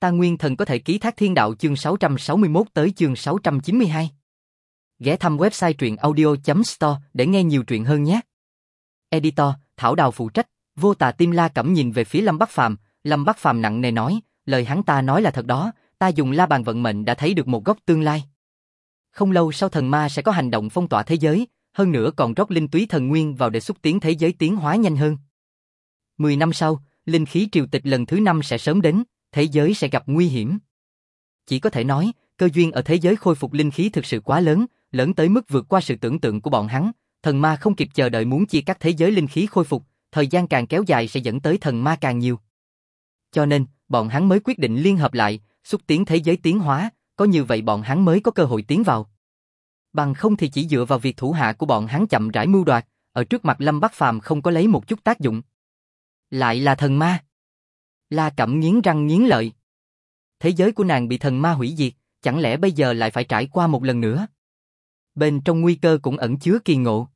Ta Nguyên Thần có thể ký thác thiên đạo chương 661 tới chương 692. Ghé thăm website truyện audio.store để nghe nhiều truyện hơn nhé. Editor, Thảo Đào phụ trách. Vô Tà Tim La Cẩm nhìn về phía Lâm Bắc Phàm, Lâm Bắc Phàm nặng nề nói, lời hắn ta nói là thật đó, ta dùng la bàn vận mệnh đã thấy được một góc tương lai. Không lâu sau thần ma sẽ có hành động phong tỏa thế giới, hơn nữa còn rót linh túy thần nguyên vào để xúc tiến thế giới tiến hóa nhanh hơn. 10 năm sau, linh khí triều tịch lần thứ 5 sẽ sớm đến, thế giới sẽ gặp nguy hiểm. Chỉ có thể nói, cơ duyên ở thế giới khôi phục linh khí thực sự quá lớn, lớn tới mức vượt qua sự tưởng tượng của bọn hắn. Thần ma không kịp chờ đợi muốn chia cắt thế giới linh khí khôi phục, thời gian càng kéo dài sẽ dẫn tới thần ma càng nhiều. Cho nên, bọn hắn mới quyết định liên hợp lại, xúc tiến thế giới tiến hóa, có như vậy bọn hắn mới có cơ hội tiến vào. Bằng không thì chỉ dựa vào việc thủ hạ của bọn hắn chậm rãi mưu đoạt, ở trước mặt Lâm Bắc Phàm không có lấy một chút tác dụng. Lại là thần ma. La Cẩm nghiến răng nghiến lợi. Thế giới của nàng bị thần ma hủy diệt, chẳng lẽ bây giờ lại phải trải qua một lần nữa? Bên trong nguy cơ cũng ẩn chứa kỳ ngộ.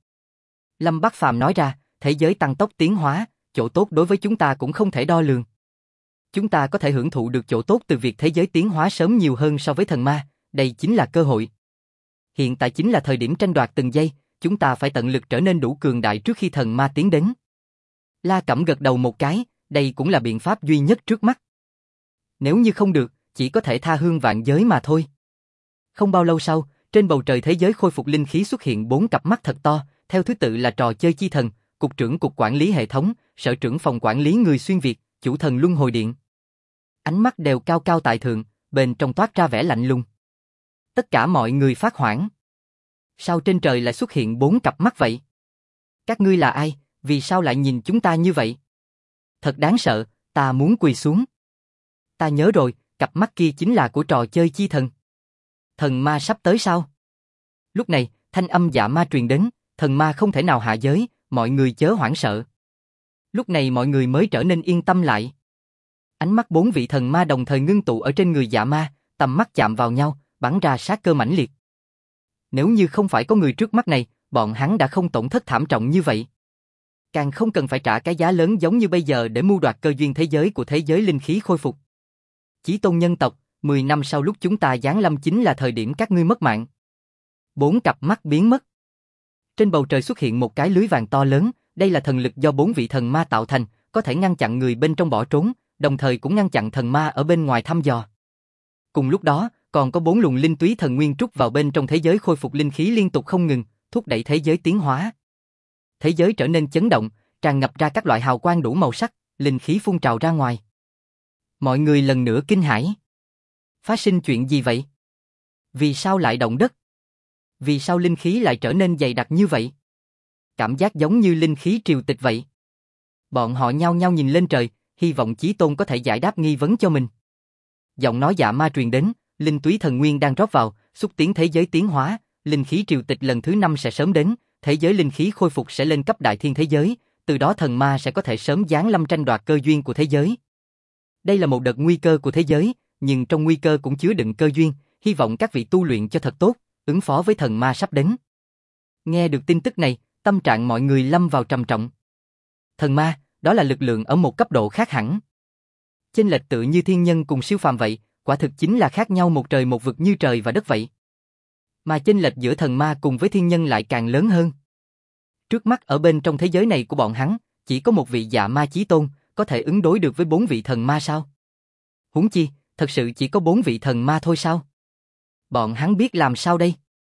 Lâm Bắc Phàm nói ra, thế giới tăng tốc tiến hóa, chỗ tốt đối với chúng ta cũng không thể đo lường. Chúng ta có thể hưởng thụ được chỗ tốt từ việc thế giới tiến hóa sớm nhiều hơn so với thần ma, đây chính là cơ hội. Hiện tại chính là thời điểm tranh đoạt từng giây, chúng ta phải tận lực trở nên đủ cường đại trước khi thần ma tiến đến. La Cẩm gật đầu một cái, đây cũng là biện pháp duy nhất trước mắt. Nếu như không được, chỉ có thể tha hương vạn giới mà thôi. Không bao lâu sau, trên bầu trời thế giới khôi phục linh khí xuất hiện 4 cặp mắt thật to, theo thứ tự là trò chơi chi thần, cục trưởng cục quản lý hệ thống, sở trưởng phòng quản lý người xuyên Việt, chủ thần luân hồi điện. Ánh mắt đều cao cao tại thượng, bên trong toát ra vẻ lạnh lùng. Tất cả mọi người phát hoảng. Sao trên trời lại xuất hiện 4 cặp mắt vậy? Các ngươi là ai, vì sao lại nhìn chúng ta như vậy? Thật đáng sợ, ta muốn quỳ xuống. Ta nhớ rồi, cặp mắt kia chính là của trò chơi chi thần. Thần ma sắp tới sao? Lúc này, thanh âm dạ ma truyền đến, thần ma không thể nào hạ giới, mọi người chớ hoảng sợ. Lúc này mọi người mới trở nên yên tâm lại. Ánh mắt 4 vị thần ma đồng thời ngưng tụ ở trên người dạ ma, tầm mắt chạm vào nhau, bắn ra sát cơ mãnh liệt. Nếu như không phải có người trước mắt này, bọn hắn đã không tổn thất thảm trọng như vậy. Càng không cần phải trả cái giá lớn giống như bây giờ để mưu đoạt cơ duyên thế giới của thế giới linh khí khôi phục. Chí tôn nhân tộc, 10 năm sau lúc chúng ta giáng lâm chính là thời điểm các ngươi mất mạng. 4 cặp mắt biến mất. Trên bầu trời xuất hiện một cái lưới vàng to lớn, đây là thần lực do 4 vị thần ma tạo thành, có thể ngăn chặn người bên trong bỏ trốn, đồng thời cũng ngăn chặn thần ma ở bên ngoài thăm dò. Cùng lúc đó, còn có 4 luồng linh túy thần nguyên trút vào bên trong thế giới khôi phục linh khí liên tục không ngừng, thúc đẩy thế giới tiến hóa. Thế giới trở nên chấn động, tràn ngập ra các loại hào quang đủ màu sắc, linh khí phun trào ra ngoài. Mọi người lần nữa kinh hãi. Phát sinh chuyện gì vậy? Vì sao lại động đất? Vì sao linh khí lại trở nên dày đặc như vậy? Cảm giác giống như linh khí triều tịch vậy. Bọn họ nhao nhao nhìn lên trời, hy vọng Chí Tôn có thể giải đáp nghi vấn cho mình. Giọng nói dạ ma truyền đến, linh túy thần nguyên đang rót vào, xúc tiến thế giới tiến hóa, linh khí triều tịch lần thứ 5 sẽ sớm đến, thế giới linh khí khôi phục sẽ lên cấp đại thiên thế giới, từ đó thần ma sẽ có thể sớm giáng lâm tranh đoạt cơ duyên của thế giới. Đây là một đợt nguy cơ của thế giới, nhưng trong nguy cơ cũng chứa đựng cơ duyên, hy vọng các vị tu luyện cho thật tốt, ứng phó với thần ma sắp đến. Nghe được tin tức này, tâm trạng mọi người lâm vào trầm trọng. Thần ma, đó là lực lượng ở một cấp độ khác hẳn. Chênh lệch tự như thiên nhân cùng siêu phàm vậy, quả thực chính là khác nhau một trời một vực như trời và đất vậy. Mà chênh lệch giữa thần ma cùng với thiên nhân lại càng lớn hơn. Trước mắt ở bên trong thế giới này của bọn hắn, chỉ có một vị dạ ma chí tôn, có thể ứng đối được với 4 vị thần ma sao? Huống chi, thật sự chỉ có 4 vị thần ma thôi sao? Bọn hắn biết làm sao đây?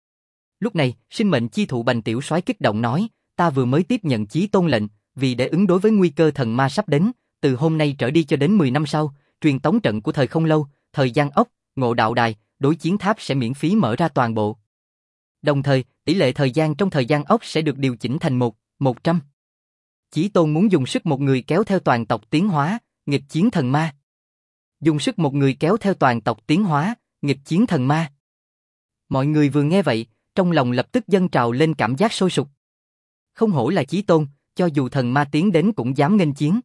Lúc này, sinh mệnh chi thụ Bành Tiểu Soái kích động nói, ta vừa mới tiếp nhận chí tôn lệnh, vì để ứng đối với nguy cơ thần ma sắp đến, từ hôm nay trở đi cho đến 10 năm sau, truyền tống trận của thời không lâu, thời gian ốc, ngộ đạo đài, đối chiến tháp sẽ miễn phí mở ra toàn bộ. Đồng thời, tỷ lệ thời gian trong thời gian ốc sẽ được điều chỉnh thành 1:100. Chí tôn muốn dùng sức một người kéo theo toàn tộc tiến hóa, nghịch chiến thần ma. Dùng sức một người kéo theo toàn tộc tiến hóa, nghịch chiến thần ma. Mọi người vừa nghe vậy, trong lòng lập tức dâng trào lên cảm giác sôi sục. Không hổ là chí tôn, cho dù thần ma tiến đến cũng dám nghênh chiến.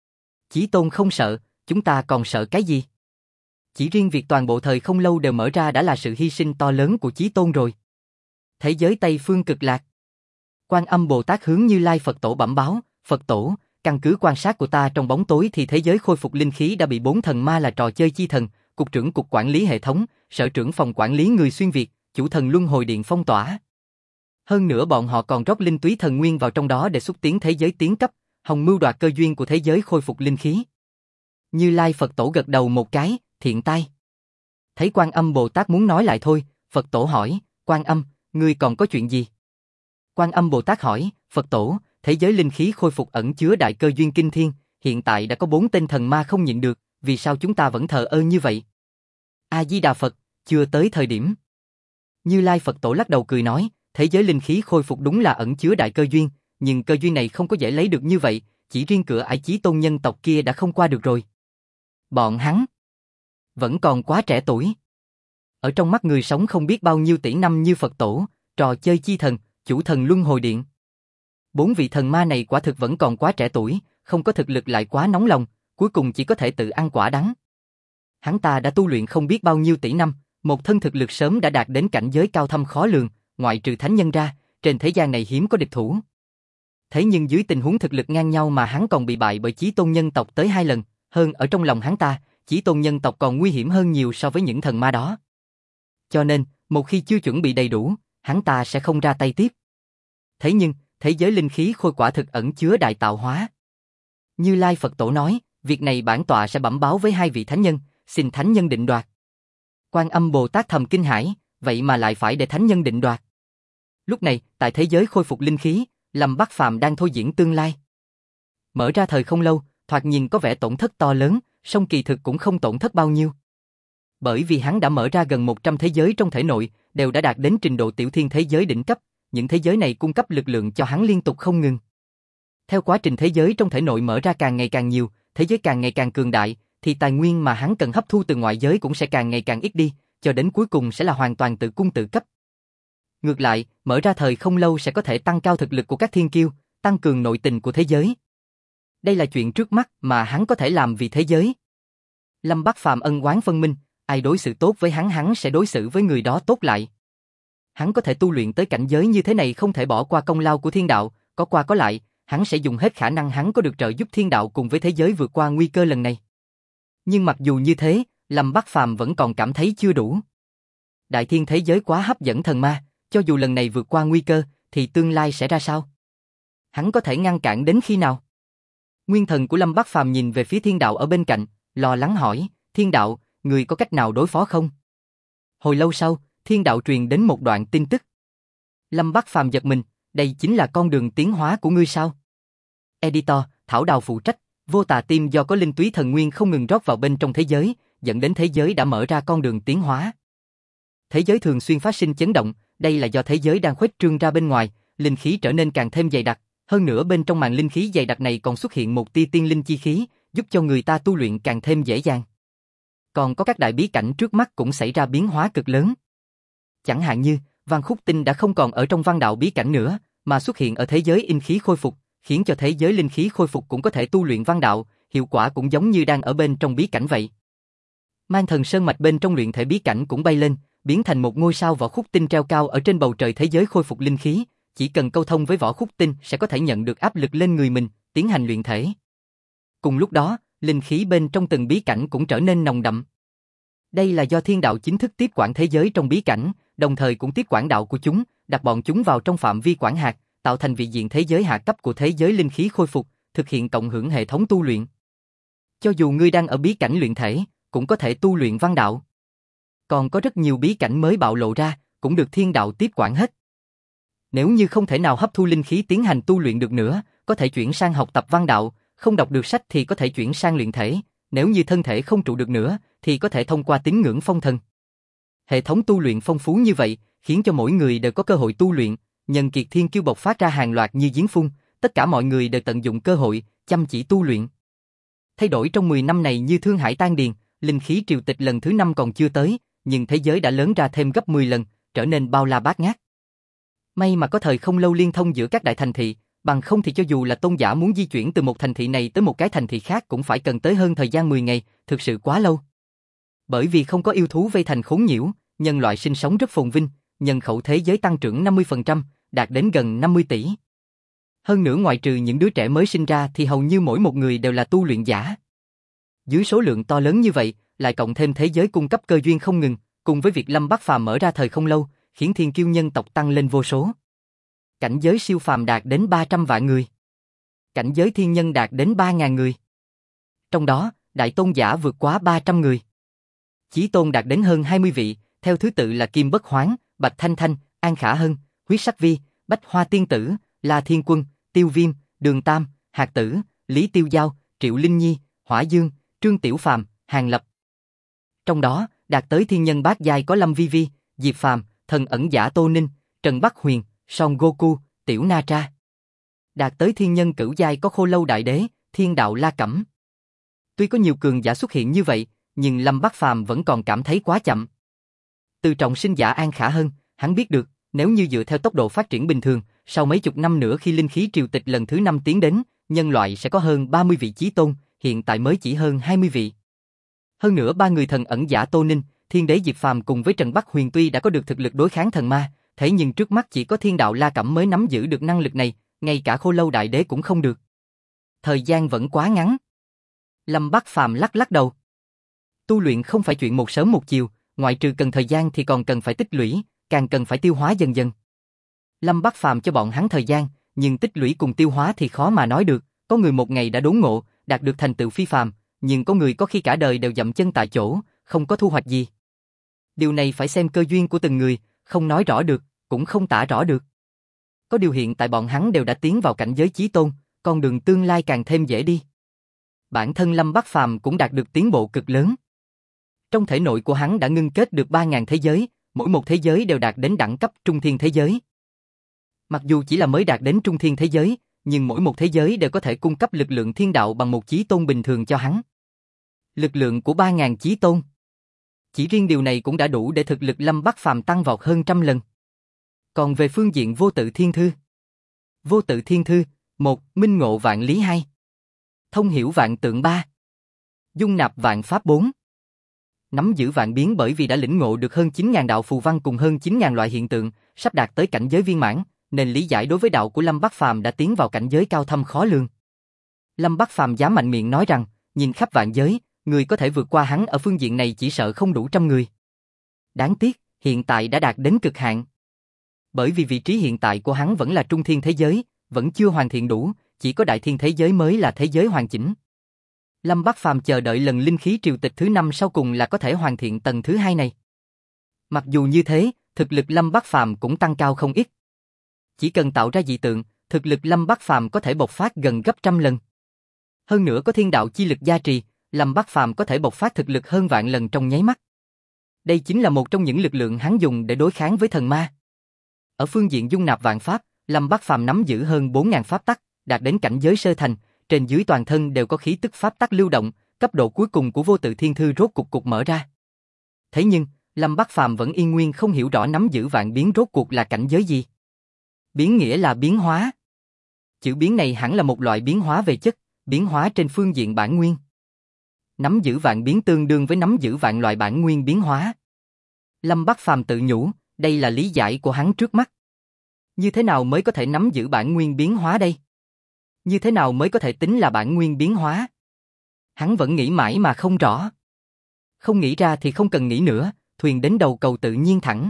Chí tôn không sợ, chúng ta còn sợ cái gì? Chỉ riêng việc toàn bộ thời không lâu đều mở ra đã là sự hy sinh to lớn của chí tôn rồi. Thế giới Tây Phương Cực Lạc. Quan Âm Bồ Tát hướng Như Lai Phật Tổ bẩm báo, Phật Tổ, căn cứ quan sát của ta trong bóng tối thì thế giới khôi phục linh khí đã bị 4 thần ma là trò chơi chi thần, cục trưởng cục quản lý hệ thống, sở trưởng phòng quản lý người xuyên Việt, chủ thần luân hồi điện phong tỏa. Hơn nữa bọn họ còn rót linh túy thần nguyên vào trong đó để xúc tiến thế giới tiến cấp, hòng mưu đoạt cơ duyên của thế giới khôi phục linh khí. Như Lai Phật Tổ gật đầu một cái, thiện tai. Thấy Quan Âm Bồ Tát muốn nói lại thôi, Phật Tổ hỏi, Quan Âm, ngươi còn có chuyện gì? Quan Âm Bồ Tát hỏi, Phật Tổ, thế giới linh khí khôi phục ẩn chứa đại cơ duyên kinh thiên, hiện tại đã có 4 tên thần ma không nhịn được, vì sao chúng ta vẫn thờ ơ như vậy? A-di-đà Phật, chưa tới thời điểm. Như Lai Phật Tổ lắc đầu cười nói, thế giới linh khí khôi phục đúng là ẩn chứa đại cơ duyên, nhưng cơ duyên này không có dễ lấy được như vậy, chỉ riêng cửa ải chí tôn nhân tộc kia đã không qua được rồi. Bọn hắn vẫn còn quá trẻ tuổi. Ở trong mắt người sống không biết bao nhiêu tỷ năm như Phật Tổ, trò chơi chi thần, chủ thần luân hồi điện. 4 vị thần ma này quả thực vẫn còn quá trẻ tuổi, không có thực lực lại quá nóng lòng, cuối cùng chỉ có thể tự ăn quả đắng. Hắn ta đã tu luyện không biết bao nhiêu tỷ năm, một thân thực lực sớm đã đạt đến cảnh giới cao thâm khó lường, ngoại trừ thánh nhân ra, trên thế gian này hiếm có địch thủ. Thế nhưng dưới tình huống thực lực ngang nhau mà hắn còn bị bại bởi chí tôn nhân tộc tới 2 lần, hơn ở trong lòng hắn ta, chí tôn nhân tộc còn nguy hiểm hơn nhiều so với những thần ma đó. Cho nên, một khi chưa chuẩn bị đầy đủ, hắn ta sẽ không ra tay tiếp. Thế nhưng, thế giới linh khí khôi quả thực ẩn chứa đại tạo hóa. Như Lai Phật Tổ nói, việc này bản tọa sẽ bẩm báo với 2 vị thánh nhân, xin thánh nhân định đoạt. Quan Âm Bồ Tát thầm kinh hãi, vậy mà lại phải để thánh nhân định đoạt. Lúc này, tại thế giới khôi phục linh khí, Lâm Bắc Phàm đang thôi diễn tương lai. Mở ra thời không lâu, thoạt nhìn có vẻ tổn thất to lớn, song kỳ thực cũng không tổn thất bao nhiêu. Bởi vì hắn đã mở ra gần 100 thế giới trong thể nội, đều đã đạt đến trình độ tiểu thiên thế giới đỉnh cấp, những thế giới này cung cấp lực lượng cho hắn liên tục không ngừng. Theo quá trình thế giới trong thể nội mở ra càng ngày càng nhiều, thế giới càng ngày càng cường đại, thì tài nguyên mà hắn cần hấp thu từ ngoại giới cũng sẽ càng ngày càng ít đi, cho đến cuối cùng sẽ là hoàn toàn tự cung tự cấp. Ngược lại, mở ra thời không lâu sẽ có thể tăng cao thực lực của các thiên kiêu, tăng cường nội tình của thế giới. Đây là chuyện trước mắt mà hắn có thể làm vì thế giới. Lâm Bắc Phàm ân oán phân minh, ai đối xử tốt với hắn sẽ đối xử với người đó tốt lại. Hắn có thể tu luyện tới cảnh giới như thế này không thể bỏ qua công lao của thiên đạo, có qua có lại, hắn sẽ dùng hết khả năng hắn có được trợ giúp thiên đạo cùng với thế giới vượt qua nguy cơ lần này. Nhưng mặc dù như thế, Lâm Bắc Phàm vẫn còn cảm thấy chưa đủ. Đại thiên thế giới quá hấp dẫn thần ma, cho dù lần này vượt qua nguy cơ, thì tương lai sẽ ra sao? Hắn có thể ngăn cản đến khi nào? Nguyên thần của Lâm Bắc Phàm nhìn về phía thiên đạo ở bên cạnh, lo lắng hỏi, thiên đạo, người có cách nào đối phó không? Hồi lâu sau, thiên đạo truyền đến một đoạn tin tức. Lâm Bắc Phàm giật mình, đây chính là con đường tiến hóa của ngươi sao? Editor, Thảo Đào phụ trách, vô tà tim do có linh túy thần nguyên không ngừng rót vào bên trong thế giới, dẫn đến thế giới đã mở ra con đường tiến hóa. Thế giới thường xuyên phát sinh chấn động, đây là do thế giới đang khuếch trương ra bên ngoài, linh khí trở nên càng thêm dày đặc, hơn nữa bên trong màn linh khí dày đặc này còn xuất hiện một tia tiên linh chi khí, giúp cho người ta tu luyện càng thêm dễ dàng. Còn có các đại bí cảnh trước mắt cũng xảy ra biến hóa cực lớn. Chẳng hạn như, Văn Khúc Tinh đã không còn ở trong văn đạo bí cảnh nữa, mà xuất hiện ở thế giới in khí khôi phục, khiến cho thế giới linh khí khôi phục cũng có thể tu luyện văn đạo, hiệu quả cũng giống như đang ở bên trong bí cảnh vậy. Man Thần Sơn mạch bên trong luyện thể bí cảnh cũng bay lên, biến thành một ngôi sao võ khúc tinh treo cao ở trên bầu trời thế giới khôi phục linh khí, chỉ cần câu thông với võ khúc tinh sẽ có thể nhận được áp lực lên người mình, tiến hành luyện thể. Cùng lúc đó, linh khí bên trong từng bí cảnh cũng trở nên nồng đậm. Đây là do thiên đạo chính thức tiếp quản thế giới trong bí cảnh, đồng thời cũng tiếp quản đạo của chúng, đặt bọn chúng vào trong phạm vi quản hạt, tạo thành vị diện thế giới hạ cấp của thế giới linh khí khôi phục, thực hiện cộng hưởng hệ thống tu luyện. Cho dù ngươi đang ở bí cảnh luyện thể, cũng có thể tu luyện văn đạo. Còn có rất nhiều bí cảnh mới bạo lộ ra, cũng được thiên đạo tiếp quản hết. Nếu như không thể nào hấp thu linh khí tiến hành tu luyện được nữa, có thể chuyển sang học tập văn đạo, không đọc được sách thì có thể chuyển sang luyện thể, nếu như thân thể không trụ được nữa, thì có thể thông qua tín ngưỡng phong thần. Hệ thống tu luyện phong phú như vậy, khiến cho mỗi người đều có cơ hội tu luyện, nhân kiệt thiên kiêu bộc phát ra hàng loạt như giếng phun, tất cả mọi người đều tận dụng cơ hội, chăm chỉ tu luyện. Thay đổi trong 10 năm này như thương hải tan điền, linh khí triều tịch lần thứ 5 còn chưa tới, nhưng thế giới đã lớn ra thêm gấp 10 lần, trở nên bao la bát ngát. May mà có thời không lâu liên thông giữa các đại thành thị, bằng không thì cho dù là tôn giả muốn di chuyển từ một thành thị này tới một cái thành thị khác cũng phải cần tới hơn thời gian 10 ngày, thực sự quá lâu. Bởi vì không có yêu thú vây thành khốn nhiễu, nhân loại sinh sống rất phồn vinh, nhân khẩu thế giới tăng trưởng 50%, đạt đến gần 50 tỷ. Hơn nữa ngoại trừ những đứa trẻ mới sinh ra thì hầu như mỗi một người đều là tu luyện giả. Dưới số lượng to lớn như vậy, lại cộng thêm thế giới cung cấp cơ duyên không ngừng, cùng với việc Lâm Bắc Phàm mở ra thời không lâu, khiến thiên kiêu nhân tộc tăng lên vô số. Cảnh giới siêu phàm đạt đến 300 vạn người. Cảnh giới thiên nhân đạt đến 3.000 người. Trong đó, đại tôn giả vượt quá 300 người. Chí tôn đạt đến hơn 20 vị, theo thứ tự là Kim Bất Hoán, Bạch Thanh Thanh, An Khả Hân, Huyết Sắc Vi, Bách Hoa Tiên Tử, La Thiên Quân, Tiêu Viêm, Đường Tam, Hạc Tử, Lý Tiêu Giao, Triệu Linh Nhi, Hỏa Dương, Trương Tiểu Phàm, Hàng Lập. Trong đó, đạt tới thiên nhân bát giai có Lâm Vi Vi, Diệp Phàm, Thần Ẩn Giả Tô Ninh, Trần Bắc Huyền, Son Goku, Tiểu Na Tra. Đạt tới thiên nhân cửu giai có Khô Lâu Đại Đế, Thiên Đạo La Cẩm. Tuy có nhiều cường giả xuất hiện như vậy, nhưng Lâm Bắc Phàm vẫn còn cảm thấy quá chậm. Từ trọng sinh giả An Khả Hân, hắn biết được, nếu như dựa theo tốc độ phát triển bình thường, sau mấy chục năm nữa khi linh khí triều tịch lần thứ 5 tiến đến, nhân loại sẽ có hơn 30 vị chí tôn, hiện tại mới chỉ hơn 20 vị. Hơn nữa ba người Thần Ẩn Giả Tô Ninh, Thiên Đế Diệp Phàm cùng với Trần Bắc Huyền tuy đã có được thực lực đối kháng thần ma, thế nhưng trước mắt chỉ có Thiên Đạo La Cẩm mới nắm giữ được năng lực này, ngay cả Khô Lâu Đại Đế cũng không được. Thời gian vẫn quá ngắn. Lâm Bắc Phàm lắc lắc đầu. Tu luyện không phải chuyện một sớm một chiều, ngoại trừ cần thời gian thì còn cần phải tích lũy, càng cần phải tiêu hóa dần dần. Lâm Bắc Phàm cho bọn hắn thời gian, nhưng tích lũy cùng tiêu hóa thì khó mà nói được, có người một ngày đã đốn ngộ, đạt được thành tựu phi phàm, nhưng có người có khi cả đời đều dậm chân tại chỗ, không có thu hoạch gì. Điều này phải xem cơ duyên của từng người, không nói rõ được, cũng không tả rõ được. Có điều hiện tại bọn hắn đều đã tiến vào cảnh giới chí tôn, con đường tương lai càng thêm dễ đi. Bản thân Lâm Bắc Phàm cũng đạt được tiến bộ cực lớn. Trong thể nội của hắn đã ngưng kết được 3.000 thế giới, mỗi một thế giới đều đạt đến đẳng cấp trung thiên thế giới. Mặc dù chỉ là mới đạt đến trung thiên thế giới, nhưng mỗi một thế giới đều có thể cung cấp lực lượng thiên đạo bằng một chí tôn bình thường cho hắn. Lực lượng của 3.000 chí tôn. Chỉ riêng điều này cũng đã đủ để thực lực Lâm Bắc Phàm tăng vọt hơn trăm lần. Còn về phương diện vô tự thiên thư. Vô tự thiên thư, 1. Minh ngộ vạn lý 2. Thông hiểu vạn tượng 3. Dung nạp vạn pháp 4. Nắm giữ vạn biến bởi vì đã lĩnh ngộ được hơn 9.000 đạo phù văn cùng hơn 9.000 loại hiện tượng, sắp đạt tới cảnh giới viên mãn, nên lý giải đối với đạo của Lâm Bắc Phàm đã tiến vào cảnh giới cao thâm khó lường. Lâm Bắc Phàm dám mạnh miệng nói rằng, nhìn khắp vạn giới, người có thể vượt qua hắn ở phương diện này chỉ sợ không đủ trăm người. Đáng tiếc, hiện tại đã đạt đến cực hạn. Bởi vì vị trí hiện tại của hắn vẫn là trung thiên thế giới, vẫn chưa hoàn thiện đủ, chỉ có đại thiên thế giới mới là thế giới hoàn chỉnh. Lâm Bắc Phàm chờ đợi lần linh khí triều tịch thứ 5 sau cùng là có thể hoàn thiện tầng thứ 2 này. Mặc dù như thế, thực lực Lâm Bắc Phàm cũng tăng cao không ít. Chỉ cần tạo ra dị tượng, thực lực Lâm Bắc Phàm có thể bộc phát gần gấp trăm lần. Hơn nữa có thiên đạo chi lực gia trì, Lâm Bắc Phàm có thể bộc phát thực lực hơn vạn lần trong nháy mắt. Đây chính là một trong những lực lượng hắn dùng để đối kháng với thần ma. Ở phương diện dung nạp vạn pháp, Lâm Bắc Phàm nắm giữ hơn 4.000 pháp tắc, đạt đến cảnh giới sơ thành, trên dưới toàn thân đều có khí tức pháp tắc lưu động, cấp độ cuối cùng của vô tự thiên thư rốt cục mở ra. Thế nhưng, Lâm Bắc Phàm vẫn yên nguyên không hiểu rõ nắm giữ vạn biến rốt cuộc là cảnh giới gì. Biến nghĩa là biến hóa. Chữ biến này hẳn là một loại biến hóa về chất, biến hóa trên phương diện bản nguyên. Nắm giữ vạn biến tương đương với nắm giữ vạn loại bản nguyên biến hóa. Lâm Bắc Phàm tự nhủ, đây là lý giải của hắn trước mắt. Như thế nào mới có thể nắm giữ bản nguyên biến hóa đây? Như thế nào mới có thể tính là bản nguyên biến hóa? Hắn vẫn nghĩ mãi mà không rõ. Không nghĩ ra thì không cần nghĩ nữa, thuyền đến đầu cầu tự nhiên thẳng.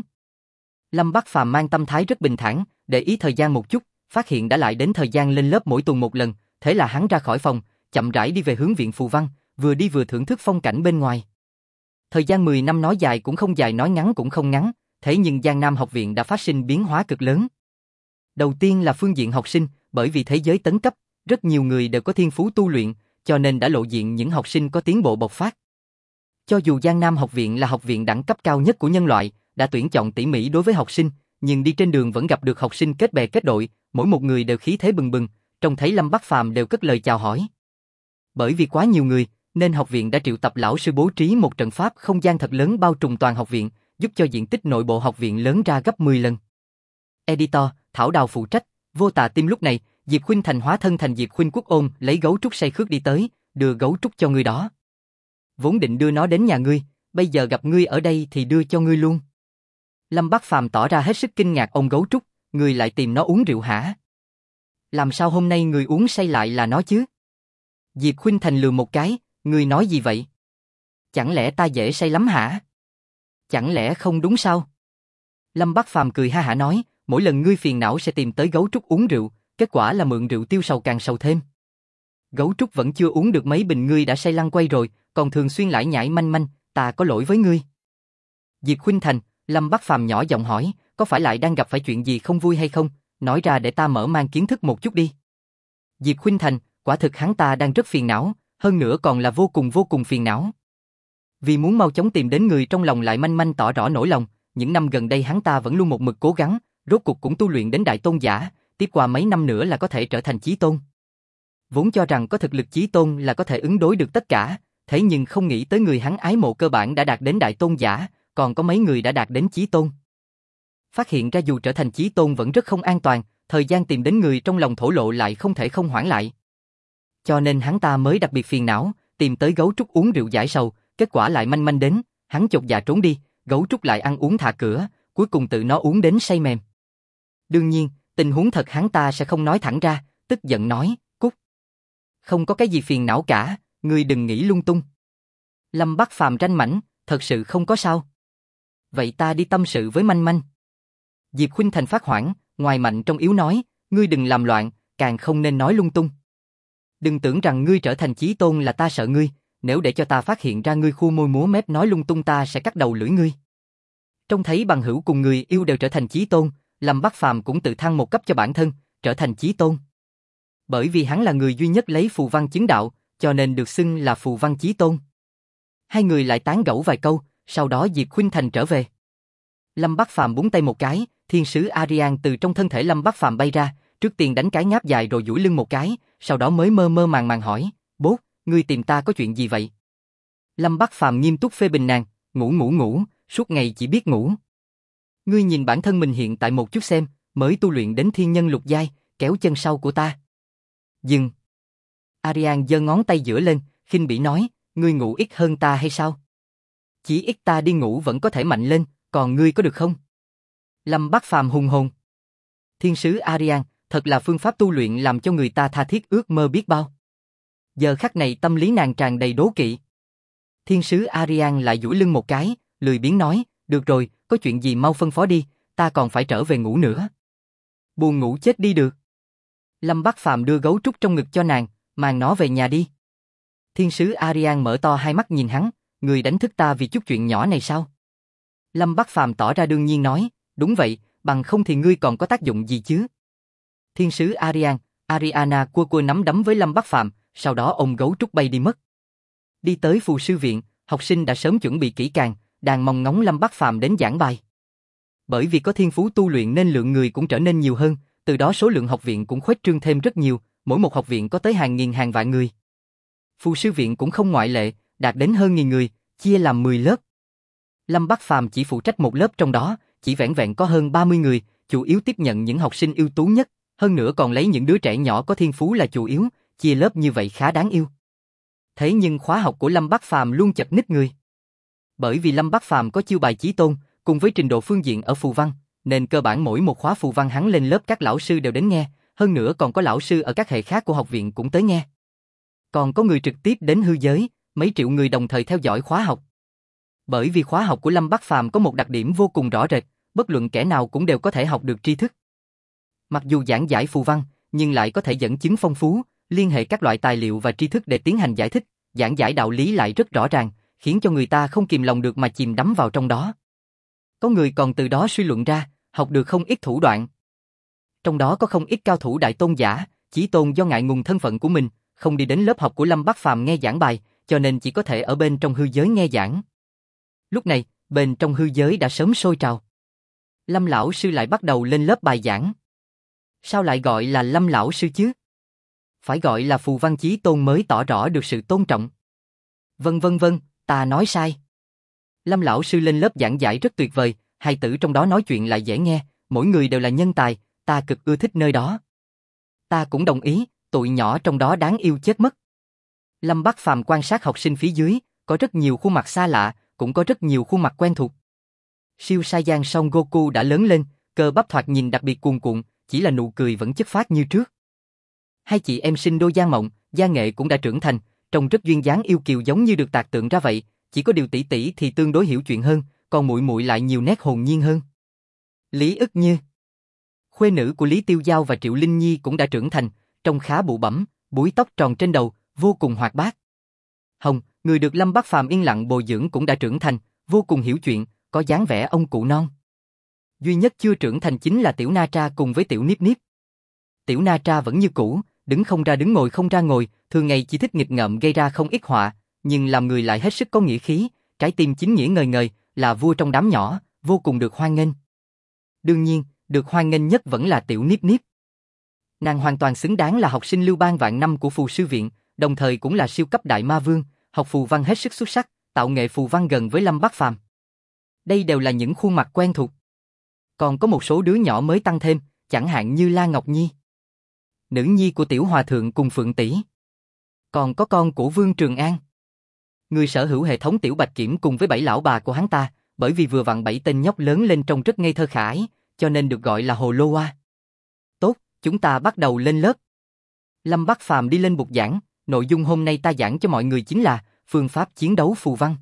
Lâm Bắc Phàm mang tâm thái rất bình thản, để ý thời gian một chút, phát hiện đã lại đến thời gian lên lớp mỗi tuần một lần, thế là hắn ra khỏi phòng, chậm rãi đi về hướng viện phù văn, vừa đi vừa thưởng thức phong cảnh bên ngoài. Thời gian 10 năm nói dài cũng không dài, nói ngắn cũng không ngắn, thế nhưng Giang Nam học viện đã phát sinh biến hóa cực lớn. Đầu tiên là phương diện học sinh, bởi vì thế giới tấn cấp, rất nhiều người đều có thiên phú tu luyện, cho nên đã lộ diện những học sinh có tiến bộ bộc phát. Cho dù Giang Nam học viện là học viện đẳng cấp cao nhất của nhân loại, đã tuyển chọn tỉ mỉ đối với học sinh, nhưng đi trên đường vẫn gặp được học sinh kết bè kết đội, mỗi một người đều khí thế bừng bừng, trông thấy Lâm Bắc Phàm đều cất lời chào hỏi. Bởi vì quá nhiều người, nên học viện đã triệu tập lão sư bố trí một trận pháp không gian thật lớn bao trùm toàn học viện, giúp cho diện tích nội bộ học viện lớn ra gấp 10 lần. Editor, Thảo Đào phụ trách, Vô Tà Tim. Lúc này, Diệp Khuynh Thành hóa thân thành Diệp Khuynh Quốc ôm lấy gấu trúc say khướt đi tới, đưa gấu trúc cho ngươi đó. Vốn định đưa nó đến nhà ngươi, bây giờ gặp ngươi ở đây thì đưa cho ngươi luôn. Lâm Bắc Phàm tỏ ra hết sức kinh ngạc, ôm gấu trúc, ngươi lại tìm nó uống rượu hả? Làm sao hôm nay ngươi uống say lại là nó chứ? Diệp Khuynh Thành lườm một cái, ngươi nói gì vậy? Chẳng lẽ ta dễ say lắm hả? Chẳng lẽ không đúng sao? Lâm Bác Phàm cười ha hả nói, mỗi lần ngươi phiền não sẽ tìm tới gấu trúc uống rượu, kết quả là mượn rượu tiêu sầu càng sầu thêm. Gấu trúc vẫn chưa uống được mấy bình ngươi đã say lăn quay rồi, còn thường xuyên lải nhải manh manh, ta có lỗi với ngươi. Diệp Khuynh Thành, Lâm Bác Phàm nhỏ giọng hỏi, có phải lại đang gặp phải chuyện gì không vui hay không? Nói ra để ta mở mang kiến thức một chút đi. Diệp Khuynh Thành, quả thực hắn ta đang rất phiền não, hơn nữa còn là vô cùng phiền não. Vì muốn mau chóng tìm đến người trong lòng lại manh manh tỏ rõ nỗi lòng, những năm gần đây hắn ta vẫn luôn một mực cố gắng, rốt cuộc cũng tu luyện đến đại tôn giả, tiếp qua mấy năm nữa là có thể trở thành chí tôn. Vốn cho rằng có thực lực chí tôn là có thể ứng đối được tất cả, thế nhưng không nghĩ tới người hắn ái mộ cơ bản đã đạt đến đại tôn giả, còn có mấy người đã đạt đến chí tôn. Phát hiện ra dù trở thành chí tôn vẫn rất không an toàn, thời gian tìm đến người trong lòng thổ lộ lại không thể không hoãn lại. Cho nên hắn ta mới đặc biệt phiền não, tìm tới gấu trúc uống rượu giải sầu, kết quả lại manh manh đến, hắn chột dạ trốn đi, gấu trúc lại ăn uống thả cửa, cuối cùng tự nó uống đến say mềm. Đương nhiên, tình huống thật hắn ta sẽ không nói thẳng ra, tức giận nói, cút. Không có cái gì phiền não cả, ngươi đừng nghĩ lung tung. Lâm Bác Phàm ranh mãnh, thật sự không có sao. Vậy ta đi tâm sự với manh manh. Diệp Khuynh Thành phát hoảng, ngoài mạnh trong yếu nói, ngươi đừng làm loạn, càng không nên nói lung tung. Đừng tưởng rằng ngươi trở thành chí tôn là ta sợ ngươi, nếu để cho ta phát hiện ra ngươi khua môi múa mép nói lung tung ta sẽ cắt đầu lưỡi ngươi. Trông thấy bằng hữu cùng người yêu đều trở thành chí tôn, Lâm Bác Phàm cũng tự thăng một cấp cho bản thân, trở thành chí tôn. Bởi vì hắn là người duy nhất lấy phù văn chứng đạo, cho nên được xưng là phù văn chí tôn. Hai người lại tán gẫu vài câu, sau đó Diệp Khuynh Thành trở về. Lâm Bác Phàm búng tay một cái, thiên sứ Arian từ trong thân thể Lâm Bác Phàm bay ra, trước tiên đánh cái ngáp dài rồi duỗi lưng một cái, sau đó mới mơ mơ màng màng hỏi, bố, ngươi tìm ta có chuyện gì vậy? Lâm Bác Phàm nghiêm túc phê bình nàng, ngủ, suốt ngày chỉ biết ngủ. Ngươi nhìn bản thân mình hiện tại một chút xem, mới tu luyện đến thiên nhân lục giai, kéo chân sau của ta. Dừng. Arian giơ ngón tay giữa lên, khinh bỉ nói, ngươi ngủ ít hơn ta hay sao? Chỉ ít ta đi ngủ vẫn có thể mạnh lên, còn ngươi có được không? Lâm Bác Phàm hùng hồn. Thiên sứ Arian, thật là phương pháp tu luyện làm cho người ta tha thiết ước mơ biết bao. Giờ khắc này tâm lý nàng tràn đầy đố kỵ. Thiên sứ Arian lại duỗi lưng một cái, lười biếng nói, được rồi, có chuyện gì mau phân phó đi, ta còn phải trở về ngủ nữa. Buồn ngủ chết đi được. Lâm Bác Phàm đưa gấu trúc trong ngực cho nàng, mang nó về nhà đi. Thiên sứ Arian mở to hai mắt nhìn hắn, người đánh thức ta vì chút chuyện nhỏ này sao? Lâm Bác Phàm tỏ ra đương nhiên nói, đúng vậy, bằng không thì ngươi còn có tác dụng gì chứ? Thiên sứ Arian, Ariana cua nắm đấm với Lâm Bác Phàm, sau đó ôm gấu trúc bay đi mất. Đi tới phù sư viện, học sinh đã sớm chuẩn bị kỹ càng, đang mong ngóng Lâm Bác Phàm đến giảng bài. Bởi vì có thiên phú tu luyện nên lượng người cũng trở nên nhiều hơn, từ đó số lượng học viện cũng khuếch trương thêm rất nhiều, mỗi một học viện có tới hàng nghìn hàng vạn người. Phù sư viện cũng không ngoại lệ, đạt đến hơn 1000 người, chia làm 10 lớp. Lâm Bác Phàm chỉ phụ trách một lớp trong đó, chỉ vẻn vẹn có hơn 30 người, chủ yếu tiếp nhận những học sinh ưu tú nhất, hơn nữa còn lấy những đứa trẻ nhỏ có thiên phú là chủ yếu, chia lớp như vậy khá đáng yêu. Thế nhưng khóa học của Lâm Bác Phàm luôn chật ních người. Bởi vì Lâm Bác Phàm có chiêu bài chí tôn, cùng với trình độ phương diện ở phù văn, nên cơ bản mỗi một khóa phù văn hắn lên lớp các lão sư đều đến nghe, hơn nữa còn có lão sư ở các hệ khác của học viện cũng tới nghe. Còn có người trực tiếp đến hư giới, mấy triệu người đồng thời theo dõi khóa học. Bởi vì khóa học của Lâm Bác Phàm có một đặc điểm vô cùng rõ rệt, bất luận kẻ nào cũng đều có thể học được tri thức. Mặc dù giảng giải phù văn, nhưng lại có thể dẫn chứng phong phú, liên hệ các loại tài liệu và tri thức để tiến hành giải thích, giảng giải đạo lý lại rất rõ ràng, khiến cho người ta không kìm lòng được mà chìm đắm vào trong đó. Có người còn từ đó suy luận ra, học được không ít thủ đoạn. Trong đó có không ít cao thủ đại tôn giả, chí tôn do ngại ngùng thân phận của mình, không đi đến lớp học của Lâm Bác Phàm nghe giảng bài, cho nên chỉ có thể ở bên trong hư giới nghe giảng. Lúc này, bên trong hư giới đã sớm sôi trào. Lâm lão sư lại bắt đầu lên lớp bài giảng. Sao lại gọi là Lâm lão sư chứ? Phải gọi là phù văn chí tôn mới tỏ rõ được sự tôn trọng. Vâng, ta nói sai. Lâm lão sư lên lớp giảng giải rất tuyệt vời, hài tử trong đó nói chuyện lại dễ nghe, mỗi người đều là nhân tài, ta cực ưa thích nơi đó. Ta cũng đồng ý, tụi nhỏ trong đó đáng yêu chết mất. Lâm Bác Phàm quan sát học sinh phía dưới, có rất nhiều khuôn mặt xa lạ, cũng có rất nhiều khuôn mặt quen thuộc. Siêu Saiyan Son Goku đã lớn lên, cơ bắp thoạt nhìn đặc biệt cuồn cuộn, chỉ là nụ cười vẫn chất phác như trước. Hai chị em sinh đôi Giang Mộng, Giang Nghệ cũng đã trưởng thành, trông rất duyên dáng yêu kiều giống như được tạc tượng ra vậy, chỉ có điều tỷ tỷ thì tương đối hiểu chuyện hơn, còn muội muội lại nhiều nét hồn nhiên hơn. Lý Ức Như, khuê nữ của Lý Tiêu Giao và Triệu Linh Nhi cũng đã trưởng thành, trông khá bụ bẫm, búi tóc tròn trên đầu, vô cùng hoạt bát. Hồng, người được Lâm Bắc Phàm yên lặng bồi dưỡng cũng đã trưởng thành, vô cùng hiểu chuyện, có dáng vẻ ông cụ non. Duy nhất chưa trưởng thành chính là Tiểu Na Tra cùng với Tiểu Niếp Niếp. Tiểu Na Tra vẫn như cũ, đứng không ra đứng ngồi không ra ngồi, thường ngày chỉ thích nghịch ngợm gây ra không ít họa, nhưng làm người lại hết sức có nghĩa khí, trái tim chính nghĩa ngời ngời, là vua trong đám nhỏ, vô cùng được hoan nghênh. Đương nhiên, được hoan nghênh nhất vẫn là Tiểu Niếp Niếp. Nàng hoàn toàn xứng đáng là học sinh lưu ban vạn năm của Phù Sư Viện, đồng thời cũng là siêu cấp đại ma vương, học phù văn hết sức xuất sắc, tạo nghệ phù văn gần với Lâm Bắc Phàm. Đây đều là những khuôn mặt quen thuộc. Còn có một số đứa nhỏ mới tăng thêm, chẳng hạn như La Ngọc Nhi, nữ nhi của Tiểu Hòa Thượng cùng Phượng Tỷ. Còn có con của Vương Trường An, người sở hữu hệ thống Tiểu Bạch Kiểm cùng với 7 lão bà của hắn ta, bởi vì vừa vặn 7 tên nhóc lớn lên trông rất ngây thơ khả ái, cho nên được gọi là Hồ Lô Oa. Tốt, chúng ta bắt đầu lên lớp. Lâm Bắc Phàm đi lên bục giảng, nội dung hôm nay ta giảng cho mọi người chính là phương pháp chiến đấu phù văn.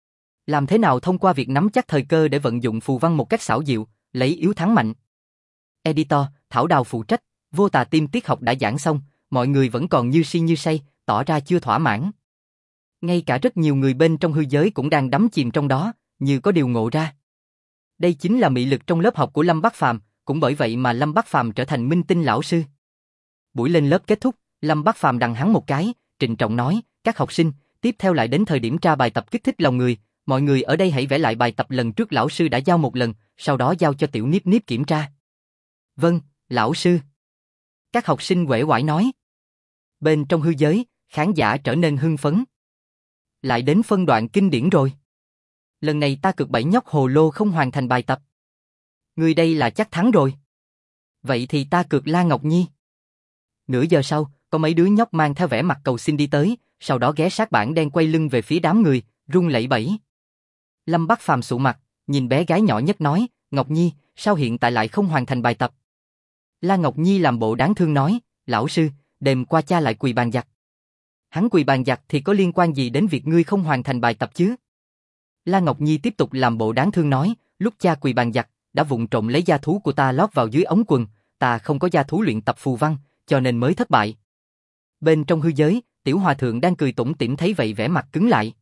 Làm thế nào thông qua việc nắm chắc thời cơ để vận dụng phù văn một cách xảo diệu, lấy yếu thắng mạnh. Editor, Thảo Đào phụ trách, Vô Tà Tim tiết học đã giảng xong, mọi người vẫn còn như si như say, tỏ ra chưa thỏa mãn. Ngay cả rất nhiều người bên trong hư giới cũng đang đắm chìm trong đó, như có điều ngộ ra. Đây chính là mị lực trong lớp học của Lâm Bắc Phàm, cũng bởi vậy mà Lâm Bắc Phàm trở thành minh tinh lão sư. Buổi lên lớp kết thúc, Lâm Bắc Phàm đằng hắn một cái, trịnh trọng nói, các học sinh, tiếp theo lại đến thời điểm tra bài tập kích thích lòng người, mọi người ở đây hãy vẽ lại bài tập lần trước lão sư đã giao một lần, sau đó giao cho Tiểu Niếp Niếp kiểm tra. Vâng, lão sư. Các học sinh uể oải nói. Bên trong hư giới, khán giả trở nên hưng phấn. Lại đến phân đoạn kinh điển rồi. Lần này ta cược 7 nhóc hồ lô không hoàn thành bài tập. Người đây là chắc thắng rồi. Vậy thì ta cược La Ngọc Nhi. Nửa giờ sau, có mấy đứa nhóc mang theo vẻ mặt cầu xin đi tới, sau đó ghé sát bảng đen quay lưng về phía đám người, run lẩy bẩy. Lâm Bắc Phàm sụ mặt, nhìn bé gái nhỏ nhất nói, Ngọc Nhi, sao hiện tại lại không hoàn thành bài tập? La Ngọc Nhi làm bộ đáng thương nói, lão sư, đêm qua cha lại quỳ bàn giặt. Hắn quỳ bàn giặt thì có liên quan gì đến việc ngươi không hoàn thành bài tập chứ? La Ngọc Nhi tiếp tục làm bộ đáng thương nói, lúc cha quỳ bàn giặt, đã vụng trộm lấy da thú của ta lót vào dưới ống quần, ta không có da thú luyện tập phù văn, cho nên mới thất bại. Bên trong hư giới, Tiểu Hòa Thượng đang cười tủm tỉm thấy vậy vẻ mặt cứng lại.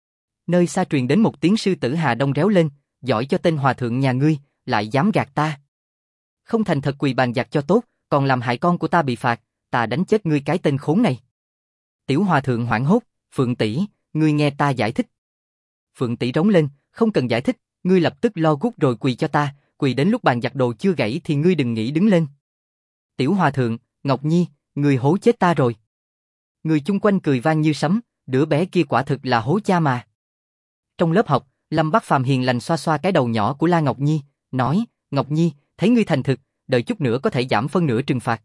Nơi xa truyền đến một tiếng sư tử Hà Đông réo lên, giỏi cho tên Hòa Thượng nhà ngươi, lại dám gạt ta. Không thành thật quỳ bàn giặt cho tốt, còn làm hại con của ta bị phạt, ta đánh chết ngươi cái tên khốn này. Tiểu Hòa Thượng hoảng hốt, Phượng tỷ, ngươi nghe ta giải thích. Phượng tỷ rống lên, không cần giải thích, ngươi lập tức lo gút rồi quỳ cho ta, quỳ đến lúc bàn giặt đồ chưa gãy thì ngươi đừng nghĩ đứng lên. Tiểu Hòa Thượng, Ngọc Nhi, ngươi hố chết ta rồi. Người chung quanh cười vang như sấm, đứa bé kia quả thực là hố cha mà. Trong lớp học, Lâm Bắc Phàm hiền lành xoa xoa cái đầu nhỏ của La Ngọc Nhi, nói, Ngọc Nhi, thấy ngươi thành thực, đợi chút nữa có thể giảm phân nửa trừng phạt.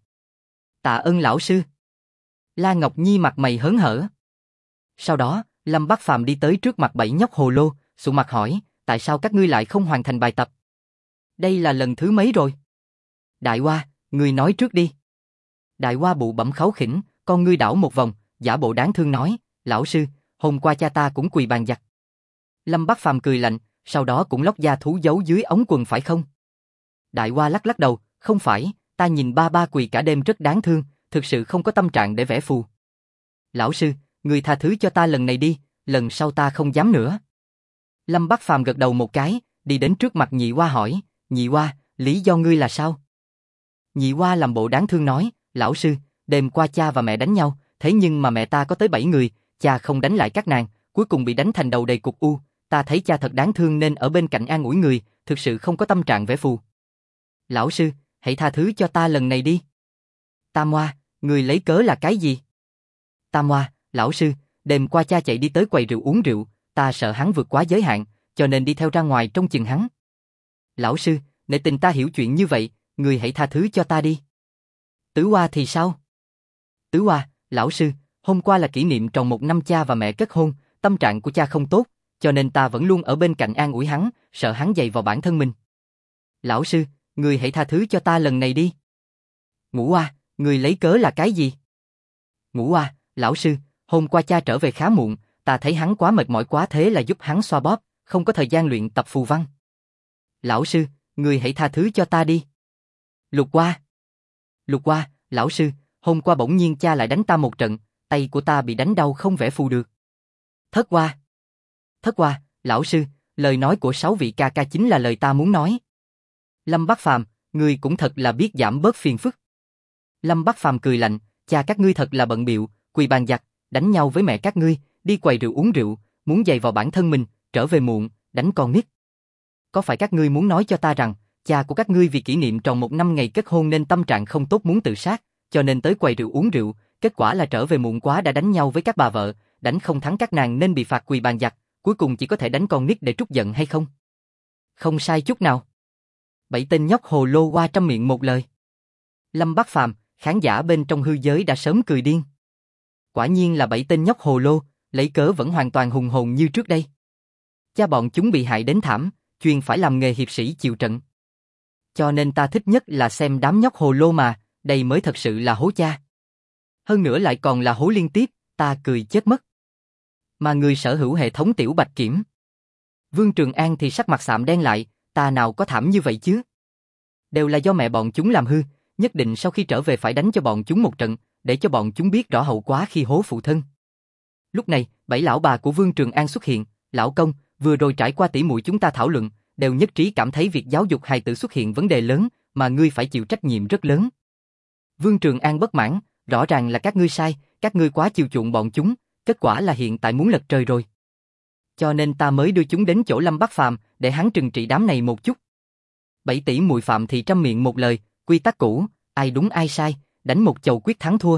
Tạ ơn lão sư. La Ngọc Nhi mặt mày hớn hở. Sau đó, Lâm Bắc Phàm đi tới trước mặt 7 nhóc hồ lô, sụ mặt hỏi, tại sao các ngươi lại không hoàn thành bài tập? Đây là lần thứ mấy rồi? Đại Hoa, ngươi nói trước đi. Đại Hoa bụ bẫm kháu khỉnh, con ngươi đảo một vòng, giả bộ đáng thương nói, lão sư, hôm qua cha ta cũng quỳ bàn giặt. Lâm Bắc Phàm cười lạnh, sau đó cũng lóc da thú giấu dưới ống quần phải không? Đại Hoa lắc lắc đầu, không phải, ta nhìn ba ba quỳ cả đêm rất đáng thương, thực sự không có tâm trạng để vẽ phù. Lão sư, người tha thứ cho ta lần này đi, lần sau ta không dám nữa. Lâm Bắc Phàm gật đầu một cái, đi đến trước mặt Nhị Hoa hỏi, Nhị Hoa, lý do ngươi là sao? Nhị Hoa làm bộ đáng thương nói, lão sư, đêm qua cha và mẹ đánh nhau, thế nhưng mà mẹ ta có tới 7 người, cha không đánh lại các nàng, cuối cùng bị đánh thành đầu đầy cục u, ta thấy cha thật đáng thương nên ở bên cạnh an ủi người, thực sự không có tâm trạng vẽ phù. Lão sư, hãy tha thứ cho ta lần này đi. Tam Hoa, người lấy cớ là cái gì? Tam Hoa, lão sư, đêm qua cha chạy đi tới quầy rượu uống rượu, ta sợ hắn vượt quá giới hạn, cho nên đi theo ra ngoài trông chừng hắn. Lão sư, nể tình ta hiểu chuyện như vậy, người hãy tha thứ cho ta đi. Tứ Hoa thì sao? Tứ Hoa, lão sư, hôm qua là kỷ niệm tròn 1 năm cha và mẹ kết hôn, tâm trạng của cha không tốt, cho nên ta vẫn luôn ở bên cạnh an ủi hắn, sợ hắn dày vào bản thân mình. Lão sư, người hãy tha thứ cho ta lần này đi. Ngũ Hoa, người lấy cớ là cái gì? Ngũ Hoa, lão sư, hôm qua cha trở về khá muộn, ta thấy hắn quá mệt mỏi quá thế là giúp hắn xoa bóp, không có thời gian luyện tập phù văn. Lão sư, người hãy tha thứ cho ta đi. Lục Hoa. Lục Hoa, lão sư, hôm qua bỗng nhiên cha lại đánh ta một trận, tay của ta bị đánh đau không vẽ phù được. Thất Hoa. Thất Hoa, lão sư, lời nói của 6 vị ca ca chính là lời ta muốn nói. Lâm Bắc Phàm, ngươi cũng thật là biết giảm bớt phiền phức. Lâm Bắc Phàm cười lạnh, cha các ngươi thật là bận bịu, quỳ bàn giặt, đánh nhau với mẹ các ngươi, đi quầy rượu uống rượu, muốn giày vào bản thân mình, trở về muộn, đánh con nít. Có phải các ngươi muốn nói cho ta rằng, cha của các ngươi vì kỷ niệm tròn 1 năm ngày kết hôn nên tâm trạng không tốt muốn tự sát, cho nên tới quầy rượu uống rượu, kết quả là trở về muộn quá đã đánh nhau với các bà vợ, đánh không thắng các nàng nên bị phạt quỳ bàn giặt, cuối cùng chỉ có thể đánh con nít để trút giận hay không? Không sai chút nào. 7 tên nhóc hồ lô qua trăm miệng một lời. Lâm Bắc Phàm, khán giả bên trong hư giới đã sớm cười điên. Quả nhiên là 7 tên nhóc hồ lô, lấy cớ vẫn hoàn toàn hùng hồn như trước đây. Cha bọn chúng bị hại đến thảm, chuyên phải làm nghề hiệp sĩ chịu trận. Cho nên ta thích nhất là xem đám nhóc hồ lô mà, đây mới thật sự là hố cha. Hơn nữa lại còn là hố liên tiếp, ta cười chết mất. Mà người sở hữu hệ thống tiểu bạch kiểm. Vương Trường An thì sắc mặt sạm đen lại, ta nào có thảm như vậy chứ. Đều là do mẹ bọn chúng làm hư, nhất định sau khi trở về phải đánh cho bọn chúng một trận, để cho bọn chúng biết rõ hậu quả khi hố phụ thân. Lúc này, 7 lão bà của Vương Trường An xuất hiện, lão công, vừa rồi trải qua tỉ muội chúng ta thảo luận, đều nhất trí cảm thấy việc giáo dục hài tử xuất hiện vấn đề lớn, mà ngươi phải chịu trách nhiệm rất lớn. Vương Trường An bất mãn, rõ ràng là các ngươi sai, các ngươi quá chiều chuộng bọn chúng, kết quả là hiện tại muốn lật trời rồi. Cho nên ta mới đưa chúng đến chỗ Lâm Bắc Phàm để hắn trừng trị đám này một chút. 7 tỷ muội Phạm thì trăm miệng một lời, quy tắc cũ, ai đúng ai sai, đánh một chầu quyết thắng thua.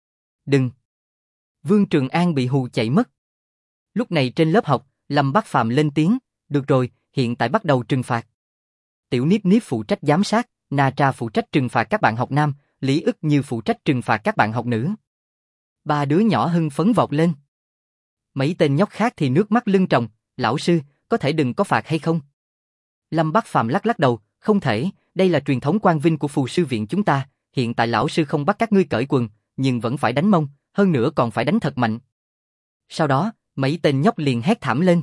Đừng. Vương Trường An bị hù chạy mất. Lúc này trên lớp học, Lâm Bắc Phàm lên tiếng, được rồi, hiện tại bắt đầu trừng phạt. Tiểu Niếp Niếp phụ trách giám sát, Na Tra phụ trách trừng phạt các bạn học nam, Lý Ức Như phụ trách trừng phạt các bạn học nữ. 3 đứa nhỏ hưng phấn vọt lên. Mấy tên nhóc khác thì nước mắt lưng tròng, lão sư, có thể đừng có phạt hay không? Lâm Bắc Phàm lắc lắc đầu, không thể, đây là truyền thống quang vinh của phù sư viện chúng ta, hiện tại lão sư không bắt các ngươi cởi quần, nhưng vẫn phải đánh mông, hơn nữa còn phải đánh thật mạnh. Sau đó, mấy tên nhóc liền hét thảm lên.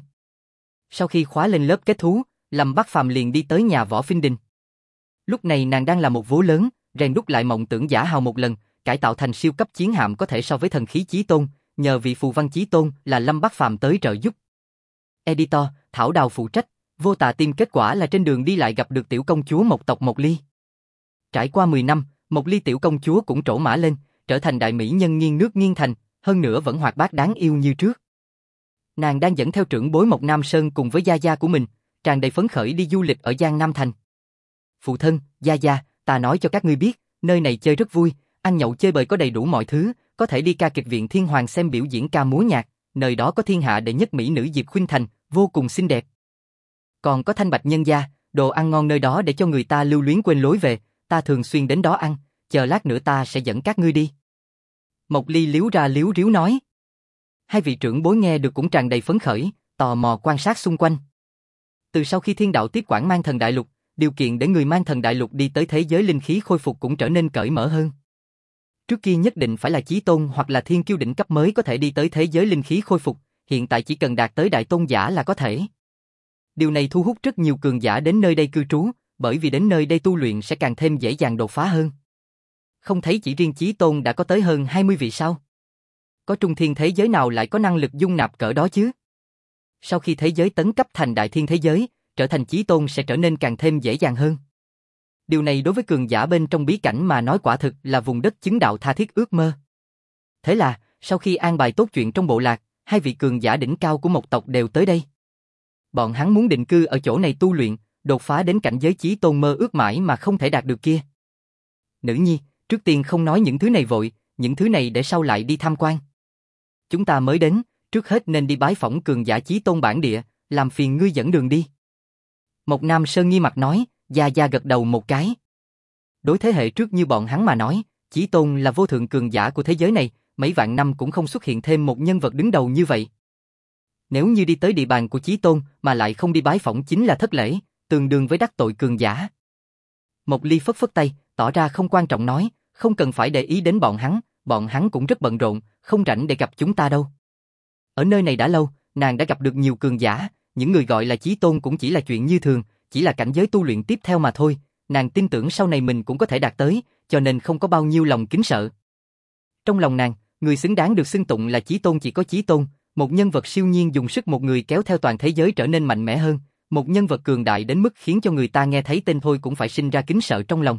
Sau khi khóa lên lớp kết thú, Lâm Bắc Phàm liền đi tới nhà Võ Phinh Đình. Lúc này nàng đang là một vố lớn, rèn đúc lại mộng tưởng giả hào một lần, cải tạo thành siêu cấp chiến hạm có thể so với thần khí chí tôn, nhờ vị phù văn chí tôn là Lâm Bắc Phàm tới trợ giúp. Editor, Thảo Đào phụ trách, Vô Tà Tim kết quả là trên đường đi lại gặp được tiểu công chúa Mộc tộc Mộc Ly. Trải qua 10 năm, Mộc Ly tiểu công chúa cũng trổ mã lên, trở thành đại mỹ nhân nghiêng nước nghiêng thành, hơn nữa vẫn hoạt bát đáng yêu như trước. Nàng đang dẫn theo trưởng bối Mộc Nam Sơn cùng với gia gia của mình, tràn đầy phấn khởi đi du lịch ở Giang Nam Thành. Phụ thân, gia gia, ta nói cho các ngươi biết, nơi này chơi rất vui, ăn nhậu chơi bời có đầy đủ mọi thứ, có thể đi ca kịch viện Thiên Hoàng xem biểu diễn ca múa nhạc, nơi đó có thiên hạ đệ nhất mỹ nữ Diệp Khuynh Thành, vô cùng xinh đẹp. Còn có Thanh Bạch Nhân gia, đồ ăn ngon nơi đó để cho người ta lưu luyến quên lối về, ta thường xuyên đến đó ăn, chờ lát nữa ta sẽ dẫn các ngươi đi. Mộc Ly liếu ra liếu riếu nói. Hai vị trưởng bối nghe được cũng tràn đầy phấn khởi, tò mò quan sát xung quanh. Từ sau khi Thiên Đạo tiếp quản Mang Thần Đại Lục, điều kiện để người Mang Thần Đại Lục đi tới thế giới linh khí khôi phục cũng trở nên cởi mở hơn. Trước kia nhất định phải là chí tôn hoặc là thiên kiêu đỉnh cấp mới có thể đi tới thế giới linh khí khôi phục, hiện tại chỉ cần đạt tới đại tôn giả là có thể. Điều này thu hút rất nhiều cường giả đến nơi đây cư trú, bởi vì đến nơi đây tu luyện sẽ càng thêm dễ dàng đột phá hơn. Không thấy chỉ riêng chí tôn đã có tới hơn 20 vị sao? Có trung thiên thế giới nào lại có năng lực dung nạp cỡ đó chứ? Sau khi thế giới tấn cấp thành đại thiên thế giới, trở thành chí tôn sẽ trở nên càng thêm dễ dàng hơn. Điều này đối với cường giả bên trong bí cảnh mà nói quả thực là vùng đất chứng đạo tha thiết ước mơ. Thế là, sau khi an bài tốt chuyện trong bộ lạc, hai vị cường giả đỉnh cao của một tộc đều tới đây. Bọn hắn muốn định cư ở chỗ này tu luyện, đột phá đến cảnh giới chí tôn mơ ước mãi mà không thể đạt được kia. Nữ nhi, trước tiên không nói những thứ này vội, những thứ này để sau lại đi tham quan. Chúng ta mới đến, trước hết nên đi bái phỏng cường giả chí tôn bản địa, làm phiền ngươi dẫn đường đi. Mộc Nam Sơn nghi mặt nói, gia gia gật đầu một cái. Đối thế hệ trước như bọn hắn mà nói, chí tôn là vô thượng cường giả của thế giới này, mấy vạn năm cũng không xuất hiện thêm một nhân vật đứng đầu như vậy. Nếu như đi tới địa bàn của chí tôn mà lại không đi bái phỏng chính là thất lễ, tương đương với đắc tội cường giả. Mộc Ly phất phất tay, tỏ ra không quan trọng nói, không cần phải để ý đến bọn hắn cũng rất bận rộn, không rảnh để gặp chúng ta đâu. Ở nơi này đã lâu, nàng đã gặp được nhiều cường giả, những người gọi là chí tôn cũng chỉ là chuyện như thường, chỉ là cảnh giới tu luyện tiếp theo mà thôi, nàng tin tưởng sau này mình cũng có thể đạt tới, cho nên không có bao nhiêu lòng kính sợ. Trong lòng nàng, người xứng đáng được xưng tụng là chí tôn chỉ có chí tôn, một nhân vật siêu nhiên dùng sức một người kéo theo toàn thế giới trở nên mạnh mẽ hơn, một nhân vật cường đại đến mức khiến cho người ta nghe thấy tên thôi cũng phải sinh ra kính sợ trong lòng.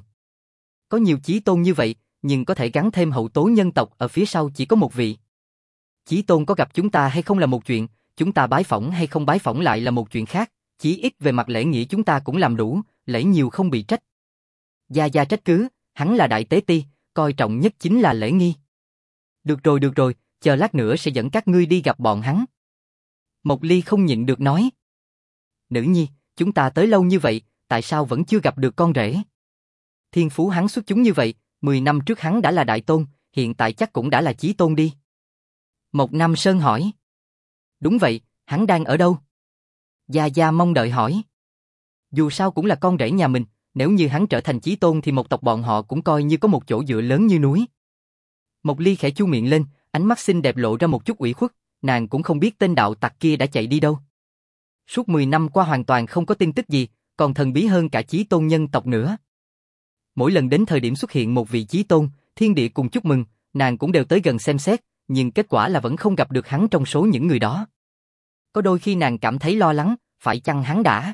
Có nhiều chí tôn như vậy, nhưng có thể gắn thêm hậu tố nhân tộc ở phía sau chỉ có một vị. Chí tôn có gặp chúng ta hay không là một chuyện, chúng ta bái phỏng hay không bái phỏng lại là một chuyện khác, chí ít về mặt lễ nghĩa chúng ta cũng làm đủ, lễ nhiều không bị trách. Gia Gia trách cứ, hắn là đại tế ti, coi trọng nhất chính là lễ nghi. Được rồi, chờ lát nữa sẽ dẫn các ngươi đi gặp bọn hắn. Mộc Ly không nhịn được nói. Nữ nhi, chúng ta tới lâu như vậy, tại sao vẫn chưa gặp được con rể? Thiên phú hắn xuất chúng như vậy, 10 năm trước hắn đã là đại tôn, hiện tại chắc cũng đã là chí tôn đi. Mộc Nam Sơn hỏi. Đúng vậy, hắn đang ở đâu? Gia Gia mong đợi hỏi. Dù sao cũng là con rể nhà mình, nếu như hắn trở thành chí tôn thì một tộc bọn họ cũng coi như có một chỗ dựa lớn như núi. Mộc Ly khẽ chu miệng lên, ánh mắt xinh đẹp lộ ra một chút ủy khuất, nàng cũng không biết tên đạo tặc kia đã chạy đi đâu. Suốt 10 năm qua hoàn toàn không có tin tức gì, còn thần bí hơn cả chí tôn nhân tộc nữa. Mỗi lần đến thời điểm xuất hiện một vị chí tôn, thiên địa cùng chúc mừng, nàng cũng đều tới gần xem xét, nhưng kết quả là vẫn không gặp được hắn trong số những người đó. Có đôi khi nàng cảm thấy lo lắng, phải chăng hắn đã.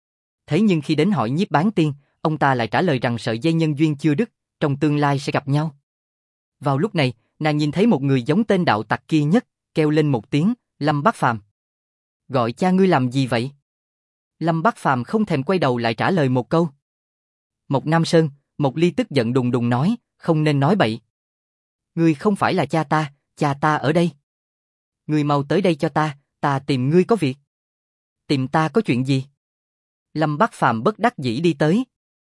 Thế nhưng khi đến hỏi Nhiếp Bán Tiên, ông ta lại trả lời rằng sợi dây nhân duyên chưa đứt, trong tương lai sẽ gặp nhau. Vào lúc này, nàng nhìn thấy một người giống tên đạo tặc kia nhất, kêu lên một tiếng, Lâm Bắc Phàm. Gọi cha ngươi làm gì vậy? Lâm Bắc Phàm không thèm quay đầu lại trả lời một câu. Mộc Nam Sơn, Mộc Ly tức giận đùng đùng nói, không nên nói bậy. Ngươi không phải là cha ta ở đây. Ngươi mau tới đây cho ta tìm ngươi có việc. Tìm ta có chuyện gì? Lâm Bắc Phàm bất đắc dĩ đi tới.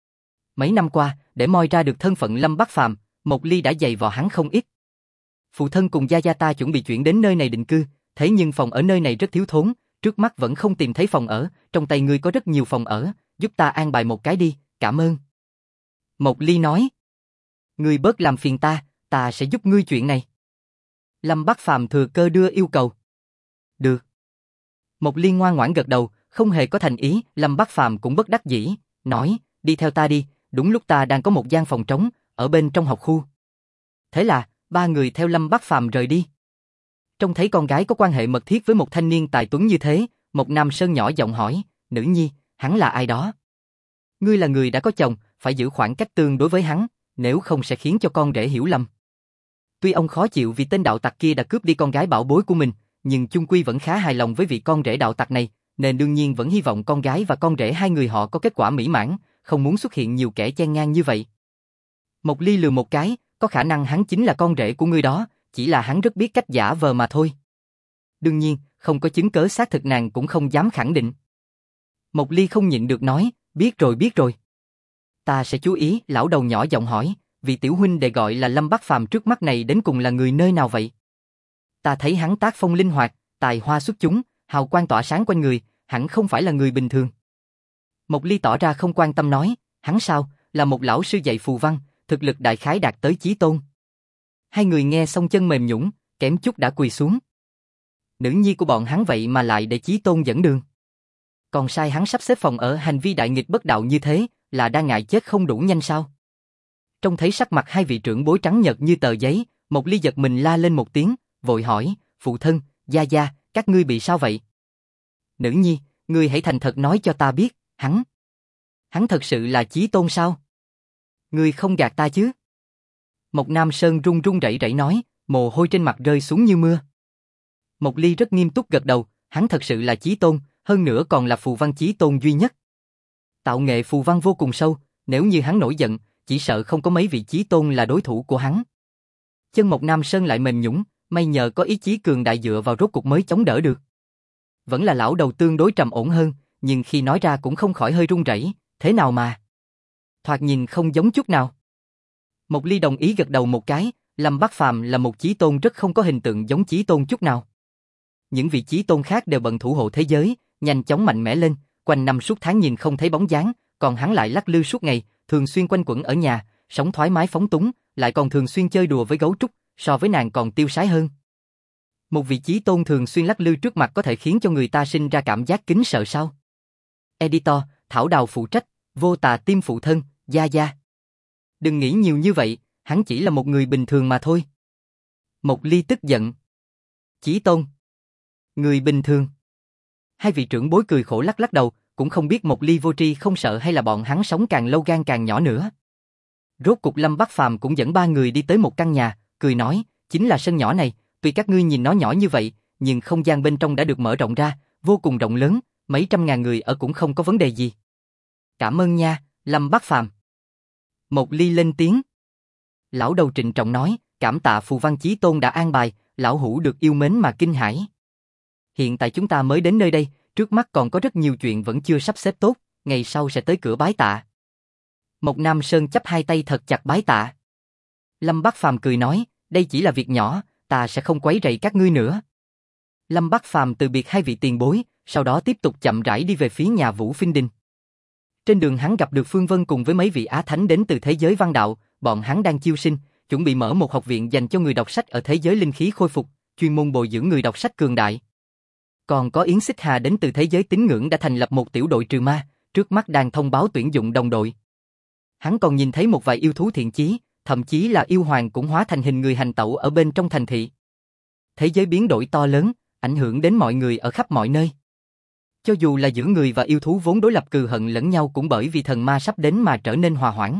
Mấy năm qua, để moi ra được thân phận Lâm Bắc Phàm, Mộc Ly đã dày vò hắn không ít. Phụ thân cùng Gia Gia ta chuẩn bị chuyển đến nơi này định cư, thế nhưng phòng ở nơi này rất thiếu thốn, trước mắt vẫn không tìm thấy phòng ở, trong tay ngươi có rất nhiều phòng ở, giúp ta an bài một cái đi, cảm ơn. Mộc Ly nói. Ngươi bớt làm phiền ta sẽ giúp ngươi chuyện này. Lâm Bắc Phàm thừa cơ đưa yêu cầu. Được. Mộc Ly ngoan ngoãn gật đầu, không hề có thành ý, Lâm Bắc Phàm cũng bất đắc dĩ, nói, đi theo ta đi, đúng lúc ta đang có một gian phòng trống, ở bên trong học khu. Thế là, ba người theo Lâm Bắc Phàm rời đi. Trông thấy con gái có quan hệ mật thiết với một thanh niên tài tuấn như thế, Mộc Nam Sơn nhỏ giọng hỏi, nữ nhi, hắn là ai đó? Ngươi là người đã có chồng, phải giữ khoảng cách tương đối với hắn, nếu không sẽ khiến cho con rể hiểu lầm. Tuy ông khó chịu vì tên đạo tặc kia đã cướp đi con gái bảo bối của mình, nhưng chung quy vẫn khá hài lòng với vị con rể đạo tặc này, nên đương nhiên vẫn hy vọng con gái và con rể hai người họ có kết quả mỹ mãn, không muốn xuất hiện nhiều kẻ chen ngang như vậy. Mộc Ly lừa một cái, có khả năng hắn chính là con rể của ngươi đó, chỉ là hắn rất biết cách giả vờ mà thôi. Đương nhiên, không có chứng cớ xác thực nàng cũng không dám khẳng định. Mộc Ly không nhịn được nói, biết rồi. Ta sẽ chú ý, lão đầu nhỏ giọng hỏi, vị tiểu huynh đệ gọi là Lâm Bắc Phàm trước mắt này đến cùng là người nơi nào vậy? Ta thấy hắn tác phong linh hoạt, tài hoa xuất chúng, hào quang tỏa sáng quanh người, hẳn không phải là người bình thường. Mộc Ly tỏ ra không quan tâm nói, hắn sao, là một lão sư dạy phù văn, thực lực đại khái đạt tới chí tôn. Hai người nghe xong chân mềm nhũn, kém chút đã quỳ xuống. Nữ nhi của bọn hắn vậy mà lại để chí tôn dẫn đường. Còn sai hắn sắp xếp phòng ở hành vi đại nghịch bất đạo như thế, là đang ngại chết không đủ nhanh sao? Trông thấy sắc mặt hai vị trưởng bối trắng nhợt như tờ giấy, Mộc Ly giật mình la lên một tiếng, vội hỏi, phụ thân, Gia Gia, các ngươi bị sao vậy? Nữ nhi, ngươi hãy thành thật nói cho ta biết, hắn thật sự là chí tôn sao? Ngươi không gạt ta chứ? Mộc Nam Sơn run run rẩy rẩy nói, mồ hôi trên mặt rơi xuống như mưa. Mộc Ly rất nghiêm túc gật đầu, hắn thật sự là chí tôn, hơn nữa còn là phù văn chí tôn duy nhất. Tạo nghệ phù văn vô cùng sâu, nếu như hắn nổi giận, chỉ sợ không có mấy vị chí tôn là đối thủ của hắn. Chân Mộc Nam Sơn lại mềm nhũn, may nhờ có ý chí cường đại dựa vào rốt cục mới chống đỡ được. Vẫn là lão đầu tương đối trầm ổn hơn, nhưng khi nói ra cũng không khỏi hơi run rẩy, thế nào mà? Thoạt nhìn không giống chút nào. Mộc Ly đồng ý gật đầu một cái, Lâm Bắc Phàm là một chí tôn rất không có hình tượng giống chí tôn chút nào. Những vị chí tôn khác đều bận thủ hộ thế giới, nhanh chóng mạnh mẽ lên, quanh năm suốt tháng nhìn không thấy bóng dáng, còn hắn lại lắc lư suốt ngày, thường xuyên quanh quẩn ở nhà, sống thoải mái phóng túng, lại còn thường xuyên chơi đùa với gấu trúc, so với nàng còn tiêu sái hơn. Một vị chí tôn thường xuyên lắc lư trước mặt có thể khiến cho người ta sinh ra cảm giác kính sợ sao? Editor, Thảo Đào phụ trách, Vô Tà Tim phụ thân, Gia Gia. Đừng nghĩ nhiều như vậy, hắn chỉ là một người bình thường mà thôi. Mộc Ly tức giận. Chí tôn. Người bình thường. Hai vị trưởng bối cười khổ lắc lắc đầu, cũng không biết Mộc Ly vô tri không sợ hay là bọn hắn sống càng lâu gan càng nhỏ nữa. Rốt cục Lâm Bắc Phàm cũng dẫn ba người đi tới một căn nhà, cười nói, chính là sân nhỏ này, tuy các ngươi nhìn nó nhỏ như vậy, nhưng không gian bên trong đã được mở rộng ra, vô cùng rộng lớn, mấy trăm ngàn người ở cũng không có vấn đề gì. Cảm ơn nha, Lâm Bắc Phàm. Mộc Ly lên tiếng. Lão đầu trịnh trọng nói, cảm tạ Phù Văn Chí Tôn đã an bài, lão hữu được yêu mến mà kinh hãi. Hiện tại chúng ta mới đến nơi đây, trước mắt còn có rất nhiều chuyện vẫn chưa sắp xếp tốt, ngày sau sẽ tới cửa bái tạ. Mộc Nam Sơn chắp hai tay thật chặt bái tạ. Lâm Bắc Phàm cười nói, đây chỉ là việc nhỏ, ta sẽ không quấy rầy các ngươi nữa. Lâm Bắc Phàm từ biệt hai vị tiền bối, sau đó tiếp tục chậm rãi đi về phía nhà Vũ Phiên Đình. Trên đường hắn gặp được Phương Vân cùng với mấy vị Á Thánh đến từ thế giới văn đạo, bọn hắn đang chiêu sinh, chuẩn bị mở một học viện dành cho người đọc sách ở thế giới linh khí khôi phục, chuyên môn bồi dưỡng người đọc sách cường đại. Còn có Yến Xích Hà đến từ thế giới tín ngưỡng đã thành lập một tiểu đội trừ ma, trước mắt đang thông báo tuyển dụng đồng đội. Hắn còn nhìn thấy một vài yêu thú thiện chí, thậm chí là yêu hoàng cũng hóa thành hình người hành tẩu ở bên trong thành thị. Thế giới biến đổi to lớn, ảnh hưởng đến mọi người ở khắp mọi nơi. Cho dù là giữa người và yêu thú vốn đối lập cừu hận lẫn nhau cũng bởi vì thần ma sắp đến mà trở nên hòa hoãn.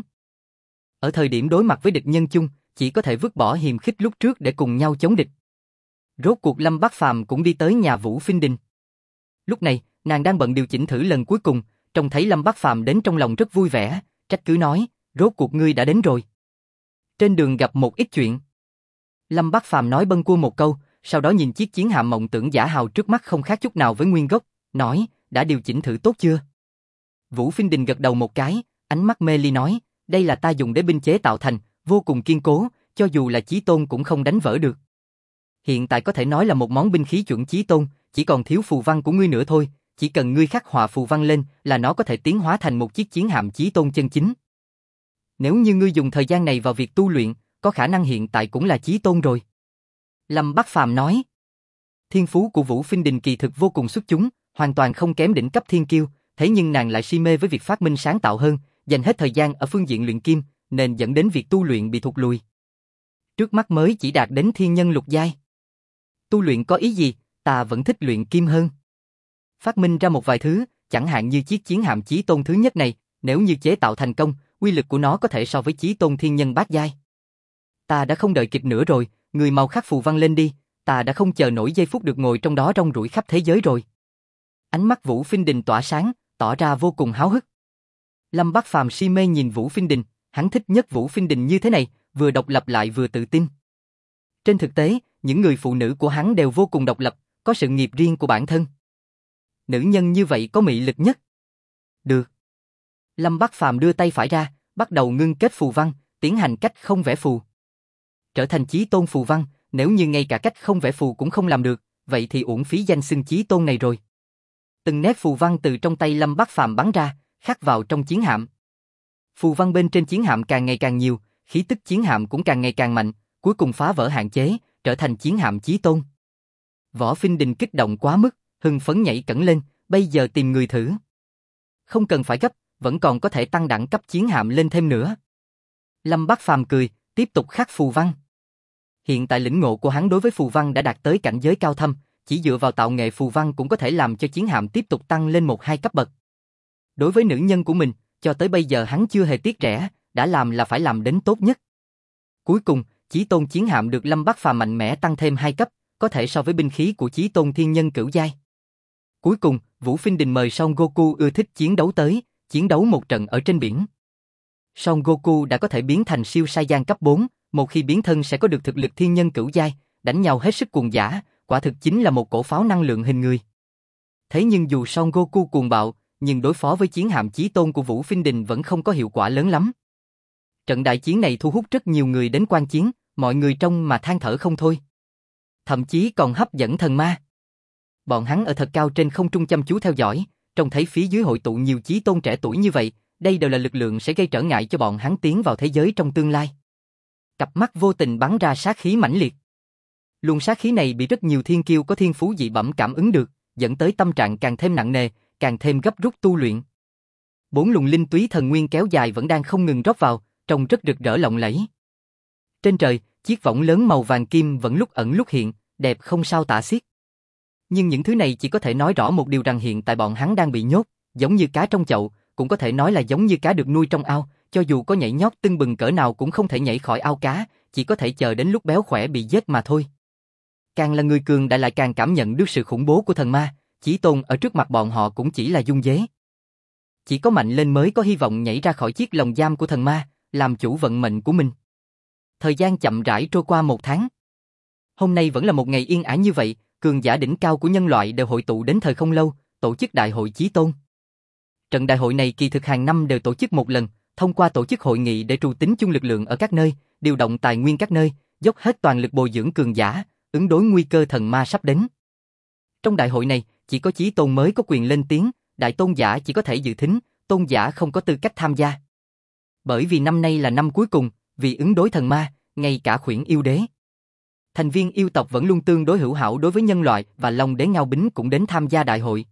Ở thời điểm đối mặt với địch nhân chung, chỉ có thể vứt bỏ hiềm khích lúc trước để cùng nhau chống địch. Rốt cuộc Lâm Bắc Phàm cũng đi tới nhà Vũ Phiên Đình. Lúc này, nàng đang bận điều chỉnh thử lần cuối cùng, trông thấy Lâm Bắc Phàm đến trong lòng rất vui vẻ, trách cứ nói, rốt cuộc ngươi đã đến rồi. Trên đường gặp một ít chuyện. Lâm Bắc Phàm nói bâng quơ một câu, sau đó nhìn chiếc chiến hạm mộng tưởng giả hào trước mắt không khác chút nào với nguyên gốc, nói, đã điều chỉnh thử tốt chưa? Vũ Phiên Đình gật đầu một cái, ánh mắt mê ly nói, đây là ta dùng đế binh chế tạo thành, vô cùng kiên cố, cho dù là chí tôn cũng không đánh vỡ được. Hiện tại có thể nói là một món binh khí chuẩn chí tôn, chỉ còn thiếu phù văn của ngươi nữa thôi, chỉ cần ngươi khắc họa phù văn lên là nó có thể tiến hóa thành một chiếc chiến hạm chí tôn chân chính. Nếu như ngươi dùng thời gian này vào việc tu luyện, có khả năng hiện tại cũng là chí tôn rồi. Lâm Bắc Phàm nói, thiên phú của Vũ Phiên Đình kỳ thực vô cùng xuất chúng, hoàn toàn không kém đỉnh cấp thiên kiêu, thế nhưng nàng lại si mê với việc phát minh sáng tạo hơn, dành hết thời gian ở phương diện luyện kim, nên dẫn đến việc tu luyện bị thụt lùi. Trước mắt mới chỉ đạt đến thiên nhân lục giai. Tu luyện có ý gì, ta vẫn thích luyện kim hơn. Phát minh ra một vài thứ, chẳng hạn như chiếc chiến hạm chí tôn thứ nhất này, nếu như chế tạo thành công, uy lực của nó có thể so với chí tôn thiên nhân bát giai. Ta đã không đợi kịp nữa rồi, người mau khắc phù văn lên đi, ta đã không chờ nổi giây phút được ngồi trong đó rong ruổi khắp thế giới rồi. Ánh mắt Vũ Phiên Đình tỏa sáng, tỏ ra vô cùng háo hức. Lâm Bắc Phàm si mê nhìn Vũ Phiên Đình, hắn thích nhất Vũ Phiên Đình như thế này, vừa độc lập lại vừa tự tin. Trên thực tế, những người phụ nữ của hắn đều vô cùng độc lập, có sự nghiệp riêng của bản thân. Nữ nhân như vậy có mị lực nhất. Được. Lâm Bắc Phàm đưa tay phải ra, bắt đầu ngưng kết phù văn, tiến hành cách không vẽ phù. Trở thành chí tôn phù văn, nếu như ngay cả cách không vẽ phù cũng không làm được, vậy thì uổng phí danh xưng chí tôn này rồi. Từng nét phù văn từ trong tay Lâm Bắc Phàm bắn ra, khắc vào trong chiến hạm. Phù văn bên trên chiến hạm càng ngày càng nhiều, khí tức chiến hạm cũng càng ngày càng mạnh, cuối cùng phá vỡ hạn chế, trở thành chiến hạm chí tôn. Võ Phiên Đình kích động quá mức, hưng phấn nhảy cẫng lên, bây giờ tìm người thử. Không cần phải gấp, vẫn còn có thể tăng đẳng cấp chiến hạm lên thêm nữa. Lâm Bắc Phàm cười, tiếp tục khắc phù văn. Hiện tại lĩnh ngộ của hắn đối với phù văn đã đạt tới cảnh giới cao thâm, chỉ dựa vào tạo nghệ phù văn cũng có thể làm cho chiến hạm tiếp tục tăng lên 1-2 cấp bậc. Đối với nữ nhân của mình, cho tới bây giờ hắn chưa hề tiếc rẻ, đã làm là phải làm đến tốt nhất. Cuối cùng, chí tôn chiến hạm được Lâm Bắc Phàm mạnh mẽ tăng thêm 2 cấp, có thể so với binh khí của chí tôn thiên nhân cửu giai. Cuối cùng, Vũ Phiên Đình mời Son Goku ưa thích chiến đấu tới, chiến đấu một trận ở trên biển. Son Goku đã có thể biến thành siêu Saiyan cấp 4, một khi biến thân sẽ có được thực lực thiên nhân cửu giai, đánh nhau hết sức cuồng dã, quả thực chính là một cổ pháo năng lượng hình người. Thế nhưng dù Son Goku cuồng bạo, nhưng đối phó với chiến hạm chí tôn của Vũ Phiên Đình vẫn không có hiệu quả lớn lắm. Trận đại chiến này thu hút rất nhiều người đến quan chiến, mọi người trông mà than thở không thôi. Thậm chí còn hấp dẫn thần ma. Bọn hắn ở thật cao trên không trung chăm chú theo dõi, trông thấy phía dưới hội tụ nhiều chí tôn trẻ tuổi như vậy, đây đều là lực lượng sẽ gây trở ngại cho bọn hắn tiến vào thế giới trong tương lai. Cặp mắt vô tình bắn ra sát khí mãnh liệt. Luồng sát khí này bị rất nhiều thiên kiêu có thiên phú dị bẩm cảm ứng được, dẫn tới tâm trạng càng thêm nặng nề, càng thêm gấp rút tu luyện. 4 luồng linh túy thần nguyên kéo dài vẫn đang không ngừng rót vào, trông rất rực rỡ lộng lẫy. Trên trời, chiếc võng lớn màu vàng kim vẫn lúc ẩn lúc hiện, đẹp không sao tả xiết. Nhưng những thứ này chỉ có thể nói rõ một điều rằng hiện tại bọn hắn đang bị nhốt, giống như cá trong chậu, cũng có thể nói là giống như cá được nuôi trong ao, cho dù có nhảy nhót tưng bừng cỡ nào cũng không thể nhảy khỏi ao cá, chỉ có thể chờ đến lúc béo khỏe bị giết mà thôi. Càng là người cường đại lại càng cảm nhận được sự khủng bố của thần ma, Chí Tôn ở trước mặt bọn họ cũng chỉ là dung dế. Chỉ có mạnh lên mới có hy vọng nhảy ra khỏi chiếc lồng giam của thần ma, làm chủ vận mệnh của mình. Thời gian chậm rãi trôi qua 1 tháng. Hôm nay vẫn là một ngày yên ả như vậy, cường giả đỉnh cao của nhân loại đều hội tụ đến thời không lâu, tổ chức đại hội Chí Tôn. Trận đại hội này kỳ thực hàng năm đều tổ chức một lần, thông qua tổ chức hội nghị để trù tính chung lực lượng ở các nơi, điều động tài nguyên các nơi, dốc hết toàn lực bồi dưỡng cường giả, ứng đối nguy cơ thần ma sắp đến. Trong đại hội này, chỉ có Chí Tôn mới có quyền lên tiếng, đại tôn giả chỉ có thể dự thính, tôn giả không có tư cách tham gia. Bởi vì năm nay là năm cuối cùng, vì ứng đối thần ma, ngay cả khuyển yêu đế. Thành viên yêu tộc vẫn luôn tương đối hữu hảo đối với nhân loại và Long đế Ngao Bính cũng đến tham gia đại hội.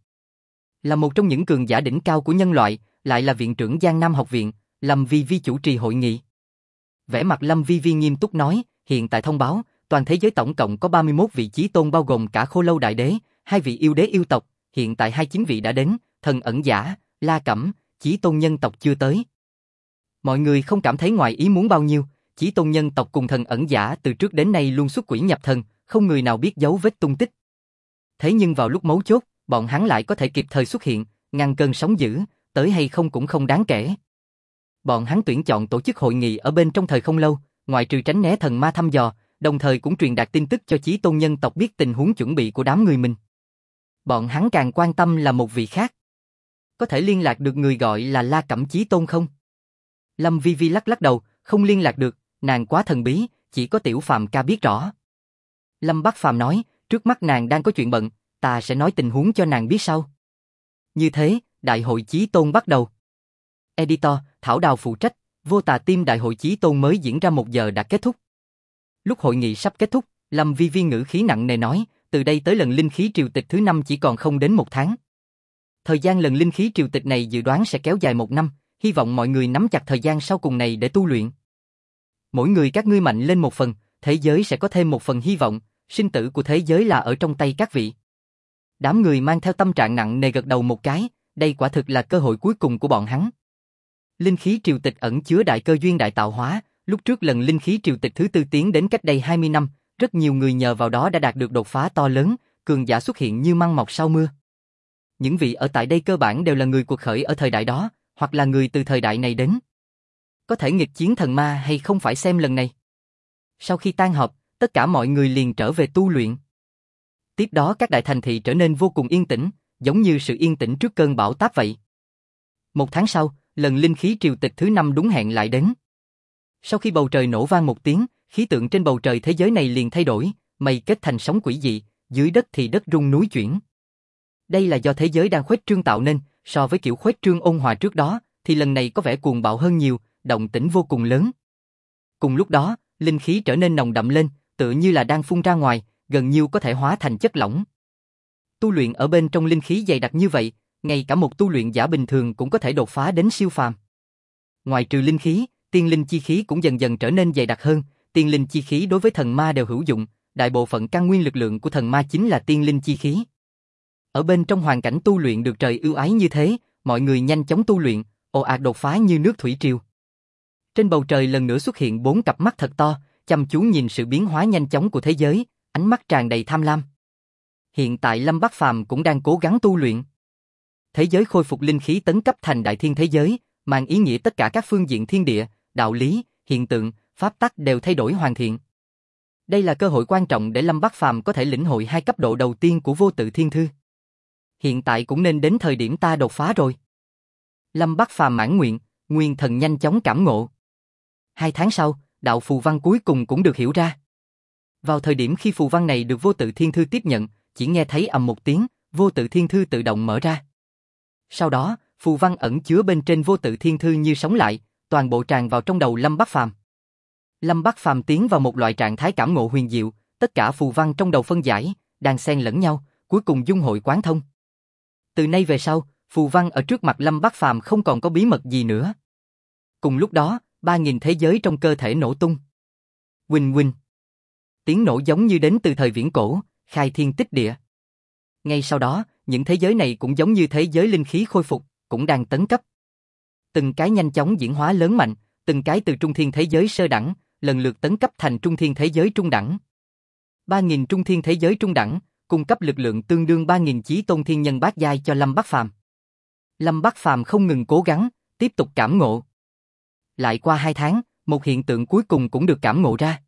Là một trong những cường giả đỉnh cao của nhân loại, lại là viện trưởng Giang Nam học viện, Lâm Vi Vi chủ trì hội nghị. Vẻ mặt Lâm Vi Vi nghiêm túc nói, hiện tại thông báo, toàn thế giới tổng cộng có 31 vị Chí Tôn bao gồm cả Khô Lâu Đại Đế, 2 vị yêu đế yêu tộc, hiện tại 29 vị đã đến, Thần Ẩn Giả, La Cẩm, Chí Tôn nhân tộc chưa tới. Mọi người không cảm thấy ngoài ý muốn bao nhiêu, Chí Tôn nhân tộc cùng Thần Ẩn Giả từ trước đến nay luôn xuất quỷ nhập thần, không người nào biết dấu vết tung tích. Thế nhưng vào lúc mấu chốt, bọn hắn lại có thể kịp thời xuất hiện, ngăn cơn sóng dữ, tới hay không cũng không đáng kể. Bọn hắn tuyển chọn tổ chức hội nghị ở bên trong thời không lâu, ngoại trừ tránh né thần ma thăm dò, đồng thời cũng truyền đạt tin tức cho Chí Tôn nhân tộc biết tình huống chuẩn bị của đám người mình. Bọn hắn càng quan tâm là một vị khác. Có thể liên lạc được người gọi là La Cẩm Chí Tôn không? Lâm Vi Vi lắc lắc đầu, không liên lạc được, nàng quá thần bí, chỉ có Tiểu Phàm ca biết rõ. Lâm Bắc Phàm nói, trước mắt nàng đang có chuyện bận, ta sẽ nói tình huống cho nàng biết sau. Như thế, đại hội Chí Tôn bắt đầu. Editor, Thảo Đào phụ trách, Vô Tà Team đại hội Chí Tôn mới diễn ra 1 giờ đã kết thúc. Lúc hội nghị sắp kết thúc, Lâm Vi Vi ngữ khí nặng nề nói, từ đây tới lần linh khí triều tịch thứ 5 chỉ còn không đến 1 tháng. Thời gian lần linh khí triều tịch này dự đoán sẽ kéo dài 1 năm, hy vọng mọi người nắm chặt thời gian sau cùng này để tu luyện. Mỗi người các ngươi mạnh lên 1 phần, thế giới sẽ có thêm 1 phần hy vọng, sinh tử của thế giới là ở trong tay các vị. Đám người mang theo tâm trạng nặng nề gật đầu một cái, đây quả thực là cơ hội cuối cùng của bọn hắn. Linh khí triều tịch ẩn chứa đại cơ duyên đại tạo hóa, lúc trước lần linh khí triều tịch thứ 4 tiến đến cách đây 20 năm, rất nhiều người nhờ vào đó đã đạt được đột phá to lớn, cường giả xuất hiện như măng mọc sau mưa. Những vị ở tại đây cơ bản đều là người cuộc khởi ở thời đại đó, hoặc là người từ thời đại này đến. Có thể nghịch chiến thần ma hay không phải xem lần này. Sau khi tan họp, tất cả mọi người liền trở về tu luyện. Tiếp đó các đại thành thị trở nên vô cùng yên tĩnh, giống như sự yên tĩnh trước cơn bão táp vậy. 1 tháng sau, lần linh khí triều tịch thứ 5 đúng hẹn lại đến. Sau khi bầu trời nổ vang một tiếng, khí tượng trên bầu trời thế giới này liền thay đổi, mây kết thành sóng quỷ dị, dưới đất thì đất rung núi chuyển. Đây là do thế giới đang khuếch trương tạo nên, so với kiểu khuếch trương ôn hòa trước đó, thì lần này có vẻ cuồng bạo hơn nhiều, động tĩnh vô cùng lớn. Cùng lúc đó, linh khí trở nên nồng đậm lên, tựa như là đang phun ra ngoài, gần như có thể hóa thành chất lỏng. Tu luyện ở bên trong linh khí dày đặc như vậy, ngay cả một tu luyện giả bình thường cũng có thể đột phá đến siêu phàm. Ngoài trừ linh khí, tiên linh chi khí cũng dần dần trở nên dày đặc hơn, tiên linh chi khí đối với thần ma đều hữu dụng, đại bộ phận căn nguyên lực lượng của thần ma chính là tiên linh chi khí. Ở bên trong hoàn cảnh tu luyện được trời ưu ái như thế, mọi người nhanh chóng tu luyện, ồ ạt đột phá như nước thủy triều. Trên bầu trời lần nữa xuất hiện 4 cặp mắt thật to, chăm chú nhìn sự biến hóa nhanh chóng của thế giới, ánh mắt tràn đầy tham lam. Hiện tại Lâm Bắc Phàm cũng đang cố gắng tu luyện. Thế giới khôi phục linh khí tấn cấp thành đại thiên thế giới, mang ý nghĩa tất cả các phương diện thiên địa, đạo lý, hiện tượng, pháp tắc đều thay đổi hoàn thiện. Đây là cơ hội quan trọng để Lâm Bắc Phàm có thể lĩnh hội 2 cấp độ đầu tiên của vô tự thiên thư. Hiện tại cũng nên đến thời điểm ta đột phá rồi. Lâm Bắc Phàm mãn nguyện, nguyên thần nhanh chóng cảm ngộ. 2 tháng sau, đạo phù văn cuối cùng cũng được hiểu ra. Vào thời điểm khi phù văn này được vô tự thiên thư tiếp nhận, chỉ nghe thấy ầm một tiếng, vô tự thiên thư tự động mở ra. Sau đó, phù văn ẩn chứa bên trên vô tự thiên thư như sống lại, toàn bộ tràn vào trong đầu Lâm Bắc Phàm. Lâm Bắc Phàm tiến vào một loại trạng thái cảm ngộ huyền diệu, tất cả phù văn trong đầu phân giải, đan xen lẫn nhau, cuối cùng dung hội quán thông. Từ nay về sau, phù văn ở trước mặt Lâm Bác Phàm không còn có bí mật gì nữa. Cùng lúc đó, 3.000 thế giới trong cơ thể nổ tung. Huỳnh huỳnh. Tiếng nổ giống như đến từ thời viễn cổ, khai thiên tích địa. Ngay sau đó, những thế giới này cũng giống như thế giới linh khí khôi phục, cũng đang tấn cấp. Từng cái nhanh chóng diễn hóa lớn mạnh, từng cái từ trung thiên thế giới sơ đẳng, lần lượt tấn cấp thành trung thiên thế giới trung đẳng. 3.000 trung thiên thế giới trung đẳng, cung cấp lực lượng tương đương 3.000 chí tôn thiên nhân bát giai cho Lâm Bác Phàm. Lâm Bác Phàm không ngừng cố gắng, tiếp tục cảm ngộ. Lại qua 2 tháng, một hiện tượng cuối cùng cũng được cảm ngộ ra.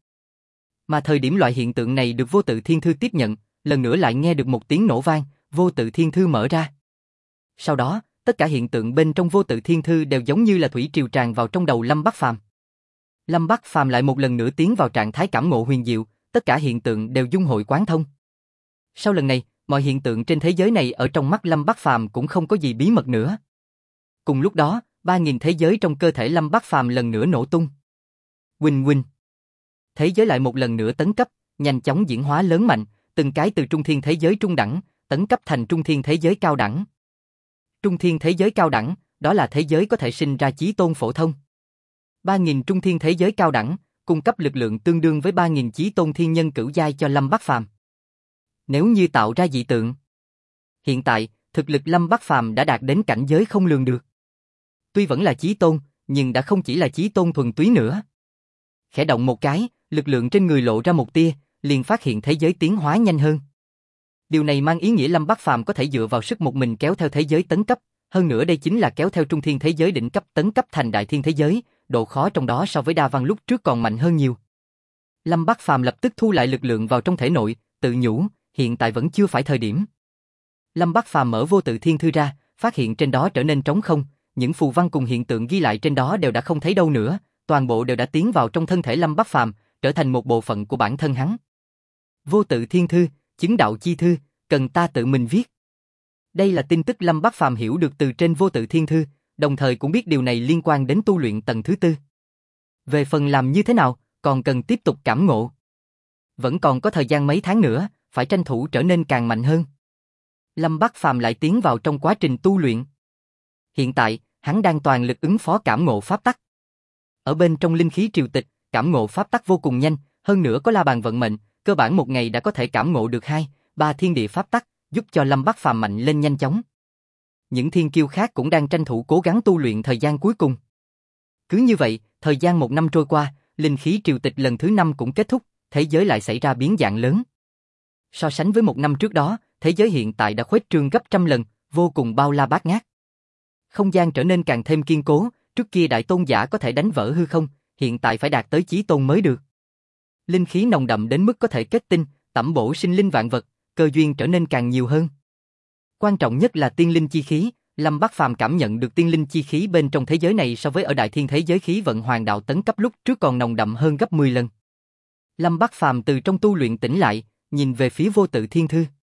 Mà thời điểm loại hiện tượng này được Vô Tự Thiên Thư tiếp nhận, lần nữa lại nghe được một tiếng nổ vang, Vô Tự Thiên Thư mở ra. Sau đó, tất cả hiện tượng bên trong Vô Tự Thiên Thư đều giống như là thủy triều tràn vào trong đầu Lâm Bác Phàm. Lâm Bác Phàm lại một lần nữa tiến vào trạng thái cảm ngộ huyền diệu, tất cả hiện tượng đều dung hội quán thông. Sau lần này, mọi hiện tượng trên thế giới này ở trong mắt Lâm Bác Phàm cũng không có gì bí mật nữa. Cùng lúc đó, 3.000 thế giới trong cơ thể Lâm Bác Phàm lần nữa nổ tung. Huỳnh huỳnh. Thế giới lại một lần nữa tấn cấp, nhanh chóng diễn hóa lớn mạnh, từng cái từ trung thiên thế giới trung đẳng, tấn cấp thành trung thiên thế giới cao đẳng. Trung thiên thế giới cao đẳng, đó là thế giới có thể sinh ra chí tôn phổ thông. 3.000 trung thiên thế giới cao đẳng, cung cấp lực lượng tương đương với 3.000 chí tôn thiên nhân cửu giai cho Lâm Bác Phàm. Nếu như tạo ra dị tượng. Hiện tại, thực lực Lâm Bác Phàm đã đạt đến cảnh giới không lường được. Tuy vẫn là chí tôn, nhưng đã không chỉ là chí tôn thuần túy nữa. Khẽ động một cái, lực lượng trên người lộ ra một tia, liền phát hiện thế giới tiến hóa nhanh hơn. Điều này mang ý nghĩa Lâm Bác Phàm có thể dựa vào sức một mình kéo theo thế giới tấn cấp, hơn nữa đây chính là kéo theo trung thiên thế giới đỉnh cấp tấn cấp thành đại thiên thế giới, độ khó trong đó so với Đa Văn lúc trước còn mạnh hơn nhiều. Lâm Bác Phàm lập tức thu lại lực lượng vào trong thể nội, tự nhủ, hiện tại vẫn chưa phải thời điểm. Lâm Bác Phàm mở Vô Tự Thiên Thư ra, phát hiện trên đó trở nên trống không, những phù văn cùng hiện tượng ghi lại trên đó đều đã không thấy đâu nữa, toàn bộ đều đã tiến vào trong thân thể Lâm Bác Phàm, trở thành một bộ phận của bản thân hắn. Vô Tự Thiên Thư, chứng đạo chi thư, cần ta tự mình viết. Đây là tin tức Lâm Bác Phàm hiểu được từ trên Vô Tự Thiên Thư, đồng thời cũng biết điều này liên quan đến tu luyện tầng thứ 4. Về phần làm như thế nào, còn cần tiếp tục cảm ngộ. Vẫn còn có thời gian mấy tháng nữa, phải tranh thủ trở nên càng mạnh hơn. Lâm Bác Phàm lại tiến vào trong quá trình tu luyện. Hiện tại, hắn đang toàn lực ứng phó cảm ngộ pháp tắc. Ở bên trong linh khí triều tịch, cảm ngộ pháp tắc vô cùng nhanh, hơn nữa có la bàn vận mệnh, cơ bản một ngày đã có thể cảm ngộ được 2-3 thiên địa pháp tắc, giúp cho Lâm Bác Phàm mạnh lên nhanh chóng. Những thiên kiêu khác cũng đang tranh thủ cố gắng tu luyện thời gian cuối cùng. Cứ như vậy, thời gian 1 năm trôi qua, linh khí triều tịch lần thứ 5 cũng kết thúc, thế giới lại xảy ra biến dạng lớn. So sánh với 1 năm trước đó, thế giới hiện tại đã khuếch trương gấp trăm lần, vô cùng bao la bát ngát. Không gian trở nên càng thêm kiên cố, trước kia đại tôn giả có thể đánh vỡ hư không, hiện tại phải đạt tới chí tôn mới được. Linh khí nồng đậm đến mức có thể kết tinh, tẩm bổ sinh linh vạn vật, cơ duyên trở nên càng nhiều hơn. Quan trọng nhất là tiên linh chi khí, Lâm Bác Phàm cảm nhận được tiên linh chi khí bên trong thế giới này so với ở đại thiên thế giới khí vận hoàng đạo tấn cấp lúc trước còn nồng đậm hơn gấp 10 lần. Lâm Bác Phàm từ trong tu luyện tỉnh lại, nhìn về phía Vô Tự Thiên Thư.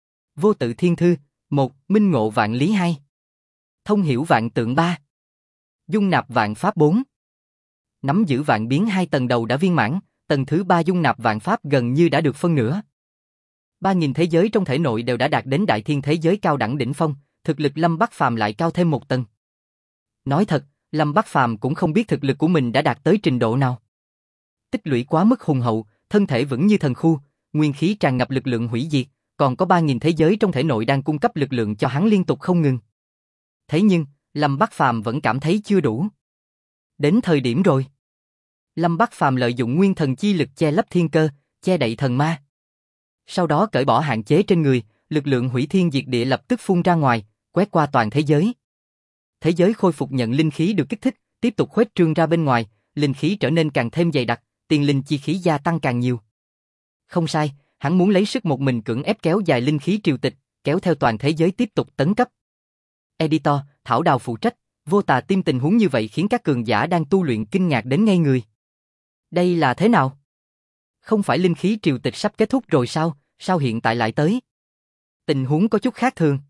Vô Tự Thiên Thư, 1. Minh ngộ vạn lý 2. Thông hiểu vạn tượng 3. Dung nạp vạn pháp 4. Nắm giữ vạn biến 2 tầng đầu đã viên mãn, tầng thứ 3 dung nạp vạn pháp gần như đã được phân nửa. 3.000 thế giới trong thể nội đều đã đạt đến đại thiên thế giới cao đẳng đỉnh phong, thực lực Lâm Bác Phàm lại cao thêm 1 tầng. Nói thật, Lâm Bác Phàm cũng không biết thực lực của mình đã đạt tới trình độ nào. Tích lũy quá mức hùng hậu, thân thể vững như thần khu, nguyên khí tràn ngập lực lượng hủy diệt, còn có 3.000 thế giới trong thể nội đang cung cấp lực lượng cho hắn liên tục không ngừng. Thế nhưng, Lâm Bác Phàm vẫn cảm thấy chưa đủ. Đến thời điểm rồi. Lâm Bác Phàm lợi dụng nguyên thần chi lực che lấp thiên cơ, che đậy thần ma. Sau đó cởi bỏ hạn chế trên người, lực lượng hủy thiên diệt địa lập tức phun ra ngoài, quét qua toàn thế giới. Thế giới khôi phục nhận linh khí được kích thích, tiếp tục khuếch trương ra bên ngoài, linh khí trở nên càng thêm dày đặc, tiên linh chi khí gia tăng càng nhiều. Không sai, hắn muốn lấy sức một mình cưỡng ép kéo dài linh khí triều tịch, kéo theo toàn thế giới tiếp tục tấn cấp. Editor, Thảo Đào phụ trách, Vô Tà Tim tình huống như vậy khiến các cường giả đang tu luyện kinh ngạc đến ngây người. Đây là thế nào? Không phải linh khí triều tịch sắp kết thúc rồi sao, sao hiện tại lại tới? Tình huống có chút khác thường.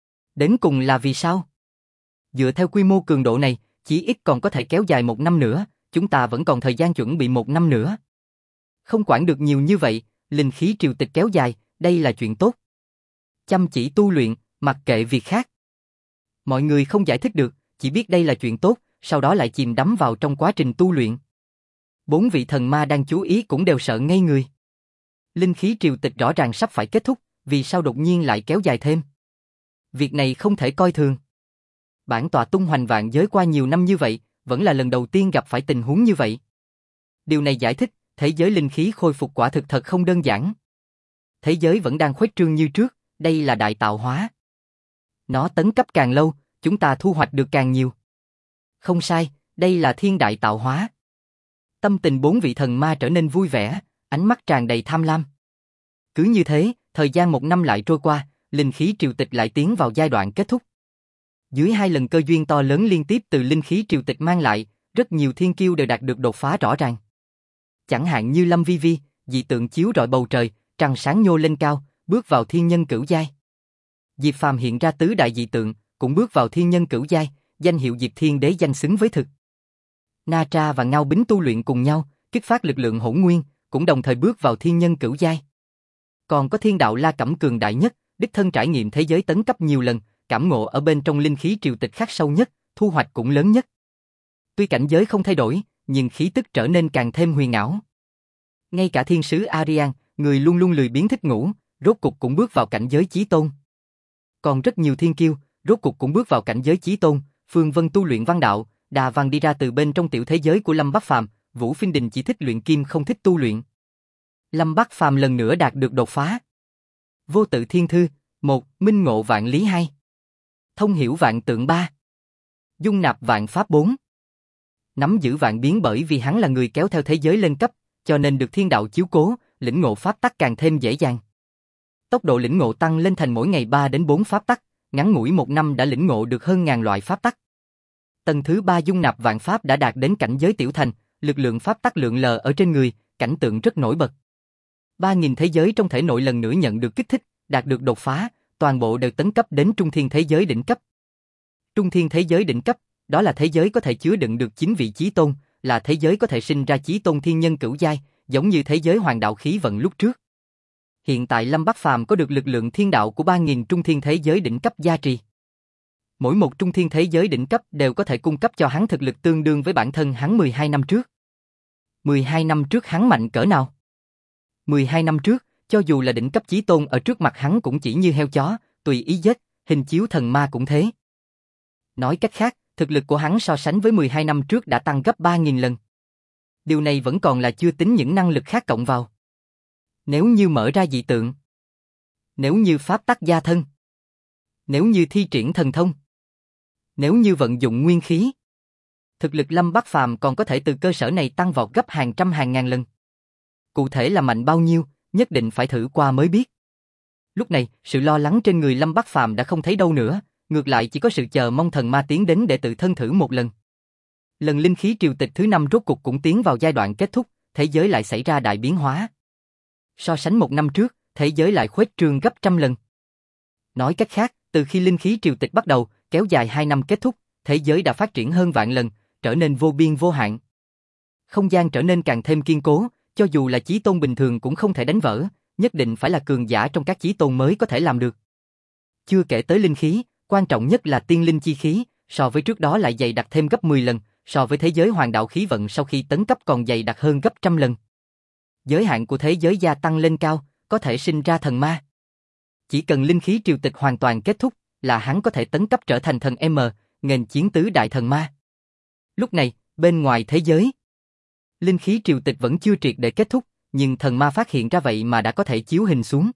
Đến cùng là vì sao? Dựa theo quy mô cường độ này, chỉ ít còn có thể kéo dài 1 năm nữa, chúng ta vẫn còn thời gian chuẩn bị 1 năm nữa. Không quản được nhiều như vậy, linh khí triều tịch kéo dài, đây là chuyện tốt. Chăm chỉ tu luyện, mặc kệ việc khác. Mọi người không giải thích được, chỉ biết đây là chuyện tốt, sau đó lại chìm đắm vào trong quá trình tu luyện. 4 vị thần ma đang chú ý cũng đều sợ ngây người. Linh khí triều tịch rõ ràng sắp phải kết thúc, vì sao đột nhiên lại kéo dài thêm? Việc này không thể coi thường. Bản tọa tung hoành vạn giới qua nhiều năm như vậy, vẫn là lần đầu tiên gặp phải tình huống như vậy. Điều này giải thích, thế giới linh khí khôi phục quả thực thật không đơn giản. Thế giới vẫn đang khuếch trương như trước, đây là đại tạo hóa. Nó tấn cấp càng lâu, chúng ta thu hoạch được càng nhiều. Không sai, đây là thiên đại tạo hóa. Tâm tình 4 vị thần ma trở nên vui vẻ, ánh mắt tràn đầy tham lam. Cứ như thế, thời gian 1 năm lại trôi qua, linh khí triều tịch lại tiến vào giai đoạn kết thúc. Dưới 2 lần cơ duyên to lớn liên tiếp từ linh khí triều tịch mang lại, rất nhiều thiên kiêu đều đạt được đột phá rõ ràng. Chẳng hạn như Lâm Vi Vi, dị tượng chiếu rọi bầu trời, trăng sáng nhô lên cao, bước vào thiên nhân cửu giai. Diệp Phàm hiện ra tứ đại dị tượng, cũng bước vào thiên nhân cửu giai, danh hiệu Diệp Thiên Đế danh xứng với thực. Na Tra và Ngao Bính tu luyện cùng nhau, kích phát lực lượng hỗn nguyên, cũng đồng thời bước vào thiên nhân cửu giai. Còn có thiên đạo La Cẩm cường đại nhất, đích thân trải nghiệm thế giới tấn cấp nhiều lần, cảm ngộ ở bên trong linh khí triều tịch khắc sâu nhất, thu hoạch cũng lớn nhất. Tuy cảnh giới không thay đổi, nhưng khí tức trở nên càng thêm huyền ảo. Ngay cả thiên sứ Arian, người luôn luôn lười biếng thích ngủ, rốt cục cũng bước vào cảnh giới chí tôn. Còn rất nhiều thiên kiêu, rốt cục cũng bước vào cảnh giới chí tôn. Phương Vân tu luyện văn đạo, Đà Văn đi ra từ bên trong tiểu thế giới của Lâm Bắc Phàm, Vũ Phiên Đình chỉ thích luyện kim không thích tu luyện. Lâm Bắc Phàm lần nữa đạt được đột phá. Vô tự thiên thư, 1, minh ngộ vạn lý 2, thông hiểu vạn tượng 3, dung nạp vạn pháp 4. Nắm giữ vạn biến bởi vì hắn là người kéo theo thế giới lên cấp, cho nên được thiên đạo chiếu cố, lĩnh ngộ pháp tắc càng thêm dễ dàng. Tốc độ lĩnh ngộ tăng lên thành mỗi ngày 3 đến 4 pháp tắc, ngắn ngủi 1 năm đã lĩnh ngộ được hơn ngàn loại pháp tắc. Tầng thứ 3 dung nạp vạn pháp đã đạt đến cảnh giới tiểu thành, lực lượng pháp tắc lượn lờ ở trên người, cảnh tượng rất nổi bật. 3.000 thế giới trong thể nội lần nữa nhận được kích thích, đạt được đột phá, toàn bộ đều tấn cấp đến trung thiên thế giới đỉnh cấp. Trung thiên thế giới đỉnh cấp, đó là thế giới có thể chứa đựng được 9 vị chí tôn, là thế giới có thể sinh ra chí tôn thiên nhân cửu giai, giống như thế giới hoàng đạo khí vận lúc trước. Hiện tại Lâm Bắc Phàm có được lực lượng thiên đạo của 3.000 trung thiên thế giới đỉnh cấp gia trì. Mỗi một trung thiên thế giới đỉnh cấp đều có thể cung cấp cho hắn thực lực tương đương với bản thân hắn 12 năm trước. 12 năm trước hắn mạnh cỡ nào? 12 năm trước, cho dù là đỉnh cấp chí tôn ở trước mặt hắn cũng chỉ như heo chó, tùy ý giết, hình chiếu thần ma cũng thế. Nói cách khác, thực lực của hắn so sánh với 12 năm trước đã tăng gấp 3.000 lần. Điều này vẫn còn là chưa tính những năng lực khác cộng vào. Nếu như mở ra dị tượng, nếu như pháp tắc gia thân, nếu như thi triển thần thông, nếu như vận dụng nguyên khí, thực lực Lâm Bắc Phàm còn có thể từ cơ sở này tăng vọt gấp hàng trăm hàng ngàn lần. Cụ thể là mạnh bao nhiêu, nhất định phải thử qua mới biết. Lúc này, sự lo lắng trên người Lâm Bắc Phàm đã không thấy đâu nữa, ngược lại chỉ có sự chờ mong thần ma tiến đến để tự thân thử một lần. Lần linh khí triều tịch thứ 5 rốt cục cũng tiến vào giai đoạn kết thúc, thế giới lại xảy ra đại biến hóa. So sánh 1 năm trước, thế giới lại khuếch trương gấp trăm lần. Nói cách khác, từ khi linh khí triều tịch bắt đầu, kéo dài 2 năm kết thúc, thế giới đã phát triển hơn vạn lần, trở nên vô biên vô hạn. Không gian trở nên càng thêm kiên cố, cho dù là chí tôn bình thường cũng không thể đánh vỡ, nhất định phải là cường giả trong các chí tôn mới có thể làm được. Chưa kể tới linh khí, quan trọng nhất là tiên linh chi khí, so với trước đó lại dày đặc thêm gấp 10 lần, so với thế giới hoàng đạo khí vận sau khi tấn cấp còn dày đặc hơn gấp trăm lần. Giới hạn của thế giới gia tăng lên cao, có thể sinh ra thần ma. Chỉ cần linh khí triều tịch hoàn toàn kết thúc, là hắn có thể tấn cấp trở thành thần M, nghênh chiến tứ đại thần ma. Lúc này, bên ngoài thế giới, linh khí triều tịch vẫn chưa triệt để kết thúc, nhưng thần ma phát hiện ra vậy mà đã có thể chiếu hình xuống.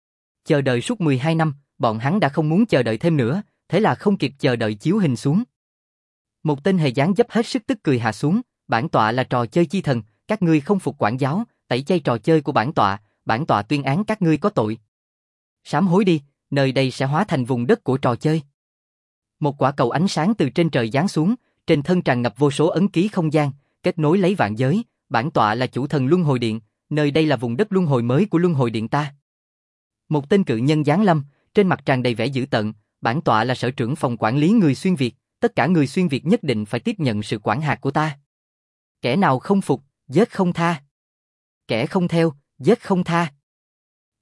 Chờ đợi suốt 12 năm, bọn hắn đã không muốn chờ đợi thêm nữa, thế là không kịp chờ đợi chiếu hình xuống. Một tên hề dáng dấp hết sức tức cười hạ xuống, bản tọa là trò chơi chi thần, các ngươi không phục quản giáo, tẩy chay trò chơi của bản tọa tuyên án các ngươi có tội. Sám hối đi, nơi đây sẽ hóa thành vùng đất của trò chơi. Một quả cầu ánh sáng từ trên trời giáng xuống, trên thân tràn ngập vô số ấn ký không gian, kết nối lấy vạn giới, bản tọa là chủ thần Luân Hồi Điện, nơi đây là vùng đất luân hồi mới của Luân Hồi Điện ta. Một tên cự nhân giáng lâm, trên mặt tràn đầy vẻ dữ tợn, bản tọa là sở trưởng phòng quản lý người xuyên Việt, tất cả người xuyên Việt nhất định phải tiếp nhận sự quản hạt của ta. Kẻ nào không phục, giết không tha. Kẻ không theo, giết không tha.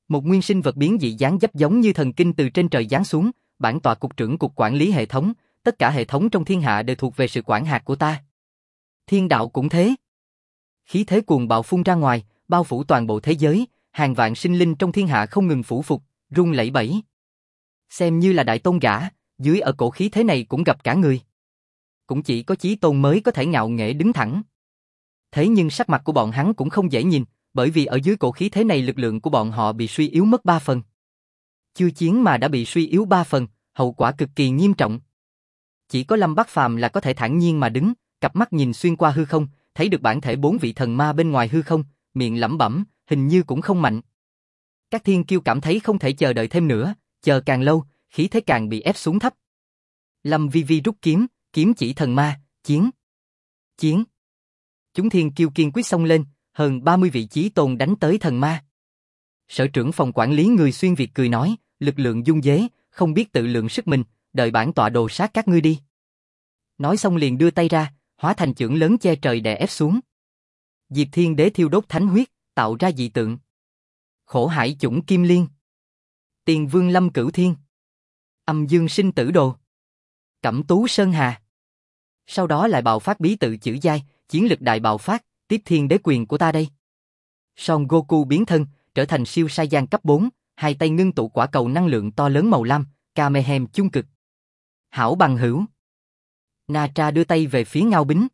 Một nguyên sinh vật biến dị dáng dấp giống như thần kinh từ trên trời giáng xuống, bản tọa cục trưởng cục quản lý hệ thống, tất cả hệ thống trong thiên hạ đều thuộc về sự quản hạt của ta. Thiên đạo cũng thế. Khí thế cuồng bạo phun ra ngoài, bao phủ toàn bộ thế giới, hàng vạn sinh linh trong thiên hạ không ngừng phủ phục, run lẩy bẩy. Xem như là đại tôn gã, dưới ở cổ khí thế này cũng gặp cả người. Cũng chỉ có Chí Tôn mới có thể ngạo nghễ đứng thẳng. Thế nhưng sắc mặt của bọn hắn cũng không dễ nhìn, bởi vì ở dưới cổ khí thế này lực lượng của bọn họ bị suy yếu mất 3 phần. Chưa chiến mà đã bị suy yếu 3 phần, hậu quả cực kỳ nghiêm trọng. Chỉ có Lâm Bắc Phàm là có thể thản nhiên mà đứng, cặp mắt nhìn xuyên qua hư không, thấy được bản thể 4 vị thần ma bên ngoài hư không, miệng lẩm bẩm, hình như cũng không mạnh. Các thiên kiêu cảm thấy không thể chờ đợi thêm nữa, chờ càng lâu, khí thế càng bị ép xuống thấp. Lâm Vi Vi rút kiếm, kiếm chỉ thần ma, chiến. Chiến. Chúng thiên kiêu kiên quyết xông lên, hơn 30 vị chí tôn đánh tới thần ma. Sở trưởng phòng quản lý người xuyên Việt cười nói, lực lượng dung dế, không biết tự lượng sức mình, đợi bản tọa đồ sát các ngươi đi. Nói xong liền đưa tay ra, hóa thành chưởng lớn che trời đè ép xuống. Diệp Thiên Đế thiêu đốt thánh huyết, tạo ra dị tượng. Khổ hải chủng kim liên. Tiền Vương Lâm Cửu Thiên. Âm Dương Sinh Tử Đồ. Cẩm Tú Sơn Hà. Sau đó lại bạo phát bí tự chữ giai, chiến lực đại bạo phát, tiếp thiên đế quyền của ta đây. Son Goku biến thân, trở thành siêu Saiyan cấp 4, hai tay ngưng tụ quả cầu năng lượng to lớn màu lam, Kamehem chung cực. Hảo bằng hữu. Na Tra đưa tay về phía Ngao Bính.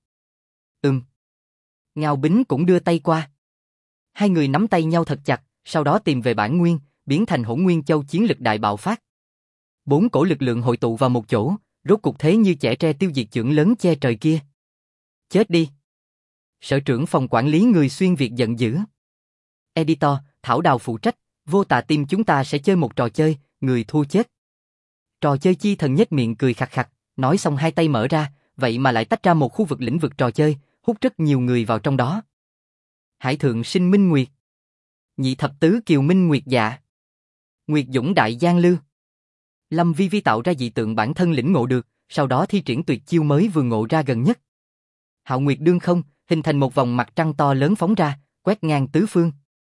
Ngao Bính cũng đưa tay qua. Hai người nắm tay nhau thật chặt, sau đó tìm về bản nguyên, biến thành Hỗn Nguyên Châu chiến lực đại bạo phát. 4 cổ lực lượng hội tụ vào một chỗ, rốt cục thế như chẻ tre tiêu diệt chưởng lớn che trời kia. Chết đi. Sở trưởng phòng quản lý người xuyên Việt giận dữ. Editor, Thảo Đào phụ trách, Vô Tà Team chúng ta sẽ chơi một trò chơi, người thua chết. Trò chơi chi thần nhếch miệng cười khặc khặc, nói xong hai tay mở ra, vậy mà lại tách ra một khu vực lĩnh vực trò chơi, hút rất nhiều người vào trong đó. Hải Thượng Sinh Minh Nguyệt. Nhị Thập Tứ Kiều Minh Nguyệt Dạ. Nguyệt Dũng Đại Giang Lư. Lâm Vi Vi tạo ra dị tượng bản thân lĩnh ngộ được, sau đó thi triển tuyệt chiêu mới vừa ngộ ra gần nhất. Hạo Nguyệt đương không, hình thành một vòng mặt trăng to lớn phóng ra, quét ngang tứ phương.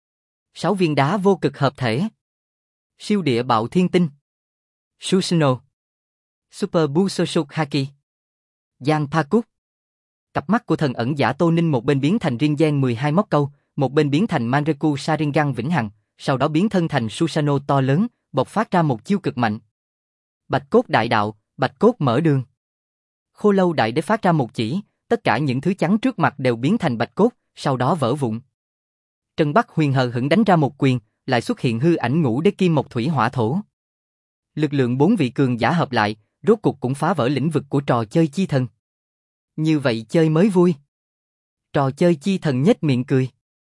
6 viên đá vô cực hợp thể. Siêu địa bạo thiên tinh. Susanoo. Super Busosuk Haki. Giang Pakut. Cặp mắt của thần ẩn giả Tô Ninh một bên biến thành Ringen 12 móc câu, một bên biến thành Manreku Sharingan vĩnh hằng, sau đó biến thân thành Susanoo to lớn, bộc phát ra một chiêu cực mạnh. Bạch cốt đại đạo, bạch cốt mở đường. Khô Lâu Đại Đế phát ra một chỉ, tất cả những thứ trắng trước mặt đều biến thành bạch cốt, sau đó vỡ vụn. Trần Bắc Huyền hờ hững đánh ra một quyền, lại xuất hiện hư ảnh Ngũ Đế Kim Mộc Thủy Hỏa Thổ. Lực lượng 4 vị cường giả hợp lại, rốt cục cũng phá vỡ lĩnh vực của trò chơi chi thần. Như vậy chơi mới vui. Trò chơi chi thần nhếch miệng cười.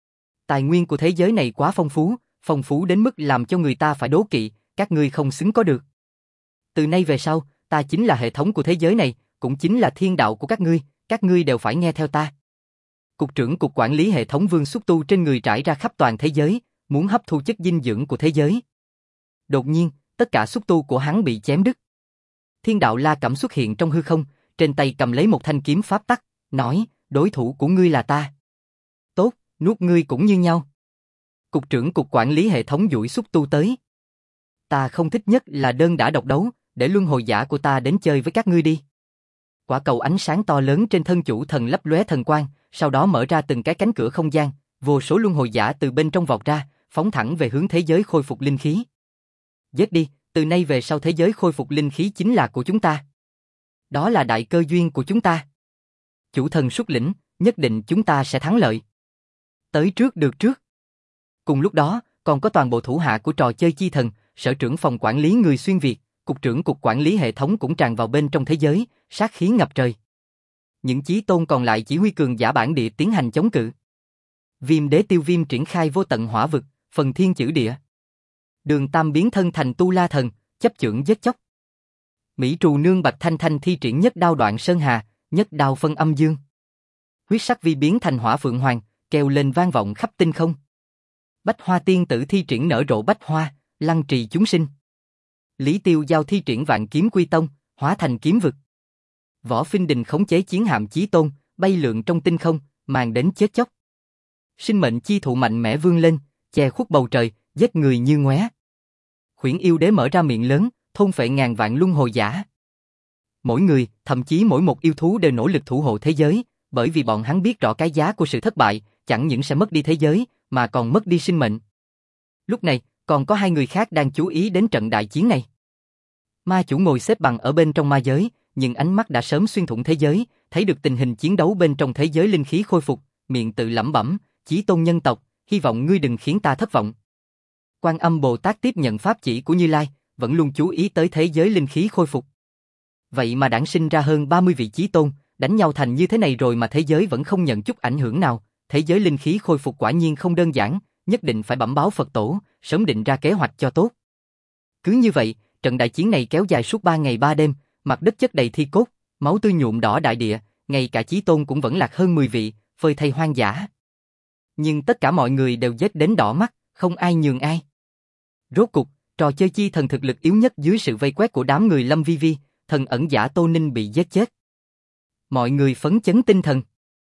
Tài nguyên của thế giới này quá phong phú đến mức làm cho người ta phải đố kỵ, các ngươi không xứng có được. Từ nay về sau, ta chính là hệ thống của thế giới này, cũng chính là thiên đạo của các ngươi đều phải nghe theo ta. Cục trưởng cục quản lý hệ thống Vương Xúc Tu trên người trải ra khắp toàn thế giới, muốn hấp thu chất dinh dưỡng của thế giới. Đột nhiên, tất cả xúc tu của hắn bị chém đứt. Thiên đạo La Cẩm xuất hiện trong hư không, trên tay cầm lấy một thanh kiếm pháp tắc, nói, đối thủ của ngươi là ta. Tốt, nuốt ngươi cũng như nhau. Cục trưởng cục quản lý hệ thống duỗi xúc tu tới. Ta không thích nhất là đơn đả độc đấu, để luân hồi giả của ta đến chơi với các ngươi đi. Quả cầu ánh sáng to lớn trên thân chủ thần lấp lóe thần quang, sau đó mở ra từng cái cánh cửa không gian, vô số luân hồi giả từ bên trong vọt ra, phóng thẳng về hướng thế giới khôi phục linh khí. Giết đi, từ nay về sau thế giới khôi phục linh khí chính là của chúng ta. Đó là đại cơ duyên của chúng ta. Chủ thần xuất lĩnh, nhất định chúng ta sẽ thắng lợi. Tới trước được trước. Cùng lúc đó, còn có toàn bộ thủ hạ của trò chơi chi thần, sở trưởng phòng quản lý người xuyên Việt, cục trưởng cục quản lý hệ thống cũng tràn vào bên trong thế giới, sát khí ngập trời. Những chí tôn còn lại chỉ huy cường giả bản địa tiến hành chống cự. Viêm Đế Tiêu Viêm triển khai vô tận hỏa vực, phần thiên chữ địa. Đường Tam biến thân thành Tu La Thần, chấp chưởng giết chóc. Mỹ Trù Nương Bạch Thanh Thanh thi triển nhất đao đoạn sơn hà, nhất đao phân âm dương. Huyết Sắc Vi biến thành Hỏa Phượng Hoàng, kêu lên vang vọng khắp tinh không. Bách Hoa Tiên Tử thi triển nở rộ bách hoa, lăng trì chúng sinh. Lý Tiêu Giao thi triển Vạn Kiếm Quy Tông, hóa thành kiếm vực. Võ Phinh Đình khống chế chiến hạm chí tôn, bay lượn trong tinh không, mang đến chết chóc. Sinh mệnh chi thụ mạnh mẽ vươn lên, che khuất bầu trời, giết người như ngoé. Khuyển yêu đế mở ra miệng lớn, thôn phệ ngàn vạn luân hồi giả. Mỗi người, thậm chí mỗi một yêu thú đều nỗ lực thủ hộ thế giới, bởi vì bọn hắn biết rõ cái giá của sự thất bại, chẳng những sẽ mất đi thế giới, mà còn mất đi sinh mệnh. Lúc này, còn có hai người khác đang chú ý đến trận đại chiến này. Ma chủ ngồi xếp bằng ở bên trong ma giới, nhưng ánh mắt đã sớm xuyên thủng thế giới, thấy được tình hình chiến đấu bên trong thế giới linh khí khôi phục, miệng tự lẩm bẩm, Chí Tôn nhân tộc, hy vọng ngươi đừng khiến ta thất vọng. Quan Âm Bồ Tát tiếp nhận pháp chỉ của Như Lai, vẫn luôn chú ý tới thế giới linh khí khôi phục. Vậy mà đản sinh ra hơn 30 vị Chí Tôn, đánh nhau thành như thế này rồi mà thế giới vẫn không nhận chút ảnh hưởng nào, thế giới linh khí khôi phục quả nhiên không đơn giản, nhất định phải bẩm báo Phật tổ, sớm định ra kế hoạch cho tốt. Cứ như vậy, trận đại chiến này kéo dài suốt 3 ngày 3 đêm, mặt đất chất đầy thi cốt, máu tươi nhuộm đỏ đại địa, ngay cả Chí Tôn cũng vẫn lạc hơn 10 vị, phơi thây hoang dã. Nhưng tất cả mọi người đều giết đến đỏ mắt, không ai nhường ai. Rốt cục, trò chơi chi thần thực lực yếu nhất dưới sự vây quét của đám người Lâm Vi Vi, thần ẩn giả Tô Ninh bị giết chết. Mọi người phấn chấn tinh thần.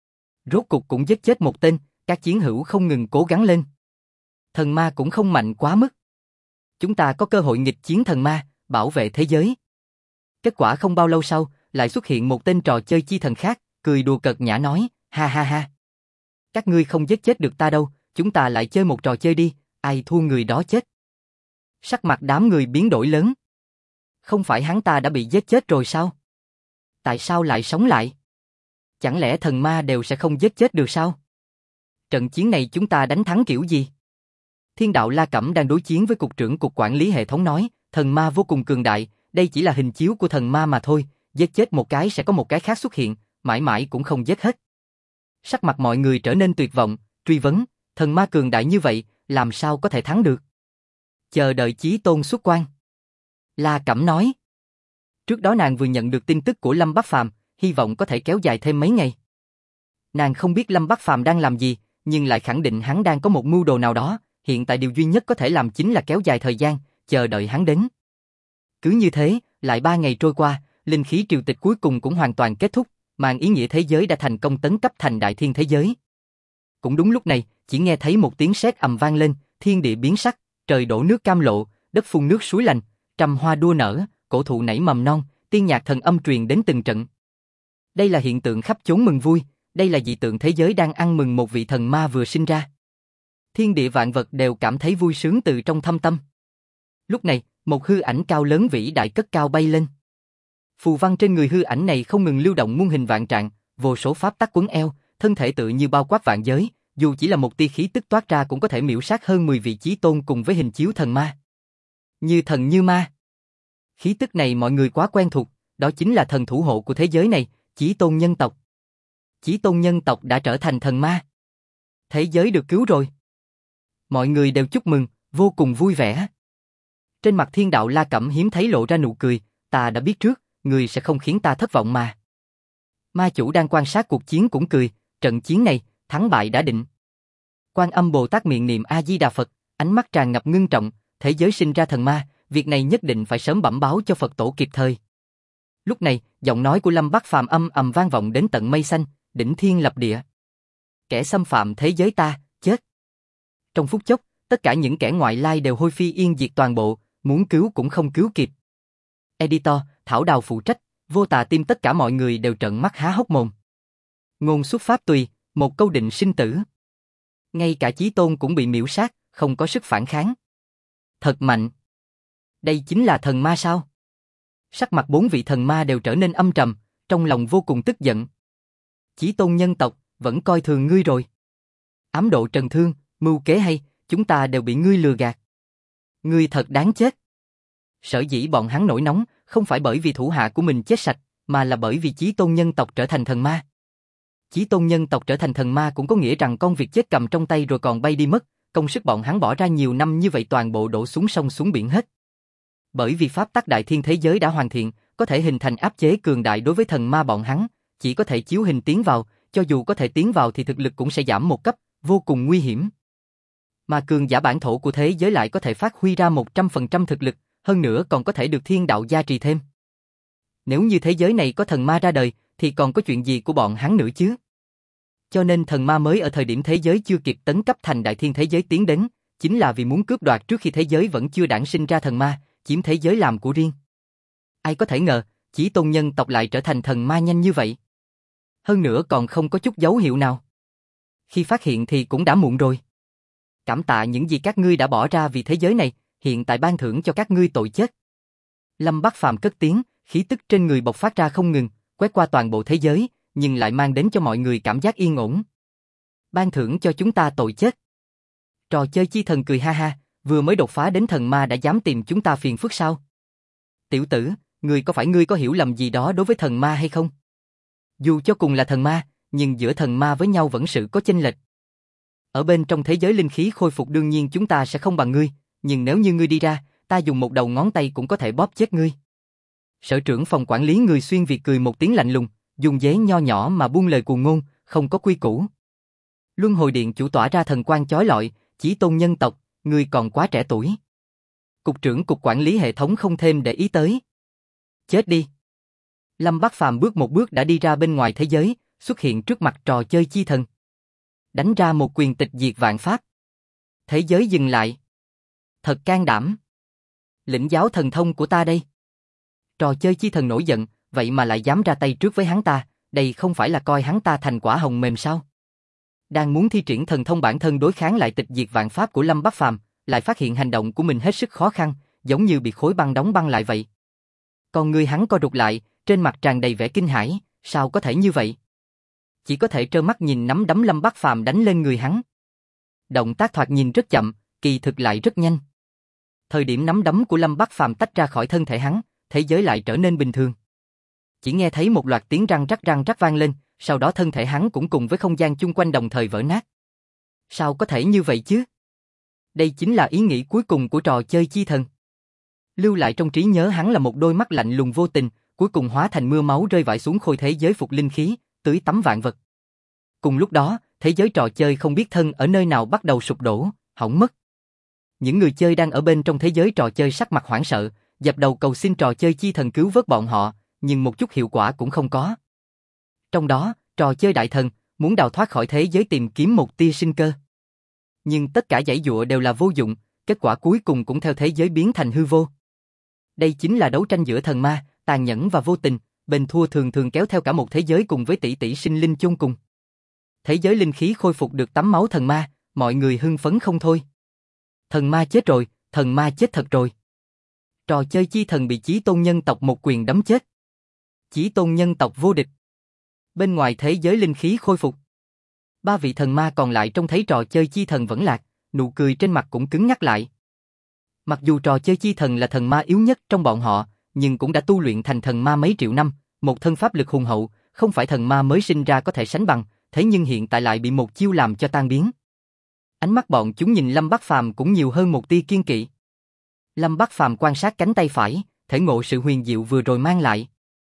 Rốt cục cũng giết chết một tên, các chiến hữu không ngừng cố gắng lên. Thần ma cũng không mạnh quá mức. Chúng ta có cơ hội nghịch chiến thần ma, bảo vệ thế giới. Kết quả không bao lâu sau, lại xuất hiện một tên trò chơi chi thần khác, cười đùa cợt nhã nói, ha ha ha. Các ngươi không giết chết được ta đâu, chúng ta lại chơi một trò chơi đi, ai thua người đó chết. Sắc mặt đám người biến đổi lớn. Không phải hắn ta đã bị giết chết rồi sao? Tại sao lại sống lại? Chẳng lẽ thần ma đều sẽ không giết chết được sao? Trận chiến này chúng ta đánh thắng kiểu gì? Thiên đạo La Cẩm đang đối chiến với cục trưởng cục quản lý hệ thống nói, thần ma vô cùng cường đại, đây chỉ là hình chiếu của thần ma mà thôi, giết chết một cái sẽ có một cái khác xuất hiện, mãi mãi cũng không giết hết. Sắc mặt mọi người trở nên tuyệt vọng, truy vấn, thần ma cường đại như vậy, làm sao có thể thắng được? Chờ đợi Chí Tôn xuất quan. La Cẩm nói. Trước đó nàng vừa nhận được tin tức của Lâm Bắc Phàm, hy vọng có thể kéo dài thêm mấy ngày. Nàng không biết Lâm Bắc Phàm đang làm gì, nhưng lại khẳng định hắn đang có một mưu đồ nào đó, hiện tại điều duy nhất có thể làm chính là kéo dài thời gian, chờ đợi hắn đến. Cứ như thế, lại 3 ngày trôi qua, linh khí triều tịch cuối cùng cũng hoàn toàn kết thúc, mang ý nghĩa thế giới đã thành công tấn cấp thành đại thiên thế giới. Cũng đúng lúc này, chỉ nghe thấy một tiếng sét ầm vang lên, thiên địa biến sắc, trời đổ nước cam lộ, đất phun nước suối lành, trăm hoa đua nở, cổ thụ nảy mầm non, tiên nhạc thần âm truyền đến từng trận. Đây là hiện tượng khắp chốn mừng vui, đây là dị tượng thế giới đang ăn mừng một vị thần ma vừa sinh ra. Thiên địa vạn vật đều cảm thấy vui sướng từ trong thâm tâm. Lúc này, một hư ảnh cao lớn vĩ đại cất cao bay lên. Phù văn trên người hư ảnh này không ngừng lưu động muôn hình vạn trạng, vô số pháp tắc quấn eo, thân thể tự như bao quát vạn giới, dù chỉ là một tia khí tức toát ra cũng có thể miểu sát hơn 10 vị chí tôn cùng với hình chiếu thần ma. Như thần như ma. Khí tức này mọi người quá quen thuộc, đó chính là thần thủ hộ của thế giới này, Chí Tôn nhân tộc. Chí Tôn nhân tộc đã trở thành thần ma. Thế giới được cứu rồi. Mọi người đều chúc mừng, vô cùng vui vẻ. Trên mặt Thiên đạo La Cẩm hiếm thấy lộ ra nụ cười, ta đã biết trước, người sẽ không khiến ta thất vọng mà. Ma chủ đang quan sát cuộc chiến cũng cười, trận chiến này, thắng bại đã định. Quan Âm Bồ Tát miệng niệm A Di Đà Phật, ánh mắt tràn ngập ngưng trọng, thế giới sinh ra thần ma, việc này nhất định phải sớm bẩm báo cho Phật tổ kịp thời. Lúc này, giọng nói của Lâm Bắc Phàm âm ầm vang vọng đến tận mây xanh, đỉnh thiên lập địa. Kẻ xâm phạm thế giới ta, chết. Trong phút chốc, tất cả những kẻ ngoại lai đều hôi phi yên diệt toàn bộ, muốn cứu cũng không cứu kịp. Editor, Thảo Đào phụ trách, Vô Tà Tim tất cả mọi người đều trợn mắt há hốc mồm. Ngôn xuất pháp tùy, một câu định sinh tử. Ngay cả Chí Tôn cũng bị miểu sát, không có sức phản kháng. Thật mạnh. Đây chính là thần ma sao? Sắc mặt 4 vị thần ma đều trở nên âm trầm, trong lòng vô cùng tức giận. Chí Tôn nhân tộc, vẫn coi thường ngươi rồi. Ám độ trần thương, mưu kế hay, chúng ta đều bị ngươi lừa gạt. Ngươi thật đáng chết. Sở dĩ bọn hắn nổi nóng, không phải bởi vì thủ hạ của mình chết sạch, mà là bởi vì Chí Tôn nhân tộc trở thành thần ma. Chí Tôn nhân tộc trở thành thần ma cũng có nghĩa rằng con việc chết cầm trong tay rồi còn bay đi mất, công sức bọn hắn bỏ ra nhiều năm như vậy toàn bộ đổ xuống sông xuống biển hết. Bởi vì pháp tắc đại thiên thế giới đã hoàn thiện, có thể hình thành áp chế cường đại đối với thần ma bọn hắn, chỉ có thể chiếu hình tiến vào, cho dù có thể tiến vào thì thực lực cũng sẽ giảm một cấp, vô cùng nguy hiểm. Mà cường giả bản thổ của thế giới lại có thể phát huy ra 100% thực lực, hơn nữa còn có thể được thiên đạo gia trì thêm. Nếu như thế giới này có thần ma ra đời, thì còn có chuyện gì của bọn hắn nữa chứ? Cho nên thần ma mới ở thời điểm thế giới chưa kịp tấn cấp thành đại thiên thế giới tiến đến, chính là vì muốn cướp đoạt trước khi thế giới vẫn chưa đản sinh ra thần ma, chiếm thế giới làm của riêng. Ai có thể ngờ, Chí Tôn nhân tộc lại trở thành thần ma nhanh như vậy. Hơn nữa còn không có chút dấu hiệu nào. Khi phát hiện thì cũng đã muộn rồi. Cảm tạ những gì các ngươi đã bỏ ra vì thế giới này, hiện tại ban thưởng cho các ngươi tội chết. Lâm Bắc Phàm cất tiếng, khí tức trên người bộc phát ra không ngừng, quét qua toàn bộ thế giới, nhưng lại mang đến cho mọi người cảm giác yên ổn. Ban thưởng cho chúng ta tội chết. Trò chơi chi thần cười ha ha, vừa mới đột phá đến thần ma đã dám tìm chúng ta phiền phức sao? Tiểu tử, ngươi có hiểu lầm gì đó đối với thần ma hay không? Dù cho cùng là thần ma, nhưng giữa thần ma với nhau vẫn sự có chênh lệch. Ở bên trong thế giới linh khí khôi phục đương nhiên chúng ta sẽ không bằng ngươi, nhưng nếu như ngươi đi ra, ta dùng một đầu ngón tay cũng có thể bóp chết ngươi. Sở trưởng phòng quản lý người xuyên Việt cười một tiếng lạnh lùng, dùng dế nho nhỏ mà buông lời cuồng ngôn, không có quy củ. Luân hồi điện chủ tỏa ra thần quang chói lọi, Chí Tôn nhân tộc, ngươi còn quá trẻ tuổi. Cục trưởng cục quản lý hệ thống không thêm để ý tới. Chết đi. Lâm Bắc Phàm bước một bước đã đi ra bên ngoài thế giới, xuất hiện trước mặt trò chơi chi thần. Đánh ra một quyền tịch diệt vạn pháp. Thế giới dừng lại. Thật can đảm. Lĩnh giáo thần thông của ta đây. Trò chơi chi thần nổi giận, vậy mà lại dám ra tay trước với hắn ta, đây không phải là coi hắn ta thành quả hồng mềm sao? Đang muốn thi triển thần thông bản thân đối kháng lại tịch diệt vạn pháp của Lâm Bắc Phàm, lại phát hiện hành động của mình hết sức khó khăn, giống như bị khối băng đóng băng lại vậy. Còn người hắn co rụt lại, trên mặt tràn đầy vẻ kinh hãi, sao có thể như vậy? Chỉ có thể trơ mắt nhìn nắm đấm Lâm Bắc Phàm đánh lên người hắn. Động tác thoạt nhìn rất chậm, kỳ thực lại rất nhanh. Thời điểm nắm đấm của Lâm Bắc Phàm tách ra khỏi thân thể hắn, thế giới lại trở nên bình thường. Chỉ nghe thấy một loạt tiếng răng rắc vang lên, sau đó thân thể hắn cũng cùng với không gian chung quanh đồng thời vỡ nát. Sao có thể như vậy chứ? Đây chính là ý nghĩ cuối cùng của trò chơi chi thần. Lưu lại trong trí nhớ hắn là một đôi mắt lạnh lùng vô tình, cuối cùng hóa thành mưa máu rơi vãi xuống khôi thế giới phục linh khí, tưới tắm vạn vật. Cùng lúc đó, thế giới trò chơi không biết thân ở nơi nào bắt đầu sụp đổ, hỏng mất. Những người chơi đang ở bên trong thế giới trò chơi sắc mặt hoảng sợ, dập đầu cầu xin trò chơi chi thần cứu vớt bọn họ, nhưng một chút hiệu quả cũng không có. Trong đó, trò chơi đại thần muốn đào thoát khỏi thế giới tìm kiếm một tia sinh cơ. Nhưng tất cả giãy giụa đều là vô dụng, kết quả cuối cùng cũng theo thế giới biến thành hư vô. Đây chính là đấu tranh giữa thần ma, tàn nhẫn và vô tình, bên thua thường thường kéo theo cả một thế giới cùng với tỷ tỷ sinh linh chôn cùng. Thế giới linh khí khôi phục được tắm máu thần ma, mọi người hưng phấn không thôi. Thần ma chết rồi, thần ma chết thật rồi. Trò chơi chi thần bị Chí Tôn nhân tộc một quyền đấm chết. Chí Tôn nhân tộc vô địch. Bên ngoài thế giới linh khí khôi phục. Ba vị thần ma còn lại trông thấy trò chơi chi thần vẫn lạc, nụ cười trên mặt cũng cứng ngắc lại. Mặc dù trò chơi chi thần là thần ma yếu nhất trong bọn họ, nhưng cũng đã tu luyện thành thần ma mấy triệu năm, một thân pháp lực hùng hậu, không phải thần ma mới sinh ra có thể sánh bằng, thế nhưng hiện tại lại bị một chiêu làm cho tan biến. Ánh mắt bọn chúng nhìn Lâm Bắc Phàm cũng nhiều hơn một tia kiên kỵ. Lâm Bắc Phàm quan sát cánh tay phải, thể ngộ sự huyền diệu vừa rồi mang lại.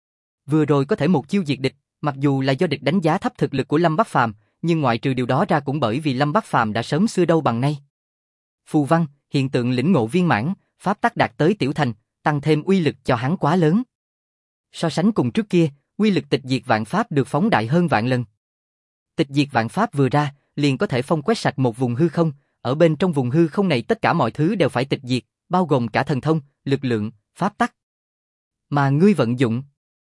Vừa rồi có thể một chiêu diệt địch, mặc dù là do địch đánh giá thấp thực lực của Lâm Bắc Phàm, nhưng ngoại trừ điều đó ra cũng bởi vì Lâm Bắc Phàm đã sớm xưa đâu bằng nay. Phù văn, hiện tượng lĩnh ngộ viên mãn, pháp tắc đạt tới tiểu thành, tăng thêm uy lực cho hắn quá lớn. So sánh cùng trước kia, uy lực tịch diệt vạn pháp được phóng đại hơn vạn lần. Tịch diệt vạn pháp vừa ra, liền có thể phong quét sạch một vùng hư không, ở bên trong vùng hư không này tất cả mọi thứ đều phải tịch diệt, bao gồm cả thần thông, lực lượng, pháp tắc. Mà ngươi vận dụng,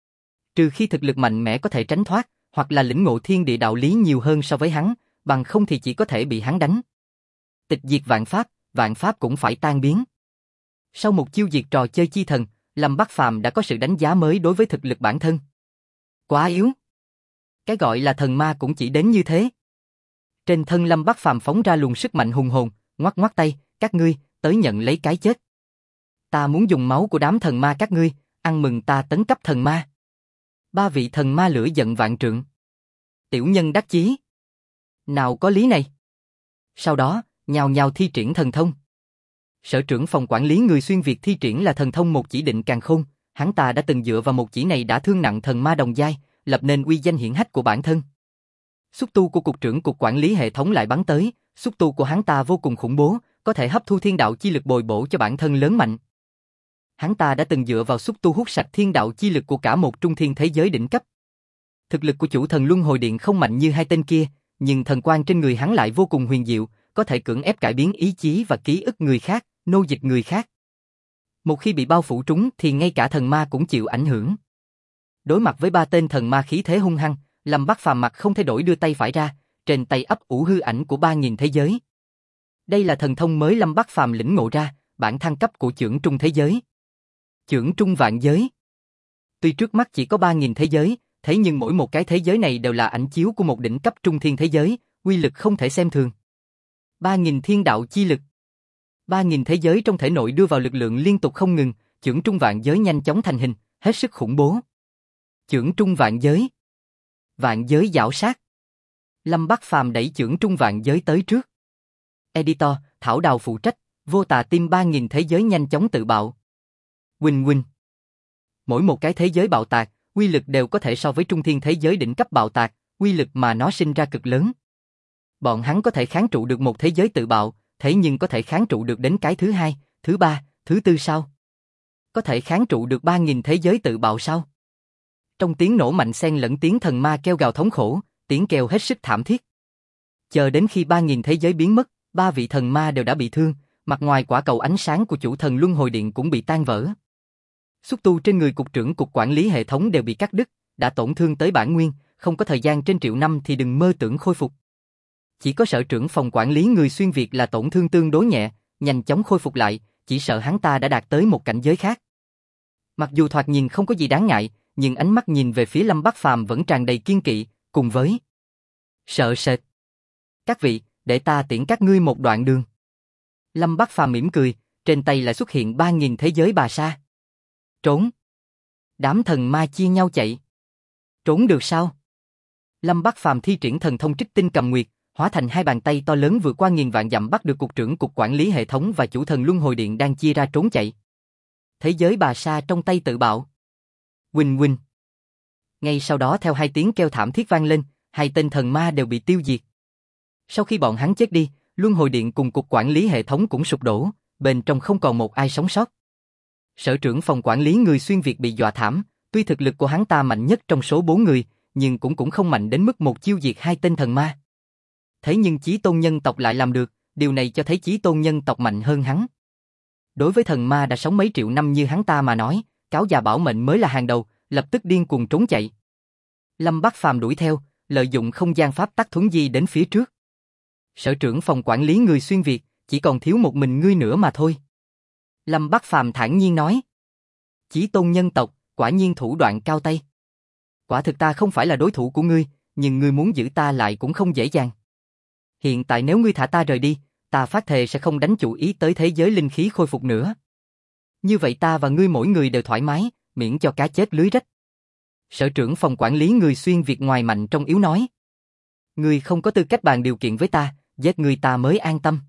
trừ khi thực lực mạnh mẽ có thể tránh thoát, hoặc là lĩnh ngộ thiên địa đạo lý nhiều hơn so với hắn, bằng không thì chỉ có thể bị hắn đánh. Tịch diệt vạn pháp cũng phải tan biến. Sau một chiêu diệt trò chơi chi thần, Lâm Bắc Phàm đã có sự đánh giá mới đối với thực lực bản thân. Quá yếu. Cái gọi là thần ma cũng chỉ đến như thế. Trên thân Lâm Bắc Phàm phóng ra luồng sức mạnh hùng hồn, ngoắc ngoắc tay, các ngươi, tới nhận lấy cái chết. Ta muốn dùng máu của đám thần ma các ngươi, ăn mừng ta tấn cấp thần ma. Ba vị thần ma lửa giận vạn trượng. Tiểu nhân đắc chí. Nào có lý này. Sau đó, nhào nhào thi triển thần thông. Sở trưởng phòng quản lý người xuyên Việt thi triển là thần thông một chỉ định càn khôn, hắn ta đã từng dựa vào một chỉ này đã thương nặng thần ma đồng giai, lập nên uy danh hiển hách của bản thân. Xúc tu của cục trưởng cục quản lý hệ thống lại bắn tới, xúc tu của hắn ta vô cùng khủng bố, có thể hấp thu thiên đạo chi lực bồi bổ cho bản thân lớn mạnh. Hắn ta đã từng dựa vào xúc tu hút sạch thiên đạo chi lực của cả một trung thiên thế giới đỉnh cấp. Thực lực của chủ thần Luân Hồi Điện không mạnh như hai tên kia, nhưng thần quang trên người hắn lại vô cùng huyền diệu, có thể cưỡng ép cải biến ý chí và ký ức người khác, nô dịch người khác. Một khi bị bao phủ trúng thì ngay cả thần ma cũng chịu ảnh hưởng. Đối mặt với ba tên thần ma khí thế hung hăng, Lâm Bắc Phàm mặt không thay đổi đưa tay phải ra, trên tay ấp ủ hư ảnh của 3000 thế giới. Đây là thần thông mới Lâm Bắc Phàm lĩnh ngộ ra, bản thăng cấp của chưởng trung thế giới. Chưởng trung vạn giới. Tuy trước mắt chỉ có 3000 thế giới, thế nhưng mỗi một cái thế giới này đều là ảnh chiếu của một đỉnh cấp trung thiên thế giới, uy lực không thể xem thường. 3000 thiên đạo chi lực. 3000 thế giới trong thể nội đưa vào lực lượng liên tục không ngừng, chưởng trung vạn giới nhanh chóng thành hình, hết sức khủng bố. Chưởng trung vạn giới. Vạn giới giảo sát. Lâm Bắc Phàm đẩy chưởng trung vạn giới tới trước. Editor, Thảo Đào phụ trách, Vô Tà Tim 3000 thế giới nhanh chóng tự bạo. Huỳnh huỳnh. Mỗi một cái thế giới bạo tạc, uy lực đều có thể so với trung thiên thế giới đỉnh cấp bạo tạc, uy lực mà nó sinh ra cực lớn. Bọn hắn có thể kháng trụ được một thế giới tự bạo, thế nhưng có thể kháng trụ được đến cái thứ hai, thứ ba, thứ tư sao? Có thể kháng trụ được 3000 thế giới tự bạo sao? Trong tiếng nổ mạnh xen lẫn tiếng thần ma kêu gào thống khổ, tiếng kêu hết sức thảm thiết. Chờ đến khi 3000 thế giới biến mất, ba vị thần ma đều đã bị thương, mặt ngoài quả cầu ánh sáng của chủ thần Luân Hồi Điện cũng bị tan vỡ. Xúc tu trên người cục trưởng cục quản lý hệ thống đều bị cắt đứt, đã tổn thương tới bản nguyên, không có thời gian trên triệu năm thì đừng mơ tưởng khôi phục. Chỉ có sở trưởng phòng quản lý người xuyên Việt là tổn thương tương đối nhẹ, nhanh chóng khôi phục lại, chỉ sợ hắn ta đã đạt tới một cảnh giới khác. Mặc dù thoạt nhìn không có gì đáng ngại, nhưng ánh mắt nhìn về phía Lâm Bắc Phàm vẫn tràn đầy kiên kỵ, cùng với sợ sệt. Các vị, để ta tiễn các ngươi một đoạn đường. Lâm Bắc Phàm mỉm cười, trên tay lại xuất hiện 3000 thế giới bà sa. Trốn. Đám thần ma chia nhau chạy. Trốn được sao? Lâm Bắc Phàm thi triển thần thông Trích Tinh Cầm Nguyệt, hóa thành hai bàn tay to lớn vượt qua nghìn vạn dặm bắt được cục trưởng cục quản lý hệ thống và chủ thần Luân Hồi Điện đang chia ra trốn chạy. Thế giới bà sa trong tay tự bạo. Huỳnh huỳnh. Ngay sau đó theo hai tiếng kêu thảm thiết vang lên, hai tên thần ma đều bị tiêu diệt. Sau khi bọn hắn chết đi, Luân Hồi Điện cùng cục quản lý hệ thống cũng sụp đổ, bên trong không còn một ai sống sót. Sở trưởng phòng quản lý người xuyên Việt bị dọa thảm, tuy thực lực của hắn ta mạnh nhất trong số 4 người, nhưng cũng không mạnh đến mức một chiêu diệt hai tên thần ma. Thế nhưng Chí Tôn nhân tộc lại làm được, điều này cho thấy Chí Tôn nhân tộc mạnh hơn hắn. Đối với thần ma đã sống mấy triệu năm như hắn ta mà nói, cáo già bảo mệnh mới là hàng đầu, lập tức điên cuồng trốn chạy. Lâm Bắc Phàm đuổi theo, lợi dụng không gian pháp tắc thuấn di đến phía trước. Sở trưởng phòng quản lý người xuyên Việt, chỉ còn thiếu một mình ngươi nữa mà thôi. Lâm Bắc Phàm thản nhiên nói. Chí Tôn nhân tộc, quả nhiên thủ đoạn cao tay. Quả thực ta không phải là đối thủ của ngươi, nhưng ngươi muốn giữ ta lại cũng không dễ dàng. Hiện tại nếu ngươi thả ta rời đi, ta phát thề sẽ không đánh chủ ý tới thế giới linh khí khôi phục nữa. Như vậy ta và ngươi mỗi người đều thoải mái, miễn cho cá chết lưới rách. Sở trưởng phòng quản lý người xuyên Việt ngoài mạnh trong yếu nói. Ngươi không có tư cách bàn điều kiện với ta, giết ngươi ta mới an tâm.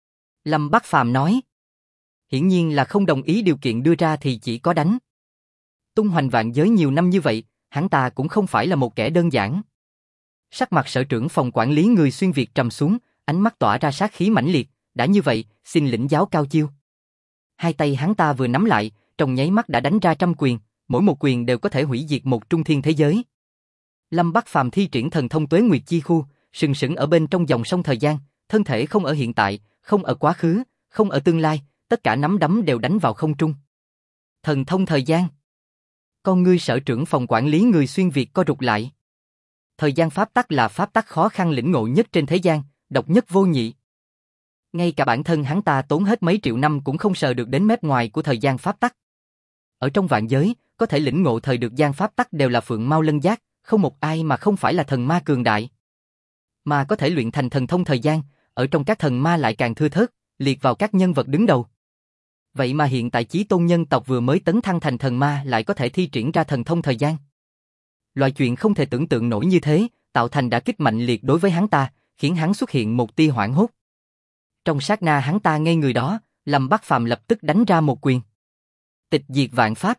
Lâm Bắc Phàm nói. Hiển nhiên là không đồng ý điều kiện đưa ra thì chỉ có đánh. Tung hoành vạn giới nhiều năm như vậy, hắn ta cũng không phải là một kẻ đơn giản. Sắc mặt sở trưởng phòng quản lý người xuyên Việt trầm xuống, ánh mắt tỏa ra sát khí mãnh liệt, đã như vậy, xin lĩnh giáo cao chiêu. Hai tay hắn ta vừa nắm lại, trong nháy mắt đã đánh ra trăm quyền, mỗi một quyền đều có thể hủy diệt một trung thiên thế giới. Lâm Bắc Phàm thi triển thần thông Tuế Nguyệt Chi Khu, sừng sững ở bên trong dòng sông thời gian, thân thể không ở hiện tại, không ở quá khứ, không ở tương lai, tất cả nắm đấm đều đánh vào không trung. Thần thông thời gian. Con ngươi sở trưởng phòng quản lý người xuyên Việt co rụt lại. Thời gian pháp tắc là pháp tắc khó khăn lĩnh ngộ nhất trên thế gian, độc nhất vô nhị. Ngay cả bản thân hắn ta tốn hết mấy triệu năm cũng không sờ được đến mép ngoài của thời gian pháp tắc. Ở trong vạn giới, có thể lĩnh ngộ thời được gian pháp tắc đều là phượng mao lân giác, không một ai mà không phải là thần ma cường đại. Mà có thể luyện thành thần thông thời gian, ở trong các thần ma lại càng thưa thớt, liệt vào các nhân vật đứng đầu. Vậy mà hiện tại Chí Tôn nhân tộc vừa mới tấn thăng thành thần ma lại có thể thi triển ra thần thông thời gian. Loại chuyện không thể tưởng tượng nổi như thế, tạo thành đả kích mạnh liệt đối với hắn ta, khiến hắn xuất hiện một tia hoảng hốt. Trong sát na hắn ta ngây người đó, Lâm Bắc Phàm lập tức đánh ra một quyền. Tịch diệt vạn pháp.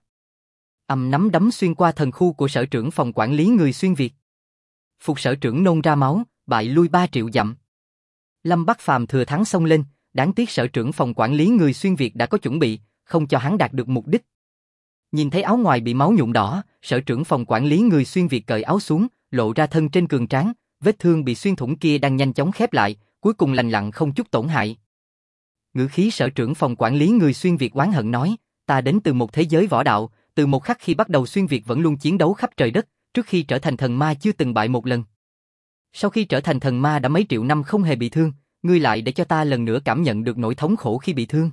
Nắm đấm xuyên qua thần khu của sở trưởng phòng quản lý người xuyên Việt. Phục sở trưởng nôn ra máu, bại lui 3 triệu dặm. Lâm Bắc Phàm thừa thắng xông lên, đáng tiếc sở trưởng phòng quản lý người xuyên Việt đã có chuẩn bị, không cho hắn đạt được mục đích. Nhìn thấy áo ngoài bị máu nhuộm đỏ, sở trưởng phòng quản lý người xuyên Việt cởi áo xuống, lộ ra thân trên cường tráng, vết thương bị xuyên thủng kia đang nhanh chóng khép lại, cuối cùng lành lặn không chút tổn hại. Ngữ khí sở trưởng phòng quản lý người xuyên Việt oán hận nói, ta đến từ một thế giới võ đạo, từ một khắc khi bắt đầu xuyên Việt vẫn luôn chiến đấu khắp trời đất, trước khi trở thành thần ma chưa từng bại một lần. Sau khi trở thành thần ma đã mấy triệu năm không hề bị thương, ngươi lại để cho ta lần nữa cảm nhận được nỗi thống khổ khi bị thương.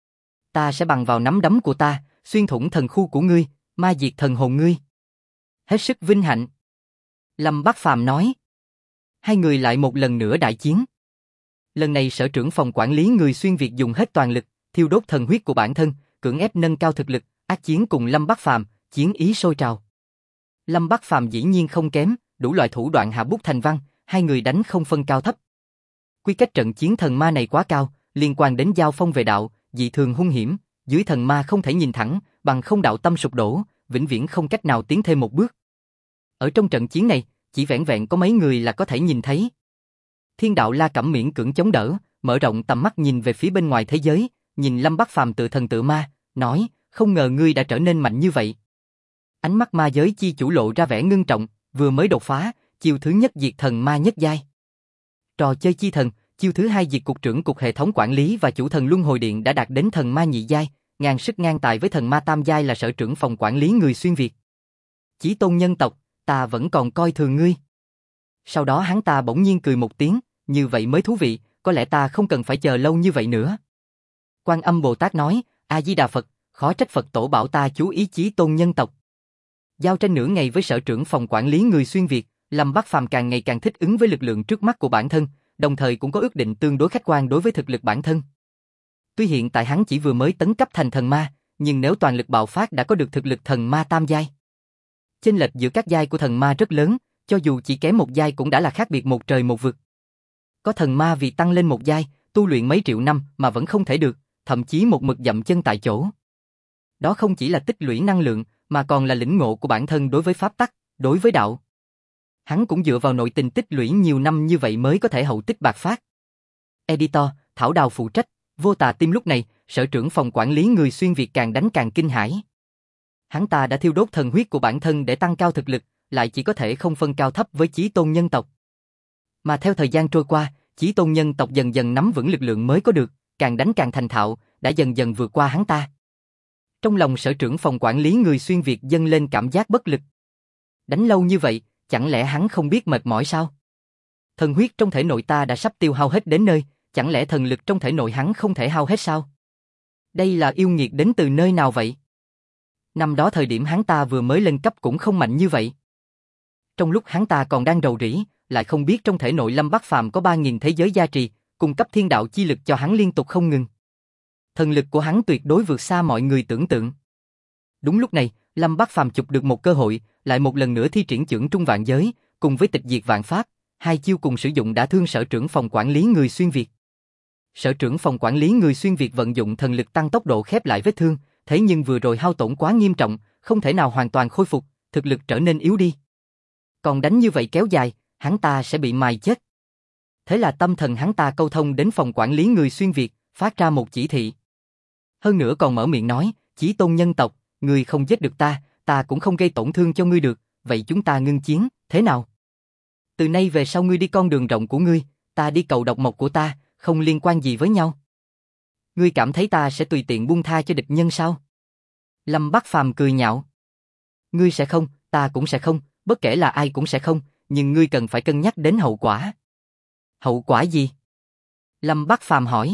Ta sẽ bằng vào nắm đấm của ta, xuyên thủng thần khu của ngươi, ma diệt thần hồn ngươi. Hết sức vinh hạnh. Lâm Bắc Phàm nói. Hai người lại một lần nữa đại chiến. Lần này sở trưởng phòng quản lý người xuyên Việt dùng hết toàn lực, thiêu đốt thần huyết của bản thân, cưỡng ép nâng cao thực lực, ác chiến cùng Lâm Bắc Phàm, chiến ý sôi trào. Lâm Bắc Phàm dĩ nhiên không kém, đủ loại thủ đoạn hạ bút thành văn, hai người đánh không phân cao thấp. Quy cách trận chiến thần ma này quá cao, liên quan đến giao phong về đạo, dị thường hung hiểm, dưới thần ma không thể nhìn thẳng, bằng không đạo tâm sụp đổ, vĩnh viễn không cách nào tiến thêm một bước. Ở trong trận chiến này, chỉ vẻn vẹn có mấy người là có thể nhìn thấy. Thiên đạo La Cẩm miễn cưỡng chống đỡ, mở rộng tầm mắt nhìn về phía bên ngoài thế giới, nhìn Lâm Bắc Phàm tự thần tự ma, nói, không ngờ ngươi đã trở nên mạnh như vậy. Ánh mắt ma giới chi chủ lộ ra vẻ ngưng trọng, vừa mới đột phá, chiêu thứ nhất diệt thần ma nhất giai. Trò chơi chi thần, chiêu thứ hai diệt cục trưởng cục hệ thống quản lý và chủ thần luân hồi điện đã đạt đến thần ma nhị giai, ngang sức ngang tài với thần ma tam giai là sở trưởng phòng quản lý người xuyên Việt. Chí tôn nhân tộc, ta vẫn còn coi thường ngươi. Sau đó hắn ta bỗng nhiên cười một tiếng, như vậy mới thú vị, có lẽ ta không cần phải chờ lâu như vậy nữa. Quan Âm Bồ Tát nói, A Di Đà Phật, khó trách Phật tổ bảo ta chú ý chí tôn nhân tộc. Giao tranh nửa ngày với sở trưởng phòng quản lý người xuyên Việt, Lâm Bắc Phàm càng ngày càng thích ứng với lực lượng trước mắt của bản thân, đồng thời cũng có ước định tương đối khách quan đối với thực lực bản thân. Tuy hiện tại hắn chỉ vừa mới tấn cấp thành thần ma, nhưng nếu toàn lực bạo phát đã có được thực lực thần ma tam giai. Chênh lệch giữa các giai của thần ma rất lớn, cho dù chỉ kém một giai cũng đã là khác biệt một trời một vực. Có thần ma vì tăng lên một giai, tu luyện mấy triệu năm mà vẫn không thể được, thậm chí một mực dậm chân tại chỗ. Đó không chỉ là tích lũy năng lượng, mà còn là lĩnh ngộ của bản thân đối với pháp tắc, đối với đạo. Hắn cũng dựa vào nội tình tích lũy nhiều năm như vậy mới có thể hậu tích bạc phát. Editor, Thảo Đào phụ trách, Vô Tà Tim lúc này, sở trưởng phòng quản lý người xuyên Việt càng đánh càng kinh hãi. Hắn ta đã thiêu đốt thần huyết của bản thân để tăng cao thực lực, lại chỉ có thể không phân cao thấp với chí tôn nhân tộc. Mà theo thời gian trôi qua, chí tôn nhân tộc dần dần nắm vững lực lượng mới có được, càng đánh càng thành thạo, đã dần dần vượt qua hắn ta. Trong lòng sở trưởng phòng quản lý người xuyên Việt dâng lên cảm giác bất lực. Đánh lâu như vậy, chẳng lẽ hắn không biết mệt mỏi sao? Thần huyết trong thể nội ta đã sắp tiêu hao hết đến nơi, chẳng lẽ thần lực trong thể nội hắn không thể hao hết sao? Đây là yêu nghiệt đến từ nơi nào vậy? Năm đó thời điểm hắn ta vừa mới lên cấp cũng không mạnh như vậy. Trong lúc hắn ta còn đang rầu rĩ, lại không biết trong thể nội Lâm Bắc Phàm có 3.000 thế giới gia trì, cung cấp thiên đạo chi lực cho hắn liên tục không ngừng. Thần lực của hắn tuyệt đối vượt xa mọi người tưởng tượng. Đúng lúc này, Lâm Bắc Phàm chụp được một cơ hội, lại một lần nữa thi triển chưởng trung vạn giới, cùng với tịch diệt vạn pháp, hai chiêu cùng sử dụng đã thương sở trưởng phòng quản lý người xuyên Việt. Sở trưởng phòng quản lý người xuyên Việt vận dụng thần lực tăng tốc độ khép lại vết thương, thế nhưng vừa rồi hao tổn quá nghiêm trọng, không thể nào hoàn toàn khôi phục, thực lực trở nên yếu đi. Còn đánh như vậy kéo dài, hắn ta sẽ bị mài chết. Thế là tâm thần hắn ta câu thông đến phòng quản lý người xuyên Việt, phát ra một chỉ thị. Hơn nữa còn mở miệng nói, chí tôn nhân tộc, ngươi không giết được ta, ta cũng không gây tổn thương cho ngươi được, vậy chúng ta ngưng chiến, thế nào? Từ nay về sau ngươi đi con đường rộng của ngươi, ta đi cầu độc mộc của ta, không liên quan gì với nhau. Ngươi cảm thấy ta sẽ tùy tiện buông tha cho địch nhân sao? Lâm Bắc Phàm cười nhạo. Ngươi sẽ không, ta cũng sẽ không, bất kể là ai cũng sẽ không, nhưng ngươi cần phải cân nhắc đến hậu quả. Hậu quả gì? Lâm Bắc Phàm hỏi.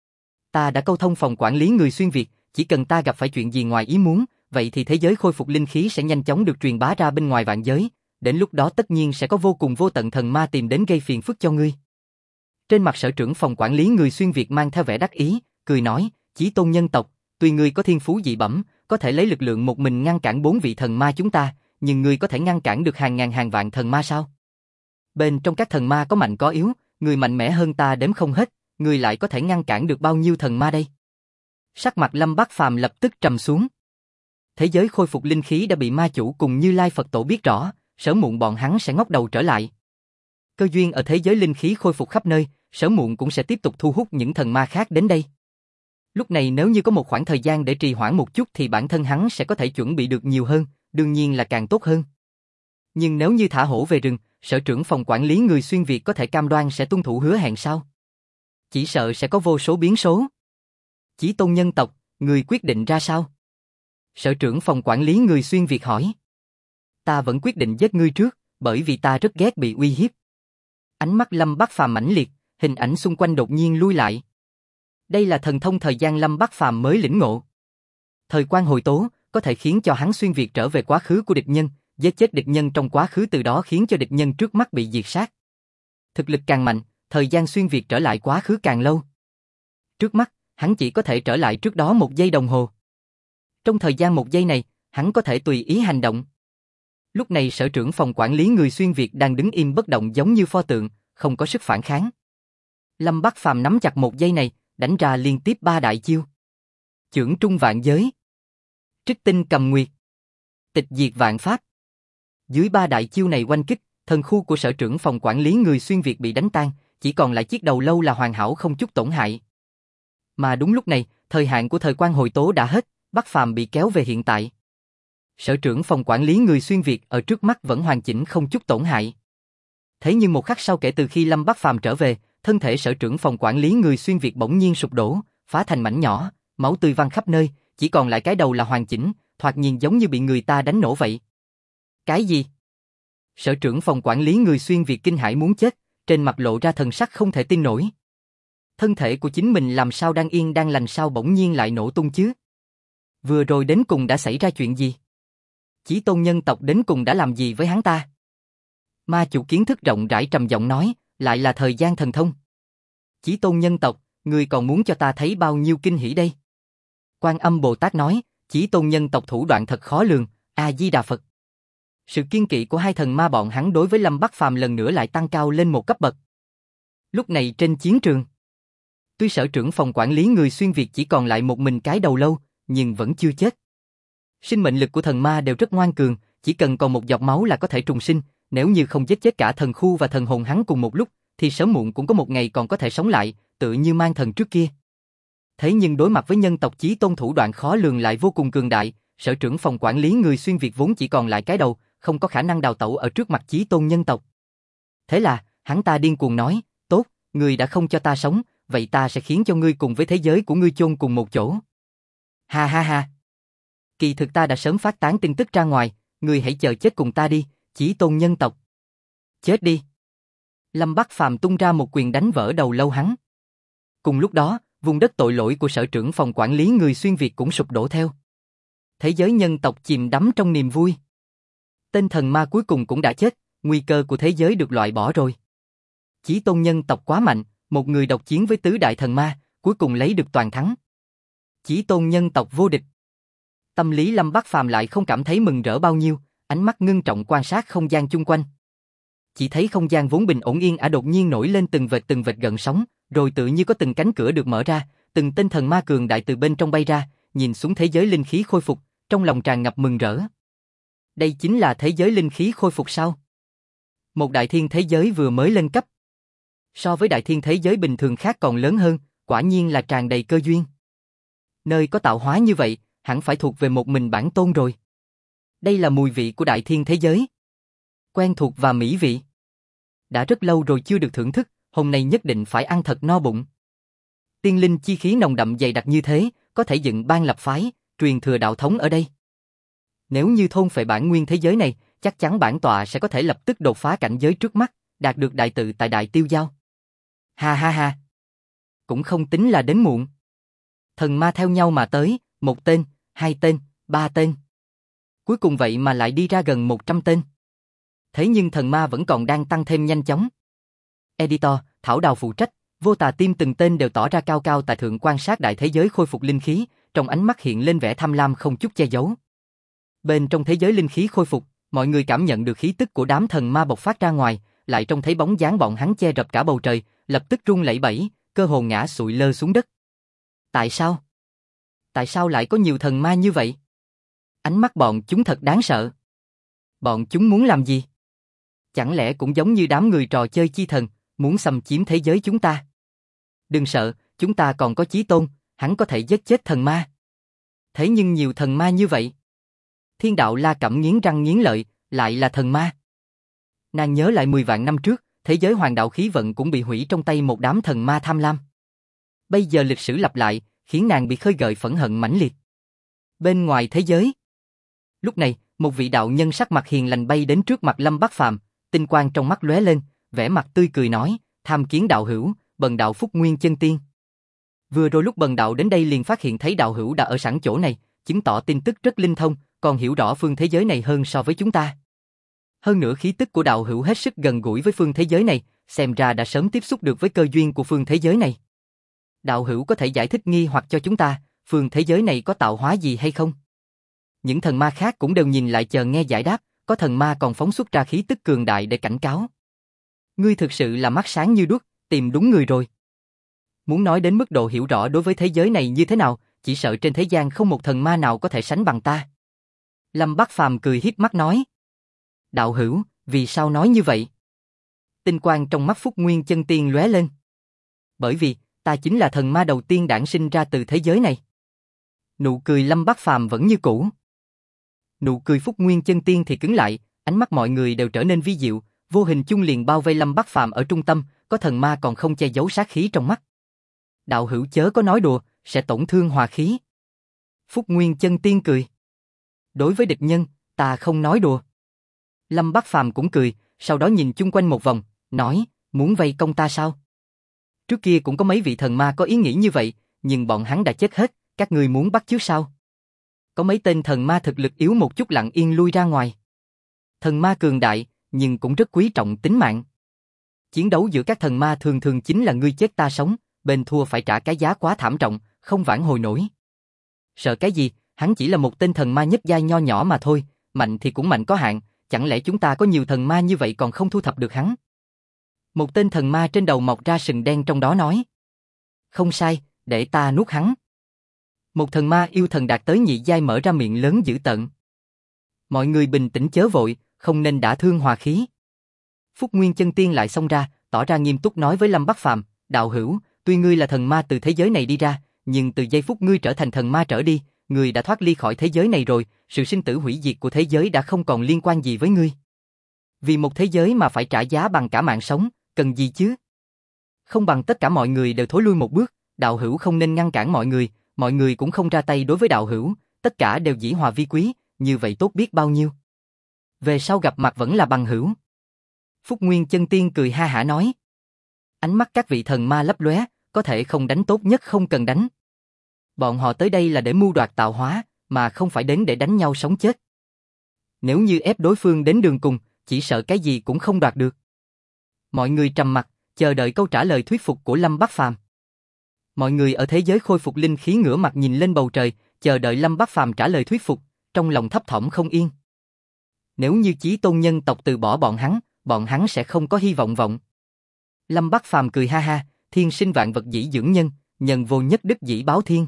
Ta đã câu thông phòng quản lý người xuyên Việt, chỉ cần ta gặp phải chuyện gì ngoài ý muốn, vậy thì thế giới khôi phục linh khí sẽ nhanh chóng được truyền bá ra bên ngoài vạn giới, đến lúc đó tất nhiên sẽ có vô cùng vô tận thần ma tìm đến gây phiền phức cho ngươi. Trên mặt sở trưởng phòng quản lý người xuyên Việt mang theo vẻ đắc ý, cười nói, chí tôn nhân tộc, tuy ngươi có thiên phú dị bẩm, có thể lấy lực lượng một mình ngăn cản 4 vị thần ma chúng ta, nhưng ngươi có thể ngăn cản được hàng ngàn hàng vạn thần ma sao? Bên trong các thần ma có mạnh có yếu, ngươi mạnh mẽ hơn ta đếm không hết, ngươi lại có thể ngăn cản được bao nhiêu thần ma đây? Sắc mặt Lâm Bắc Phàm lập tức trầm xuống. Thế giới khôi phục linh khí đã bị ma chủ cùng Như Lai Phật Tổ biết rõ, sớm muộn bọn hắn sẽ ngóc đầu trở lại. Cơ duyên ở thế giới linh khí khôi phục khắp nơi, sớm muộn cũng sẽ tiếp tục thu hút những thần ma khác đến đây. Lúc này nếu như có một khoảng thời gian để trì hoãn một chút thì bản thân hắn sẽ có thể chuẩn bị được nhiều hơn, đương nhiên là càng tốt hơn. Nhưng nếu như thả hổ về rừng, sở trưởng phòng quản lý người xuyên Việt có thể cam đoan sẽ tuân thủ hứa hẹn sao? Chỉ sợ sẽ có vô số biến số. Chí tôn nhân tộc, người quyết định ra sao? Sở trưởng phòng quản lý người xuyên Việt hỏi. Ta vẫn quyết định giết ngươi trước, bởi vì ta rất ghét bị uy hiếp. Ánh mắt Lâm Bắc Phàm mãnh liệt, hình ảnh xung quanh đột nhiên lui lại. Đây là thần thông thời gian Lâm Bắc Phàm mới lĩnh ngộ. Thời quan hồi tố có thể khiến cho hắn xuyên Việt trở về quá khứ của địch nhân, giết chết địch nhân trong quá khứ, từ đó khiến cho địch nhân trước mắt bị diệt sát. Thực lực càng mạnh, thời gian xuyên Việt trở lại quá khứ càng lâu. Trước mắt, hắn chỉ có thể trở lại trước đó 1 giây đồng hồ. Trong thời gian 1 giây này, hắn có thể tùy ý hành động. Lúc này sở trưởng phòng quản lý người xuyên Việt đang đứng im bất động giống như pho tượng, không có sức phản kháng. Lâm Bắc Phàm nắm chặt 1 giây này, đánh ra liên tiếp 3 đại chiêu. Chưởng trung vạn giới, trích tinh cầm nguyệt, tịch diệt vạn pháp. Dưới 3 đại chiêu này oanh kích, thần khu của sở trưởng phòng quản lý người xuyên Việt bị đánh tan, chỉ còn lại chiếc đầu lâu là hoàn hảo không chút tổn hại. Mà đúng lúc này, thời hạn của thời quan hồi tố đã hết, Bắc Phàm bị kéo về hiện tại. Sở trưởng phòng quản lý người xuyên Việt ở trước mắt vẫn hoàn chỉnh không chút tổn hại. Thế nhưng một khắc sau kể từ khi Lâm Bắc Phàm trở về, thân thể sở trưởng phòng quản lý người xuyên Việt bỗng nhiên sụp đổ, phá thành mảnh nhỏ, máu tươi văng khắp nơi, chỉ còn lại cái đầu là hoàn chỉnh, thoạt nhìn giống như bị người ta đánh nổ vậy. Cái gì? Sở trưởng phòng quản lý người xuyên Việt kinh hãi muốn chết, trên mặt lộ ra thần sắc không thể tin nổi. Thân thể của chính mình làm sao đang yên đang lành sao bỗng nhiên lại nổ tung chứ? Vừa rồi đến cùng đã xảy ra chuyện gì? Chí tôn nhân tộc đến cùng đã làm gì với hắn ta? Ma chủ kiến thức rộng rãi trầm giọng nói, lại là thời gian thần thông. Chí tôn nhân tộc, ngươi còn muốn cho ta thấy bao nhiêu kinh hỉ đây? Quan Âm Bồ Tát nói, Chí tôn nhân tộc thủ đoạn thật khó lường, A-di-đà Phật. Sự kiên kỵ của hai thần ma bọn hắn đối với Lâm Bắc Phàm lần nữa lại tăng cao lên một cấp bậc. Lúc này trên chiến trường, tuy sở trưởng phòng quản lý người xuyên Việt chỉ còn lại một mình cái đầu lâu, nhưng vẫn chưa chết. Sinh mệnh lực của thần ma đều rất ngoan cường, chỉ cần còn một giọt máu là có thể trùng sinh, nếu như không giết chết cả thần khu và thần hồn hắn cùng một lúc, thì sớm muộn cũng có một ngày còn có thể sống lại, tựa như mang thần trước kia. Thế nhưng đối mặt với nhân tộc Chí tôn thủ đoạn khó lường lại vô cùng cường đại, sở trưởng phòng quản lý người xuyên Việt vốn chỉ còn lại cái đầu, không có khả năng đào tẩu ở trước mặt Chí tôn nhân tộc. Thế là, hắn ta điên cuồng nói, tốt, ngươi đã không cho ta sống, vậy ta sẽ khiến cho ngươi cùng với thế giới của ngươi chôn cùng một chỗ. Ha ha ha. Kỳ thực ta đã sớm phát tán tin tức ra ngoài, ngươi hãy chờ chết cùng ta đi, Chí tôn nhân tộc. Chết đi. Lâm Bắc Phàm tung ra một quyền đánh vỡ đầu lâu hắn. Cùng lúc đó, vùng đất tội lỗi của sở trưởng phòng quản lý người xuyên Việt cũng sụp đổ theo. Thế giới nhân tộc chìm đắm trong niềm vui. Tên thần ma cuối cùng cũng đã chết, nguy cơ của thế giới được loại bỏ rồi. Chí tôn nhân tộc quá mạnh, một người độc chiến với tứ đại thần ma, cuối cùng lấy được toàn thắng. Chí tôn nhân tộc vô địch. Tâm lý Lâm Bắc Phàm lại không cảm thấy mừng rỡ bao nhiêu, ánh mắt ngưng trọng quan sát không gian chung quanh. Chỉ thấy không gian vốn bình ổn yên ả đột nhiên nổi lên từng vệt gợn sóng, rồi tự như có từng cánh cửa được mở ra, từng tên thần ma cường đại từ bên trong bay ra, nhìn xuống thế giới linh khí khôi phục, trong lòng tràn ngập mừng rỡ. Đây chính là thế giới linh khí khôi phục sao? Một đại thiên thế giới vừa mới lên cấp. So với đại thiên thế giới bình thường khác còn lớn hơn, quả nhiên là tràn đầy cơ duyên. Nơi có tạo hóa như vậy, hẳn phải thuộc về một mình bản tôn rồi. Đây là mùi vị của đại thiên thế giới. Quen thuộc và mỹ vị. Đã rất lâu rồi chưa được thưởng thức, hôm nay nhất định phải ăn thật no bụng. Tiên linh chi khí nồng đậm dày đặc như thế, có thể dựng ban lập phái, truyền thừa đạo thống ở đây. Nếu như thôn phệ bản nguyên thế giới này, chắc chắn bản tọa sẽ có thể lập tức đột phá cảnh giới trước mắt, đạt được đại tự tại Đại Tiêu Giao. Ha ha ha. Cũng không tính là đến muộn. Thần ma theo nhau mà tới, một tên, hai tên, ba tên. Cuối cùng vậy mà lại đi ra gần 100 tên. Thế nhưng thần ma vẫn còn đang tăng thêm nhanh chóng. Editor, Thảo Đào phụ trách, Vô Tà Tim từng tên đều tỏ ra cao cao tại thượng quan sát đại thế giới khôi phục linh khí, trong ánh mắt hiện lên vẻ tham lam không chút che giấu. Bên trong thế giới linh khí khôi phục, mọi người cảm nhận được khí tức của đám thần ma bộc phát ra ngoài, lại trông thấy bóng dáng bọn hắn che rập cả bầu trời, lập tức rung lẩy bẩy, cơ hồ ngã sụi lơ xuống đất. Tại sao? Tại sao lại có nhiều thần ma như vậy? Ánh mắt bọn chúng thật đáng sợ. Bọn chúng muốn làm gì? Chẳng lẽ cũng giống như đám người trò chơi chi thần, muốn xâm chiếm thế giới chúng ta? Đừng sợ, chúng ta còn có Chí Tôn, hắn có thể giết chết thần ma. Thế nhưng nhiều thần ma như vậy. Thiên đạo La Cẩm nghiến răng nghiến lợi, lại là thần ma. Nàng nhớ lại 10 vạn năm trước, thế giới hoàng đạo khí vận cũng bị hủy trong tay một đám thần ma tham lam. Bây giờ lịch sử lặp lại, khiến nàng bị khơi gợi phẫn hận mãnh liệt. Bên ngoài thế giới. Lúc này, một vị đạo nhân sắc mặt hiền lành bay đến trước mặt Lâm Bắc Phàm, tinh quang trong mắt lóe lên, vẻ mặt tươi cười nói, tham kiến đạo hữu, bần đạo Phúc Nguyên Chân Tiên. Vừa rồi lúc bần đạo đến đây liền phát hiện thấy đạo hữu đã ở sẵn chỗ này, chứng tỏ tin tức rất linh thông, còn hiểu rõ phương thế giới này hơn so với chúng ta. Hơn nữa khí tức của đạo hữu hết sức gần gũi với phương thế giới này, xem ra đã sớm tiếp xúc được với cơ duyên của phương thế giới này. Đạo hữu có thể giải thích nghi hoặc cho chúng ta, phương thế giới này có tạo hóa gì hay không? Những thần ma khác cũng đều nhìn lại chờ nghe giải đáp, có thần ma còn phóng xuất ra khí tức cường đại để cảnh cáo. Ngươi thực sự là mắt sáng như đuốc, tìm đúng người rồi. Muốn nói đến mức độ hiểu rõ đối với thế giới này như thế nào, chỉ sợ trên thế gian không một thần ma nào có thể sánh bằng ta. Lâm Bắc Phàm cười hiếp mắt nói. Đạo hữu, vì sao nói như vậy? Tinh quang trong mắt Phúc Nguyên Chân Tiên lóe lên. Bởi vì, ta chính là thần ma đầu tiên đản sinh ra từ thế giới này. Nụ cười Lâm Bắc Phàm vẫn như cũ. Nụ cười Phúc Nguyên Chân Tiên thì cứng lại, ánh mắt mọi người đều trở nên vi diệu, vô hình chung liền bao vây Lâm Bắc Phàm ở trung tâm, có thần ma còn không che giấu sát khí trong mắt. Đạo hữu chớ có nói đùa, sẽ tổn thương hòa khí. Phúc Nguyên Chân Tiên cười. Đối với địch nhân, ta không nói đùa. Lâm Bắc Phàm cũng cười, sau đó nhìn chung quanh một vòng, nói, muốn vây công ta sao? Trước kia cũng có mấy vị thần ma có ý nghĩ như vậy, nhưng bọn hắn đã chết hết, các ngươi muốn bắt chước sao? Có mấy tên thần ma thực lực yếu một chút lặng yên lui ra ngoài. Thần ma cường đại, nhưng cũng rất quý trọng tính mạng. Chiến đấu giữa các thần ma thường thường chính là ngươi chết ta sống, bên thua phải trả cái giá quá thảm trọng, không vãn hồi nổi. Sợ cái gì, hắn chỉ là một tên thần ma nhất giai nho nhỏ mà thôi, mạnh thì cũng mạnh có hạn, chẳng lẽ chúng ta có nhiều thần ma như vậy còn không thu thập được hắn? Một tên thần ma trên đầu mọc ra sừng đen trong đó nói. Không sai, để ta nuốt hắn. Một thần ma yêu thần đạt tới nhị giai mở ra miệng lớn dữ tợn. Mọi người bình tĩnh chớ vội, không nên đả thương hòa khí. Phúc Nguyên Chân Tiên lại xông ra, tỏ ra nghiêm túc nói với Lâm Bắc Phàm, đạo hữu, tuy ngươi là thần ma từ thế giới này đi ra, nhưng từ giây phút ngươi trở thành thần ma trở đi, ngươi đã thoát ly khỏi thế giới này rồi, sự sinh tử hủy diệt của thế giới đã không còn liên quan gì với ngươi. Vì một thế giới mà phải trả giá bằng cả mạng sống, cần gì chứ? Không bằng tất cả mọi người đều thối lui một bước, đạo hữu không nên ngăn cản mọi người cũng không ra tay đối với đạo hữu, tất cả đều dĩ hòa vi quý, như vậy tốt biết bao nhiêu. Về sau gặp mặt vẫn là bằng hữu. Phúc Nguyên Chân Tiên cười ha hả nói. Ánh mắt các vị thần ma lấp lóe, có thể không đánh tốt nhất không cần đánh. Bọn họ tới đây là để mưu đoạt tạo hóa, mà không phải đến để đánh nhau sống chết. Nếu như ép đối phương đến đường cùng, chỉ sợ cái gì cũng không đoạt được. Mọi người trầm mặc, chờ đợi câu trả lời thuyết phục của Lâm Bắc Phàm. Mọi người ở thế giới khôi phục linh khí ngửa mặt nhìn lên bầu trời, chờ đợi Lâm Bắc Phàm trả lời thuyết phục, trong lòng thấp thỏm không yên. Nếu như Chí Tôn nhân tộc từ bỏ bọn hắn sẽ không có hy vọng. Lâm Bắc Phàm cười ha ha, thiên sinh vạn vật dĩ dưỡng nhân, nhân vô nhất đức dĩ báo thiên.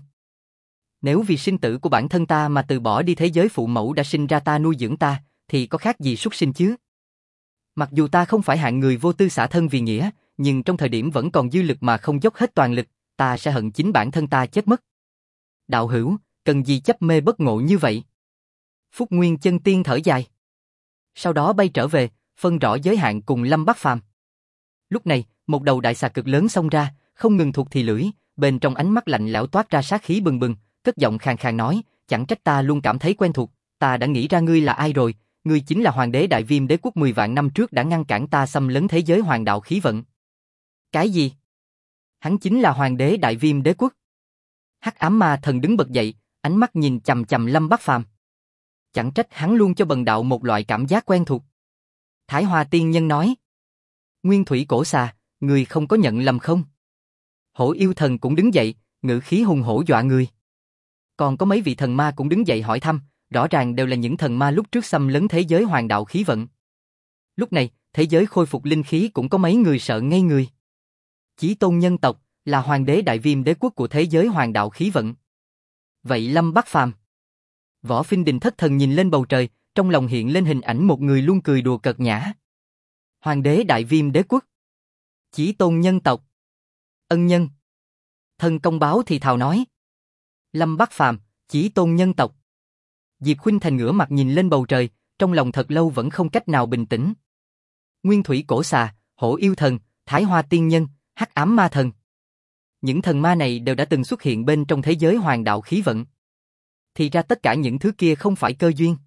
Nếu vì sinh tử của bản thân ta mà từ bỏ đi thế giới phụ mẫu đã sinh ra ta nuôi dưỡng ta, thì có khác gì súc sinh chứ? Mặc dù ta không phải hạng người vô tư xả thân vì nghĩa, nhưng trong thời điểm vẫn còn dư lực mà không dốc hết toàn lực, ta sẽ hận chính bản thân ta chết mất. Đạo hữu, cần gì chấp mê bất ngộ như vậy? Phúc Nguyên Chân Tiên thở dài. Sau đó bay trở về, phân rõ giới hạn cùng Lâm Bắc Phàm. Lúc này, một đầu đại xà cực lớn xông ra, không ngừng thụt thì lưỡi, bên trong ánh mắt lạnh lẽo toát ra sát khí bừng bừng, cất giọng khàn khàn nói, chẳng trách ta luôn cảm thấy quen thuộc, ta đã nghĩ ra ngươi là ai rồi, ngươi chính là Hoàng đế Đại Viêm Đế Quốc 10 vạn năm trước đã ngăn cản ta xâm lấn thế giới hoàng đạo khí vận. Cái gì? Hắn chính là Hoàng đế Đại Viêm Đế Quốc. Hắc ám ma thần đứng bật dậy, ánh mắt nhìn chằm chằm Lâm Bắc Phàm. Chẳng trách hắn luôn cho bần đạo một loại cảm giác quen thuộc. Thái Hoa Tiên Nhân nói. Nguyên Thủy Cổ Xà, người không có nhận lầm không? Hổ Yêu Thần cũng đứng dậy, ngữ khí hùng hổ dọa người. Còn có mấy vị thần ma cũng đứng dậy hỏi thăm, rõ ràng đều là những thần ma lúc trước xâm lấn thế giới hoàng đạo khí vận. Lúc này, thế giới khôi phục linh khí cũng có mấy người sợ ngây người. Chí Tôn nhân tộc là Hoàng đế Đại Viêm Đế Quốc của thế giới hoàng đạo khí vận. Vậy Lâm Bắc Phàm? Võ Phinh Đình thất thần nhìn lên bầu trời, trong lòng hiện lên hình ảnh một người luôn cười đùa cợt nhã. Hoàng đế Đại Viêm Đế Quốc, Chí Tôn nhân tộc, ân nhân. Thân công báo thì thào nói. Lâm Bắc Phàm, Chí Tôn nhân tộc. Diệp Khuynh Thành ngửa mặt nhìn lên bầu trời, trong lòng thật lâu vẫn không cách nào bình tĩnh. Nguyên Thủy Cổ Xà, Hổ Yêu Thần, Thái Hoa Tiên Nhân, Hắc Ám Ma Thần. Những thần ma này đều đã từng xuất hiện bên trong thế giới hoàng đạo khí vận. Thì ra tất cả những thứ kia không phải cơ duyên.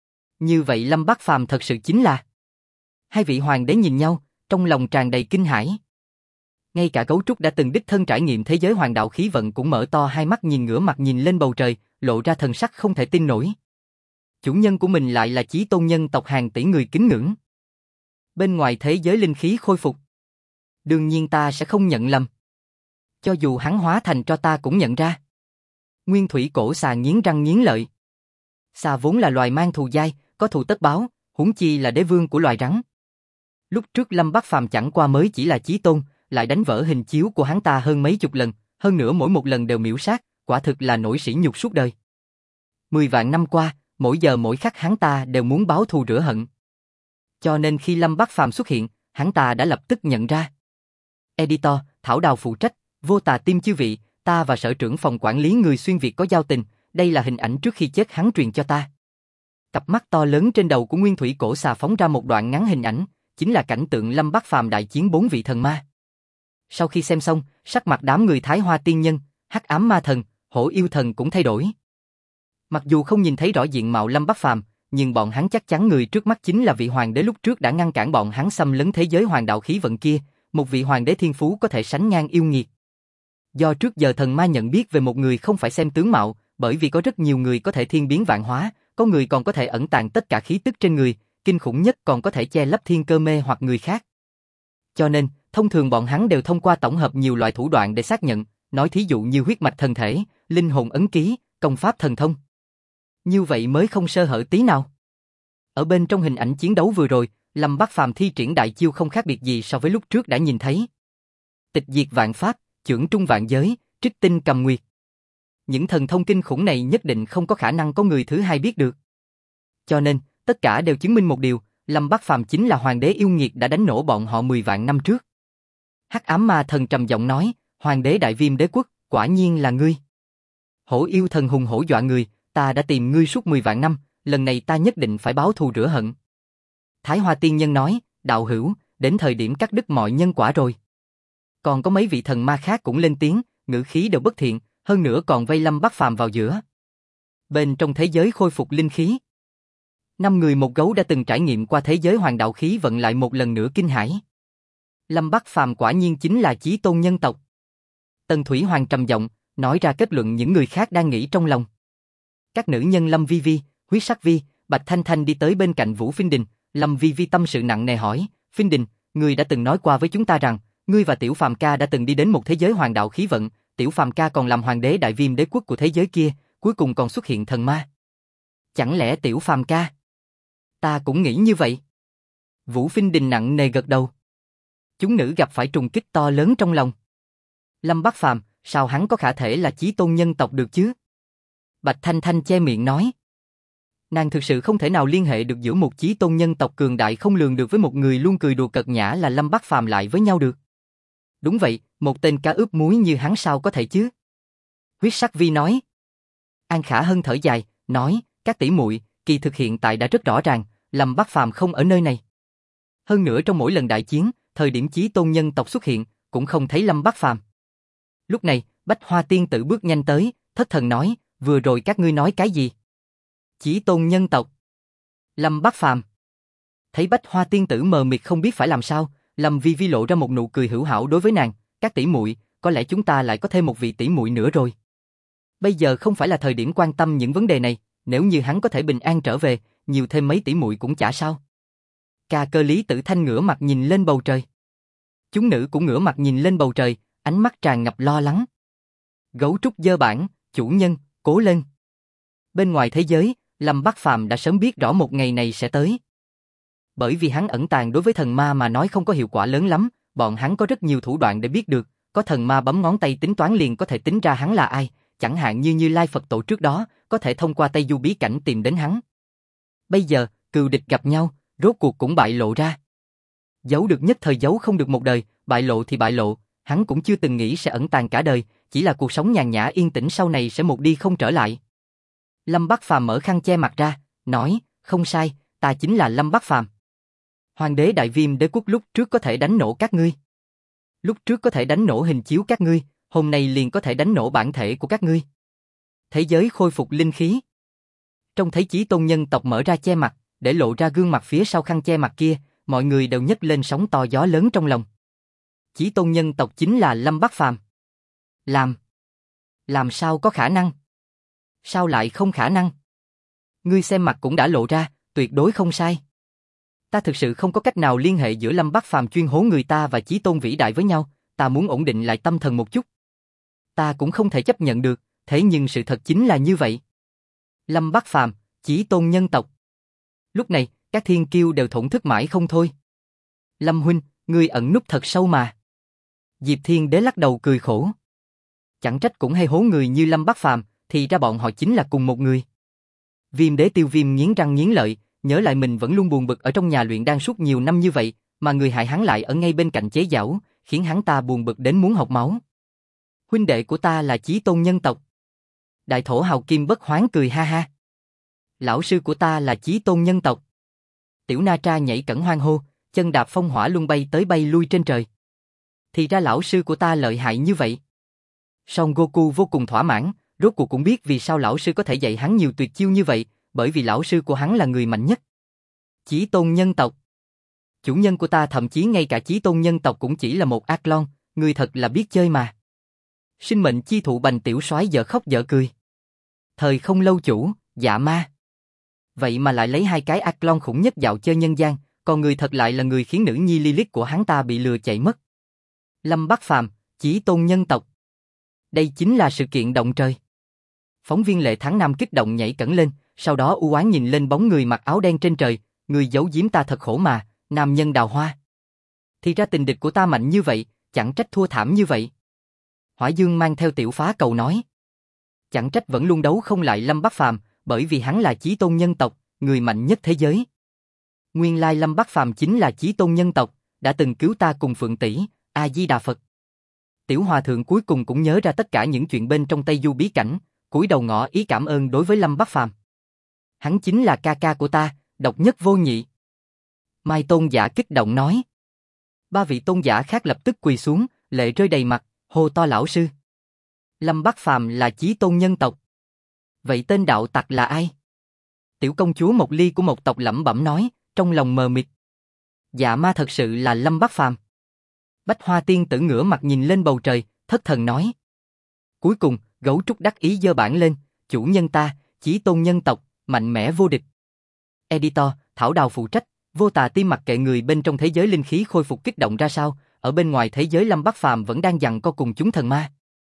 Như vậy Lâm Bác Phàm thật sự chính là... Hai vị hoàng đế nhìn nhau, trong lòng tràn đầy kinh hãi. Ngay cả Gấu Trúc đã từng đích thân trải nghiệm thế giới hoàng đạo khí vận cũng mở to hai mắt nhìn ngửa mặt nhìn lên bầu trời, lộ ra thần sắc không thể tin nổi. Chủ nhân của mình lại là chí tôn nhân tộc hàng tỷ người kính ngưỡng. Bên ngoài thế giới linh khí khôi phục. Đương nhiên ta sẽ không nhận lầm. Cho dù hắn hóa thành cho ta cũng nhận ra. Nguyên thủy cổ xà nghiến răng nghiến lợi. Xà vốn là loài mang thù dai, có thù tất báo, huống chi là đế vương của loài rắn. Lúc trước Lâm Bác Phàm chẳng qua mới chỉ là chí tôn, lại đánh vỡ hình chiếu của hắn ta hơn mấy chục lần, hơn nữa mỗi một lần đều miễu sát, quả thực là nỗi sỉ nhục suốt đời. 10 vạn năm qua, mỗi giờ mỗi khắc hắn ta đều muốn báo thù rửa hận. Cho nên khi Lâm Bác Phàm xuất hiện, hắn ta đã lập tức nhận ra. Editor, Thảo Đào phụ trách, Vô Tà Tim chư vị, ta và sở trưởng phòng quản lý người xuyên Việt có giao tình, đây là hình ảnh trước khi chết hắn truyền cho ta. Cặp mắt to lớn trên đầu của Nguyên Thủy cổ xà phóng ra một đoạn ngắn hình ảnh, chính là cảnh tượng Lâm Bác Phàm đại chiến 4 vị thần ma. Sau khi xem xong, sắc mặt đám người Thái Hoa tiên nhân, Hắc Ám ma thần, Hổ yêu thần cũng thay đổi. Mặc dù không nhìn thấy rõ diện mạo Lâm Bác Phàm, nhưng bọn hắn chắc chắn người trước mắt chính là vị hoàng đế lúc trước đã ngăn cản bọn hắn xâm lấn thế giới hoàng đạo khí vận kia, một vị hoàng đế thiên phú có thể sánh ngang yêu nghiệt. Do trước giờ thần ma nhận biết về một người không phải xem tướng mạo, bởi vì có rất nhiều người có thể thiên biến vạn hóa, có người còn có thể ẩn tàng tất cả khí tức trên người, kinh khủng nhất còn có thể che lấp thiên cơ mê hoặc người khác. Cho nên, thông thường bọn hắn đều thông qua tổng hợp nhiều loại thủ đoạn để xác nhận, nói thí dụ như huyết mạch thần thể, linh hồn ấn ký, công pháp thần thông. Như vậy mới không sơ hở tí nào. Ở bên trong hình ảnh chiến đấu vừa rồi, Lâm Bác Phàm thi triển đại chiêu không khác biệt gì so với lúc trước đã nhìn thấy. Tịch diệt vạn pháp, chưởng trung vạn giới, trích tinh cầm nguyệt. Những thần thông kinh khủng này nhất định không có khả năng có người thứ hai biết được. Cho nên, tất cả đều chứng minh một điều, Lâm Bác Phàm chính là hoàng đế yêu nghiệt đã đánh nổ bọn họ 10 vạn năm trước. Hắc Ám ma thần trầm giọng nói, hoàng đế đại viêm đế quốc, quả nhiên là ngươi. Hổ yêu thần hùng hổ dọa người, ta đã tìm ngươi suốt 10 vạn năm, lần này ta nhất định phải báo thù rửa hận. Thái Hoa tiên nhân nói, đạo hữu, đến thời điểm cắt đứt mọi nhân quả rồi. Còn có mấy vị thần ma khác cũng lên tiếng, ngữ khí đều bất thiện, hơn nữa còn vây Lâm Bác Phàm vào giữa. Bên trong thế giới khôi phục linh khí, 5 người một gấu đã từng trải nghiệm qua thế giới hoàng đạo khí vận lại một lần nữa kinh hãi. Lâm Bác Phàm quả nhiên chính là chí tôn nhân tộc. Tần Thủy Hoàng trầm giọng, nói ra kết luận những người khác đang nghĩ trong lòng. Các nữ nhân Lâm Vi Vi, Huyết Sắc Vi, Bạch Thanh Thanh đi tới bên cạnh Vũ Phiên Đình, Lâm Vi Vi tâm sự nặng nề hỏi, Phiên Đình, ngươi đã từng nói qua với chúng ta rằng, ngươi và Tiểu Phàm ca đã từng đi đến một thế giới hoàng đạo khí vận, Tiểu Phàm ca còn làm hoàng đế đại viêm đế quốc của thế giới kia, cuối cùng còn xuất hiện thần ma. Chẳng lẽ Tiểu Phàm ca? Ta cũng nghĩ như vậy. Vũ Phiên Đình nặng nề gật đầu. Chúng nữ gặp phải trùng kích to lớn trong lòng. Lâm Bác Phàm, sao hắn có khả thể là chí tôn nhân tộc được chứ? Bạch Thanh Thanh che miệng nói. Nàng thực sự không thể nào liên hệ được giữa một chí tôn nhân tộc cường đại không lường được với một người luôn cười đùa cợt nhã là Lâm Bác Phàm lại với nhau được. Đúng vậy, một tên cá ướp muối như hắn sao có thể chứ? Huyết Sắc Vi nói. An Khả Hân thở dài, nói, các tỷ muội, kỳ thực hiện tại đã rất rõ ràng, Lâm Bác Phàm không ở nơi này. Hơn nữa trong mỗi lần đại chiến, thời điểm chí tôn nhân tộc xuất hiện, cũng không thấy Lâm Bác Phàm. Lúc này, Bách Hoa tiên tử bước nhanh tới, thất thần nói, vừa rồi các ngươi nói cái gì? Chí tôn nhân tộc. Lâm Bác Phàm. Thấy Bách Hoa tiên tử mờ mịt không biết phải làm sao, Lâm Vi Vi lộ ra một nụ cười hữu hảo đối với nàng, các tỷ muội, có lẽ chúng ta lại có thêm một vị tỷ muội nữa rồi. Bây giờ không phải là thời điểm quan tâm những vấn đề này, nếu như hắn có thể bình an trở về, nhiều thêm mấy tỷ muội cũng chả sao. Ca Cơ Lý Tử Thanh ngửa mặt nhìn lên bầu trời. Chúng nữ cũng ngửa mặt nhìn lên bầu trời, ánh mắt tràn ngập lo lắng. Gấu Trúc dơ bản, chủ nhân, cố lên. Bên ngoài thế giới, Lâm Bác Phàm đã sớm biết rõ một ngày này sẽ tới. Bởi vì hắn ẩn tàng đối với thần ma mà nói không có hiệu quả lớn lắm, bọn hắn có rất nhiều thủ đoạn để biết được, có thần ma bấm ngón tay tính toán liền có thể tính ra hắn là ai, chẳng hạn như Như Lai Phật Tổ trước đó, có thể thông qua Tây Du bí cảnh tìm đến hắn. Bây giờ, cừu địch gặp nhau, rốt cuộc cũng bại lộ ra. Giấu được nhất thời giấu không được một đời, bại lộ thì bại lộ, hắn cũng chưa từng nghĩ sẽ ẩn tàng cả đời, chỉ là cuộc sống nhàn nhã yên tĩnh sau này sẽ một đi không trở lại. Lâm Bác Phàm mở khăn che mặt ra, nói, không sai, ta chính là Lâm Bác Phàm. Hoàng đế đại viêm đế quốc lúc trước có thể đánh nổ các ngươi. Lúc trước có thể đánh nổ hình chiếu các ngươi, hôm nay liền có thể đánh nổ bản thể của các ngươi. Thế giới khôi phục linh khí. Trông thấy Chí Tôn nhân tộc mở ra che mặt, để lộ ra gương mặt phía sau khăn che mặt kia, mọi người đều nhấc lên sóng to gió lớn trong lòng. Chí Tôn nhân tộc chính là Lâm Bắc Phàm. Làm sao có khả năng? Sao lại không khả năng? Ngươi xem mặt cũng đã lộ ra, tuyệt đối không sai. Ta thực sự không có cách nào liên hệ giữa Lâm Bắc Phàm chuyên hố người ta và Chí Tôn vĩ đại với nhau, ta muốn ổn định lại tâm thần một chút. Ta cũng không thể chấp nhận được, thế nhưng sự thật chính là như vậy. Lâm Bắc Phàm, Chí Tôn nhân tộc. Lúc này, các thiên kiêu đều thổn thức mãi không thôi. Lâm huynh, ngươi ẩn núp thật sâu mà. Diệp Thiên Đế lắc đầu cười khổ. Chẳng trách cũng hay hố người như Lâm Bắc Phàm, thì ra bọn họ chính là cùng một người. Viêm Đế Tiêu Viêm nghiến răng nghiến lợi, nhớ lại mình vẫn luôn buồn bực ở trong nhà luyện đan suốt nhiều năm như vậy, mà người hại hắn lại ở ngay bên cạnh chế giễu, khiến hắn ta buồn bực đến muốn học máu. Huynh đệ của ta là Chí Tôn nhân tộc. Đại thổ Hào Kim Bất Hoán cười ha ha. Lão sư của ta là Chí Tôn nhân tộc. Tiểu Na Tra nhảy cẫng hoan hô, chân đạp phong hỏa luân bay tới bay lui trên trời. Thì ra lão sư của ta lợi hại như vậy. Son Goku vô cùng thỏa mãn, rốt cuộc cũng biết vì sao lão sư có thể dạy hắn nhiều tuyệt chiêu như vậy, bởi vì lão sư của hắn là người mạnh nhất. Chí Tôn nhân tộc. Chủ nhân của ta thậm chí ngay cả Chí Tôn nhân tộc cũng chỉ là một ác lon, người thật là biết chơi mà. Sinh mệnh chi thụ Bành tiểu soái dở khóc dở cười. Thời không lâu chủ, dạ ma. Vậy mà lại lấy hai cái ác lon khủng nhất dạo chơi nhân gian, còn người thật lại là người khiến nữ nhi Lilith của hắn ta bị lừa chạy mất. Lâm Bắc Phàm, Chí Tôn nhân tộc. Đây chính là sự kiện động trời. Phóng viên Lệ Thắng Nam kích động nhảy cẫng lên, sau đó u oán nhìn lên bóng người mặc áo đen trên trời, người giấu giếm ta thật khổ mà, nam nhân đào hoa. Thì ra tình địch của ta mạnh như vậy, chẳng trách thua thảm như vậy. Hỏa Dương mang theo tiểu phá cầu nói. Chẳng trách vẫn luôn đấu không lại Lâm Bắc Phàm, bởi vì hắn là Chí Tôn nhân tộc, người mạnh nhất thế giới. Nguyên lai Lâm Bắc Phàm chính là Chí Tôn nhân tộc, đã từng cứu ta cùng Phượng tỷ, A Di Đà Phật. Tiểu Hòa thượng cuối cùng cũng nhớ ra tất cả những chuyện bên trong Tây Du bí cảnh, cúi đầu ngỏ ý cảm ơn đối với Lâm Bắc Phàm. Hắn chính là ca ca của ta, độc nhất vô nhị. Mai Tôn giả kích động nói. Ba vị tôn giả khác lập tức quỳ xuống, lệ rơi đầy mặt, hô to lão sư. Lâm Bắc Phàm là Chí Tôn nhân tộc. Vậy tên đạo tặc là ai? Tiểu công chúa Mộc Ly của một tộc lẩm bẩm nói, trong lòng mờ mịt. Dạ ma thật sự là Lâm Bắc Phàm. Bách Hoa tiên tử ngửa mặt nhìn lên bầu trời, thất thần nói. Cuối cùng, Gấu Trúc đắc ý giơ bảng lên, chủ nhân ta, Chí Tôn nhân tộc, mạnh mẽ vô địch. Editor, Thảo Đào phụ trách, Vô Tà Tim mặc kệ người bên trong thế giới linh khí khôi phục kích động ra sao, ở bên ngoài thế giới Lâm Bắc Phàm vẫn đang giằng co cùng chúng thần ma.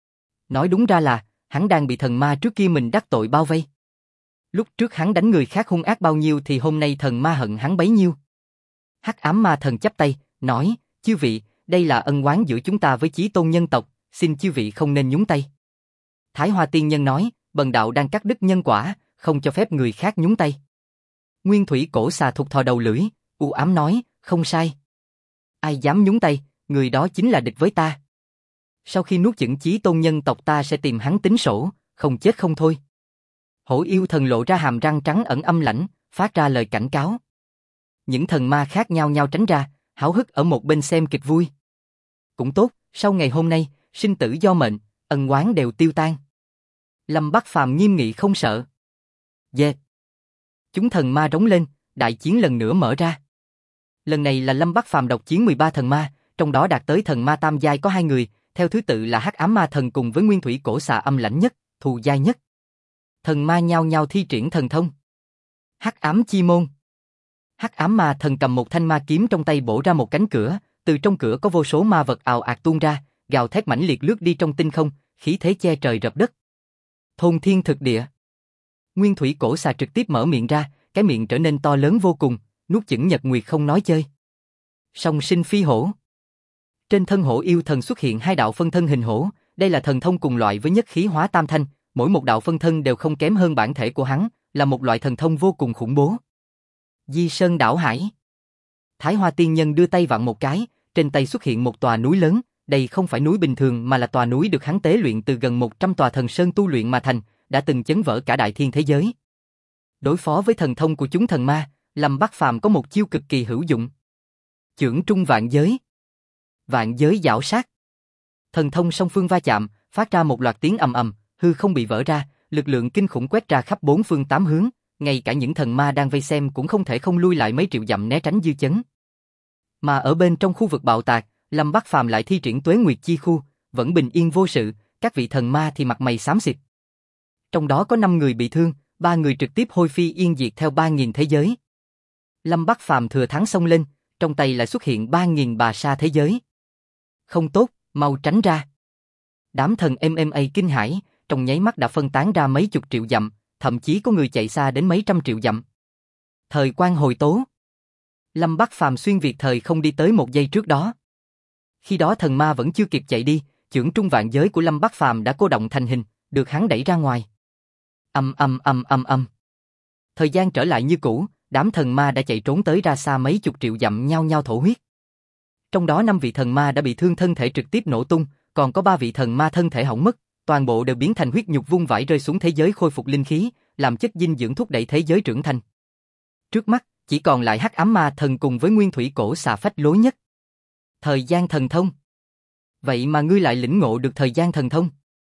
Nói đúng ra là, hắn đang bị thần ma trước kia mình đắc tội bao vây. Lúc trước hắn đánh người khác hung ác bao nhiêu thì hôm nay thần ma hận hắn bấy nhiêu. Hắc ám ma thần chắp tay, nói, chư vị, đây là ân oán giữa chúng ta với Chí Tôn nhân tộc, xin chư vị không nên nhúng tay. Thái Hoa tiên nhân nói, bần đạo đang cắt đứt nhân quả, không cho phép người khác nhúng tay. Nguyên Thủy cổ xà thụt thò đầu lưỡi, u ám nói, không sai. Ai dám nhúng tay, người đó chính là địch với ta. Sau khi nuốt chửng Chí Tôn nhân tộc ta sẽ tìm hắn tính sổ, không chết không thôi. Hổ yêu thần lộ ra hàm răng trắng ẩn âm lãnh, phát ra lời cảnh cáo. Những thần ma khác nhau nhau tránh ra, háo hức ở một bên xem kịch vui. Cũng tốt, sau ngày hôm nay, sinh tử do mệnh, ân oán đều tiêu tan. Lâm Bắc Phàm nghiêm nghị không sợ. Dệt. Chúng thần ma rống lên, đại chiến lần nữa mở ra. Lần này là Lâm Bắc Phàm độc chiến 13 thần ma, trong đó đạt tới thần ma tam giai có 2 người, theo thứ tự là Hắc ám ma thần cùng với Nguyên Thủy cổ xà âm lãnh nhất, thù giai nhất. Thần ma nhau nhau thi triển thần thông. Hắc ám chi môn. Hắc ám ma thần cầm một thanh ma kiếm trong tay bổ ra một cánh cửa, từ trong cửa có vô số ma vật ào ạt tuôn ra, gào thét mãnh liệt lướt đi trong tinh không, khí thế che trời rập đất. Thôn thiên thực địa. Nguyên Thủy cổ xà trực tiếp mở miệng ra, cái miệng trở nên to lớn vô cùng, nuốt chửng nhật nguyệt không nói chơi. Song sinh phi hổ. Trên thân hổ yêu thần xuất hiện 2 đạo phân thân hình hổ, đây là thần thông cùng loại với nhất khí hóa tam thanh, mỗi một đạo phân thân đều không kém hơn bản thể của hắn, là một loại thần thông vô cùng khủng bố. Di Sơn đảo hải. Thái Hoa tiên nhân đưa tay vặn một cái, trên tay xuất hiện một tòa núi lớn, đây không phải núi bình thường mà là tòa núi được hắn tế luyện từ gần 100 tòa thần sơn tu luyện mà thành, đã từng chấn vỡ cả đại thiên thế giới. Đối phó với thần thông của chúng thần ma, Lâm Bắc Phàm có một chiêu cực kỳ hữu dụng. Chưởng trung vạn giới. Vạn giới giảo sát. Thần thông song phương va chạm, phát ra một loạt tiếng ầm ầm, hư không bị vỡ ra, lực lượng kinh khủng quét ra khắp bốn phương tám hướng, ngay cả những thần ma đang vây xem cũng không thể không lui lại mấy triệu dặm né tránh dư chấn. Mà ở bên trong khu vực bạo tạc, Lâm Bắc Phàm lại thi triển Tuế Nguyệt Chi Khu, vẫn bình yên vô sự, các vị thần ma thì mặt mày xám xịt. Trong đó có 5 người bị thương, 3 người trực tiếp hôi phi yên diệt theo 3.000 thế giới. Lâm Bắc Phàm thừa thắng xông lên, trong tay lại xuất hiện 3.000 bà sa thế giới. Không tốt, mau tránh ra. Đám thần MMA kinh hãi, trong nháy mắt đã phân tán ra mấy chục triệu dặm, thậm chí có người chạy xa đến mấy trăm triệu dặm. Thời quan hồi tố. Lâm Bắc Phàm xuyên việt thời không đi tới một giây trước đó. Khi đó thần ma vẫn chưa kịp chạy đi, chưởng trung vạn giới của Lâm Bắc Phàm đã cô động thành hình, được hắn đẩy ra ngoài. Âm. Thời gian trở lại như cũ, đám thần ma đã chạy trốn tới ra xa mấy chục triệu dặm nhao nhao thổ huyết. Trong đó 5 vị thần ma đã bị thương thân thể trực tiếp nổ tung, còn có 3 vị thần ma thân thể hỏng mất, toàn bộ đều biến thành huyết nhục vung vãi rơi xuống thế giới khôi phục linh khí, làm chất dinh dưỡng thúc đẩy thế giới trưởng thành. Trước mắt, chỉ còn lại Hắc Ám Ma Thần cùng với Nguyên Thủy Cổ Xà phách lối nhất. Thời gian thần thông. Vậy mà ngươi lại lĩnh ngộ được thời gian thần thông?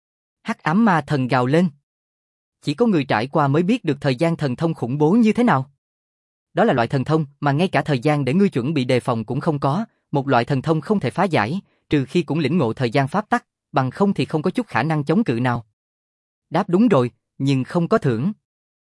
Hắc Ám Ma Thần gào lên. Chỉ có người trải qua mới biết được thời gian thần thông khủng bố như thế nào. Đó là loại thần thông mà ngay cả thời gian để ngươi chuẩn bị đề phòng cũng không có, một loại thần thông không thể phá giải, trừ khi cũng lĩnh ngộ thời gian pháp tắc, bằng không thì không có chút khả năng chống cự nào. Đáp đúng rồi, nhưng không có thưởng.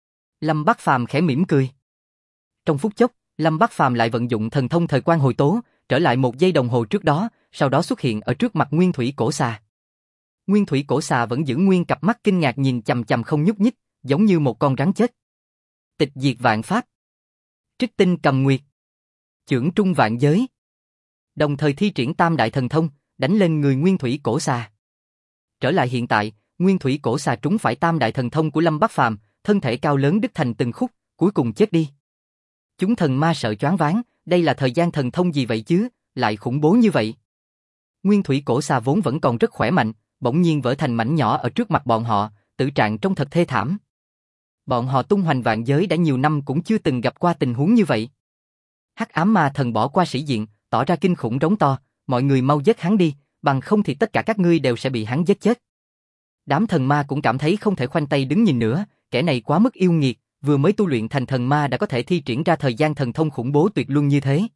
Lâm Bắc Phàm khẽ mỉm cười. Trong phút chốc, Lâm Bắc Phàm lại vận dụng thần thông thời quan hồi tố, trở lại 1 giây đồng hồ trước đó, sau đó xuất hiện ở trước mặt Nguyên Thủy Cổ Xà. Nguyên Thủy Cổ Xà vẫn giữ nguyên cặp mắt kinh ngạc nhìn chằm chằm không nhúc nhích, giống như một con rắn chết. Tịch diệt vạn pháp. Trích tinh cầm nguyệt. Chưởng trung vạn giới. Đồng thời thi triển tam đại thần thông, đánh lên người Nguyên Thủy Cổ Xà. Trở lại hiện tại, Nguyên Thủy Cổ Xà trúng phải tam đại thần thông của Lâm Bắc Phàm, thân thể cao lớn đứt thành từng khúc, cuối cùng chết đi. Chúng thần ma sợ choáng váng, đây là thời gian thần thông gì vậy chứ, lại khủng bố như vậy. Nguyên Thủy Cổ Xà vốn vẫn còn rất khỏe mạnh, bỗng nhiên vỡ thành mảnh nhỏ ở trước mặt bọn họ, tử trạng trông thật thê thảm. Bọn họ tung hoành vạn giới đã nhiều năm cũng chưa từng gặp qua tình huống như vậy. Hắc Ám Ma Thần bỏ qua sĩ diện, tỏ ra kinh khủng rống to, mọi người mau giết hắn đi, bằng không thì tất cả các ngươi đều sẽ bị hắn giết chết. Đám thần ma cũng cảm thấy không thể khoanh tay đứng nhìn nữa, kẻ này quá mức yêu nghiệt, vừa mới tu luyện thành thần ma đã có thể thi triển ra thời gian thần thông khủng bố tuyệt luân như thế.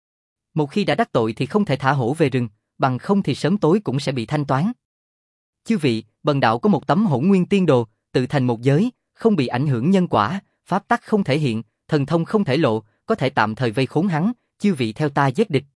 Một khi đã đắc tội thì không thể thả hổ về rừng, bằng không thì sớm tối cũng sẽ bị thanh toán. Chư vị, bần đạo có một tấm Hỗn Nguyên Tiên Đồ, tự thành một giới, không bị ảnh hưởng nhân quả, pháp tắc không thể hiện, thần thông không thể lộ, có thể tạm thời vây khốn hắn, chư vị theo ta giết địch.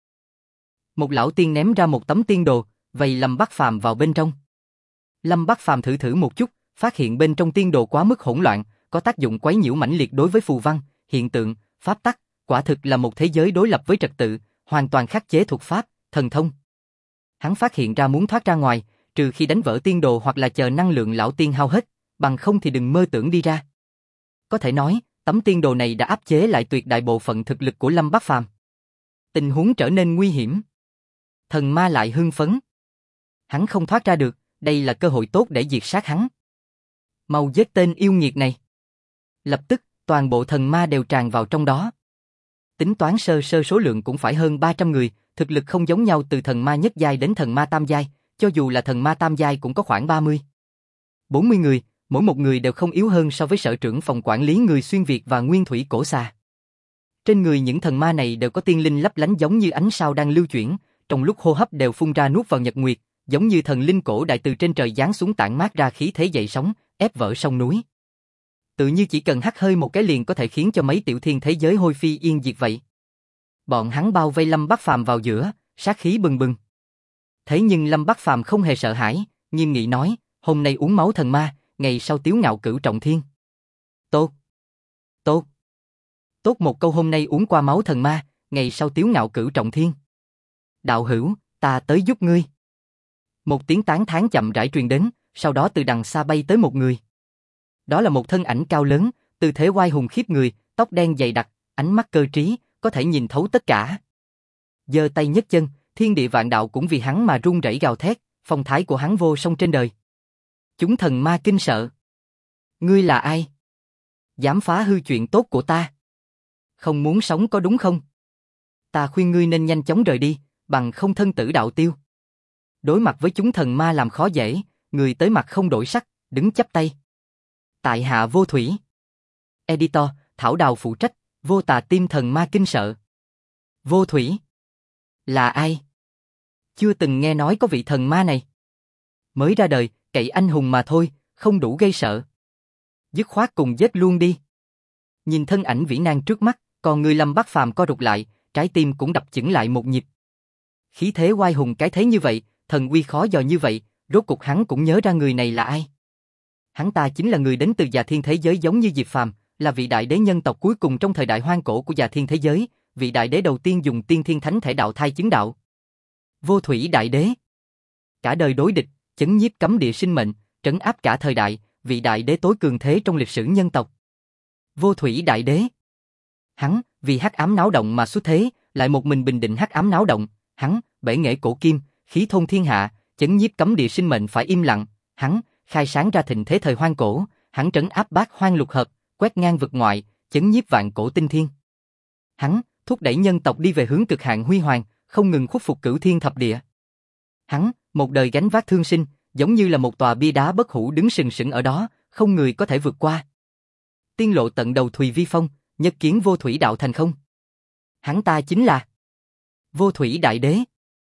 Một lão tiên ném ra một tấm tiên đồ, vây Lâm Bắc Phàm vào bên trong. Lâm Bắc Phàm thử một chút, phát hiện bên trong tiên đồ quá mức hỗn loạn, có tác dụng quấy nhiễu mãnh liệt đối với phù văn, hiện tượng, pháp tắc, quả thực là một thế giới đối lập với trật tự, hoàn toàn khắc chế thuật pháp, thần thông. Hắn phát hiện ra muốn thoát ra ngoài, trừ khi đánh vỡ tiên đồ hoặc là chờ năng lượng lão tiên hao hết, bằng không thì đừng mơ tưởng đi ra. Có thể nói, tấm tiên đồ này đã áp chế lại tuyệt đại bộ phận thực lực của Lâm Bắc Phàm. Tình huống trở nên nguy hiểm. Thần ma lại hưng phấn. Hắn không thoát ra được, đây là cơ hội tốt để diệt sát hắn. Mau giết tên yêu nghiệt này. Lập tức, toàn bộ thần ma đều tràn vào trong đó. Tính toán sơ số lượng cũng phải hơn 300 người, thực lực không giống nhau từ thần ma nhất giai đến thần ma tam giai, cho dù là thần ma tam giai cũng có khoảng 40 người, mỗi một người đều không yếu hơn so với sở trưởng phòng quản lý người xuyên Việt và Nguyên Thủy Cổ Xà. Trên người những thần ma này đều có tiên linh lấp lánh giống như ánh sao đang lưu chuyển, trong lúc hô hấp đều phun ra nuốt vào nhật nguyệt, giống như thần linh cổ đại từ trên trời giáng xuống tản mát ra khí thế dậy sóng, ép vỡ sông núi. Tự như chỉ cần hắt hơi một cái liền có thể khiến cho mấy tiểu thiên thế giới hôi phi yên diệt vậy. Bọn hắn bao vây Lâm Bắc Phàm vào giữa, sát khí bừng bừng. Thế nhưng Lâm Bắc Phàm không hề sợ hãi, nghiêm nghị nói, hôm nay uống máu thần ma, ngày sau tiếu ngạo cửu trọng thiên. Tốt. Tốt một câu hôm nay uống qua máu thần ma, ngày sau tiếu ngạo cửu trọng thiên. Đạo hữu, ta tới giúp ngươi. Một tiếng tán thán chậm rãi truyền đến, sau đó từ đằng xa bay tới một người. Đó là một thân ảnh cao lớn, tư thế oai hùng khiếp người, tóc đen dày đặc, ánh mắt cơ trí, có thể nhìn thấu tất cả. Giơ tay nhấc chân, thiên địa vạn đạo cũng vì hắn mà run rẩy gào thét, phong thái của hắn vô song trên đời. Chúng thần ma kinh sợ. Ngươi là ai? Dám phá hư chuyện tốt của ta? Không muốn sống có đúng không? Ta khuyên ngươi nên nhanh chóng rời đi, bằng không thân tử đạo tiêu. Đối mặt với chúng thần ma làm khó dễ, người tới mặt không đổi sắc, đứng chắp tay. Tại hạ Vô Thủy. Editor, Thảo Đào phụ trách, Vô Tà tim thần ma kinh sợ. Vô Thủy? Là ai? Chưa từng nghe nói có vị thần ma này. Mới ra đời, cậy anh hùng mà thôi, không đủ gây sợ. Dứt khoát cùng giết luôn đi. Nhìn thân ảnh vĩ nan trước mắt, còn người Lâm Bắc Phàm co rụt lại, trái tim cũng đập chững lại một nhịp. Khí thế oai hùng cái thế như vậy, thần uy khó dò như vậy, rốt cục hắn cũng nhớ ra người này là ai. Hắn ta chính là người đến từ Già Thiên thế giới giống như Diệp Phàm, là vị đại đế nhân tộc cuối cùng trong thời đại hoang cổ của Già Thiên thế giới, vị đại đế đầu tiên dùng tiên thiên thánh thể đạo thai chứng đạo. Vô Thủy đại đế. Cả đời đối địch, chấn nhiếp cấm địa sinh mệnh, trấn áp cả thời đại, vị đại đế tối cường thế trong lịch sử nhân tộc. Vô Thủy đại đế. Hắn, vì hắc ám náo động mà xuất thế, lại một mình bình định hắc ám náo động, hắn, bể nghệ cổ kim, khí thôn thiên hạ, chấn nhiếp cấm địa sinh mệnh phải im lặng, hắn, khai sáng ra thịnh thế thời hoang cổ, hắn trấn áp bát hoang lục hợp, quét ngang vực ngoại, chấn nhiếp vạn cổ tinh thiên. Hắn, thúc đẩy nhân tộc đi về hướng cực hạn huy hoàng, không ngừng khuất phục cửu thiên thập địa. Hắn, một đời gánh vác thương sinh, giống như là một tòa bia đá bất hủ đứng sừng sững ở đó, không người có thể vượt qua. Tiên lộ tận đầu Thùy Vi Phong, nhất kiến Vô Thủy đạo thành không. Hắn ta chính là Vô Thủy đại đế.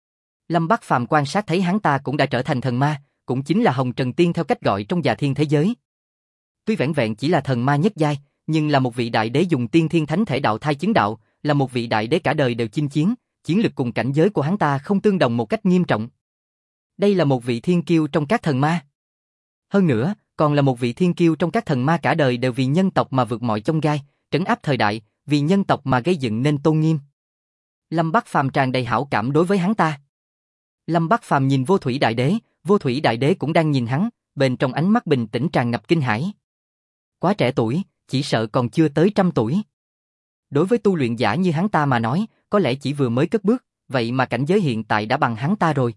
Lâm Bắc Phàm quan sát thấy hắn ta cũng đã trở thành thần ma, cũng chính là Hồng Trần Tiên theo cách gọi trong Già Thiên thế giới. Tuy vẻn vẹn chỉ là thần ma nhất giai, nhưng là một vị đại đế dùng tiên thiên thánh thể đạo thai chứng đạo, là một vị đại đế cả đời đều chinh chiến, chiến lực cùng cảnh giới của hắn ta không tương đồng một cách nghiêm trọng. Đây là một vị thiên kiêu trong các thần ma. Hơn nữa, còn là một vị thiên kiêu trong các thần ma cả đời đều vì nhân tộc mà vượt mọi chông gai, trấn áp thời đại, vì nhân tộc mà gây dựng nên tôn nghiêm. Lâm Bắc Phàm tràn đầy hảo cảm đối với hắn ta. Lâm Bắc Phàm nhìn Vô Thủy đại đế, Vô Thủy đại đế cũng đang nhìn hắn, bên trong ánh mắt bình tĩnh tràn ngập kinh hãi. Quá trẻ tuổi, chỉ sợ còn chưa tới 100 tuổi. Đối với tu luyện giả như hắn ta mà nói, có lẽ chỉ vừa mới cất bước, vậy mà cảnh giới hiện tại đã bằng hắn ta rồi.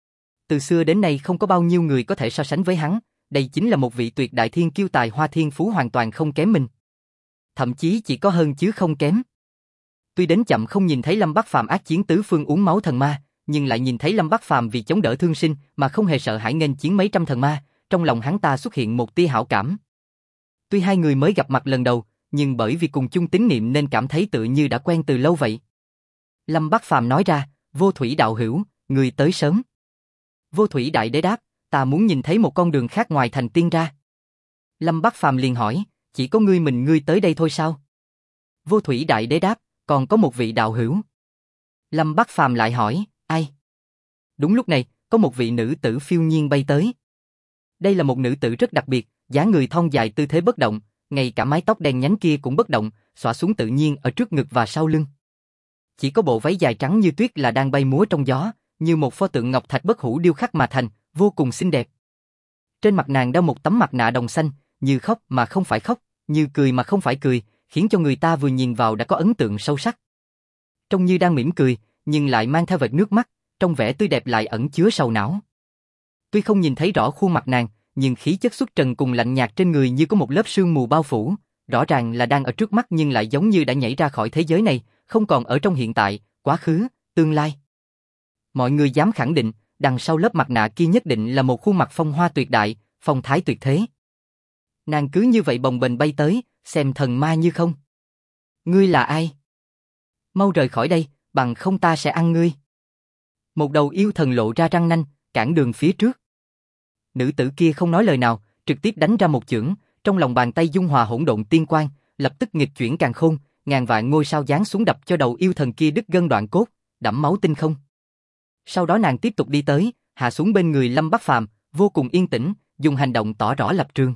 Từ xưa đến nay không có bao nhiêu người có thể so sánh với hắn, đây chính là một vị tuyệt đại thiên kiêu tài hoa thiên phú hoàn toàn không kém mình. Thậm chí chỉ có hơn chứ không kém. Tuy đến chậm không nhìn thấy Lâm Bắc Phàm ác chiến tứ phương uống máu thần ma, nhưng lại nhìn thấy Lâm Bắc Phàm vì chống đỡ thương sinh mà không hề sợ hãi nghênh chiến mấy trăm thần ma, trong lòng hắn ta xuất hiện một tia hảo cảm. Tuy hai người mới gặp mặt lần đầu, nhưng bởi vì cùng chung tín niệm nên cảm thấy tự như đã quen từ lâu vậy. Lâm Bắc Phàm nói ra, Vô Thủy đạo hữu, người tới sớm. Vô Thủy đại đế đáp, ta muốn nhìn thấy một con đường khác ngoài thành tiên ra. Lâm Bắc Phàm liền hỏi, chỉ có ngươi tới đây thôi sao? Vô Thủy đại đế đáp, còn có một vị đạo hữu. Lâm Bắc Phàm lại hỏi, ai? Đúng lúc này, có một vị nữ tử phiêu nhiên bay tới. Đây là một nữ tử rất đặc biệt, dáng người thon dài tư thế bất động, ngay cả mái tóc đen nhánh kia cũng bất động, xõa xuống tự nhiên ở trước ngực và sau lưng. Chỉ có bộ váy dài trắng như tuyết là đang bay múa trong gió, như một pho tượng ngọc thạch bất hủ điêu khắc mà thành, vô cùng xinh đẹp. Trên mặt nàng đeo một tấm mặt nạ đồng xanh, như khóc mà không phải khóc, như cười mà không phải cười, khiến cho người ta vừa nhìn vào đã có ấn tượng sâu sắc. Trông như đang mỉm cười, nhưng lại mang theo vệt nước mắt, trong vẻ tươi đẹp lại ẩn chứa sầu não. Tuy không nhìn thấy rõ khuôn mặt nàng, nhưng khí chất xuất trần cùng lạnh nhạt trên người như có một lớp sương mù bao phủ, rõ ràng là đang ở trước mắt nhưng lại giống như đã nhảy ra khỏi thế giới này, không còn ở trong hiện tại, quá khứ, tương lai. Mọi người dám khẳng định, đằng sau lớp mặt nạ kia nhất định là một khuôn mặt phong hoa tuyệt đại, phong thái tuyệt thế. Nàng cứ như vậy bồng bềnh bay tới, xem thần ma như không. Ngươi là ai? Mau rời khỏi đây, bằng không ta sẽ ăn ngươi. Một đầu yêu thần lộ ra răng nanh, cản đường phía trước. Nữ tử kia không nói lời nào, trực tiếp đánh ra một chưởng, trong lòng bàn tay dung hòa hỗn độn tiên quang, lập tức nghịch chuyển càn khôn, ngàn vạn ngôi sao giáng xuống đập cho đầu yêu thần kia đứt gân đoạn cốt, đẫm máu tinh không. Sau đó nàng tiếp tục đi tới, hạ xuống bên người Lâm Bắc Phàm, vô cùng yên tĩnh, dùng hành động tỏ rõ lập trường.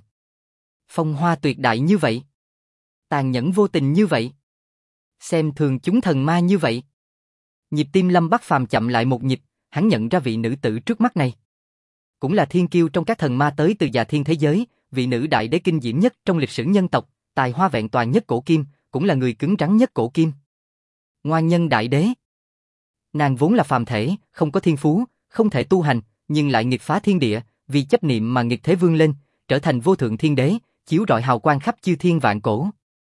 Phong hoa tuyệt đại như vậy, tàn nhẫn vô tình như vậy, xem thường chúng thần ma như vậy. Nhịp tim Lâm Bắc Phàm chậm lại một nhịp, hắn nhận ra vị nữ tử trước mắt này. Cũng là thiên kiêu trong các thần ma tới từ Già Thiên thế giới, vị nữ đại đế kinh diễm nhất trong lịch sử nhân tộc, tài hoa vẹn toàn nhất cổ kim, cũng là người cứng rắn nhất cổ kim. Ngoan nhân đại đế. Nàng vốn là phàm thể, không có thiên phú, không thể tu hành, nhưng lại nghịch phá thiên địa, vì chấp niệm mà nghịch thế vươn lên, trở thành vô thượng thiên đế, chiếu rọi hào quang khắp chư thiên vạn cổ.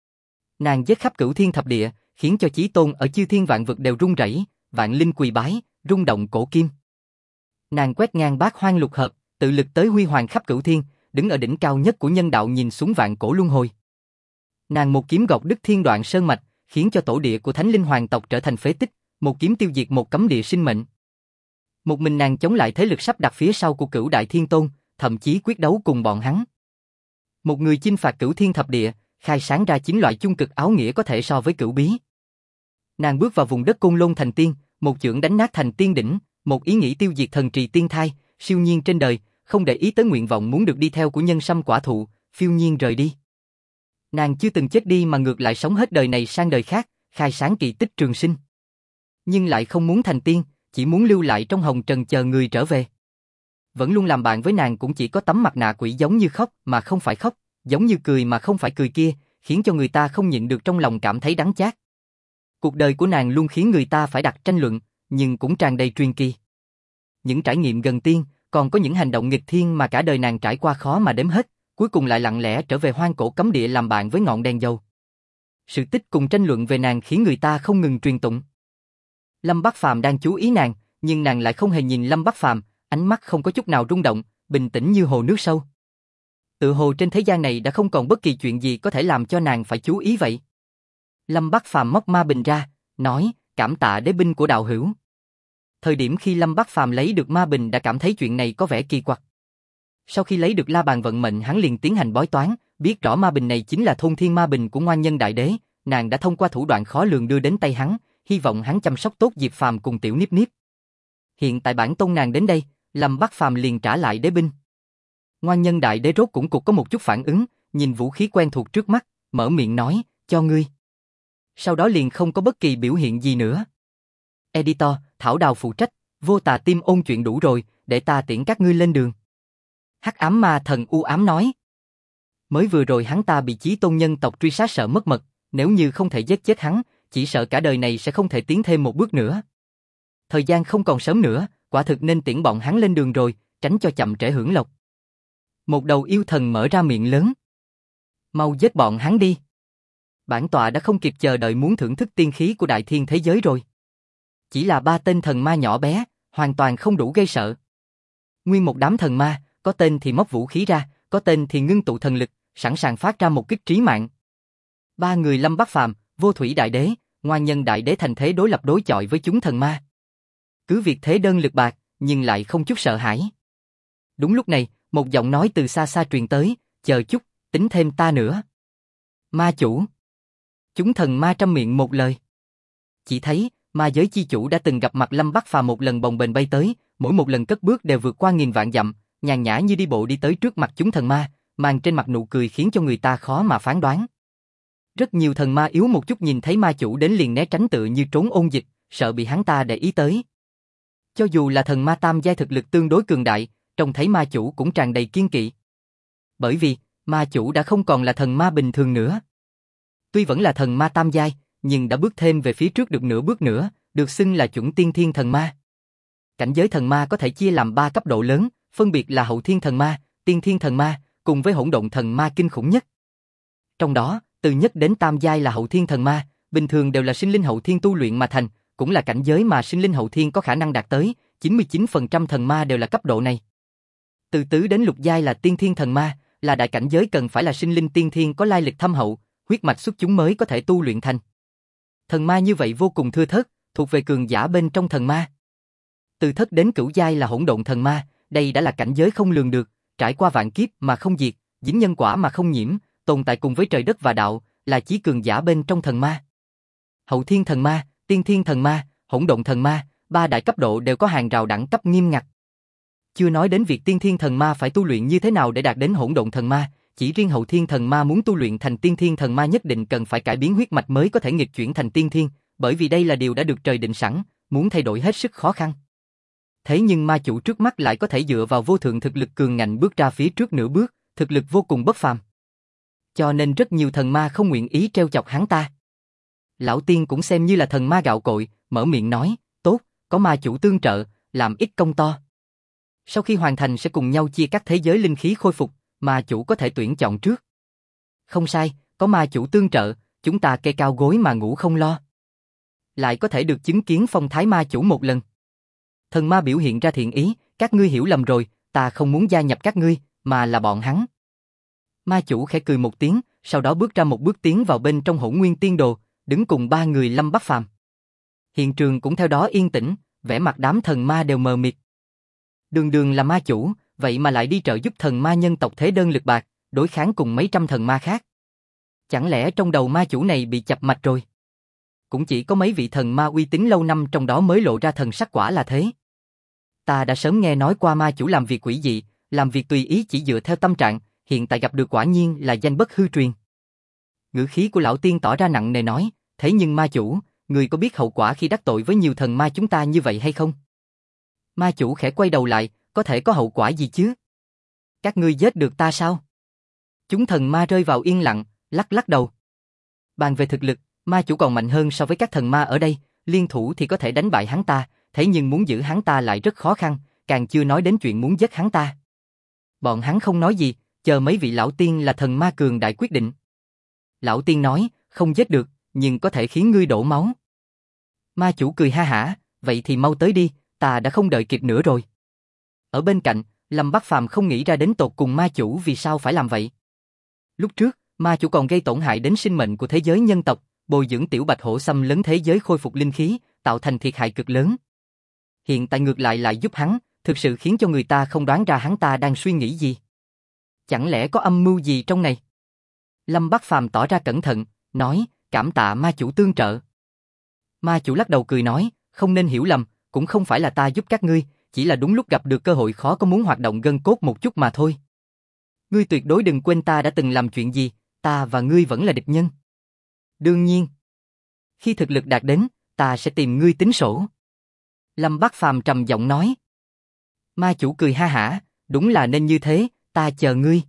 Nàng giết khắp cửu thiên thập địa, khiến cho chí tôn ở chư thiên vạn vực đều rung rẩy, vạn linh quỳ bái, rung động cổ kim. Nàng quét ngang bát hoang lục hợp, tự lực tới huy hoàng khắp cửu thiên, đứng ở đỉnh cao nhất của nhân đạo nhìn xuống vạn cổ luân hồi. Nàng một kiếm gọt đứt thiên đoạn sơn mạch, khiến cho tổ địa của Thánh Linh hoàng tộc trở thành phế tích, một kiếm tiêu diệt một cấm địa sinh mệnh. Một mình nàng chống lại thế lực sắp đặt phía sau của Cửu Đại Thiên Tôn, thậm chí quyết đấu cùng bọn hắn. Một người chinh phạt cửu thiên thập địa, khai sáng ra 9 loại chung cực áo nghĩa có thể so với cửu bí. Nàng bước vào vùng đất Côn Lôn thành tiên, một chưởng đánh nát thành tiên đỉnh, một ý nghĩ tiêu diệt thần trì tiên thai, siêu nhiên trên đời, không để ý tới nguyện vọng muốn được đi theo của nhân sâm quả thụ, phiêu nhiên rời đi. Nàng chưa từng chết đi mà ngược lại sống hết đời này sang đời khác, khai sáng kỳ tích trường sinh. Nhưng lại không muốn thành tiên, chỉ muốn lưu lại trong hồng trần chờ người trở về. Vẫn luôn làm bạn với nàng cũng chỉ có tấm mặt nạ quỷ giống như khóc mà không phải khóc, giống như cười mà không phải cười kia, khiến cho người ta không nhịn được trong lòng cảm thấy đắng chát. Cuộc đời của nàng luôn khiến người ta phải đặt tranh luận, nhưng cũng tràn đầy truyền kỳ. Những trải nghiệm gần tiên, còn có những hành động nghịch thiên mà cả đời nàng trải qua khó mà đếm hết, cuối cùng lại lặng lẽ trở về hoang cổ cấm địa làm bạn với ngọn đèn dầu. Sự tích cùng tranh luận về nàng khiến người ta không ngừng truyền tụng. Lâm Bắc Phàm đang chú ý nàng, nhưng nàng lại không hề nhìn Lâm Bắc Phàm, ánh mắt không có chút nào rung động, bình tĩnh như hồ nước sâu. Tự hồ trên thế gian này đã không còn bất kỳ chuyện gì có thể làm cho nàng phải chú ý vậy. Lâm Bắc Phàm móc ma bình ra, nói, cảm tạ đế binh của đạo hữu. Thời điểm khi Lâm Bắc Phàm lấy được ma bình đã cảm thấy chuyện này có vẻ kỳ quặc. Sau khi lấy được la bàn vận mệnh hắn liền tiến hành bói toán, biết rõ ma bình này chính là thôn thiên ma bình của Ngoan Nhân Đại Đế, nàng đã thông qua thủ đoạn khó lường đưa đến tay hắn, hy vọng hắn chăm sóc tốt Diệp Phàm cùng Tiểu Niếp Niếp. Hiện tại bản tôn nàng đến đây, Lâm Bắc Phàm liền trả lại đế binh. Ngoan Nhân Đại Đế rốt cũng có một chút phản ứng, nhìn vũ khí quen thuộc trước mắt, mở miệng nói, cho ngươi. Sau đó liền không có bất kỳ biểu hiện gì nữa. Editor, Thảo Đào phụ trách, Vô Tà Tim ôn chuyện đủ rồi, để ta tiễn các ngươi lên đường. Hắc ám ma thần u ám nói. Mới vừa rồi hắn ta bị Chí Tôn nhân tộc truy sát sợ mất mật, nếu như không thể giết chết hắn, chỉ sợ cả đời này sẽ không thể tiến thêm một bước nữa. Thời gian không còn sớm nữa, quả thực nên tiễn bọn hắn lên đường rồi, tránh cho chậm trễ hưởng lộc. Một đầu yêu thần mở ra miệng lớn. Mau giết bọn hắn đi. Bản tọa đã không kịp chờ đợi muốn thưởng thức tiên khí của đại thiên thế giới rồi. Chỉ là 3 tên thần ma nhỏ bé, hoàn toàn không đủ gây sợ. Nguyên một đám thần ma, có tên thì móc vũ khí ra, có tên thì ngưng tụ thần lực, sẵn sàng phát ra một kích trí mạng. 3 người Lâm Bắc Phàm, Vô Thủy Đại Đế, Ngoan Nhân Đại Đế thành thế đối lập đối chọi với chúng thần ma. Cứ việc thế đơn lực bạc, nhưng lại không chút sợ hãi. Đúng lúc này, một giọng nói từ xa xa truyền tới, chờ chút, tính thêm ta nữa. Ma chủ. Chúng thần ma trăm miệng một lời. Chỉ thấy, ma giới chi chủ đã từng gặp mặt Lâm Bắc Phàm một lần bồng bềnh bay tới, mỗi một lần cất bước đều vượt qua nghìn vạn dặm, nhàn nhã như đi bộ đi tới trước mặt chúng thần ma, mang trên mặt nụ cười khiến cho người ta khó mà phán đoán. Rất nhiều thần ma yếu một chút nhìn thấy ma chủ đến liền né tránh tựa như trốn ôn dịch, sợ bị hắn ta để ý tới. Cho dù là thần ma tam giai thực lực tương đối cường đại, trông thấy ma chủ cũng tràn đầy kiên kỵ. Bởi vì, ma chủ đã không còn là thần ma bình thường nữa. Tuy vẫn là thần ma tam giai, nhưng đã bước thêm về phía trước được nửa bước nữa, được xưng là chuẩn tiên thiên thần ma. Cảnh giới thần ma có thể chia làm 3 cấp độ lớn, phân biệt là hậu thiên thần ma, tiên thiên thần ma, cùng với hỗn độn thần ma kinh khủng nhất. Trong đó, từ nhất đến tam giai là hậu thiên thần ma, bình thường đều là sinh linh hậu thiên tu luyện mà thành, cũng là cảnh giới mà sinh linh hậu thiên có khả năng đạt tới, 99% thần ma đều là cấp độ này. Từ tứ đến lục giai là tiên thiên thần ma, là đại cảnh giới cần phải là sinh linh tiên thiên có lai lịch thâm hậu, huyết mạch xuất chúng mới có thể tu luyện thành. Thần ma như vậy vô cùng thưa thớt, thuộc về cường giả bên trong thần ma. Từ thất đến cửu giai là hỗn độn thần ma, đây đã là cảnh giới không lường được, trải qua vạn kiếp mà không diệt, dính nhân quả mà không nhiễm, tồn tại cùng với trời đất và đạo, là chí cường giả bên trong thần ma. Hậu thiên thần ma, tiên thiên thần ma, hỗn độn thần ma, 3 đại cấp độ đều có hàng rào đẳng cấp nghiêm ngặt. Chưa nói đến việc tiên thiên thần ma phải tu luyện như thế nào để đạt đến hỗn độn thần ma, chỉ riêng hậu thiên thần ma muốn tu luyện thành tiên thiên thần ma nhất định cần phải cải biến huyết mạch mới có thể nghịch chuyển thành tiên thiên, bởi vì đây là điều đã được trời định sẵn, muốn thay đổi hết sức khó khăn. Thế nhưng ma chủ trước mắt lại có thể dựa vào vô thượng thực lực cường ngạnh bước ra phía trước nửa bước, thực lực vô cùng bất phàm. Cho nên rất nhiều thần ma không nguyện ý trêu chọc hắn ta. Lão Tiên cũng xem như là thần ma gạo cội, mở miệng nói, tốt, có ma chủ tương trợ, làm ít công to. Sau khi hoàn thành sẽ cùng nhau chia các thế giới linh khí khôi phục, ma chủ có thể tuyển chọn trước. Không sai, có ma chủ tương trợ, chúng ta kê cao gối mà ngủ không lo. Lại có thể được chứng kiến phong thái ma chủ một lần. Thần ma biểu hiện ra thiện ý, Các ngươi hiểu lầm rồi, ta không muốn gia nhập các ngươi, mà là bọn hắn. Ma chủ khẽ cười một tiếng, sau đó bước ra một bước tiến vào bên trong Hỗn Nguyên Tiên Đồ, đứng cùng ba người Lâm Bắc Phàm. Hiện trường cũng theo đó yên tĩnh, vẻ mặt đám thần ma đều mờ mịt. Đường đường là ma chủ, vậy mà lại đi trợ giúp thần ma nhân tộc thế đơn lực bạc, đối kháng cùng mấy trăm thần ma khác. Chẳng lẽ trong đầu ma chủ này bị chập mạch rồi? Cũng chỉ có mấy vị thần ma uy tín lâu năm trong đó mới lộ ra thần sắc quả là thế. Ta đã sớm nghe nói qua ma chủ làm việc quỷ dị, làm việc tùy ý chỉ dựa theo tâm trạng, hiện tại gặp được quả nhiên là danh bất hư truyền. Ngữ khí của lão tiên tỏ ra nặng nề nói, thế nhưng ma chủ, người có biết hậu quả khi đắc tội với nhiều thần ma chúng ta như vậy hay không? Ma chủ khẽ quay đầu lại, có thể có hậu quả gì chứ? Các ngươi giết được ta sao? Chúng thần ma rơi vào yên lặng, lắc lắc đầu. Bàn về thực lực, ma chủ còn mạnh hơn so với các thần ma ở đây, liên thủ thì có thể đánh bại hắn ta, thế nhưng muốn giữ hắn ta lại rất khó khăn, càng chưa nói đến chuyện muốn giết hắn ta. Bọn hắn không nói gì, chờ mấy vị lão tiên là thần ma cường đại quyết định. Lão tiên nói, không giết được, nhưng có thể khiến ngươi đổ máu. Ma chủ cười ha hả, vậy thì mau tới đi, ta đã không đợi kịp nữa rồi. Ở bên cạnh, Lâm Bắc Phàm không nghĩ ra đến tột cùng ma chủ vì sao phải làm vậy. Lúc trước, ma chủ còn gây tổn hại đến sinh mệnh của thế giới nhân tộc, bồi dưỡng tiểu bạch hổ xâm lấn thế giới khôi phục linh khí, tạo thành thiệt hại cực lớn. Hiện tại ngược lại giúp hắn, thực sự khiến cho người ta không đoán ra hắn ta đang suy nghĩ gì. Chẳng lẽ có âm mưu gì trong này? Lâm Bắc Phàm tỏ ra cẩn thận, nói, cảm tạ ma chủ tương trợ. Ma chủ lắc đầu cười nói, không nên hiểu lầm, cũng không phải là ta giúp các ngươi, chỉ là đúng lúc gặp được cơ hội khó có muốn hoạt động gân cốt một chút mà thôi. Ngươi tuyệt đối đừng quên ta đã từng làm chuyện gì, ta và ngươi vẫn là địch nhân. Đương nhiên. Khi thực lực đạt đến, ta sẽ tìm ngươi tính sổ. Lâm Bắc Phàm trầm giọng nói. Ma chủ cười ha hả, đúng là nên như thế, ta chờ ngươi.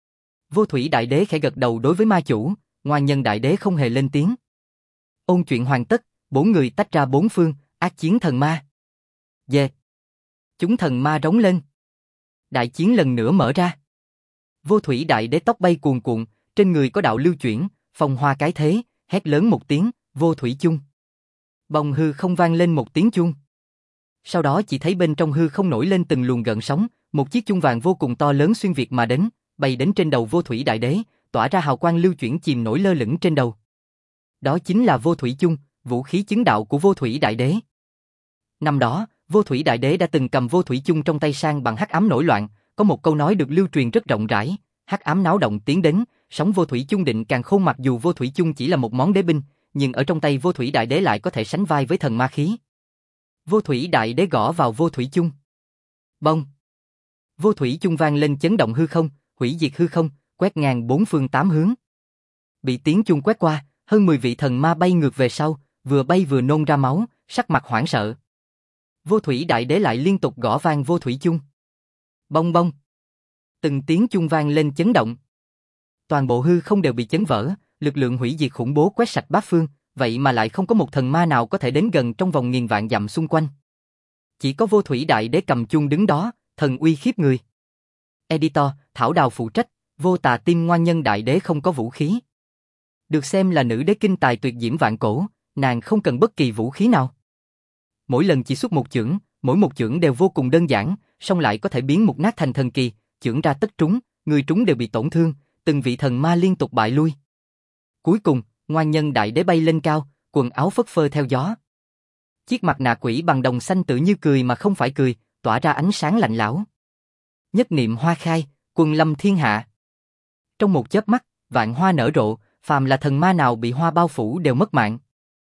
Vô Thủy Đại Đế khẽ gật đầu đối với ma chủ, Ngoan Nhân Đại Đế không hề lên tiếng. Ôn chuyện hoàn tất, bốn người tách ra bốn phương, ác chiến thần ma. Dê. Chúng thần ma rống lên. Đại chiến lần nữa mở ra. Vô Thủy Đại Đế tóc bay cuồn cuộn, trên người có đạo lưu chuyển, phong hoa cái thế, hét lớn một tiếng, vô thủy chung. Bồng hư không vang lên một tiếng chuông. Sau đó chỉ thấy bên trong hư không nổi lên từng luồng gợn sóng, một chiếc chuông vàng vô cùng to lớn xuyên việt mà đến, bay đến trên đầu Vô Thủy Đại Đế, tỏa ra hào quang lưu chuyển chìm nổi lơ lửng trên đầu. Đó chính là vô thủy chung, vũ khí chứng đạo của Vô Thủy Đại Đế. Năm đó, Vô Thủy Đại Đế đã từng cầm vô thủy chung trong tay sang bằng hắc ám nổi loạn, có một câu nói được lưu truyền rất rộng rãi, hắc ám náo động tiến đến, sóng vô thủy chung định càng khôn, mặc dù vô thủy chung chỉ là một món đế binh, nhưng ở trong tay Vô Thủy Đại Đế lại có thể sánh vai với thần ma khí. Vô Thủy Đại Đế gõ vào vô thủy chung. Bông. Vô thủy chung vang lên chấn động hư không, hủy diệt hư không, quét ngang bốn phương tám hướng. Bị tiếng chuông quét qua, hơn 10 vị thần ma bay ngược về sau, vừa bay vừa nôn ra máu, sắc mặt hoảng sợ. Vô Thủy Đại Đế lại liên tục gõ vang vô thủy chung. Bông bông. Từng tiếng chuông vang lên chấn động. Toàn bộ hư không đều bị chấn vỡ, lực lượng hủy diệt khủng bố quét sạch bát phương, vậy mà lại không có một thần ma nào có thể đến gần trong vòng nghìn vạn dặm xung quanh. Chỉ có Vô Thủy Đại Đế cầm chuông đứng đó, thần uy khiếp người. Editor, Thảo Đào phụ trách, Vô Tà Tim Ngoan Nhân Đại Đế không có vũ khí. Được xem là nữ đế kinh tài tuyệt diễm vạn cổ, nàng không cần bất kỳ vũ khí nào. Mỗi lần chỉ xuất một chưởng, mỗi một chưởng đều vô cùng đơn giản, song lại có thể biến mục nát thành thần kỳ, chưởng ra tất trúng, người trúng đều bị tổn thương, từng vị thần ma liên tục bại lui. Cuối cùng, Ngoan Nhân Đại Đế bay lên cao, quần áo phất phơ theo gió. Chiếc mặt nạ quỷ bằng đồng xanh tự như cười mà không phải cười, tỏa ra ánh sáng lạnh lẽo. Nhất niệm hoa khai, quần lâm thiên hạ. Trong một chớp mắt, vạn hoa nở rộ, phàm là thần ma nào bị hoa bao phủ đều mất mạng.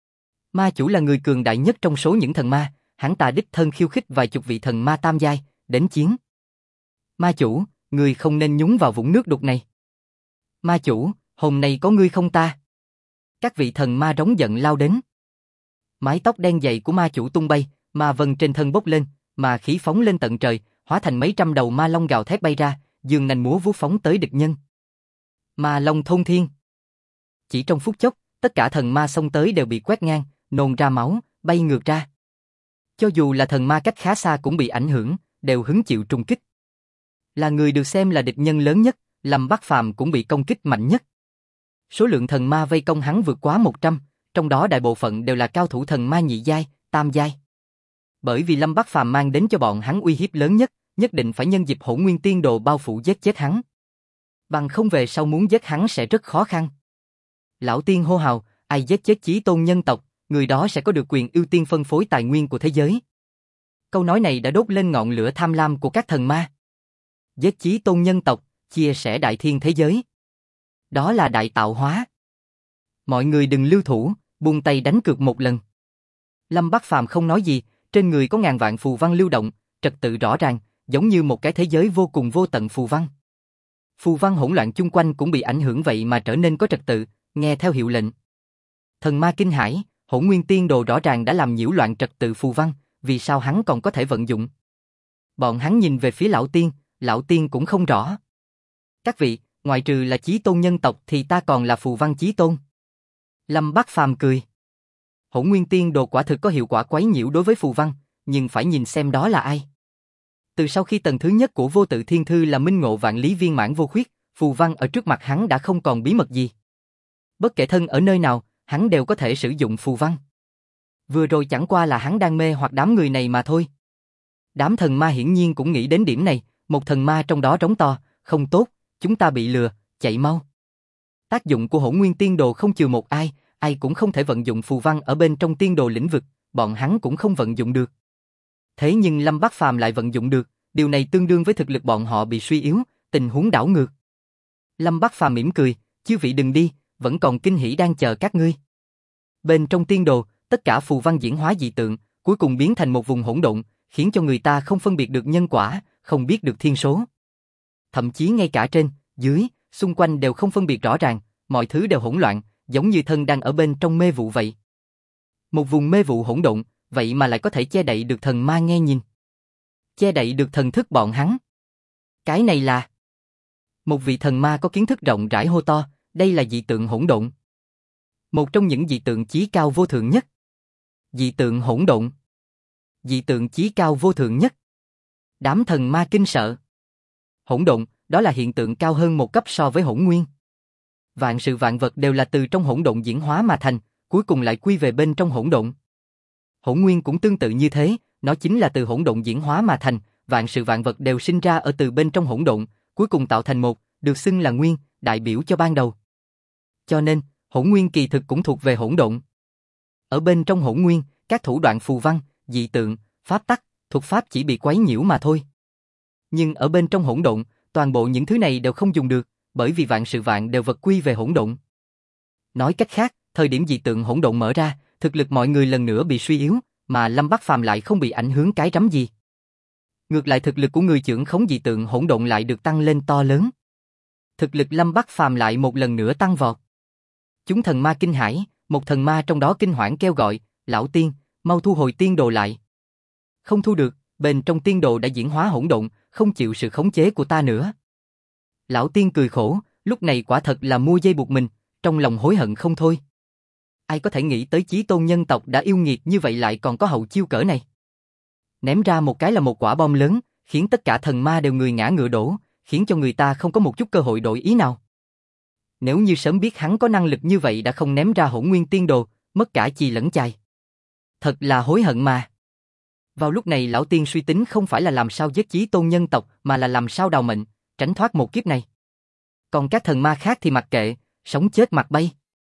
Ma chủ là người cường đại nhất trong số những thần ma, hắn ta đích thân khiêu khích vài chục vị thần ma tam giai, đến chiến. Ma chủ, ngươi không nên nhúng vào vũng nước đục này. Ma chủ, hôm nay có ngươi không ta? Các vị thần ma rống giận lao đến. Mái tóc đen dày của ma chủ tung bay, ma vân trên thân bốc lên, mà khí phóng lên tận trời, hóa thành mấy trăm đầu ma long gào thét bay ra, giương nanh múa vuốt phóng tới địch nhân. Ma long thôn thiên. Chỉ trong phút chốc, tất cả thần ma xông tới đều bị quét ngang, nôn ra máu, bay ngược ra. Cho dù là thần ma cách khá xa cũng bị ảnh hưởng, đều hứng chịu trùng kích. Là người được xem là địch nhân lớn nhất, Lâm Bắc Phàm cũng bị công kích mạnh nhất. Số lượng thần ma vây công hắn vượt quá 100, trong đó đại bộ phận đều là cao thủ thần ma nhị giai, tam giai. Bởi vì Lâm Bắc Phàm mang đến cho bọn hắn uy hiếp lớn nhất, nhất định phải nhân dịp Hỗn Nguyên Tiên Đồ bao phủ giết chết hắn. Bằng không về sau muốn giết hắn sẽ rất khó khăn. Lão Tiên hô hào, ai giết chết Chí Tôn nhân tộc, người đó sẽ có được quyền ưu tiên phân phối tài nguyên của thế giới. Câu nói này đã đốt lên ngọn lửa tham lam của các thần ma. Giết Chí Tôn nhân tộc, chia sẻ đại thiên thế giới. Đó là đại tạo hóa. Mọi người đừng lưu thủ, buông tay đánh cược một lần. Lâm Bắc Phàm không nói gì, trên người có ngàn vạn phù văn lưu động, trật tự rõ ràng, giống như một cái thế giới vô cùng vô tận phù văn. Phù văn hỗn loạn chung quanh cũng bị ảnh hưởng vậy mà trở nên có trật tự, nghe theo hiệu lệnh. Thần ma kinh hãi, Hỗn Nguyên Tiên Đồ rõ ràng đã làm nhiễu loạn trật tự phù văn, vì sao hắn còn có thể vận dụng? Bọn hắn nhìn về phía Lão Tiên cũng không rõ. Các vị, ngoại trừ là Chí Tôn nhân tộc thì ta còn là phù văn Chí Tôn. Lâm Bắc Phàm cười. Hỗn Nguyên Tiên Đồ quả thực có hiệu quả quấy nhiễu đối với phù văn, nhưng phải nhìn xem đó là ai. Từ sau khi tầng thứ nhất của Vô Tự Thiên Thư là minh ngộ vạn lý viên mãn vô khuyết, phù văn ở trước mặt hắn đã không còn bí mật gì. Bất kể thân ở nơi nào, hắn đều có thể sử dụng phù văn. Vừa rồi chẳng qua là hắn đang mê hoặc đám người này mà thôi. Đám thần ma hiển nhiên cũng nghĩ đến điểm này, một thần ma trong đó rống to, không tốt, chúng ta bị lừa, chạy mau. Tác dụng của Hỗn Nguyên Tiên Đồ không trừ một ai, ai cũng không thể vận dụng phù văn ở bên trong tiên đồ lĩnh vực, bọn hắn cũng không vận dụng được. Thế nhưng Lâm Bắc Phàm lại vận dụng được, điều này tương đương với thực lực bọn họ bị suy yếu, tình huống đảo ngược. Lâm Bắc Phàm mỉm cười, chư vị đừng đi, vẫn còn kinh hỉ đang chờ các ngươi. Bên trong tiên đồ, tất cả phù văn diễn hóa dị tượng, cuối cùng biến thành một vùng hỗn độn, khiến cho người ta không phân biệt được nhân quả, không biết được thiên số. Thậm chí ngay cả trên, dưới, xung quanh đều không phân biệt rõ ràng, mọi thứ đều hỗn loạn, giống như thân đang ở bên trong mê vụ vậy. Một vùng mê vụ hỗn độn, vậy mà lại có thể che đậy được thần ma nghe nhìn. Che đậy được thần thức bọn hắn. Cái này là... Một vị thần ma có kiến thức rộng rãi hô to, đây là dị tượng hỗn độn. Một trong những dị tượng chí cao vô thượng nhất. Dị tượng hỗn độn. Dị tượng chí cao vô thượng nhất. Đám thần ma kinh sợ. Hỗn độn, đó là hiện tượng cao hơn một cấp so với hỗn nguyên. Vạn sự vạn vật đều là từ trong hỗn độn diễn hóa mà thành, cuối cùng lại quy về bên trong hỗn độn. Hỗn nguyên cũng tương tự như thế, nó chính là từ hỗn độn diễn hóa mà thành, vạn sự vạn vật đều sinh ra ở từ bên trong hỗn độn, cuối cùng tạo thành một, được xưng là nguyên, đại biểu cho ban đầu. Cho nên, hỗn nguyên kỳ thực cũng thuộc về hỗn độn. Ở bên trong hỗn nguyên, các thủ đoạn phù văn, dị tượng, pháp tắc, thuật pháp chỉ bị quấy nhiễu mà thôi. Nhưng ở bên trong hỗn độn, toàn bộ những thứ này đều không dùng được, bởi vì vạn sự vạn đều vật quy về hỗn độn. Nói cách khác, thời điểm dị tượng hỗn độn mở ra, thực lực mọi người lần nữa bị suy yếu, mà Lâm Bắc Phàm lại không bị ảnh hưởng cái rắm gì. Ngược lại thực lực của người trưởng khống dị tượng hỗn độn lại được tăng lên to lớn. Thực lực Lâm Bắc Phàm lại một lần nữa tăng vọt. Chúng thần ma kinh hãi, một thần ma trong đó kinh hoảng kêu gọi, lão tiên, mau thu hồi tiên đồ lại. Không thu được, bên trong tiên đồ đã diễn hóa hỗn độn, không chịu sự khống chế của ta nữa. Lão tiên cười khổ, lúc này quả thật là mua dây buộc mình, trong lòng hối hận không thôi. Ai có thể nghĩ tới Chí Tôn nhân tộc đã yêu nghiệt như vậy lại còn có hậu chiêu cỡ này. Ném ra một cái là một quả bom lớn, khiến tất cả thần ma đều người ngã ngựa đổ, khiến cho người ta không có một chút cơ hội đổi ý nào. Nếu như sớm biết hắn có năng lực như vậy đã không ném ra Hỗn Nguyên Tiên Đồ, mất cả chì lẫn chài. Thật là hối hận mà. Vào lúc này lão tiên suy tính không phải là làm sao giết Chí Tôn nhân tộc mà là làm sao đào mệnh, tránh thoát một kiếp này. Còn các thần ma khác thì mặc kệ, sống chết mặc bay.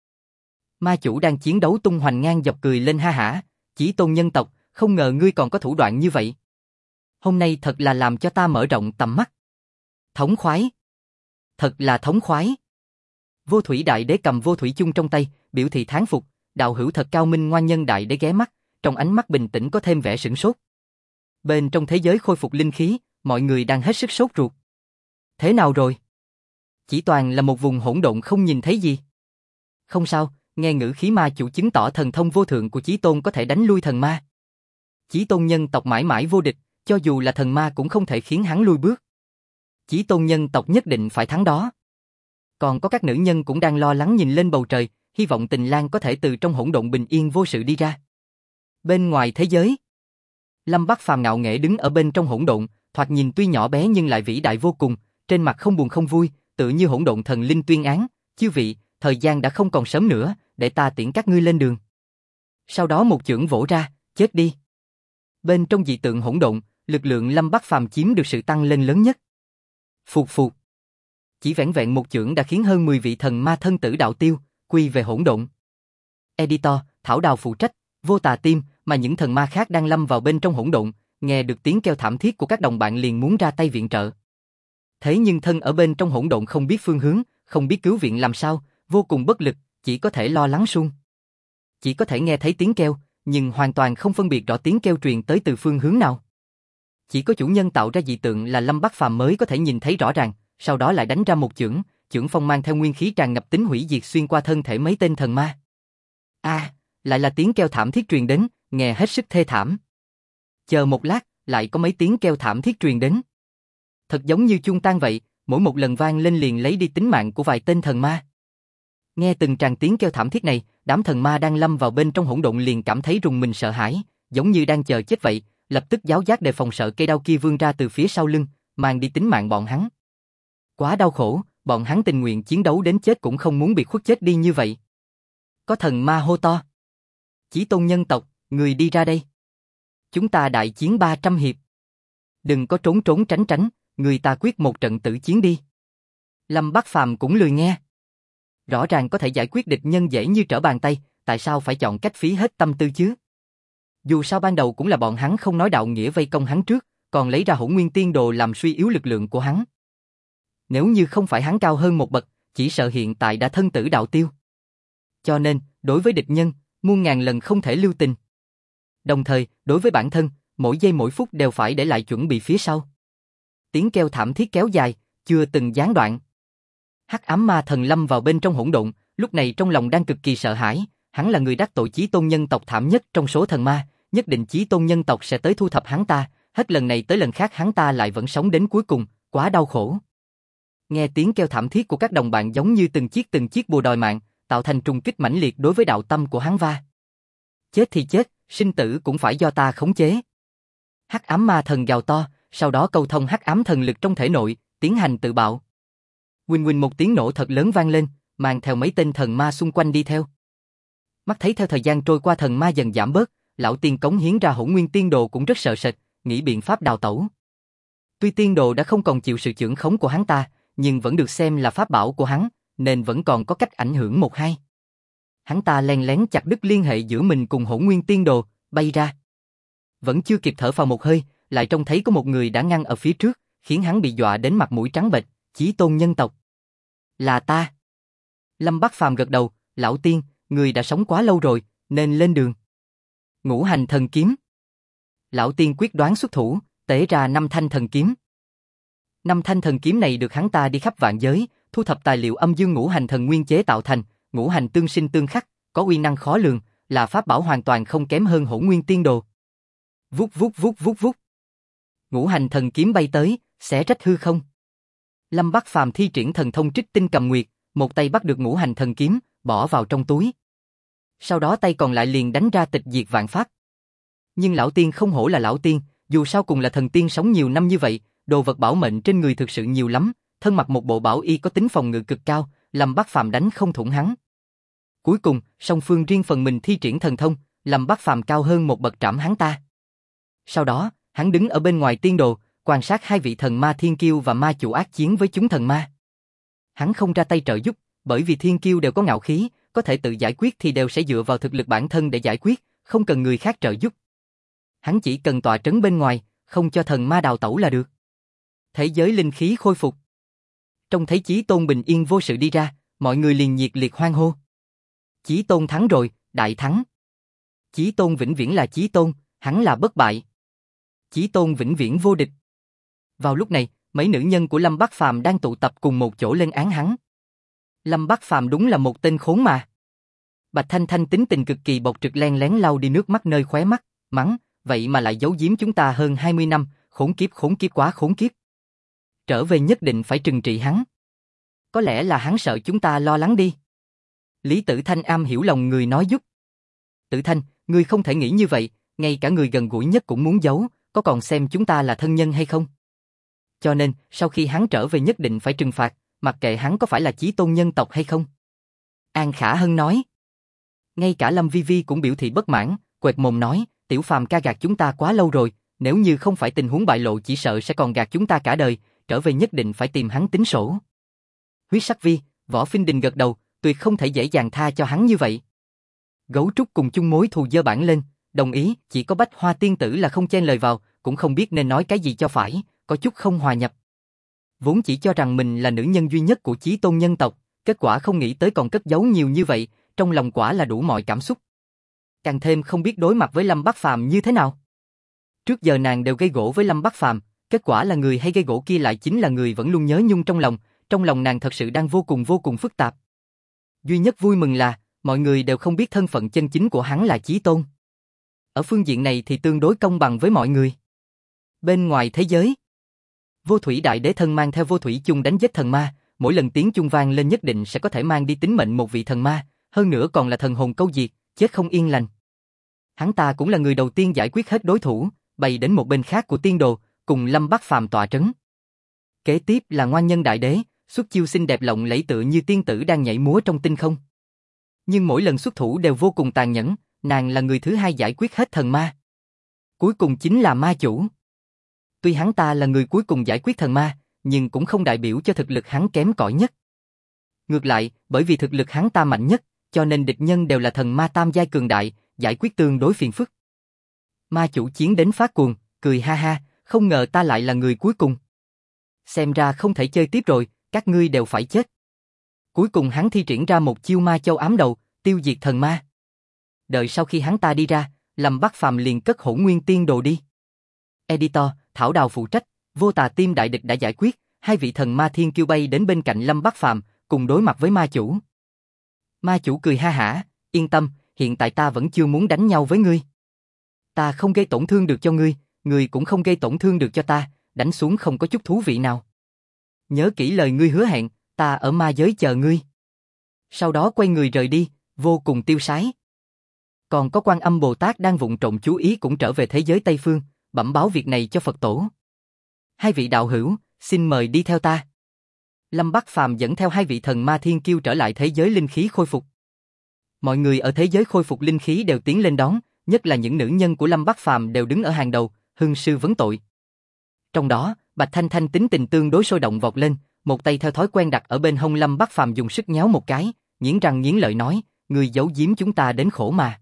Ma chủ đang chiến đấu tung hoành ngang dọc cười lên ha hả, Chí Tôn nhân tộc, không ngờ ngươi còn có thủ đoạn như vậy. Hôm nay thật là làm cho ta mở rộng tầm mắt. Thống khoái. Thật là thống khoái. Vô Thủy Đại Đế cầm vô thủy chung trong tay, biểu thị thán phục, đạo hữu thật cao minh ngoan nhân Đại Đế ghé mắt, trong ánh mắt bình tĩnh có thêm vẻ sửng sốt. Bên trong thế giới khôi phục linh khí, mọi người đang hết sức sốt ruột. Thế nào rồi? Chỉ toàn là một vùng hỗn độn không nhìn thấy gì. Không sao, nghe ngữ khí ma chủ chứng tỏ thần thông vô thượng của Chí Tôn có thể đánh lui thần ma. Chí Tôn nhân tộc mãi mãi vô địch, cho dù là thần ma cũng không thể khiến hắn lui bước. Chí Tôn nhân tộc nhất định phải thắng đó. Còn có các nữ nhân cũng đang lo lắng nhìn lên bầu trời, hy vọng Tình Lang có thể từ trong hỗn độn bình yên vô sự đi ra. Bên ngoài thế giới, Lâm Bắc Phàm ngạo nghễ đứng ở bên trong hỗn độn, thoạt nhìn tuy nhỏ bé nhưng lại vĩ đại vô cùng, trên mặt không buồn không vui, tự như hỗn độn thần linh tuyên án, chư vị, thời gian đã không còn sớm nữa, để ta tiễn các ngươi lên đường. Sau đó một chưởng vỗ ra, chết đi. Bên trong dị tượng hỗn độn, lực lượng Lâm Bắc Phàm chiếm được sự tăng lên lớn nhất. Phụt phụt. Chỉ vẻn vẹn một chưởng đã khiến hơn 10 vị thần ma thân tử đạo tiêu, quy về hỗn độn. Editor, Thảo Đào phụ trách, Vô Tà Tim, mà những thần ma khác đang lâm vào bên trong hỗn độn, nghe được tiếng kêu thảm thiết của các đồng bạn liền muốn ra tay viện trợ. Thế nhưng thân ở bên trong hỗn độn không biết phương hướng, không biết cứu viện làm sao, vô cùng bất lực, chỉ có thể lo lắng suông. Chỉ có thể nghe thấy tiếng kêu, nhưng hoàn toàn không phân biệt rõ tiếng kêu truyền tới từ phương hướng nào. Chỉ có chủ nhân tạo ra dị tượng là Lâm Bắc Phàm mới có thể nhìn thấy rõ ràng, sau đó lại đánh ra một chưởng, chưởng phong mang theo nguyên khí tràn ngập tính hủy diệt xuyên qua thân thể mấy tên thần ma. Lại là tiếng kêu thảm thiết truyền đến, nghe hết sức thê thảm. Chờ một lát, lại có mấy tiếng kêu thảm thiết truyền đến. Thật giống như chuông tan vậy, mỗi một lần vang lên liền lấy đi tính mạng của vài tên thần ma. Nghe từng tràng tiếng kêu thảm thiết này, đám thần ma đang lâm vào bên trong hỗn độn liền cảm thấy rùng mình sợ hãi, giống như đang chờ chết vậy, lập tức giáo giác đề phòng sợ cây đao kia vươn ra từ phía sau lưng, mang đi tính mạng bọn hắn. Quá đau khổ, bọn hắn tình nguyện chiến đấu đến chết cũng không muốn bị khuất chết đi như vậy. Có thần ma hô to. Chí tôn nhân tộc, người đi ra đây. Chúng ta đại chiến 300 hiệp. Đừng có trốn trốn tránh tránh, người ta quyết một trận tử chiến đi. Lâm Bắc Phàm cũng lười nghe. Rõ ràng có thể giải quyết địch nhân dễ như trở bàn tay, tại sao phải chọn cách phí hết tâm tư chứ? Dù sao ban đầu cũng là bọn hắn không nói đạo nghĩa vây công hắn trước, còn lấy ra Hỗn Nguyên Tiên Đồ làm suy yếu lực lượng của hắn. Nếu như không phải hắn cao hơn một bậc, chỉ sợ hiện tại đã thân tử đạo tiêu. Cho nên, đối với địch nhân, muôn ngàn lần không thể lưu tình. Đồng thời, đối với bản thân, mỗi giây mỗi phút đều phải để lại chuẩn bị phía sau. Tiếng kêu thảm thiết kéo dài, chưa từng gián đoạn. Hắc ám ma thần lâm vào bên trong hỗn độn, lúc này trong lòng đang cực kỳ sợ hãi, hắn là người đắc tội chí tôn nhân tộc thảm nhất trong số thần ma, nhất định chí tôn nhân tộc sẽ tới thu thập hắn ta, hết lần này tới lần khác hắn ta lại vẫn sống đến cuối cùng, quá đau khổ. Nghe tiếng kêu thảm thiết của các đồng bạn giống như từng chiếc bùa đòi mạng, tạo thành trùng kích mãnh liệt đối với đạo tâm của hắn va. Chết thì chết, sinh tử cũng phải do ta khống chế. Hắc ám ma thần gào to, sau đó câu thông hắc ám thần lực trong thể nội, tiến hành tự bạo. Huỳnh huỳnh một tiếng nổ thật lớn vang lên, mang theo mấy tên thần ma xung quanh đi theo. Mắt thấy theo thời gian trôi qua thần ma dần giảm bớt, lão tiên cống hiến ra Hỗn Nguyên Tiên Đồ cũng rất sợ sệt, nghĩ biện pháp đào tẩu. Tuy tiên đồ đã không còn chịu sự chưởng khống của hắn ta, nhưng vẫn được xem là pháp bảo của hắn, nên vẫn còn có cách ảnh hưởng một hai. Hắn ta len lén chặt đứt liên hệ giữa mình cùng Hỗn Nguyên Tiên Đồ, bay ra. Vẫn chưa kịp thở phào một hơi, lại trông thấy có một người đã ngăn ở phía trước, khiến hắn bị dọa đến mặt mũi trắng bệch, chí tôn nhân tộc. Là ta. Lâm Bắc Phàm gật đầu, lão tiên, người đã sống quá lâu rồi, nên lên đường. Ngũ hành thần kiếm. Lão tiên quyết đoán xuất thủ, tế ra 5 thanh thần kiếm. 5 thanh thần kiếm này được hắn ta đi khắp vạn giới, thu thập tài liệu âm dương ngũ hành thần nguyên chế tạo thành, ngũ hành tương sinh tương khắc, có uy năng khó lường, là pháp bảo hoàn toàn không kém hơn Hỗn Nguyên Tiên Đồ. Vút vút vút vút vút. Ngũ hành thần kiếm bay tới, xé rách hư không. Lâm Bắc Phàm thi triển thần thông Trích Tinh Cầm Nguyệt, một tay bắt được ngũ hành thần kiếm, bỏ vào trong túi. Sau đó tay còn lại liền đánh ra tịch diệt vạn pháp. Nhưng lão tiên không hổ là lão tiên, dù sao cùng là thần tiên sống nhiều năm như vậy, đồ vật bảo mệnh trên người thực sự nhiều lắm, thân mặc một bộ bảo y có tính phòng ngự cực cao, Lâm Bắc Phàm đánh không thủng hắn. Cuối cùng, song phương riêng phần mình thi triển thần thông, Lâm Bắc Phàm cao hơn một bậc trảm hắn ta. Sau đó, hắn đứng ở bên ngoài tiên đồ, quan sát hai vị thần ma thiên kiêu và ma chủ ác chiến với chúng thần ma. Hắn không ra tay trợ giúp, bởi vì thiên kiêu đều có ngạo khí, có thể tự giải quyết thì đều sẽ dựa vào thực lực bản thân để giải quyết, không cần người khác trợ giúp. Hắn chỉ cần tọa trấn bên ngoài, không cho thần ma đào tẩu là được. Thế giới linh khí khôi phục. Trông thấy Chí Tôn bình yên vô sự đi ra, mọi người liền nhiệt liệt hoan hô. Chí Tôn thắng rồi, đại thắng. Chí Tôn vĩnh viễn là Chí Tôn, hắn là bất bại. Chí Tôn vĩnh viễn vô địch. Vào lúc này, mấy nữ nhân của Lâm Bắc Phàm đang tụ tập cùng một chỗ lên án hắn. Lâm Bắc Phàm đúng là một tên khốn mà. Bạch Thanh Thanh tính tình cực kỳ bộc trực len lén lau đi nước mắt nơi khóe mắt, mắng, vậy mà lại giấu giếm chúng ta hơn 20 năm, khốn kiếp quá khốn kiếp. Trở về nhất định phải trừng trị hắn. Có lẽ là hắn sợ chúng ta lo lắng đi. Lý Tử Thanh am hiểu lòng người nói giúp. Tử Thanh, ngươi không thể nghĩ như vậy, ngay cả người gần gũi nhất cũng muốn giấu, có còn xem chúng ta là thân nhân hay không? Cho nên, sau khi hắn trở về nhất định phải trừng phạt, mặc kệ hắn có phải là chí tôn nhân tộc hay không. An Khả Hân nói. Ngay cả Lâm Vi Vi cũng biểu thị bất mãn, quệt mồm nói, Tiểu Phàm ca gạt chúng ta quá lâu rồi, Nếu như không phải tình huống bại lộ chỉ sợ sẽ còn gạt chúng ta cả đời, trở về nhất định phải tìm hắn tính sổ. Huyết sắc vi, Võ Phinh Đình gật đầu, tuyệt không thể dễ dàng tha cho hắn như vậy. Gấu trúc cùng chung mối thù giơ bản lên, đồng ý, chỉ có Bách Hoa tiên tử là không chen lời vào, cũng không biết nên nói cái gì cho phải, có chút không hòa nhập. Vốn chỉ cho rằng mình là nữ nhân duy nhất của Chí Tôn nhân tộc, kết quả không nghĩ tới còn cất giấu nhiều như vậy, trong lòng quả là đủ mọi cảm xúc. Càng thêm không biết đối mặt với Lâm Bắc Phàm như thế nào. Trước giờ nàng đều gây gổ với Lâm Bắc Phàm, kết quả là người hay gây gổ kia lại chính là người vẫn luôn nhớ nhung trong lòng nàng thật sự đang vô cùng phức tạp. Duy nhất vui mừng là, mọi người đều không biết thân phận chân chính của hắn là Chí Tôn. Ở phương diện này thì tương đối công bằng với mọi người. Bên ngoài thế giới, Vô Thủy Đại Đế thân mang theo Vô Thủy Chung đánh giết thần ma, mỗi lần tiếng chung vang lên nhất định sẽ có thể mang đi tính mệnh một vị thần ma, hơn nữa còn là thần hồn câu diệt, chết không yên lành. Hắn ta cũng là người đầu tiên giải quyết hết đối thủ, bày đến một bên khác của tiên đồ, cùng Lâm Bắc Phàm tọa trấn. Kế tiếp là Ngoan Nhân Đại Đế, xuất chiêu xinh đẹp lộng lẫy tựa như tiên tử đang nhảy múa trong tinh không. Nhưng mỗi lần xuất thủ đều vô cùng tàn nhẫn, nàng là người thứ hai giải quyết hết thần ma. Cuối cùng chính là ma chủ. Tuy hắn ta là người cuối cùng giải quyết thần ma, nhưng cũng không đại biểu cho thực lực hắn kém cỏi nhất. Ngược lại, bởi vì thực lực hắn ta mạnh nhất, cho nên địch nhân đều là thần ma tam giai cường đại, giải quyết tương đối phiền phức. Ma chủ chiến đến phát cuồng, cười ha ha, không ngờ ta lại là người cuối cùng. Xem ra không thể chơi tiếp rồi, các ngươi đều phải chết. Cuối cùng hắn thi triển ra một chiêu ma châu ám đầu, tiêu diệt thần ma. Đợi sau khi hắn ta đi ra, Lâm Bắc Phàm liền cất Hỗn Nguyên Tiên Đồ đi. Editor, Thảo Đào phụ trách, Vô Tà Tim đại địch đã giải quyết, hai vị thần ma thiên kiêu bay đến bên cạnh Lâm Bắc Phàm, cùng đối mặt với ma chủ. Ma chủ cười ha hả, yên tâm, hiện tại ta vẫn chưa muốn đánh nhau với ngươi. Ta không gây tổn thương được cho ngươi, ngươi cũng không gây tổn thương được cho ta, đánh xuống không có chút thú vị nào. Nhớ kỹ lời ngươi hứa hẹn, ta ở ma giới chờ ngươi. Sau đó quay người rời đi, vô cùng tiêu sái. Còn có Quan Âm Bồ Tát đang vụng trộm chú ý cũng trở về thế giới Tây Phương, bẩm báo việc này cho Phật tổ. Hai vị đạo hữu, xin mời đi theo ta. Lâm Bắc Phàm dẫn theo hai vị thần ma thiên kiêu trở lại thế giới linh khí khôi phục. Mọi người ở thế giới khôi phục linh khí đều tiến lên đón, nhất là những nữ nhân của Lâm Bắc Phàm đều đứng ở hàng đầu, hưng sư vấn tội. Trong đó, Bạch Thanh Thanh tính tình tương đối sôi động vọt lên, một tay theo thói quen đặt ở bên hông Lâm Bắc Phàm dùng sức nhéo một cái, nghiến răng nghiến lợi nói, người giấu giếm chúng ta đến khổ mà.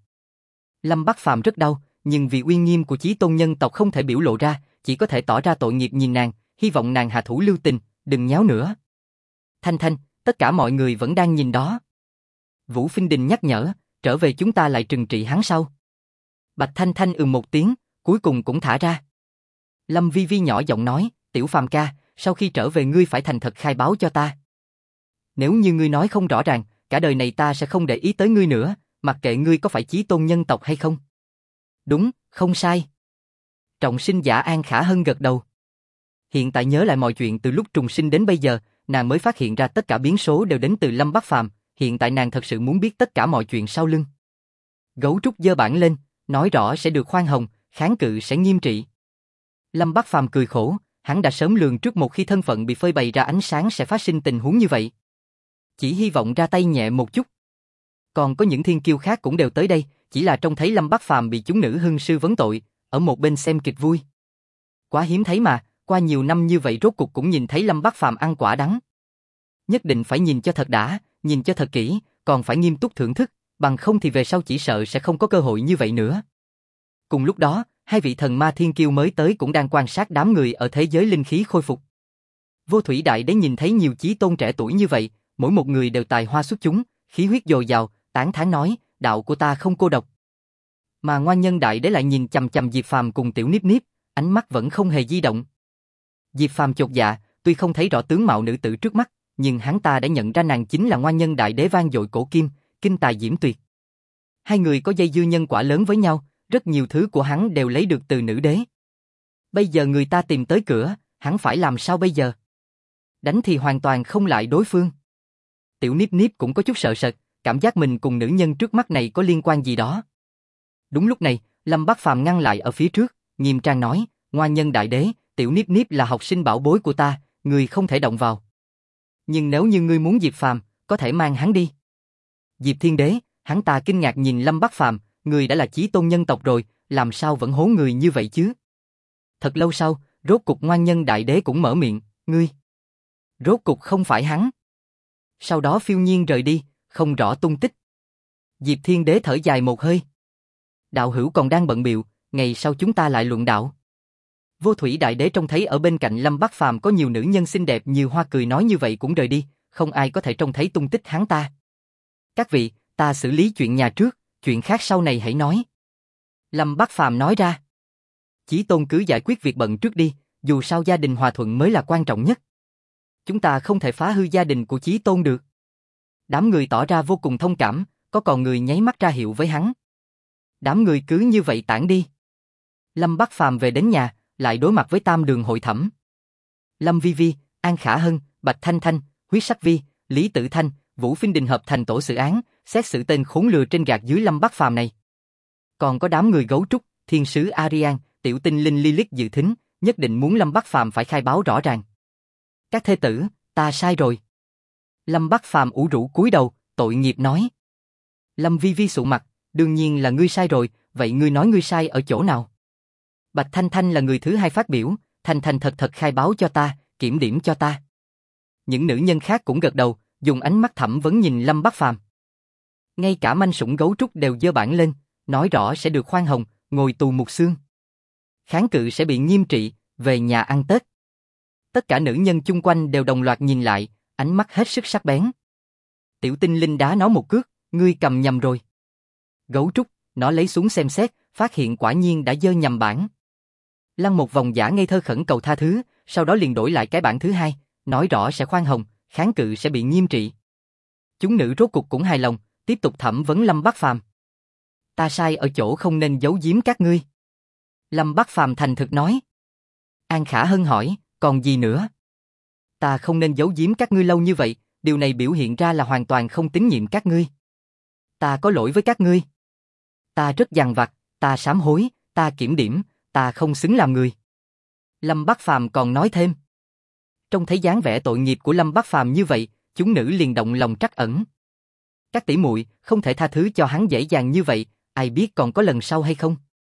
Lâm Bắc Phàm rất đau, nhưng vì uy nghiêm của Chí Tôn nhân tộc không thể biểu lộ ra, chỉ có thể tỏ ra tội nghiệp nhìn nàng, hy vọng nàng hạ thủ lưu tình, đừng nháo nữa. Thanh Thanh, tất cả mọi người vẫn đang nhìn đó. Vũ Phinh Đình nhắc nhở, trở về chúng ta lại trừng trị hắn sau. Bạch Thanh Thanh một tiếng, cuối cùng cũng thả ra. Lâm Vi Vi nhỏ giọng nói, Tiểu Phàm ca, sau khi trở về ngươi phải thành thật khai báo cho ta. Nếu như ngươi nói không rõ ràng, cả đời này ta sẽ không để ý tới ngươi nữa, mặc kệ ngươi có phải Chí Tôn nhân tộc hay không. Đúng, không sai. Trọng sinh giả An Khả Hân gật đầu. Hiện tại nhớ lại mọi chuyện từ lúc trùng sinh đến bây giờ, nàng mới phát hiện ra tất cả biến số đều đến từ Lâm Bắc Phàm, hiện tại nàng thật sự muốn biết tất cả mọi chuyện sau lưng. Gấu trúc giơ bản lên, nói rõ sẽ được khoan hồng, kháng cự sẽ nghiêm trị. Lâm Bắc Phàm cười khổ, hắn đã sớm lường trước một khi thân phận bị phơi bày ra ánh sáng sẽ phát sinh tình huống như vậy. Chỉ hy vọng ra tay nhẹ một chút. Còn có những thiên kiêu khác cũng đều tới đây, chỉ là trông thấy Lâm Bắc Phàm bị chúng nữ hưng sư vấn tội, ở một bên xem kịch vui. Quá hiếm thấy mà, qua nhiều năm như vậy rốt cục cũng nhìn thấy Lâm Bắc Phàm ăn quả đắng. Nhất định phải nhìn cho thật đã, nhìn cho thật kỹ, còn phải nghiêm túc thưởng thức, bằng không thì về sau chỉ sợ sẽ không có cơ hội như vậy nữa. Cùng lúc đó, hai vị thần ma thiên kiêu mới tới cũng đang quan sát đám người ở thế giới linh khí khôi phục. Vô Thủy Đại Đế nhìn thấy nhiều chí tôn trẻ tuổi như vậy, mỗi một người đều tài hoa xuất chúng, khí huyết dồi dào, tán thán nói, đạo của ta không cô độc. Mà Ngoan Nhân Đại Đế lại nhìn chằm chằm Diệp Phàm cùng Tiểu Niếp Niếp, ánh mắt vẫn không hề di động. Diệp Phàm chột dạ, tuy không thấy rõ tướng mạo nữ tử trước mắt, nhưng hắn ta đã nhận ra nàng chính là Ngoan Nhân Đại Đế vang dội cổ kim, kinh tài diễm tuyệt. Hai người có dây dưa nhân quả lớn với nhau, rất nhiều thứ của hắn đều lấy được từ nữ đế. Bây giờ người ta tìm tới cửa, hắn phải làm sao bây giờ? Đánh thì hoàn toàn không lại đối phương. Tiểu Niếp Niếp cũng có chút sợ sệt, cảm giác mình cùng nữ nhân trước mắt này có liên quan gì đó. Đúng lúc này, Lâm Bắc Phàm ngăn lại ở phía trước, nghiêm trang nói, Ngoan Nhân Đại Đế, Tiểu Niếp Niếp là học sinh bảo bối của ta, người không thể động vào. Nhưng nếu như ngươi muốn Diệp Phàm, có thể mang hắn đi. Diệp Thiên Đế, hắn ta kinh ngạc nhìn Lâm Bắc Phàm, người đã là chí tôn nhân tộc rồi, làm sao vẫn hố người như vậy chứ? Thật lâu sau, rốt cục Ngoan Nhân Đại Đế cũng mở miệng, ngươi. Rốt cục không phải hắn. Sau đó phiêu nhiên rời đi, không rõ tung tích. Diệp Thiên Đế thở dài một hơi. Đạo hữu còn đang bận bịu, ngày sau chúng ta lại luận đạo. Vô Thủy Đại Đế trông thấy ở bên cạnh Lâm Bắc Phàm có nhiều nữ nhân xinh đẹp như hoa cười nói như vậy cũng rời đi, không ai có thể trông thấy tung tích hắn ta. Các vị, ta xử lý chuyện nhà trước, chuyện khác sau này hãy nói. Lâm Bắc Phàm nói ra. Chí Tôn cứ giải quyết việc bận trước đi, dù sao gia đình hòa thuận mới là quan trọng nhất. Chúng ta không thể phá hư gia đình của Chí Tôn được. Đám người tỏ ra vô cùng thông cảm, có còn người nháy mắt ra hiệu với hắn. Đám người cứ như vậy tản đi. Lâm Bắc Phàm về đến nhà, lại đối mặt với Tam Đường hội thẩm. Lâm Vi Vi, An Khả Hân, Bạch Thanh Thanh, Huyết Sắc Vi, Lý Tử Thanh, Vũ Phiên Đình hợp thành tổ xử án, xét xử tên khốn lừa trên gạt dưới Lâm Bắc Phàm này. Còn có đám người Gấu Trúc, Thiên sứ Arian, Tiểu Tinh Linh Lilith dự thính, nhất định muốn Lâm Bắc Phàm phải khai báo rõ ràng. Các thê tử, ta sai rồi. Lâm Bắc Phàm ủ rũ cúi đầu, tội nghiệp nói. Lâm Vi Vi sụ mặt, đương nhiên là ngươi sai rồi, vậy ngươi nói ngươi sai ở chỗ nào? Bạch Thanh Thanh là người thứ hai phát biểu, thành thành thật thật khai báo cho ta, kiểm điểm cho ta. Những nữ nhân khác cũng gật đầu, dùng ánh mắt thẩm vấn nhìn Lâm Bắc Phàm. Ngay cả manh sủng Gấu Trúc đều giơ bản lên, nói rõ sẽ được khoan hồng, ngồi tù một xương. Kháng cự sẽ bị nghiêm trị, về nhà ăn Tết. Tất cả nữ nhân chung quanh đều đồng loạt nhìn lại, ánh mắt hết sức sắc bén. Tiểu Tinh Linh đá nó một cước, ngươi cầm nhầm rồi. Gấu Trúc, nó lấy xuống xem xét, phát hiện quả nhiên đã giơ nhầm bản. Lăn một vòng giả ngây thơ khẩn cầu tha thứ, sau đó liền đổi lại cái bản thứ hai, nói rõ sẽ khoan hồng, kháng cự sẽ bị nghiêm trị. Chúng nữ rốt cục cũng hài lòng, tiếp tục thẩm vấn Lâm Bắc Phàm. Ta sai ở chỗ không nên giấu giếm các ngươi. Lâm Bắc Phàm thành thực nói. An Khả Hân hỏi, còn gì nữa? Ta không nên giấu giếm các ngươi lâu như vậy, điều này biểu hiện ra là hoàn toàn không tín nhiệm các ngươi. Ta có lỗi với các ngươi. Ta rất dằn vặt, ta sám hối, ta kiểm điểm, ta không xứng làm người. Lâm Bắc Phàm còn nói thêm. Trông thấy dáng vẻ tội nghiệp của Lâm Bắc Phàm như vậy, chúng nữ liền động lòng trắc ẩn. Các tỷ muội không thể tha thứ cho hắn dễ dàng như vậy, ai biết còn có lần sau hay không?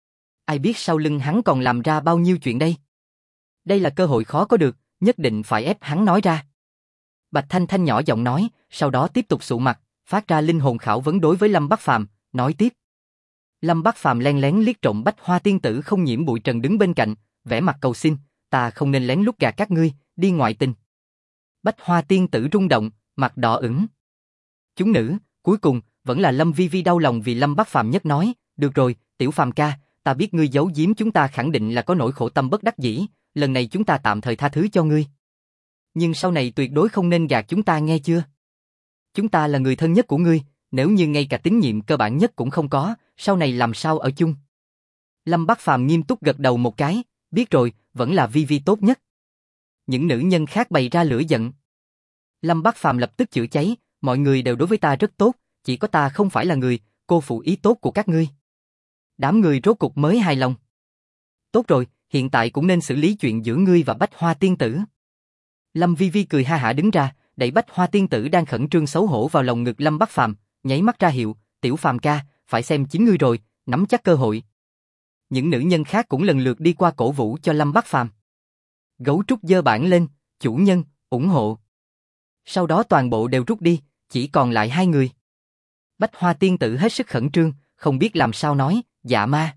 Ai biết sau lưng hắn còn làm ra bao nhiêu chuyện đây? Đây là cơ hội khó có được, nhất định phải ép hắn nói ra. Bạch Thanh Thanh nhỏ giọng nói, sau đó tiếp tục sụ mặt, phát ra linh hồn khảo vấn đối với Lâm Bắc Phàm, nói tiếp. Lâm Bắc Phàm len lén liếc trộm Bách Hoa tiên tử không nhiễm bụi trần đứng bên cạnh, vẻ mặt cầu xin, ta không nên lén lút gạt các ngươi, đi ngoại tình. Bách Hoa tiên tử rung động, mặt đỏ ửng. Chúng nữ, cuối cùng, vẫn là Lâm Vi Vi đau lòng vì Lâm Bắc Phàm nhất nói, được rồi, Tiểu Phàm ca, ta biết ngươi giấu giếm chúng ta khẳng định là có nỗi khổ tâm bất đắc dĩ, lần này chúng ta tạm thời tha thứ cho ngươi. Nhưng sau này tuyệt đối không nên gạt chúng ta nghe chưa? Chúng ta là người thân nhất của ngươi, nếu như ngay cả tín nhiệm cơ bản nhất cũng không có, sau này làm sao ở chung? Lâm Bắc Phàm nghiêm túc gật đầu một cái, biết rồi, vẫn là Vi Vi tốt nhất. Những nữ nhân khác bày ra lửa giận. Lâm Bắc Phàm lập tức chửi cháy, mọi người đều đối với ta rất tốt, chỉ có ta không phải là người, cô phụ ý tốt của các ngươi. Đám người rốt cục mới hài lòng. Tốt rồi, hiện tại cũng nên xử lý chuyện giữa ngươi và Bách Hoa tiên tử. Lâm Vi Vi cười ha hả đứng ra, đẩy Bách Hoa tiên tử đang khẩn trương xấu hổ vào lòng ngực Lâm Bắc Phàm, nháy mắt ra hiệu, Tiểu Phàm ca, phải xem chính ngươi rồi, nắm chắc cơ hội. Những nữ nhân khác cũng lần lượt đi qua cổ vũ cho Lâm Bắc Phàm. Gấu Trúc giơ bản lên, chủ nhân, ủng hộ. Sau đó toàn bộ đều rút đi, chỉ còn lại hai người. Bách Hoa tiên tử hết sức khẩn trương, không biết làm sao nói, dạ ma.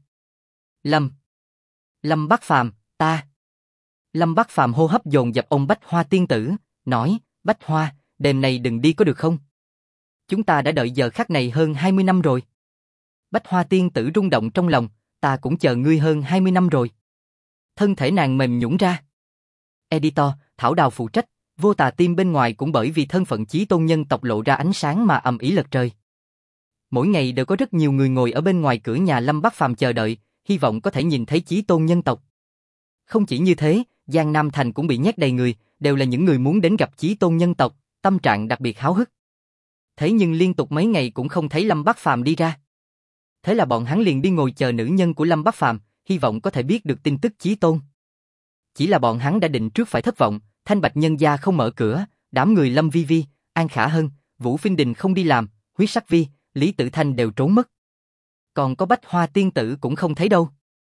Lâm Bắc Phàm, ta. Lâm Bắc Phàm hô hấp dồn dập ôm Bách Hoa tiên tử, nói, Bách Hoa, đêm nay đừng đi có được không? Chúng ta đã đợi giờ khắc này hơn 20 năm rồi. Bách Hoa tiên tử rung động trong lòng, ta cũng chờ ngươi hơn 20 năm rồi. Thân thể nàng mềm nhũn ra. Editor, Thảo Đào phụ trách, Vô Tà Team bên ngoài cũng bởi vì thân phận chí tôn nhân tộc lộ ra ánh sáng mà ầm ĩ lật trời. Mỗi ngày đều có rất nhiều người ngồi ở bên ngoài cửa nhà Lâm Bắc Phàm chờ đợi, hy vọng có thể nhìn thấy chí tôn nhân tộc. Không chỉ như thế, Giang Nam Thành cũng bị nhét đầy người, đều là những người muốn đến gặp chí tôn nhân tộc, tâm trạng đặc biệt háo hức. Thế nhưng liên tục mấy ngày cũng không thấy Lâm Bắc Phàm đi ra. Thế là bọn hắn liền đi ngồi chờ nữ nhân của Lâm Bắc Phàm, hy vọng có thể biết được tin tức chí tôn. Chỉ là bọn hắn đã định trước phải thất vọng, Thanh Bạch nhân gia không mở cửa, đám người Lâm Vi Vi, An Khả Hân, Vũ Phiên Đình không đi làm, Huyết Sắc Vi, Lý Tử Thanh đều trốn mất. Còn có Bách Hoa tiên tử cũng không thấy đâu.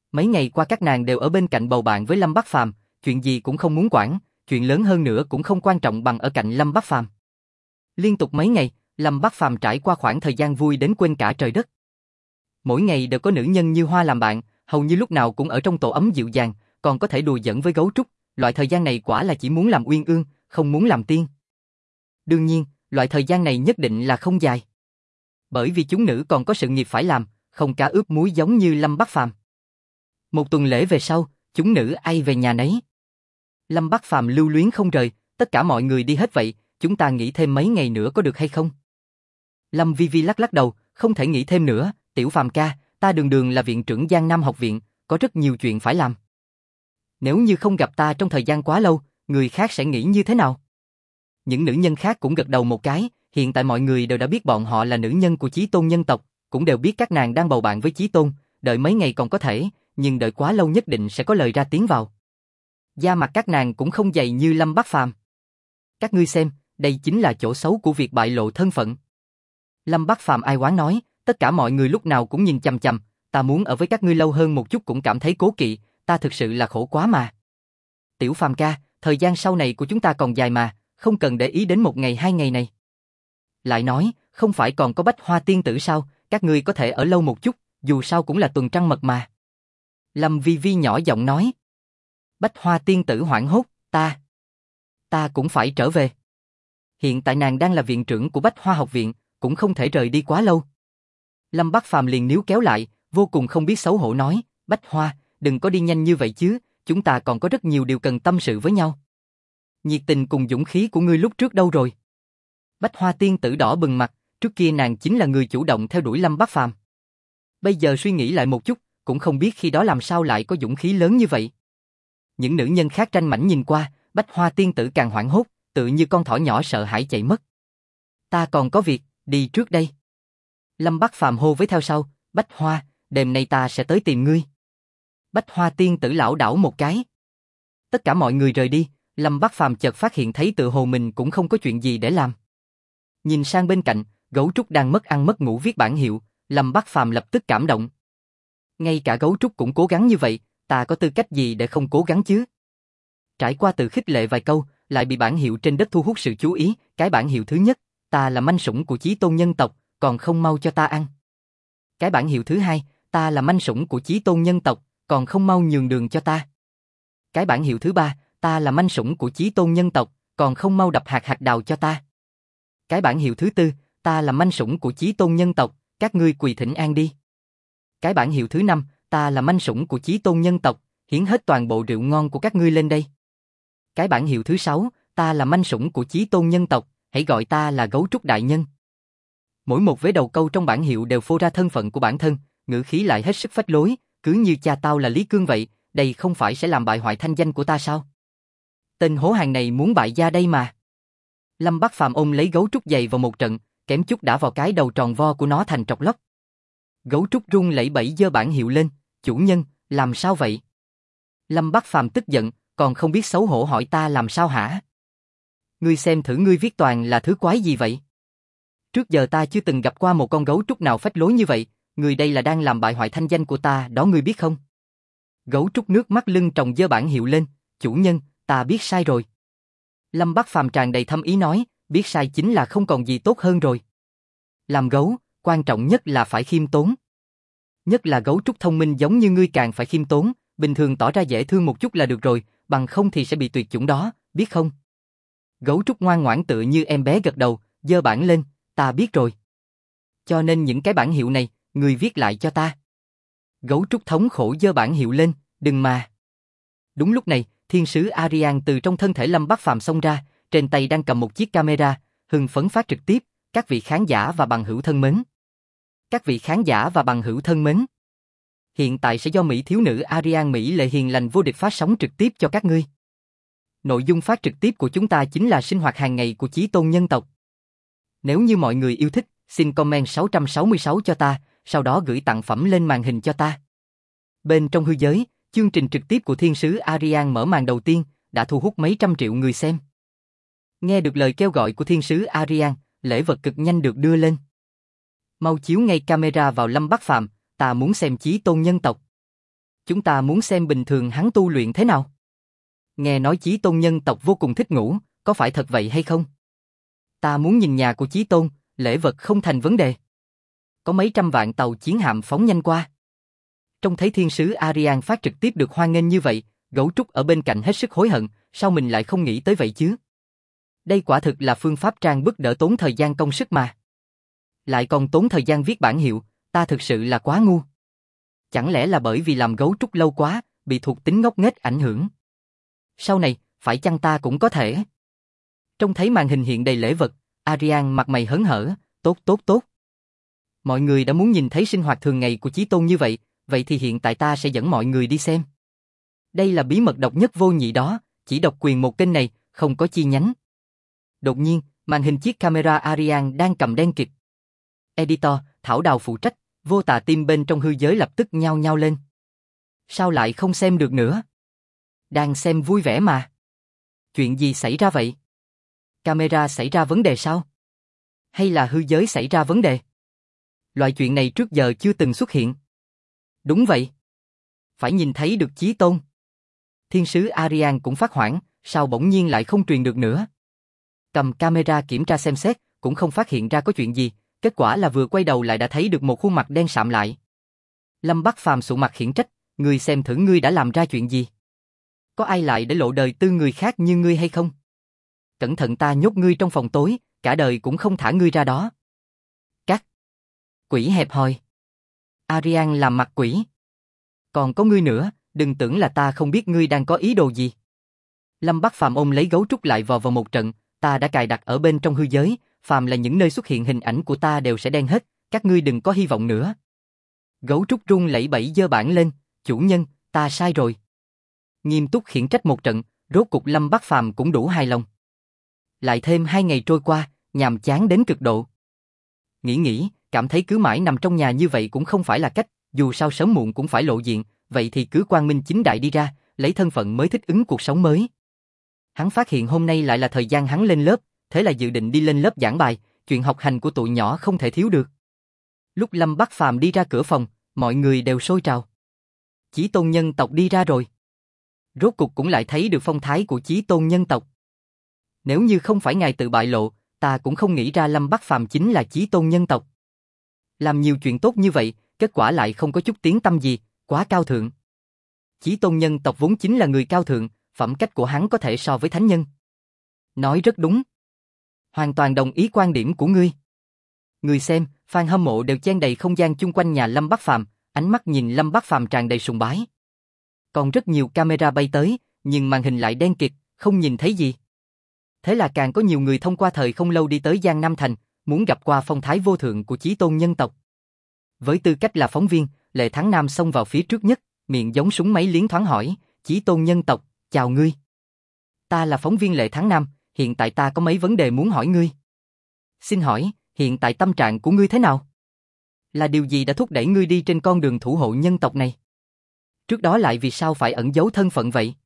Mấy ngày qua các nàng đều ở bên cạnh bầu bạn với Lâm Bắc Phàm, chuyện gì cũng không muốn quản, chuyện lớn hơn nữa cũng không quan trọng bằng ở cạnh Lâm Bắc Phàm. Liên tục mấy ngày, Lâm Bắc Phàm trải qua khoảng thời gian vui đến quên cả trời đất. Mỗi ngày đều có nữ nhân như hoa làm bạn, hầu như lúc nào cũng ở trong tổ ấm dịu dàng, còn có thể đùa giỡn với gấu trúc, loại thời gian này quả là chỉ muốn làm uyên ương, không muốn làm tiên. Đương nhiên, loại thời gian này nhất định là không dài. Bởi vì chúng nữ còn có sự nghiệp phải làm, không cá ướp muối giống như Lâm Bắc Phàm. Một tuần lễ về sau, chúng nữ ai về nhà nấy. Lâm Bắc Phàm lưu luyến không rời, tất cả mọi người đi hết vậy, chúng ta nghỉ thêm mấy ngày nữa có được hay không? Lâm Vi Vi lắc lắc đầu, không thể nghỉ thêm nữa, Tiểu Phàm ca, ta đường đường là viện trưởng Giang Nam học viện, có rất nhiều chuyện phải làm. Nếu như không gặp ta trong thời gian quá lâu, người khác sẽ nghĩ như thế nào? Những nữ nhân khác cũng gật đầu một cái, hiện tại mọi người đều đã biết bọn họ là nữ nhân của Chí Tôn nhân tộc, cũng đều biết các nàng đang bầu bạn với Chí Tôn, đợi mấy ngày còn có thể, nhưng đợi quá lâu nhất định sẽ có lời ra tiếng vào. Da mặt các nàng cũng không dày như Lâm Bắc Phàm. Các ngươi xem, đây chính là chỗ xấu của việc bại lộ thân phận. Lâm Bắc Phàm ai oán nói, tất cả mọi người lúc nào cũng nhìn chằm chằm, ta muốn ở với các ngươi lâu hơn một chút cũng cảm thấy cố kỵ, ta thực sự là khổ quá mà. Tiểu Phàm ca, thời gian sau này của chúng ta còn dài mà, không cần để ý đến một ngày hai ngày này. Lại nói, không phải còn có Bách Hoa tiên tử sao, các ngươi có thể ở lâu một chút, dù sao cũng là tuần trăng mật mà. Lâm Vi Vi nhỏ giọng nói. Bách Hoa tiên tử hoảng hốt, ta cũng phải trở về. Hiện tại nàng đang là viện trưởng của Bách Hoa học viện, cũng không thể rời đi quá lâu. Lâm Bắc Phàm liền níu kéo lại, vô cùng không biết xấu hổ nói, Bách Hoa, đừng có đi nhanh như vậy chứ, chúng ta còn có rất nhiều điều cần tâm sự với nhau. Nhiệt tình cùng dũng khí của ngươi lúc trước đâu rồi? Bách Hoa tiên tử đỏ bừng mặt, trước kia nàng chính là người chủ động theo đuổi Lâm Bắc Phàm. Bây giờ suy nghĩ lại một chút, cũng không biết khi đó làm sao lại có dũng khí lớn như vậy. Những nữ nhân khác tranh mảnh nhìn qua, Bách Hoa tiên tử càng hoảng hốt, tự như con thỏ nhỏ sợ hãi chạy mất. Ta còn có việc, đi trước đây. Lâm Bắc Phàm hô với theo sau, Bách Hoa, đêm nay ta sẽ tới tìm ngươi. Bách Hoa tiên tử lảo đảo một cái. Tất cả mọi người rời đi, Lâm Bắc Phàm chợt phát hiện thấy tự hồ mình cũng không có chuyện gì để làm. Nhìn sang bên cạnh, gấu trúc đang mất ăn mất ngủ viết bảng hiệu, Lâm Bắc Phàm lập tức cảm động. Ngay cả gấu trúc cũng cố gắng như vậy, ta có tư cách gì để không cố gắng chứ? Trải qua tự khích lệ vài câu, lại bị bảng hiệu trên đất thu hút sự chú ý, cái bảng hiệu thứ nhất, ta là manh sủng của Chí Tôn nhân tộc, còn không mau cho ta ăn. Cái bảng hiệu thứ hai, ta là manh sủng của Chí Tôn nhân tộc, còn không mau nhường đường cho ta. Cái bảng hiệu thứ ba, ta là manh sủng của Chí Tôn nhân tộc, còn không mau đập hạt hạt đào cho ta. Cái bảng hiệu thứ tư, ta là manh sủng của Chí Tôn nhân tộc, các ngươi quỳ thỉnh an đi. Cái bảng hiệu thứ năm, ta là manh sủng của Chí Tôn nhân tộc, hiến hết toàn bộ rượu ngon của các ngươi lên đây. Cái bảng hiệu thứ sáu, ta là manh sủng của Chí Tôn nhân tộc, hãy gọi ta là gấu trúc đại nhân. Mỗi một vế đầu câu trong bảng hiệu đều phô ra thân phận của bản thân, ngữ khí lại hết sức phách lối, cứ như cha tao là Lý Cương vậy, đây không phải sẽ làm bại hoại thanh danh của ta sao? Tên hố hàng này muốn bại gia đây mà. Lâm Bắc Phàm ôm lấy gấu trúc giày vào một trận, kém chút đã vào cái đầu tròn vo của nó thành trọc lóc. Gấu trúc run lẩy bẩy giơ bảng hiệu lên, chủ nhân, làm sao vậy? Lâm Bắc Phàm tức giận, còn không biết xấu hổ hỏi ta làm sao hả? Ngươi xem thử ngươi viết toàn là thứ quái gì vậy? Trước giờ ta chưa từng gặp qua một con gấu trúc nào phách lối như vậy, người đây là đang làm bại hoại thanh danh của ta, đó ngươi biết không? Gấu trúc nước mắt lưng tròng giơ bảng hiệu lên, chủ nhân, ta biết sai rồi. Lâm Bắc Phàm tràn đầy thâm ý nói, biết sai chính là không còn gì tốt hơn rồi. Làm gấu, quan trọng nhất là phải khiêm tốn. Nhất là gấu trúc thông minh giống như ngươi càng phải khiêm tốn, bình thường tỏ ra dễ thương một chút là được rồi, bằng không thì sẽ bị tuyệt chủng đó, biết không? Gấu trúc ngoan ngoãn tựa như em bé gật đầu, giơ bảng lên, ta biết rồi. Cho nên những cái bảng hiệu này, ngươi viết lại cho ta. Gấu trúc thống khổ giơ bảng hiệu lên, đừng mà. Đúng lúc này, thiên sứ Arian từ trong thân thể Lâm Bắc Phàm xông ra, trên tay đang cầm một chiếc camera, hưng phấn phát trực tiếp, các vị khán giả và bằng hữu thân mến. Các vị khán giả và bằng hữu thân mến. Hiện tại sẽ do Mỹ thiếu nữ Arian Mỹ lệ hiền lành vô địch phát sóng trực tiếp cho các ngươi. Nội dung phát trực tiếp của chúng ta chính là sinh hoạt hàng ngày của Chí Tôn nhân tộc. Nếu như mọi người yêu thích, xin comment 666 cho ta, sau đó gửi tặng phẩm lên màn hình cho ta. Bên trong hư giới, chương trình trực tiếp của thiên sứ Arian mở màn đầu tiên, đã thu hút mấy trăm triệu người xem. Nghe được lời kêu gọi của thiên sứ Arian, lễ vật cực nhanh được đưa lên. Mau chiếu ngay camera vào Lâm Bắc Phàm, ta muốn xem Chí Tôn nhân tộc. Chúng ta muốn xem bình thường hắn tu luyện thế nào. Nghe nói Chí Tôn nhân tộc vô cùng thích ngủ, có phải thật vậy hay không? Ta muốn nhìn nhà của Chí Tôn, lễ vật không thành vấn đề. Có mấy trăm vạn tàu chiến hạm phóng nhanh qua. Trông thấy thiên sứ Arian phát trực tiếp được hoan nghênh như vậy, Gấu Trúc ở bên cạnh hết sức hối hận, sao mình lại không nghĩ tới vậy chứ? Đây quả thực là phương pháp trang bức đỡ tốn thời gian công sức mà. Lại còn tốn thời gian viết bản hiệu, ta thực sự là quá ngu. Chẳng lẽ là bởi vì làm Gấu Trúc lâu quá, bị thuộc tính ngốc nghếch ảnh hưởng? Sau này, phải chăng ta cũng có thể? Trông thấy màn hình hiện đầy lễ vật, Arian mặt mày hớn hở, tốt tốt tốt. Mọi người đã muốn nhìn thấy sinh hoạt thường ngày của Chí Tôn như vậy, vậy thì hiện tại ta sẽ dẫn mọi người đi xem. Đây là bí mật độc nhất vô nhị đó, chỉ độc quyền một kênh này, không có chi nhánh. Đột nhiên, màn hình chiếc camera Arian đang cầm đen kịt. Editor, Thảo Đào phụ trách, Vô Tà team bên trong hư giới lập tức nhao nhao lên. Sao lại không xem được nữa? Đang xem vui vẻ mà. Chuyện gì xảy ra vậy? Camera xảy ra vấn đề sao? Hay là hư giới xảy ra vấn đề? Loại chuyện này trước giờ chưa từng xuất hiện. Đúng vậy. Phải nhìn thấy được Chí Tôn. Thiên sứ Arian cũng phát hoảng, sao bỗng nhiên lại không truyền được nữa? Cầm camera kiểm tra xem xét, cũng không phát hiện ra có chuyện gì, kết quả là vừa quay đầu lại đã thấy được một khuôn mặt đen sạm lại. Lâm Bắc Phàm sụ mặt khiển trách, ngươi xem thử ngươi đã làm ra chuyện gì? Có ai lại để lộ đời tư người khác như ngươi hay không? Cẩn thận ta nhốt ngươi trong phòng tối, cả đời cũng không thả ngươi ra đó. Các quỷ hẹp hòi. Arian làm mặt quỷ. Còn có ngươi nữa, đừng tưởng là ta không biết ngươi đang có ý đồ gì. Lâm Bắc Phàm ôm lấy Gấu Trúc lại vò vào một trận, ta đã cài đặt ở bên trong hư giới, phàm là những nơi xuất hiện hình ảnh của ta đều sẽ đen hết, các ngươi đừng có hy vọng nữa. Gấu Trúc run lẩy bẩy giơ bảng lên, chủ nhân, ta sai rồi. Nghiêm túc khiển trách một trận, rốt cục Lâm Bắc Phàm cũng đủ hài lòng. Lại thêm 2 ngày trôi qua, nhàm chán đến cực độ. Nghĩ, cảm thấy cứ mãi nằm trong nhà như vậy cũng không phải là cách, dù sao sớm muộn cũng phải lộ diện, vậy thì cứ quang minh chính đại đi ra, lấy thân phận mới thích ứng cuộc sống mới. Hắn phát hiện hôm nay lại là thời gian hắn lên lớp, thế là dự định đi lên lớp giảng bài, chuyện học hành của tụi nhỏ không thể thiếu được. Lúc Lâm Bắc Phàm đi ra cửa phòng, mọi người đều sôi trào. Chí Tôn nhân tộc đi ra rồi. Rốt cục cũng lại thấy được phong thái của Chí Tôn nhân tộc. Nếu như không phải ngài tự bại lộ, ta cũng không nghĩ ra Lâm Bắc Phàm chính là Chí Tôn nhân tộc. Làm nhiều chuyện tốt như vậy, kết quả lại không có chút tiếng tăm gì, quá cao thượng. Chí Tôn nhân tộc vốn chính là người cao thượng, phẩm cách của hắn có thể so với thánh nhân. Nói rất đúng. Hoàn toàn đồng ý quan điểm của ngươi. Người xem, fan hâm mộ đều chen đầy không gian chung quanh nhà Lâm Bắc Phàm, ánh mắt nhìn Lâm Bắc Phàm tràn đầy sùng bái. Còn rất nhiều camera bay tới, nhưng màn hình lại đen kịt, không nhìn thấy gì. Thế là càng có nhiều người thông qua thời không lâu đi tới Giang Nam Thành, muốn gặp qua phong thái vô thượng của Chí Tôn nhân tộc. Với tư cách là phóng viên, Lệ Thắng Nam xông vào phía trước nhất, miệng giống súng máy liến thoáng hỏi, Chí Tôn nhân tộc, chào ngươi. Ta là phóng viên Lệ Thắng Nam, hiện tại ta có mấy vấn đề muốn hỏi ngươi. Xin hỏi, hiện tại tâm trạng của ngươi thế nào? Là điều gì đã thúc đẩy ngươi đi trên con đường thủ hộ nhân tộc này? Trước đó lại vì sao phải ẩn giấu thân phận vậy?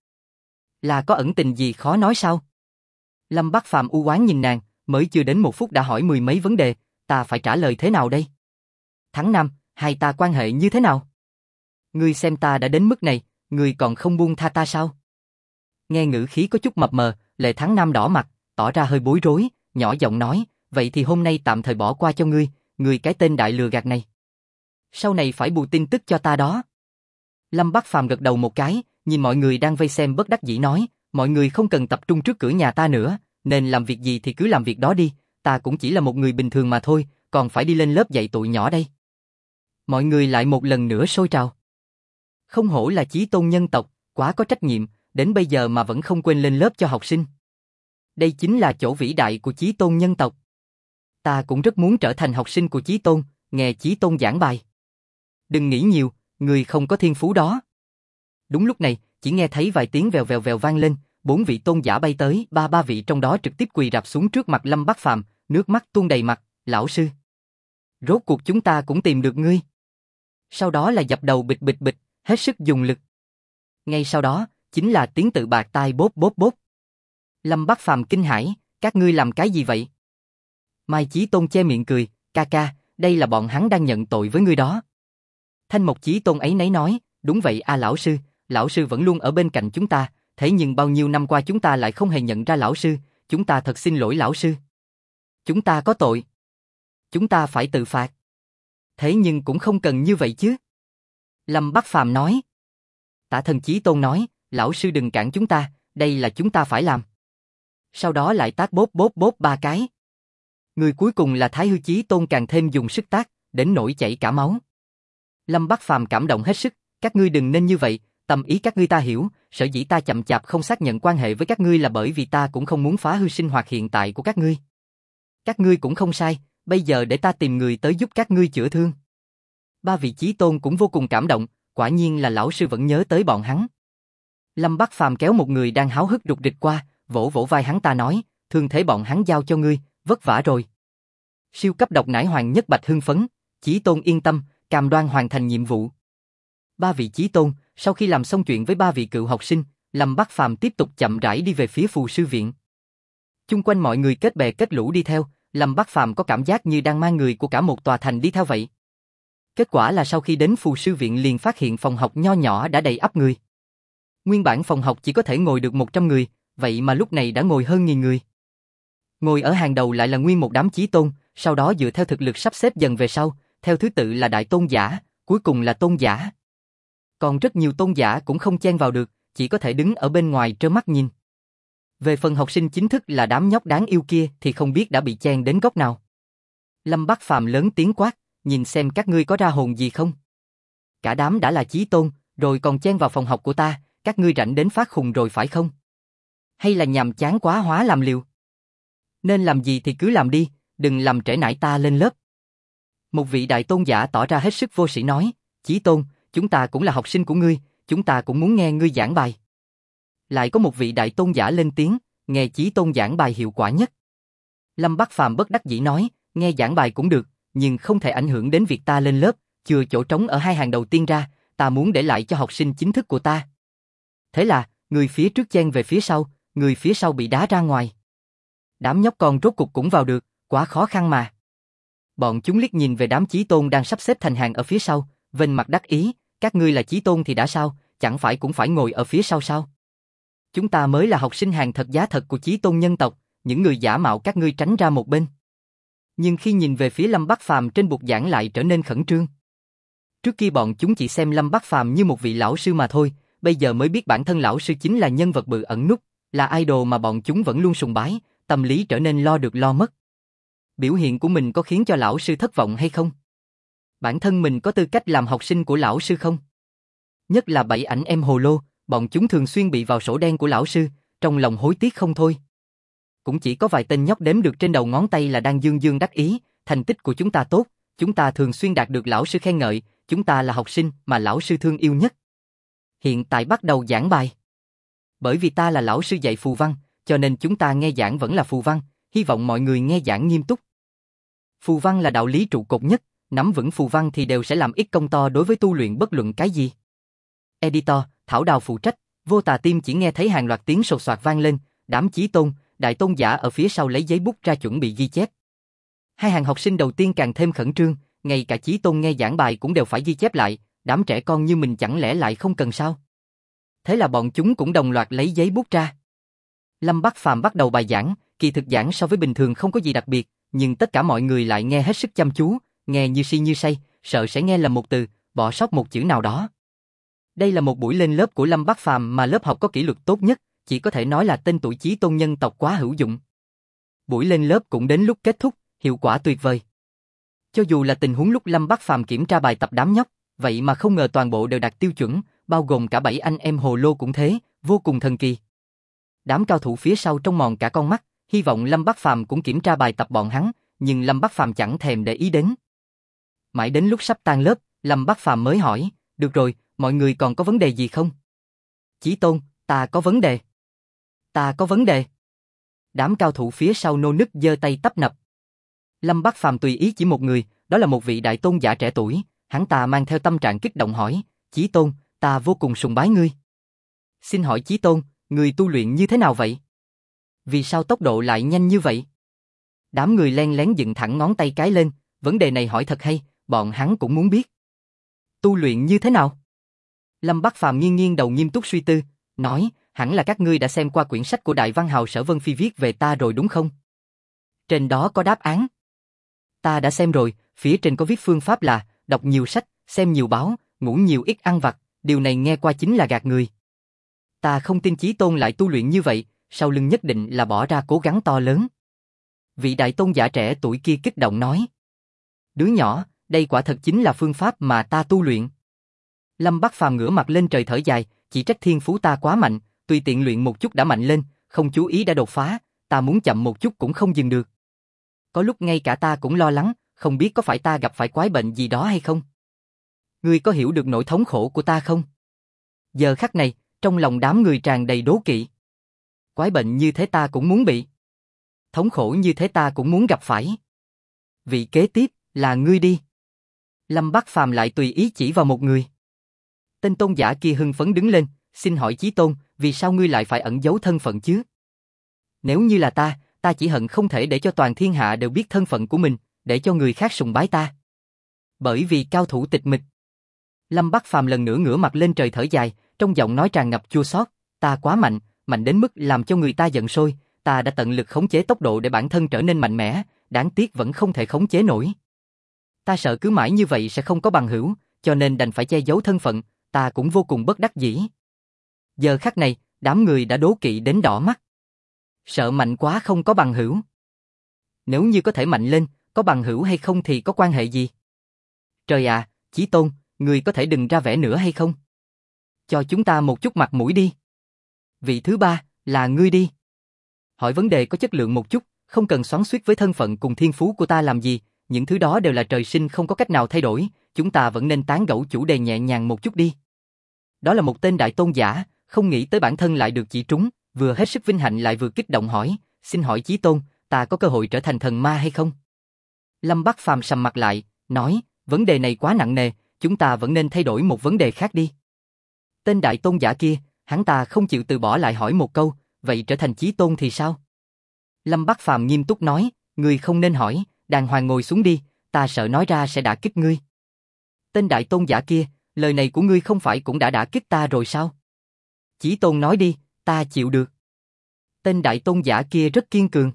Là có ẩn tình gì khó nói sao? Lâm Bắc Phàm u oán nhìn nàng, mới chưa đến 1 phút đã hỏi 10 mấy vấn đề, ta phải trả lời thế nào đây? Thắng Nam, hai ta quan hệ như thế nào? Ngươi xem ta đã đến mức này, ngươi còn không buông tha ta sao? Nghe ngữ khí có chút mập mờ, Lệ Thắng Nam đỏ mặt, tỏ ra hơi bối rối, nhỏ giọng nói, vậy thì hôm nay tạm thời bỏ qua cho ngươi cái tên đại lừa gạt này. Sau này phải bù tin tức cho ta đó. Lâm Bắc Phàm gật đầu một cái, nhìn mọi người đang vây xem bất đắc dĩ nói, mọi người không cần tập trung trước cửa nhà ta nữa, nên làm việc gì thì cứ làm việc đó đi, ta cũng chỉ là một người bình thường mà thôi, còn phải đi lên lớp dạy tụi nhỏ đây. Mọi người lại một lần nữa sôi trào. Không hổ là Chí Tôn nhân tộc, quá có trách nhiệm, đến bây giờ mà vẫn không quên lên lớp cho học sinh. Đây chính là chỗ vĩ đại của Chí Tôn nhân tộc. Ta cũng rất muốn trở thành học sinh của Chí Tôn, nghe Chí Tôn giảng bài. Đừng nghĩ nhiều, người không có thiên phú đó. Đúng lúc này, chỉ nghe thấy vài tiếng vèo vèo vèo vang lên, 4 vị tôn giả bay tới, ba vị trong đó trực tiếp quỳ rạp xuống trước mặt Lâm Bắc Phàm, nước mắt tuôn đầy mặt, lão sư. Rốt cuộc chúng ta cũng tìm được ngươi. Sau đó là dập đầu bịch bịch bịch, hết sức dùng lực. Ngay sau đó, chính là tiếng tự bạc tai bốp bốp bốp. Lâm Bắc Phàm kinh hãi, các ngươi làm cái gì vậy? Mai Chí Tôn che miệng cười, ca ca, đây là bọn hắn đang nhận tội với ngươi đó. Thanh Mộc Chí Tôn ấy nấy nói, Đúng vậy à lão sư vẫn luôn ở bên cạnh chúng ta, thế nhưng bao nhiêu năm qua chúng ta lại không hề nhận ra lão sư, chúng ta thật xin lỗi lão sư. Chúng ta có tội. Chúng ta phải tự phạt. Thế nhưng cũng không cần như vậy chứ. Lâm Bắc Phàm nói. Tả Thần Chí Tôn nói, lão sư đừng cản chúng ta, đây là chúng ta phải làm. Sau đó lại tát bốp bốp bốp 3 cái. Người cuối cùng là Thái Hư Chí Tôn càng thêm dùng sức tát, đến nỗi chảy cả máu. Lâm Bắc Phàm cảm động hết sức, các ngươi đừng nên như vậy, tâm ý các ngươi ta hiểu, sở dĩ ta chậm chạp không xác nhận quan hệ với các ngươi là bởi vì ta cũng không muốn phá hư sinh hoạt hiện tại của các ngươi. Các ngươi cũng không sai, bây giờ để ta tìm người tới giúp các ngươi chữa thương. 3 vị Chí Tôn cũng vô cùng cảm động, quả nhiên là lão sư vẫn nhớ tới bọn hắn. Lâm Bắc Phàm kéo một người đang háo hức rục rịch qua, vỗ vỗ vai hắn ta nói, thương thế bọn hắn giao cho ngươi, vất vả rồi. Siêu cấp độc nải hoàng nhất bạch hưng phấn, Chí Tôn yên tâm, cam đoan hoàn thành nhiệm vụ. 3 vị Chí Tôn, sau khi làm xong chuyện với 3 vị cựu học sinh, Lâm Bắc Phàm tiếp tục chậm rãi đi về phía phù sư viện. Chung quanh mọi người kết bè kết lũ đi theo, Lâm Bắc Phàm có cảm giác như đang mang người của cả một tòa thành đi theo vậy. Kết quả là sau khi đến phù sư viện liền phát hiện phòng học nho nhỏ đã đầy ắp người. Nguyên bản phòng học chỉ có thể ngồi được 100 người, vậy mà lúc này đã ngồi hơn 1000 người. Ngồi ở hàng đầu lại là nguyên một đám Chí Tôn, sau đó dựa theo thực lực sắp xếp dần về sau, theo thứ tự là đại tôn giả, cuối cùng là tôn giả. Còn rất nhiều tôn giả cũng không chen vào được, chỉ có thể đứng ở bên ngoài trơ mắt nhìn. Về phần học sinh chính thức là đám nhóc đáng yêu kia thì không biết đã bị chen đến góc nào. Lâm Bắc Phàm lớn tiếng quát, nhìn xem các ngươi có ra hồn gì không. Cả đám đã là Chí Tôn, rồi còn chen vào phòng học của ta, các ngươi rảnh đến phát khùng rồi phải không? Hay là nhàm chán quá hóa làm liều? Nên làm gì thì cứ làm đi, đừng làm trễ nải ta lên lớp. Một vị đại tôn giả tỏ ra hết sức vô sĩ nói, Chí Tôn, chúng ta cũng là học sinh của ngươi, chúng ta cũng muốn nghe ngươi giảng bài. Lại có một vị đại tôn giả lên tiếng, nghe Chí Tôn giảng bài hiệu quả nhất. Lâm Bắc Phàm bất đắc dĩ nói, nghe giảng bài cũng được, nhưng không thể ảnh hưởng đến việc ta lên lớp, chừa chỗ trống ở 2 hàng đầu tiên ra, ta muốn để lại cho học sinh chính thức của ta. Thế là, người phía trước chen về phía sau, người phía sau bị đá ra ngoài. Đám nhóc con rốt cục cũng vào được, quá khó khăn mà. Bọn chúng liếc nhìn về đám Chí Tôn đang sắp xếp thành hàng ở phía sau, vênh mặt đắc ý, các ngươi là Chí Tôn thì đã sao, chẳng phải cũng phải ngồi ở phía sau sao? Chúng ta mới là học sinh hàng thật giá thật của Chí Tôn nhân tộc, những người giả mạo các ngươi tránh ra một bên. Nhưng khi nhìn về phía Lâm Bắc Phàm trên bục giảng lại trở nên khẩn trương. Trước kia bọn chúng chỉ xem Lâm Bắc Phàm như một vị lão sư mà thôi, bây giờ mới biết bản thân lão sư chính là nhân vật bự ẩn núp, là idol mà bọn chúng vẫn luôn sùng bái, tâm lý trở nên lo được lo mất. Biểu hiện của mình có khiến cho lão sư thất vọng hay không? Bản thân mình có tư cách làm học sinh của lão sư không? Nhất là 7 ảnh em hồ lô, bọn chúng thường xuyên bị vào sổ đen của lão sư, trong lòng hối tiếc không thôi. Cũng chỉ có vài tên nhóc đếm được trên đầu ngón tay là đang dương dương đắc ý, thành tích của chúng ta tốt, chúng ta thường xuyên đạt được lão sư khen ngợi, chúng ta là học sinh mà lão sư thương yêu nhất. Hiện tại bắt đầu giảng bài. Bởi vì ta là lão sư dạy phù văn, cho nên chúng ta nghe giảng vẫn là phù văn, hy vọng mọi người nghe giảng nghiêm túc. Phù văn là đạo lý trụ cột nhất, nắm vững phù văn thì đều sẽ làm ích công to đối với tu luyện bất luận cái gì. Editor, Thảo Đào phụ trách, Vô Tà Tim chỉ nghe thấy hàng loạt tiếng sột soạt vang lên, đám Chí Tôn, đại tôn giả ở phía sau lấy giấy bút ra chuẩn bị ghi chép. 2 hàng học sinh đầu tiên càng thêm khẩn trương, ngay cả Chí Tôn nghe giảng bài cũng đều phải ghi chép lại, đám trẻ con như mình chẳng lẽ lại không cần sao? Thế là bọn chúng cũng đồng loạt lấy giấy bút ra. Lâm Bắc Phàm bắt đầu bài giảng, kỳ thực giảng so với bình thường không có gì đặc biệt, nhưng tất cả mọi người lại nghe hết sức chăm chú, nghe như si như say, sợ sẽ nghe lầm một từ, bỏ sót một chữ nào đó. Đây là một buổi lên lớp của Lâm Bắc Phàm mà lớp học có kỷ luật tốt nhất, chỉ có thể nói là tên tuổi Chí Tôn nhân tộc quá hữu dụng. Buổi lên lớp cũng đến lúc kết thúc, hiệu quả tuyệt vời. Cho dù là tình huống lúc Lâm Bắc Phàm kiểm tra bài tập đám nhóc, vậy mà không ngờ toàn bộ đều đạt tiêu chuẩn, bao gồm cả 7 anh em hồ lô cũng thế, vô cùng thần kỳ. Đám cao thủ phía sau trông mòn cả con mắt, hy vọng Lâm Bắc Phàm cũng kiểm tra bài tập bọn hắn, nhưng Lâm Bắc Phàm chẳng thèm để ý đến. Mãi đến lúc sắp tan lớp, Lâm Bắc Phàm mới hỏi, được rồi, mọi người còn có vấn đề gì không? Chí Tôn, ta có vấn đề. Ta có vấn đề. Đám cao thủ phía sau nô nức giơ tay tấp nập. Lâm Bắc Phàm tùy ý chỉ một người, đó là một vị đại tôn giả trẻ tuổi, hắn ta mang theo tâm trạng kích động hỏi, Chí Tôn, ta vô cùng sùng bái ngươi. Xin hỏi Chí Tôn, ngươi tu luyện như thế nào vậy? Vì sao tốc độ lại nhanh như vậy? Đám người len lén dựng thẳng ngón tay cái lên, vấn đề này hỏi thật hay, bọn hắn cũng muốn biết. Tu luyện như thế nào? Lâm Bắc Phàm nghiêng nghiêng đầu nghiêm túc suy tư, nói, hẳn là các ngươi đã xem qua quyển sách của Đại Văn Hào Sở Vân Phi viết về ta rồi đúng không? Trên đó có đáp án. Ta đã xem rồi, phía trên có viết phương pháp là, đọc nhiều sách, xem nhiều báo, ngủ nhiều ít ăn vặt, điều này nghe qua chính là gạt người. Ta không tin Chí Tôn lại tu luyện như vậy, sau lưng nhất định là bỏ ra cố gắng to lớn. Vị đại tôn giả trẻ tuổi kia kích động nói. Đứa nhỏ, đây quả thật chính là phương pháp mà ta tu luyện. Lâm Bắc Phàm ngửa mặt lên trời thở dài, chỉ trách thiên phú ta quá mạnh, tùy tiện luyện một chút đã mạnh lên, không chú ý đã đột phá, ta muốn chậm một chút cũng không dừng được. Có lúc ngay cả ta cũng lo lắng, không biết có phải ta gặp phải quái bệnh gì đó hay không. Ngươi có hiểu được nỗi thống khổ của ta không? Giờ khắc này, trong lòng đám người tràn đầy đố kỵ. Quái bệnh như thế ta cũng muốn bị. Thống khổ như thế ta cũng muốn gặp phải. Vị kế tiếp, là ngươi đi. Lâm Bắc Phàm lại tùy ý chỉ vào một người. Tên tôn giả kia hưng phấn đứng lên, xin hỏi Chí Tôn, vì sao ngươi lại phải ẩn giấu thân phận chứ? Nếu như là ta chỉ hận không thể để cho toàn thiên hạ đều biết thân phận của mình, để cho người khác sùng bái ta. Bởi vì cao thủ tịch mịch. Lâm Bắc Phàm lần nữa ngửa mặt lên trời thở dài, trong giọng nói tràn ngập chua xót, ta quá mạnh, mạnh đến mức làm cho người ta giận sôi, ta đã tận lực khống chế tốc độ để bản thân trở nên mạnh mẽ, đáng tiếc vẫn không thể khống chế nổi. Ta sợ cứ mãi như vậy sẽ không có bằng hữu, cho nên đành phải che giấu thân phận, ta cũng vô cùng bất đắc dĩ. Giờ khắc này, đám người đã đố kỵ đến đỏ mắt. Sợ mạnh quá không có bằng hữu. Nếu như có thể mạnh lên, có bằng hữu hay không thì có quan hệ gì? Trời ạ, Chí Tôn, người có thể đừng ra vẻ nữa hay không? Cho chúng ta một chút mặt mũi đi. Vị thứ ba, là ngươi đi. Hỏi vấn đề có chất lượng một chút, không cần xoắn xuýt với thân phận cùng thiên phú của ta làm gì, những thứ đó đều là trời sinh không có cách nào thay đổi, chúng ta vẫn nên tán gẫu chủ đề nhẹ nhàng một chút đi. Đó là một tên đại tôn giả, không nghĩ tới bản thân lại được chỉ trúng, vừa hết sức vinh hạnh lại vừa kích động hỏi, xin hỏi Chí Tôn, ta có cơ hội trở thành thần ma hay không? Lâm Bắc Phàm sầm mặt lại, nói, vấn đề này quá nặng nề, chúng ta vẫn nên thay đổi một vấn đề khác đi. Tên đại tôn giả kia, hắn ta không chịu từ bỏ lại hỏi một câu, vậy trở thành Chí Tôn thì sao? Lâm Bắc Phàm nghiêm túc nói, ngươi không nên hỏi, đàng hoàng ngồi xuống đi, ta sợ nói ra sẽ đả kích ngươi. Tên đại tôn giả kia, lời này của ngươi không phải cũng đã đả kích ta rồi sao? Chí Tôn nói đi, ta chịu được. Tên đại tôn giả kia rất kiên cường.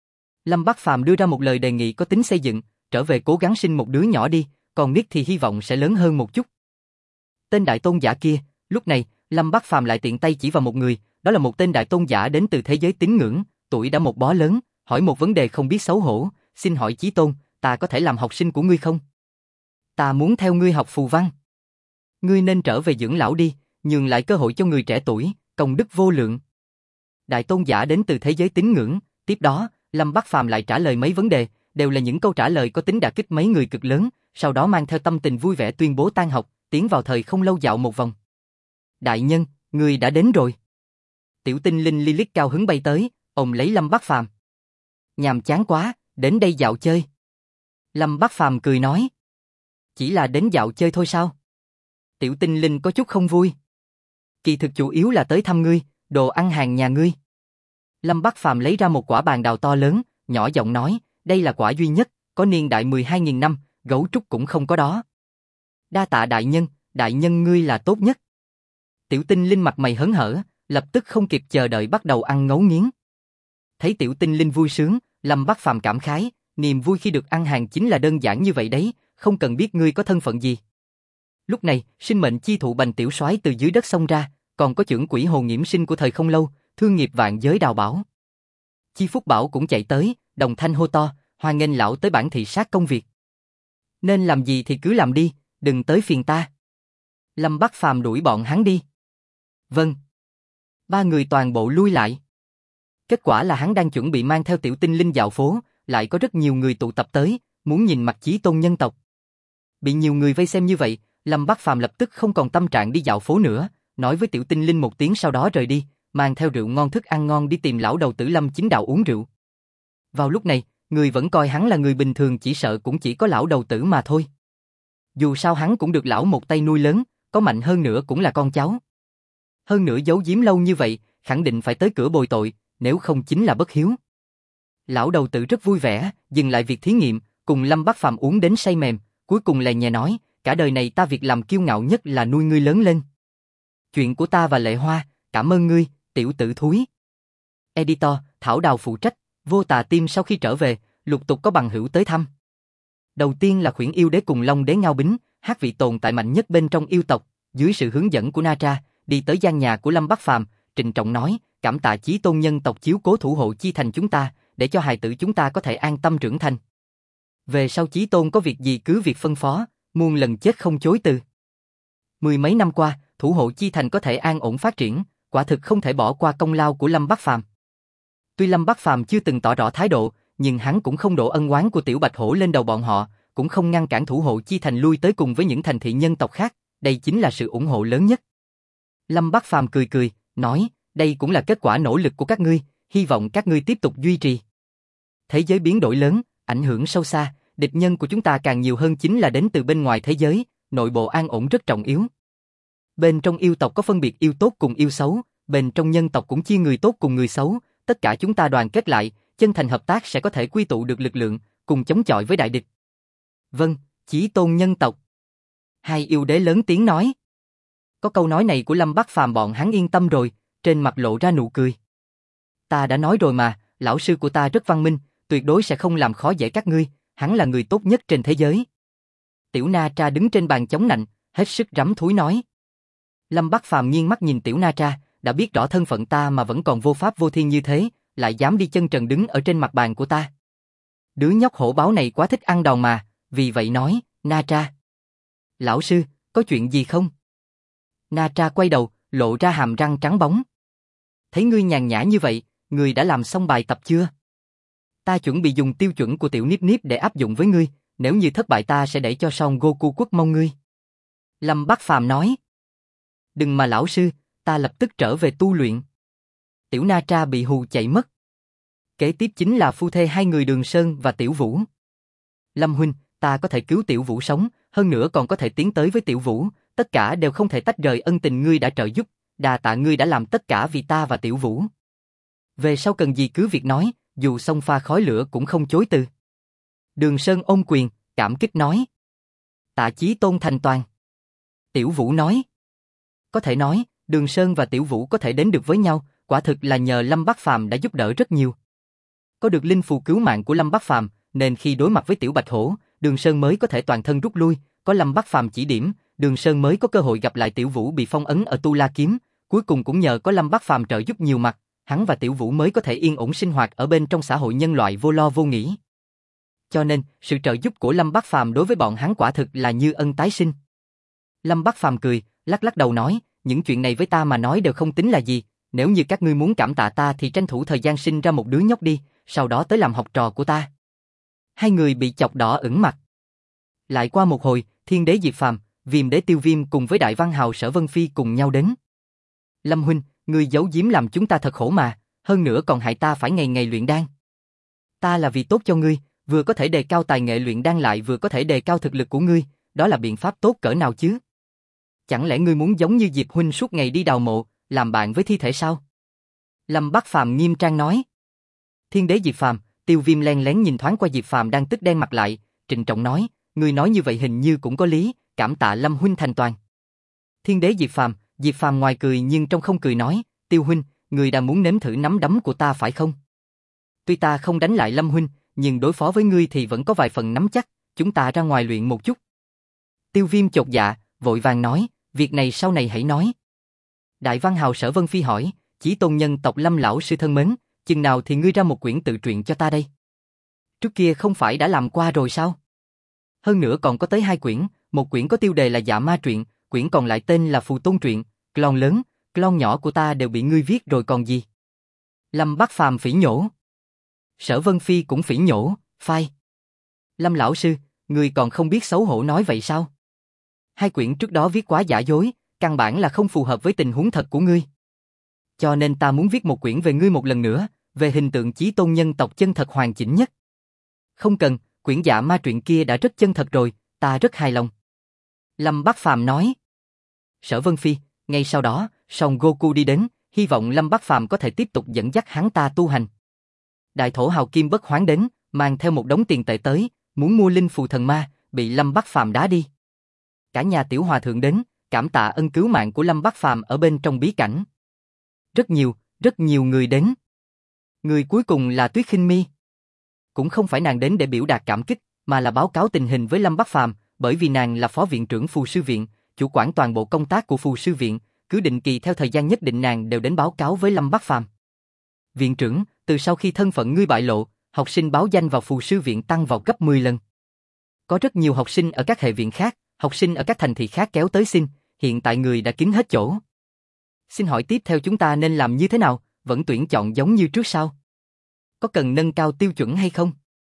Lâm Bắc Phàm đưa ra một lời đề nghị có tính xây dựng, trở về cố gắng sinh một đứa nhỏ đi, còn nít thì hy vọng sẽ lớn hơn một chút. Tên đại tôn giả kia, lúc này, Lâm Bắc Phàm lại tiện tay chỉ vào một người, đó là một tên đại tôn giả đến từ thế giới tín ngưỡng, tuổi đã một bó lớn, hỏi một vấn đề không biết xấu hổ, xin hỏi Chí Tôn, ta có thể làm học sinh của ngươi không? Ta muốn theo ngươi học phù văn. Ngươi nên trở về dưỡng lão đi, nhường lại cơ hội cho người trẻ tuổi, công đức vô lượng. Đại tôn giả đến từ thế giới tín ngưỡng, tiếp đó, Lâm Bắc Phàm lại trả lời mấy vấn đề, đều là những câu trả lời có tính đả kích mấy người cực lớn, sau đó mang theo tâm tình vui vẻ tuyên bố tan học, tiến vào thời không lâu dạo một vòng. Đại nhân, người đã đến rồi. Tiểu tinh linh Lilith cao hứng bay tới, ôm lấy Lâm Bắc Phàm. Nhàm chán quá, đến đây dạo chơi. Lâm Bắc Phàm cười nói. Chỉ là đến dạo chơi thôi sao? Tiểu tinh linh có chút không vui. Kỳ thực chủ yếu là tới thăm ngươi, đồ ăn hàng nhà ngươi. Lâm Bắc Phàm lấy ra một quả bàn đào to lớn, nhỏ giọng nói, đây là quả duy nhất, có niên đại 12.000 năm, gấu trúc cũng không có đó. Đa tạ đại nhân ngươi là tốt nhất. Tiểu tinh linh mặt mày hớn hở, lập tức không kịp chờ đợi bắt đầu ăn ngấu nghiến. Thấy tiểu tinh linh vui sướng, Lâm Bắc Phàm cảm khái, niềm vui khi được ăn hàng chính là đơn giản như vậy đấy, không cần biết ngươi có thân phận gì. Lúc này, sinh mệnh chi thụ Bành tiểu soái từ dưới đất xông ra, còn có chưởng quỷ hồ nghiễm sinh của thời không lâu, thương nghiệp vạn giới Đào Bảo. Chi Phúc Bảo cũng chạy tới, đồng thanh hô to, hoan nghênh lão tới bản thị sát công việc. Nên làm gì thì cứ làm đi, đừng tới phiền ta. Lâm Bắc Phàm đuổi bọn hắn đi. Vâng. Ba người toàn bộ lui lại. Kết quả là hắn đang chuẩn bị mang theo tiểu tinh linh dạo phố, lại có rất nhiều người tụ tập tới, muốn nhìn mặt Chí Tôn nhân tộc. Bị nhiều người vây xem như vậy, Lâm Bắc Phàm lập tức không còn tâm trạng đi dạo phố nữa, nói với tiểu tinh linh một tiếng sau đó rời đi, mang theo rượu ngon thức ăn ngon đi tìm lão đầu tử Lâm Chính Đạo uống rượu. Vào lúc này, người vẫn coi hắn là người bình thường, chỉ sợ cũng chỉ có lão đầu tử mà thôi. Dù sao hắn cũng được lão một tay nuôi lớn, có mạnh hơn nữa cũng là con cháu. Hơn nữa giấu giếm lâu như vậy, khẳng định phải tới cửa bồi tội, nếu không chính là bất hiếu. Lão đầu tử rất vui vẻ, dừng lại việc thí nghiệm, cùng Lâm Bắc Phàm uống đến say mềm, cuối cùng lè nhẹ nói, cả đời này ta việc làm kiêu ngạo nhất là nuôi ngươi lớn lên. Chuyện của ta và Lệ Hoa, cảm ơn ngươi, tiểu tử thúi. Editor, Thảo Đào phụ trách, Vô Tà Team sau khi trở về, lục tục có bằng hữu tới thăm. Đầu tiên là Khuyển Yêu Đế cùng Long Đế Ngao Bính, hát vị tồn tại mạnh nhất bên trong yêu tộc, dưới sự hướng dẫn của Na Tra, đi tới gian nhà của Lâm Bắc Phàm, trịnh trọng nói, cảm tạ Chí Tôn nhân tộc chiếu cố thủ hộ chi thành chúng ta, để cho hài tử chúng ta có thể an tâm trưởng thành. Về sau Chí Tôn có việc gì cứ việc phân phó, muôn lần chết không chối từ. Mười mấy năm qua, thủ hộ chi thành có thể an ổn phát triển, quả thực không thể bỏ qua công lao của Lâm Bắc Phàm. Tuy Lâm Bắc Phàm chưa từng tỏ rõ thái độ, nhưng hắn cũng không đổ ân oán của Tiểu Bạch Hổ lên đầu bọn họ, cũng không ngăn cản thủ hộ chi thành lui tới cùng với những thành thị nhân tộc khác, đây chính là sự ủng hộ lớn nhất. Lâm Bắc Phàm cười cười, nói, đây cũng là kết quả nỗ lực của các ngươi, hy vọng các ngươi tiếp tục duy trì. Thế giới biến đổi lớn, ảnh hưởng sâu xa, địch nhân của chúng ta càng nhiều hơn chính là đến từ bên ngoài thế giới, nội bộ an ổn rất trọng yếu. Bên trong yêu tộc có phân biệt yêu tốt cùng yêu xấu, bên trong nhân tộc cũng chia người tốt cùng người xấu, tất cả chúng ta đoàn kết lại, chân thành hợp tác sẽ có thể quy tụ được lực lượng, cùng chống chọi với đại địch. Vâng, Chí Tôn nhân tộc. Hai yêu đế lớn tiếng nói. Có câu nói này của Lâm Bắc Phàm bọn hắn yên tâm rồi, trên mặt lộ ra nụ cười. Ta đã nói rồi mà, lão sư của ta rất văn minh, tuyệt đối sẽ không làm khó dễ các ngươi, hắn là người tốt nhất trên thế giới. Tiểu Na Tra đứng trên bàn chống nạnh, hết sức rắm thúi nói. Lâm Bắc Phàm nghiêng mắt nhìn Tiểu Na Tra, đã biết rõ thân phận ta mà vẫn còn vô pháp vô thiên như thế, lại dám đi chân trần đứng ở trên mặt bàn của ta. Đứa nhóc hổ báo này quá thích ăn đòn mà, vì vậy nói, Na Tra. Lão sư, có chuyện gì không? Na Tra quay đầu, lộ ra hàm răng trắng bóng. Thấy ngươi nhàn nhã như vậy, ngươi đã làm xong bài tập chưa? Ta chuẩn bị dùng tiêu chuẩn của Tiểu Niếp Niếp để áp dụng với ngươi, nếu như thất bại ta sẽ đẩy cho Son Goku quất mông ngươi. Lâm Bắc Phàm nói. Đừng mà lão sư, ta lập tức trở về tu luyện. Tiểu Na Tra bị hù chạy mất. Kế tiếp chính là phu thê hai người Đường Sơn và Tiểu Vũ. Lâm huynh, ta có thể cứu Tiểu Vũ sống, hơn nữa còn có thể tiến tới với Tiểu Vũ, tất cả đều không thể tách rời ân tình ngươi đã trợ giúp, đà tạ ngươi đã làm tất cả vì ta và Tiểu Vũ. Về sau cần gì cứ việc nói, dù xông pha khói lửa cũng không chối từ. Đường Sơn ôm quyền, cảm kích nói. Tạ Chí Tôn thành toàn. Tiểu Vũ nói. Có thể nói, Đường Sơn và Tiểu Vũ có thể đến được với nhau, quả thực là nhờ Lâm Bắc Phàm đã giúp đỡ rất nhiều. Có được linh phù cứu mạng của Lâm Bắc Phàm, nên khi đối mặt với Tiểu Bạch Hổ, Đường Sơn mới có thể toàn thân rút lui, có Lâm Bắc Phàm chỉ điểm, Đường Sơn mới có cơ hội gặp lại Tiểu Vũ bị phong ấn ở Tu La Kiếm, cuối cùng cũng nhờ có Lâm Bắc Phàm trợ giúp nhiều mặt, hắn và Tiểu Vũ mới có thể yên ổn sinh hoạt ở bên trong xã hội nhân loại vô lo vô nghĩ. Cho nên, sự trợ giúp của Lâm Bắc Phàm đối với bọn hắn quả thực là như ân tái sinh. Lâm Bắc Phàm cười, lắc lắc đầu nói, những chuyện này với ta mà nói đều không tính là gì, nếu như các ngươi muốn cảm tạ ta thì tranh thủ thời gian sinh ra một đứa nhóc đi, sau đó tới làm học trò của ta. Hai người bị chọc đỏ ửng mặt. Lại qua một hồi, Thiên Đế Diệp Phàm, Viêm Đế Tiêu Viêm cùng với Đại Văn Hào Sở Vân Phi cùng nhau đến. Lâm huynh, ngươi giấu giếm làm chúng ta thật khổ mà, hơn nữa còn hại ta phải ngày ngày luyện đan. Ta là vì tốt cho ngươi, vừa có thể đề cao tài nghệ luyện đan lại vừa có thể đề cao thực lực của ngươi, đó là biện pháp tốt cỡ nào chứ? Chẳng lẽ ngươi muốn giống như Diệp huynh suốt ngày đi đào mộ, làm bạn với thi thể sao? Lâm Bắc Phàm nghiêm trang nói. Thiên Đế Diệp Phàm, Tiêu Viêm len lén nhìn thoáng qua Diệp Phàm đang tức đen mặt lại, trịnh trọng nói, ngươi nói như vậy hình như cũng có lý, cảm tạ Lâm huynh thành toàn. Thiên Đế Diệp Phàm ngoài cười nhưng trong không cười nói, Tiêu huynh, ngươi đang muốn nếm thử nắm đấm của ta phải không? Tuy ta không đánh lại Lâm huynh, nhưng đối phó với ngươi thì vẫn có vài phần nắm chắc, chúng ta ra ngoài luyện một chút. Tiêu Viêm chột dạ, vội vàng nói, việc này sau này hãy nói. Đại Văn Hào Sở Vân Phi hỏi, Chí Tôn nhân tộc Lâm lão sư thân mến, chừng nào thì ngươi ra một quyển tự truyện cho ta đây? Trước kia không phải đã làm qua rồi sao? Hơn nữa còn có tới 2 quyển, một quyển có tiêu đề là Dạ Ma truyện, quyển còn lại tên là Phù Tôn truyện, clone lớn, clone nhỏ của ta đều bị ngươi viết rồi còn gì? Lâm Bắc Phàm phỉ nhổ. Sở Vân Phi cũng phỉ nhổ, phai. Lâm lão sư, ngươi còn không biết xấu hổ nói vậy sao? 2 quyển trước đó viết quá giả dối, căn bản là không phù hợp với tình huống thật của ngươi. Cho nên ta muốn viết một quyển về ngươi một lần nữa, về hình tượng Chí Tôn nhân tộc chân thật hoàn chỉnh nhất. Không cần, quyển Dạ Ma truyện kia đã rất chân thật rồi, ta rất hài lòng. Lâm Bắc Phàm nói. Sở Vân Phi, ngay sau đó, Son Goku đi đến, hy vọng Lâm Bắc Phàm có thể tiếp tục dẫn dắt hắn ta tu hành. Đại thổ hào Kim Bất Hoán đến, mang theo một đống tiền tệ tới, muốn mua linh phù thần ma, bị Lâm Bắc Phàm đá đi. Cả nhà Tiểu Hòa thượng đến, cảm tạ ân cứu mạng của Lâm Bắc Phàm ở bên trong bí cảnh. Rất nhiều người đến. Người cuối cùng là Tuyết Khinh Mi. Cũng không phải nàng đến để biểu đạt cảm kích, mà là báo cáo tình hình với Lâm Bắc Phàm, bởi vì nàng là phó viện trưởng Phù Sư Viện, chủ quản toàn bộ công tác của Phù Sư Viện, cứ định kỳ theo thời gian nhất định nàng đều đến báo cáo với Lâm Bắc Phàm. Viện trưởng, từ sau khi thân phận ngươi bại lộ, học sinh báo danh vào Phù Sư Viện tăng vào gấp 10 lần. Có rất nhiều học sinh ở các hệ viện khác, học sinh ở các thành thị khác kéo tới xin, hiện tại người đã kín hết chỗ. Xin hỏi tiếp theo chúng ta nên làm như thế nào, vẫn tuyển chọn giống như trước sao? Có cần nâng cao tiêu chuẩn hay không?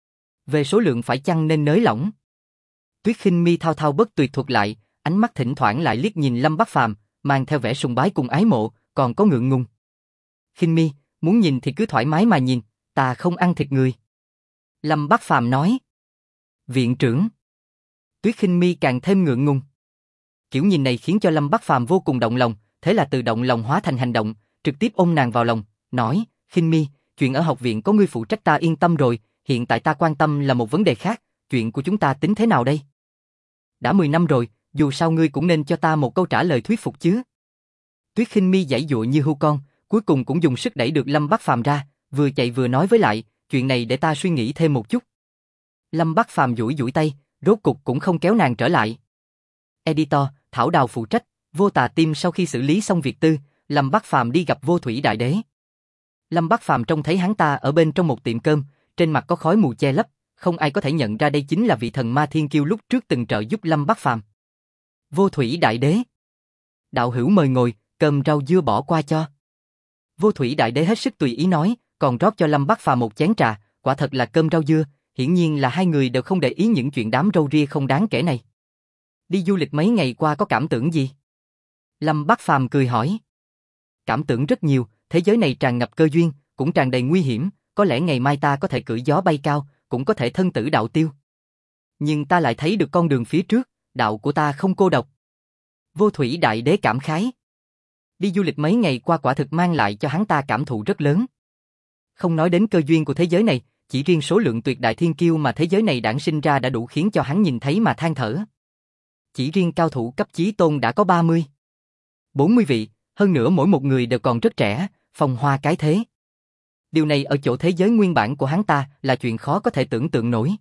Về số lượng phải chăng nên nới lỏng? Tuyết Khinh Mi thao thao bất tuyệt thuật lại, ánh mắt thỉnh thoảng lại liếc nhìn Lâm Bắc Phàm, mang theo vẻ sùng bái cùng ái mộ, còn có ngượng ngùng. Khinh Mi, muốn nhìn thì cứ thoải mái mà nhìn, ta không ăn thịt người. Lâm Bắc Phàm nói. Viện trưởng. Tuyết Khinh Mi càng thêm ngượng ngùng. Kiểu nhìn này khiến cho Lâm Bắc Phàm vô cùng động lòng, thế là từ động lòng hóa thành hành động, trực tiếp ôm nàng vào lòng, nói, Khinh Mi, chuyện ở học viện có ngươi phụ trách ta yên tâm rồi, hiện tại ta quan tâm là một vấn đề khác, chuyện của chúng ta tính thế nào đây? Đã 10 năm rồi, dù sao ngươi cũng nên cho ta một câu trả lời thuyết phục chứ. Tuyết Khinh Mi giãy giụa như hươu con, cuối cùng cũng dùng sức đẩy được Lâm Bắc Phàm ra, vừa chạy vừa nói với lại, chuyện này để ta suy nghĩ thêm một chút. Lâm Bắc Phàm duỗi duỗi tay, rốt cục cũng không kéo nàng trở lại. Editor, Thảo Đào phụ trách, Vô Tà Team sau khi xử lý xong việc tư, Lâm Bắc Phàm đi gặp Vô Thủy Đại Đế. Lâm Bắc Phàm trông thấy hắn ta ở bên trong một tiệm cơm, trên mặt có khói mù che lấp, không ai có thể nhận ra đây chính là vị thần ma thiên kiêu lúc trước từng trợ giúp Lâm Bắc Phàm. Vô Thủy Đại Đế. Đạo hữu mời ngồi, cơm rau dưa bỏ qua cho. Vô Thủy Đại Đế hết sức tùy ý nói, còn rót cho Lâm Bắc Phàm một chén trà, quả thật là cơm rau dưa, hiển nhiên là hai người đều không để ý những chuyện đám râu ria không đáng kể này. Đi du lịch mấy ngày qua có cảm tưởng gì? Lâm Bắc Phàm cười hỏi. Cảm tưởng rất nhiều, thế giới này tràn ngập cơ duyên, cũng tràn đầy nguy hiểm, có lẽ ngày mai ta có thể cưỡi gió bay cao, cũng có thể thân tử đạo tiêu. Nhưng ta lại thấy được con đường phía trước, đạo của ta không cô độc. Vô Thủy Đại Đế cảm khái. Đi du lịch mấy ngày qua quả thực mang lại cho hắn ta cảm thụ rất lớn. Không nói đến cơ duyên của thế giới này, chỉ riêng số lượng tuyệt đại thiên kiêu mà thế giới này đản sinh ra đã đủ khiến cho hắn nhìn thấy mà than thở. Chỉ riêng cao thủ cấp chí tôn đã có 30, 40 vị, hơn nữa mỗi một người đều còn rất trẻ, phong hoa cái thế. Điều này ở chỗ thế giới nguyên bản của hắn ta là chuyện khó có thể tưởng tượng nổi.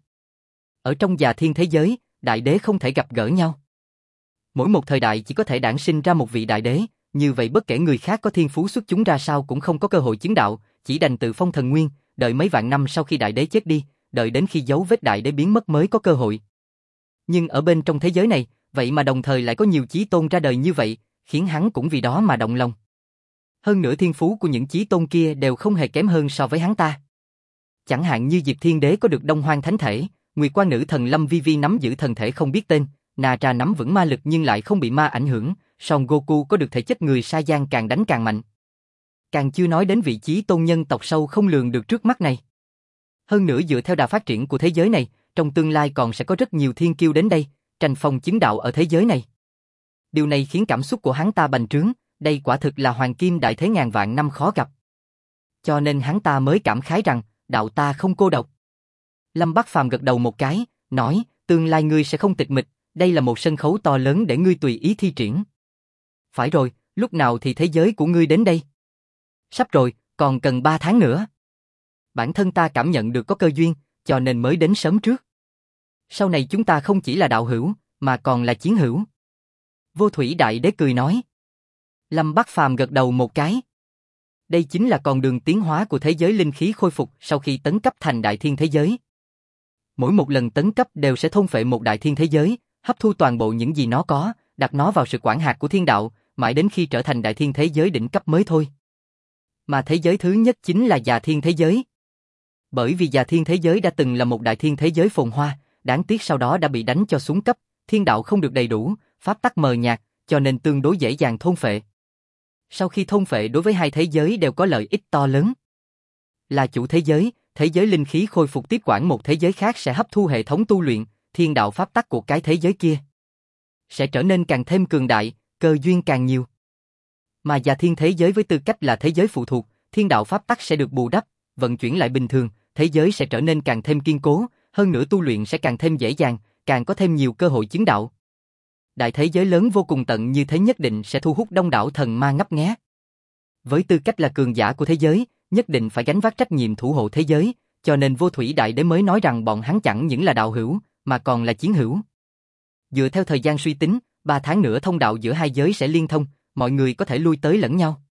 Ở trong Già Thiên thế giới, đại đế không thể gặp gỡ nhau. Mỗi một thời đại chỉ có thể đản sinh ra một vị đại đế, như vậy bất kể người khác có thiên phú xuất chúng ra sao cũng không có cơ hội chứng đạo, chỉ đành tự phong thần nguyên, đợi mấy vạn năm sau khi đại đế chết đi, đợi đến khi dấu vết đại đế biến mất mới có cơ hội. Nhưng ở bên trong thế giới này, vậy mà đồng thời lại có nhiều chí tôn ra đời như vậy, khiến hắn cũng vì đó mà động lòng. Hơn nữa thiên phú của những chí tôn kia đều không hề kém hơn so với hắn ta. Chẳng hạn như Diệp Thiên Đế có được Đông Hoang Thánh Thể, Nguyệt Quan Nữ Thần Lâm Vi Vi nắm giữ thần thể không biết tên, Nara nắm vững ma lực nhưng lại không bị ma ảnh hưởng, Son Goku có được thể chất người Sa Giang càng đánh càng mạnh. Càng chưa nói đến vị chí tôn nhân tộc sâu không lường được trước mắt này. Hơn nữa dựa theo đà phát triển của thế giới này, trong tương lai còn sẽ có rất nhiều thiên kiêu đến đây, tranh phong chứng đạo ở thế giới này. Điều này khiến cảm xúc của hắn ta bành trướng, đây quả thực là hoàng kim đại thế ngàn vạn năm khó gặp. Cho nên hắn ta mới cảm khái rằng, đạo ta không cô độc. Lâm Bắc Phàm gật đầu một cái, nói, tương lai ngươi sẽ không tịch mịch, đây là một sân khấu to lớn để ngươi tùy ý thi triển. Phải rồi, lúc nào thì thế giới của ngươi đến đây? Sắp rồi, còn cần 3 tháng nữa. Bản thân ta cảm nhận được có cơ duyên, cho nên mới đến sớm trước. Sau này chúng ta không chỉ là đạo hữu, mà còn là chiến hữu. Vô Thủy Đại Đế cười nói. Lâm Bắc Phàm gật đầu một cái. Đây chính là con đường tiến hóa của thế giới linh khí khôi phục sau khi tấn cấp thành đại thiên thế giới. Mỗi một lần tấn cấp đều sẽ thôn phệ một đại thiên thế giới, hấp thu toàn bộ những gì nó có, đặt nó vào sự quản hạt của thiên đạo, mãi đến khi trở thành đại thiên thế giới đỉnh cấp mới thôi. Mà thế giới thứ nhất chính là Già Thiên thế giới. Bởi vì Già Thiên thế giới đã từng là một đại thiên thế giới phồn hoa, đáng tiếc sau đó đã bị đánh cho xuống cấp, thiên đạo không được đầy đủ, pháp tắc mờ nhạt, cho nên tương đối dễ dàng thôn phệ. Sau khi thôn phệ đối với hai thế giới đều có lợi ích to lớn. Là chủ thế giới linh khí khôi phục tiếp quản một thế giới khác sẽ hấp thu hệ thống tu luyện, thiên đạo pháp tắc của cái thế giới kia. Sẽ trở nên càng thêm cường đại, cơ duyên càng nhiều. Mà Già Thiên thế giới với tư cách là thế giới phụ thuộc, thiên đạo pháp tắc sẽ được bù đắp, vận chuyển lại bình thường, thế giới sẽ trở nên càng thêm kiên cố, hơn nữa tu luyện sẽ càng thêm dễ dàng, càng có thêm nhiều cơ hội chứng đạo. đại thế giới lớn vô cùng tận như thế nhất định sẽ thu hút đông đảo thần ma ngấp nghé. Với tư cách là cường giả của thế giới, nhất định phải gánh vác trách nhiệm thủ hộ thế giới, cho nên Vô Thủy Đại Đế mới nói rằng bọn hắn chẳng những là đạo hữu, mà còn là chiến hữu. Dựa theo thời gian suy tính, 3 tháng nữa thông đạo giữa hai giới sẽ liên thông, mọi người có thể lui tới lẫn nhau.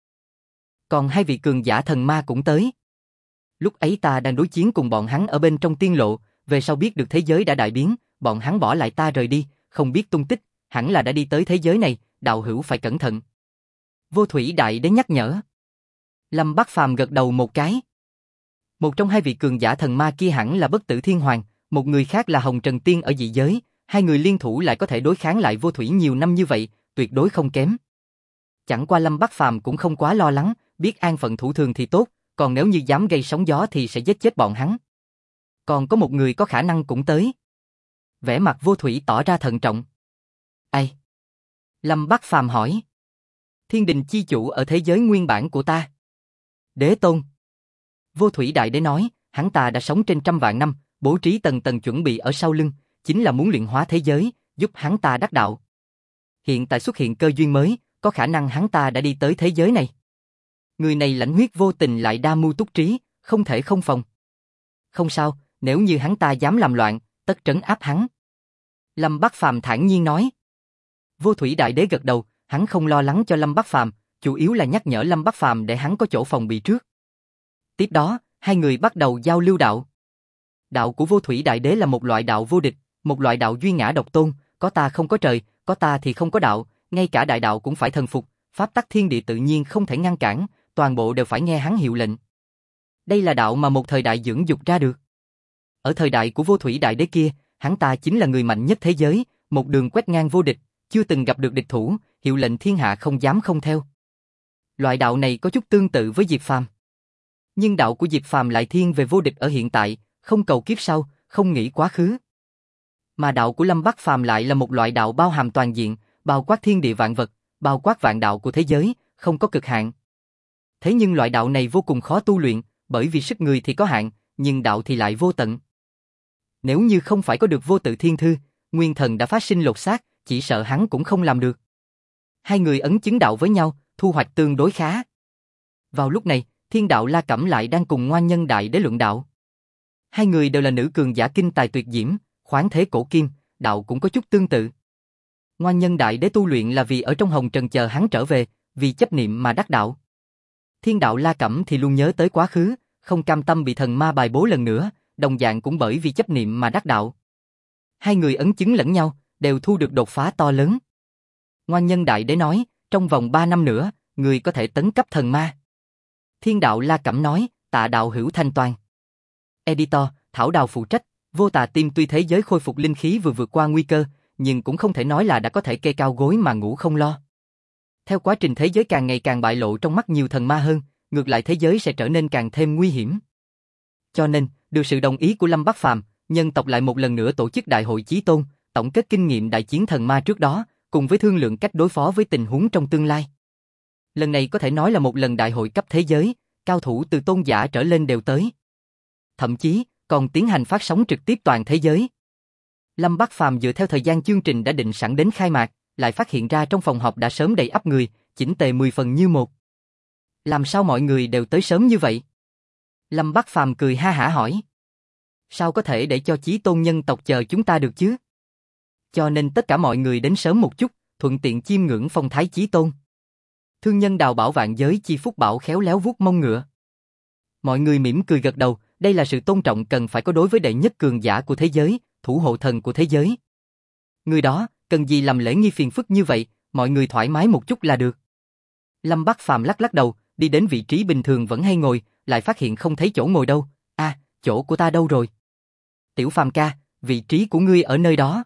Còn hai vị cường giả thần ma cũng tới. Lúc ấy ta đang đối chiến cùng bọn hắn ở bên trong tiên lộ, về sau biết được thế giới đã đại biến, bọn hắn bỏ lại ta rời đi, không biết tung tích, hẳn là đã đi tới thế giới này, đạo hữu phải cẩn thận. Vô Thủy Đại Đế nhắc nhở. Lâm Bắc Phàm gật đầu một cái. Một trong hai vị cường giả thần ma kia hẳn là Bất Tử Thiên Hoàng, một người khác là Hồng Trần Tiên ở dị giới, hai người liên thủ lại có thể đối kháng lại Vô Thủy nhiều năm như vậy, tuyệt đối không kém. Chẳng qua Lâm Bắc Phàm cũng không quá lo lắng, biết an phận thủ thường thì tốt, còn nếu như dám gây sóng gió thì sẽ giết chết bọn hắn. Còn có một người có khả năng cũng tới. Vẻ mặt Vô Thủy tỏ ra thận trọng. Ai? Lâm Bắc Phàm hỏi. Thiên Đình chi chủ ở thế giới nguyên bản của ta. Đế Tôn. Vô Thủy Đại Đế nói, hắn ta đã sống trên 100 vạn năm, bố trí tầng tầng chuẩn bị ở sau lưng, chính là muốn luyện hóa thế giới, giúp hắn ta đắc đạo. Hiện tại xuất hiện cơ duyên mới, có khả năng hắn ta đã đi tới thế giới này. Người này lãnh huyết vô tình lại đa mưu túc trí, không thể không phòng. Không sao, nếu như hắn ta dám làm loạn, tất trấn áp hắn. Lâm Bắc Phàm thản nhiên nói. Vô Thủy Đại Đế gật đầu, hắn không lo lắng cho Lâm Bắc Phàm, chủ yếu là nhắc nhở Lâm Bắc Phàm để hắn có chỗ phòng bị trước. Tiếp đó, hai người bắt đầu giao lưu đạo. Đạo của Vô Thủy Đại Đế là một loại đạo vô địch, một loại đạo duy ngã độc tôn, có ta không có trời, có ta thì không có đạo, ngay cả đại đạo cũng phải thần phục, pháp tắc thiên địa tự nhiên không thể ngăn cản, toàn bộ đều phải nghe hắn hiệu lệnh. Đây là đạo mà một thời đại dưỡng dục ra được. Ở thời đại của Vô Thủy Đại Đế kia, hắn ta chính là người mạnh nhất thế giới, một đường quét ngang vô địch, chưa từng gặp được địch thủ, hiệu lệnh thiên hạ không dám không theo. Loại đạo này có chút tương tự với Diệp Phàm. Nhưng đạo của Diệp Phàm lại thiên về vô địch ở hiện tại, không cầu kiếp sau, không nghĩ quá khứ. Mà đạo của Lâm Bắc Phàm lại là một loại đạo bao hàm toàn diện, bao quát thiên địa vạn vật, bao quát vạn đạo của thế giới, không có cực hạn. Thế nhưng loại đạo này vô cùng khó tu luyện, bởi vì sức người thì có hạn, nhưng đạo thì lại vô tận. Nếu như không phải có được Vô Tự Thiên Thư, Nguyên Thần đã phát sinh lột xác, chỉ sợ hắn cũng không làm được. Hai người ấn chứng đạo với nhau, thu hoạch tương đối khá. Vào lúc này, Thiên Đạo La Cẩm lại đang cùng Ngoan Nhân Đại Đế luận đạo. Hai người đều là nữ cường giả kinh tài tuyệt diễm, khoáng thế cổ kim, đạo cũng có chút tương tự. Ngoan Nhân Đại Đế tu luyện là vì ở trong hồng trần chờ hắn trở về, vì chấp niệm mà đắc đạo. Thiên Đạo La Cẩm thì luôn nhớ tới quá khứ, không cam tâm bị thần ma bài bố lần nữa, đồng dạng cũng bởi vì chấp niệm mà đắc đạo. Hai người ấn chứng lẫn nhau, đều thu được đột phá to lớn. Ngoan Nhân Đại Đế nói, trong vòng 3 năm nữa, người có thể tấn cấp thần ma. Thiên Đạo La Cẩm nói, tạ đạo hữu thanh toàn. Editor, Thảo Đào phụ trách, Vô Tà Tim tuy thế giới khôi phục linh khí vừa vượt qua nguy cơ, nhưng cũng không thể nói là đã có thể kê cao gối mà ngủ không lo. Theo quá trình thế giới càng ngày càng bại lộ trong mắt nhiều thần ma hơn, ngược lại thế giới sẽ trở nên càng thêm nguy hiểm. Cho nên, được sự đồng ý của Lâm Bắc Phàm, nhân tộc lại một lần nữa tổ chức đại hội chí tôn, tổng kết kinh nghiệm đại chiến thần ma trước đó, cùng với thương lượng cách đối phó với tình huống trong tương lai. Lần này có thể nói là một lần đại hội cấp thế giới, cao thủ từ tôn giả trở lên đều tới. Thậm chí, còn tiến hành phát sóng trực tiếp toàn thế giới. Lâm Bắc Phàm dựa theo thời gian chương trình đã định sẵn đến khai mạc, lại phát hiện ra trong phòng họp đã sớm đầy ắp người, chỉnh tề 10 phần như một. Làm sao mọi người đều tới sớm như vậy? Lâm Bắc Phàm cười ha hả hỏi. Sao có thể để cho chí tôn nhân tộc chờ chúng ta được chứ? Cho nên tất cả mọi người đến sớm một chút, thuận tiện chiêm ngưỡng phong thái chí tôn. Thương nhân Đào Bảo vạn giới Chi Phúc Bảo khéo léo vuốt mông ngựa. Mọi người mỉm cười gật đầu, đây là sự tôn trọng cần phải có đối với đệ nhất cường giả của thế giới, thủ hộ thần của thế giới. Người đó, cần gì làm lễ nghi phiền phức như vậy, mọi người thoải mái một chút là được. Lâm Bắc Phàm lắc lắc đầu, đi đến vị trí bình thường vẫn hay ngồi, lại phát hiện không thấy chỗ ngồi đâu. À, chỗ của ta đâu rồi? Tiểu Phàm ca, vị trí của ngươi ở nơi đó.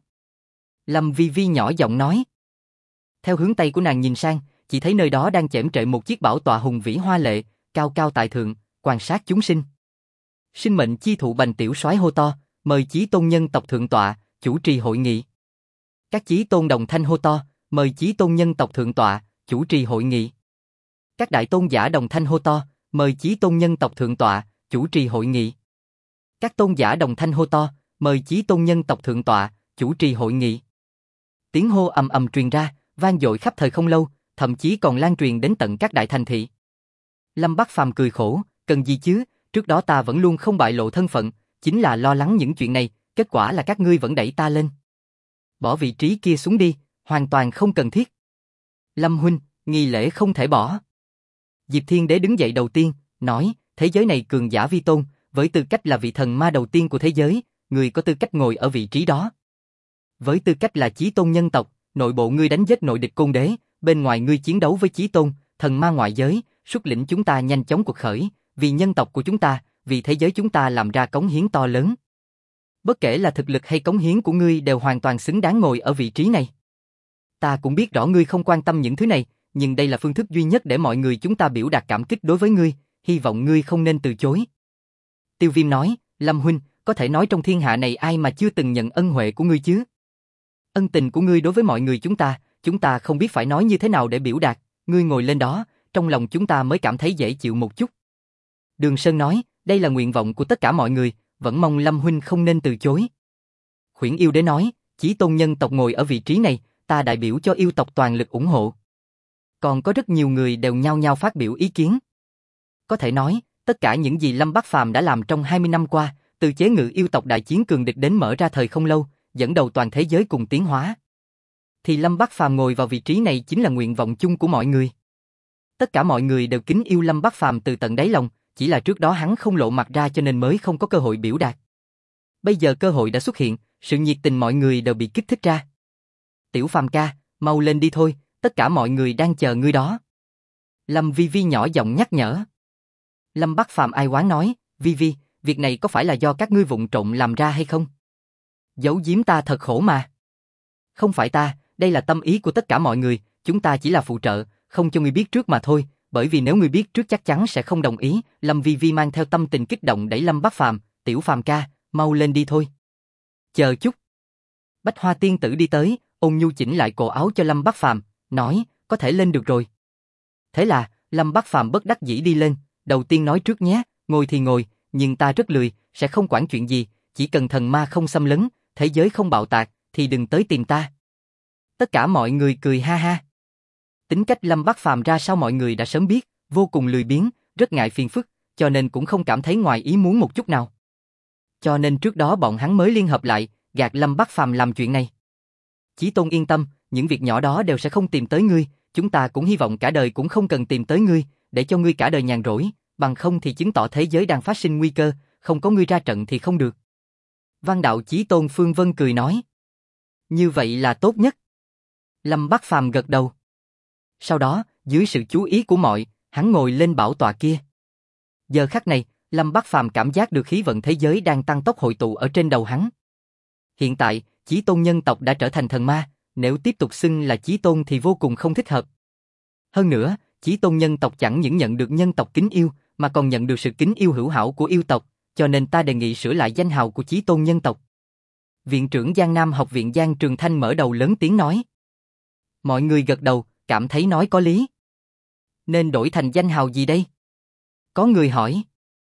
Lâm Vi Vi nhỏ giọng nói. Theo hướng tay của nàng nhìn sang, chỉ thấy nơi đó đang chễm trệ một chiếc bảo tọa hùng vĩ hoa lệ, cao cao tại thượng, quan sát chúng sinh. Sinh mệnh chi thụ Bành tiểu soái hô to, mời chí tôn nhân tộc thượng tọa, chủ trì hội nghị. Các chí tôn đồng thanh hô to, mời chí tôn nhân tộc thượng tọa, chủ trì hội nghị. Các đại tôn giả đồng thanh hô to, mời chí tôn nhân tộc thượng tọa, chủ trì hội nghị. Các tôn giả đồng thanh hô to, mời chí tôn nhân tộc thượng tọa, chủ trì hội nghị. Tiếng hô ầm ầm truyền ra, vang dội khắp thời không lâu, thậm chí còn lan truyền đến tận các đại thành thị. Lâm Bắc Phàm cười khổ, cần gì chứ, trước đó ta vẫn luôn không bại lộ thân phận, chính là lo lắng những chuyện này, kết quả là các ngươi vẫn đẩy ta lên. Bỏ vị trí kia xuống đi, hoàn toàn không cần thiết. Lâm huynh, nghi lễ không thể bỏ. Diệp Thiên Đế đứng dậy đầu tiên, nói, thế giới này cường giả vi tôn, với tư cách là vị thần ma đầu tiên của thế giới, người có tư cách ngồi ở vị trí đó. Với tư cách là chí tôn nhân tộc, nội bộ ngươi đánh giết nội địch Côn Đế, bên ngoài ngươi chiến đấu với chí tôn, thần ma ngoại giới, xuất lĩnh chúng ta nhanh chóng cuộc khởi, vì nhân tộc của chúng ta, vì thế giới chúng ta làm ra cống hiến to lớn. Bất kể là thực lực hay cống hiến của ngươi đều hoàn toàn xứng đáng ngồi ở vị trí này. Ta cũng biết rõ ngươi không quan tâm những thứ này, nhưng đây là phương thức duy nhất để mọi người chúng ta biểu đạt cảm kích đối với ngươi, hy vọng ngươi không nên từ chối. Tiêu Viêm nói, Lâm huynh, có thể nói trong thiên hạ này ai mà chưa từng nhận ân huệ của ngươi chứ? Ân tình của ngươi đối với mọi người chúng ta không biết phải nói như thế nào để biểu đạt, ngươi ngồi lên đó, trong lòng chúng ta mới cảm thấy dễ chịu một chút. Đường Sơn nói, đây là nguyện vọng của tất cả mọi người, vẫn mong Lâm huynh không nên từ chối. Khuyển Yêu Đế nói, chí tôn nhân tộc ngồi ở vị trí này, ta đại biểu cho yêu tộc toàn lực ủng hộ. Còn có rất nhiều người đều nhao nhao phát biểu ý kiến. Có thể nói, tất cả những gì Lâm Bắc Phàm đã làm trong 20 năm qua, từ chế ngự yêu tộc đại chiến cường địch đến mở ra thời không lâu, dẫn đầu toàn thế giới cùng tiến hóa. Thì Lâm Bắc Phàm ngồi vào vị trí này chính là nguyện vọng chung của mọi người. Tất cả mọi người đều kính yêu Lâm Bắc Phàm từ tận đáy lòng, chỉ là trước đó hắn không lộ mặt ra cho nên mới không có cơ hội biểu đạt. Bây giờ cơ hội đã xuất hiện, sự nhiệt tình mọi người đều bị kích thích ra. Tiểu Phàm ca, mau lên đi thôi, tất cả mọi người đang chờ ngươi đó. Lâm Vi Vi nhỏ giọng nhắc nhở. Lâm Bắc Phàm ai oán nói, Vi Vi, việc này có phải là do các ngươi vụng trộm làm ra hay không? Giấu giếm ta thật khổ mà. Không phải ta, đây là tâm ý của tất cả mọi người, chúng ta chỉ là phụ trợ, không cho ngươi biết trước mà thôi, bởi vì nếu ngươi biết trước chắc chắn sẽ không đồng ý. Lâm Vi Vi mang theo tâm tình kích động đẩy Lâm Bắc Phàm, Tiểu Phàm ca, mau lên đi thôi. Chờ chút. Bách Hoa tiên tử đi tới, ôn nhu chỉnh lại cổ áo cho Lâm Bắc Phàm, nói, có thể lên được rồi. Thế là, Lâm Bắc Phàm bất đắc dĩ đi lên, đầu tiên nói trước nhé, ngồi thì ngồi, nhưng ta rất lười, sẽ không quản chuyện gì, chỉ cần thần ma không xâm lấn, thế giới không bạo tạc, thì đừng tới tìm ta. Tất cả mọi người cười ha ha. Tính cách Lâm Bắc Phàm ra sao mọi người đã sớm biết, vô cùng lười biếng, rất ngại phiền phức, cho nên cũng không cảm thấy ngoài ý muốn một chút nào. Cho nên trước đó bọn hắn mới liên hợp lại, gạt Lâm Bắc Phàm làm chuyện này. Chí Tôn yên tâm, những việc nhỏ đó đều sẽ không tìm tới ngươi, chúng ta cũng hy vọng cả đời cũng không cần tìm tới ngươi, để cho ngươi cả đời nhàn rỗi, bằng không thì chứng tỏ thế giới đang phát sinh nguy cơ, không có ngươi ra trận thì không được. Văn đạo Chí Tôn Phương Vân cười nói. Như vậy là tốt nhất. Lâm Bắc Phàm gật đầu. Sau đó, dưới sự chú ý của mọi, hắn ngồi lên bảo tọa kia. Giờ khắc này, Lâm Bắc Phàm cảm giác được khí vận thế giới đang tăng tốc hội tụ ở trên đầu hắn. Hiện tại, Chí Tôn nhân tộc đã trở thành thần ma, nếu tiếp tục xưng là Chí Tôn thì vô cùng không thích hợp. Hơn nữa, Chí Tôn nhân tộc chẳng những nhận được nhân tộc kính yêu, mà còn nhận được sự kính yêu hữu hảo của yêu tộc, cho nên ta đề nghị sửa lại danh hào của Chí Tôn nhân tộc. Viện trưởng Giang Nam Học viện Giang Trường Thanh mở đầu lớn tiếng nói. Mọi người gật đầu, cảm thấy nói có lý. Nên đổi thành danh hào gì đây? Có người hỏi.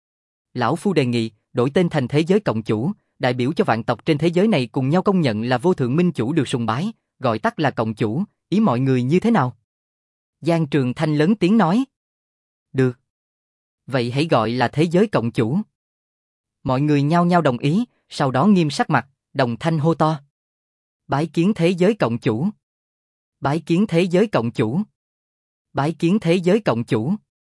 Lão Phu đề nghị, đổi tên thành Thế Giới Cộng Chủ, đại biểu cho vạn tộc trên thế giới này cùng nhau công nhận là vô thượng minh chủ được sùng bái, gọi tắt là Cộng Chủ, ý mọi người như thế nào? Giang Trường Thanh lớn tiếng nói. Được. Vậy hãy gọi là Thế Giới Cộng Chủ. Mọi người nhao nhao đồng ý, sau đó nghiêm sắc mặt, đồng thanh hô to. Bái kiến Thế Giới Cộng Chủ. Bái kiến Thế Giới Cộng Chủ. Bái kiến Thế Giới Cộng Chủ.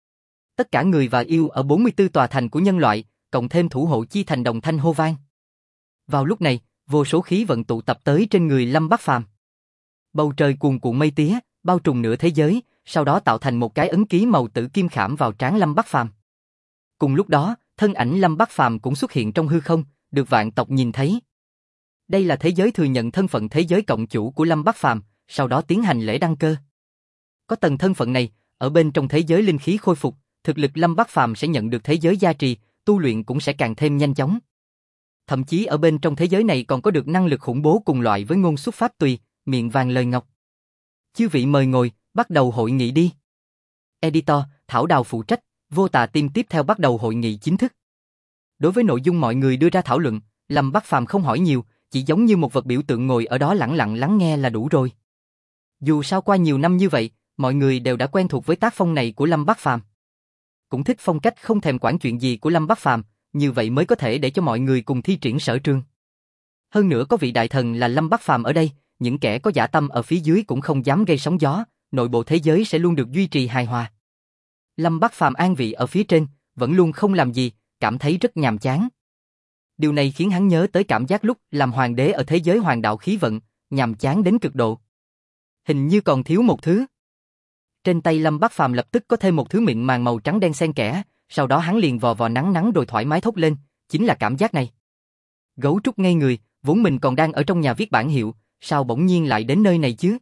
Tất cả người và yêu ở 44 tòa thành của nhân loại, cộng thêm thủ hộ chi thành đồng thanh hô vang. Vào lúc này, vô số khí vận tụ tập tới trên người Lâm Bắc Phàm. Bầu trời cuồn cuộn mây tía, bao trùm nửa thế giới, sau đó tạo thành một cái ấn ký màu tử kim khảm vào trán Lâm Bắc Phàm. Cùng lúc đó, thân ảnh Lâm Bắc Phàm cũng xuất hiện trong hư không, được vạn tộc nhìn thấy. Đây là thế giới thừa nhận thân phận Thế Giới Cộng Chủ của Lâm Bắc Phàm, sau đó tiến hành lễ đăng cơ. Có tầng thân phận này, ở bên trong thế giới linh khí khôi phục, thực lực Lâm Bắc Phàm sẽ nhận được thế giới gia trì, tu luyện cũng sẽ càng thêm nhanh chóng. Thậm chí ở bên trong thế giới này còn có được năng lực khủng bố cùng loại với ngôn xuất pháp tùy, miệng vàng lời ngọc. Chư vị mời ngồi, bắt đầu hội nghị đi. Editor, Thảo Đào phụ trách, Vô Tà Team tiếp theo bắt đầu hội nghị chính thức. Đối với nội dung mọi người đưa ra thảo luận, Lâm Bắc Phàm không hỏi nhiều, chỉ giống như một vật biểu tượng ngồi ở đó lẳng lặng lắng nghe là đủ rồi. Dù sao qua nhiều năm như vậy, mọi người đều đã quen thuộc với tác phong này của Lâm Bác Phàm. Cũng thích phong cách không thèm quản chuyện gì của Lâm Bác Phàm, như vậy mới có thể để cho mọi người cùng thi triển sở trường. Hơn nữa có vị đại thần là Lâm Bác Phàm ở đây, những kẻ có dã tâm ở phía dưới cũng không dám gây sóng gió, nội bộ thế giới sẽ luôn được duy trì hài hòa. Lâm Bác Phàm an vị ở phía trên, vẫn luôn không làm gì, cảm thấy rất nhàm chán. Điều này khiến hắn nhớ tới cảm giác lúc làm hoàng đế ở thế giới hoàng đạo khí vận, nhàm chán đến cực độ. Hình như còn thiếu một thứ. Trên tay Lâm Bác Phàm lập tức có thêm một thứ mịn màng màu trắng đen xen kẽ, sau đó hắn liền vò vò nắng nắng rồi thoải mái thốt lên, chính là cảm giác này. Gấu trúc ngây người, vốn mình còn đang ở trong nhà viết bản hiệu, sao bỗng nhiên lại đến nơi này chứ?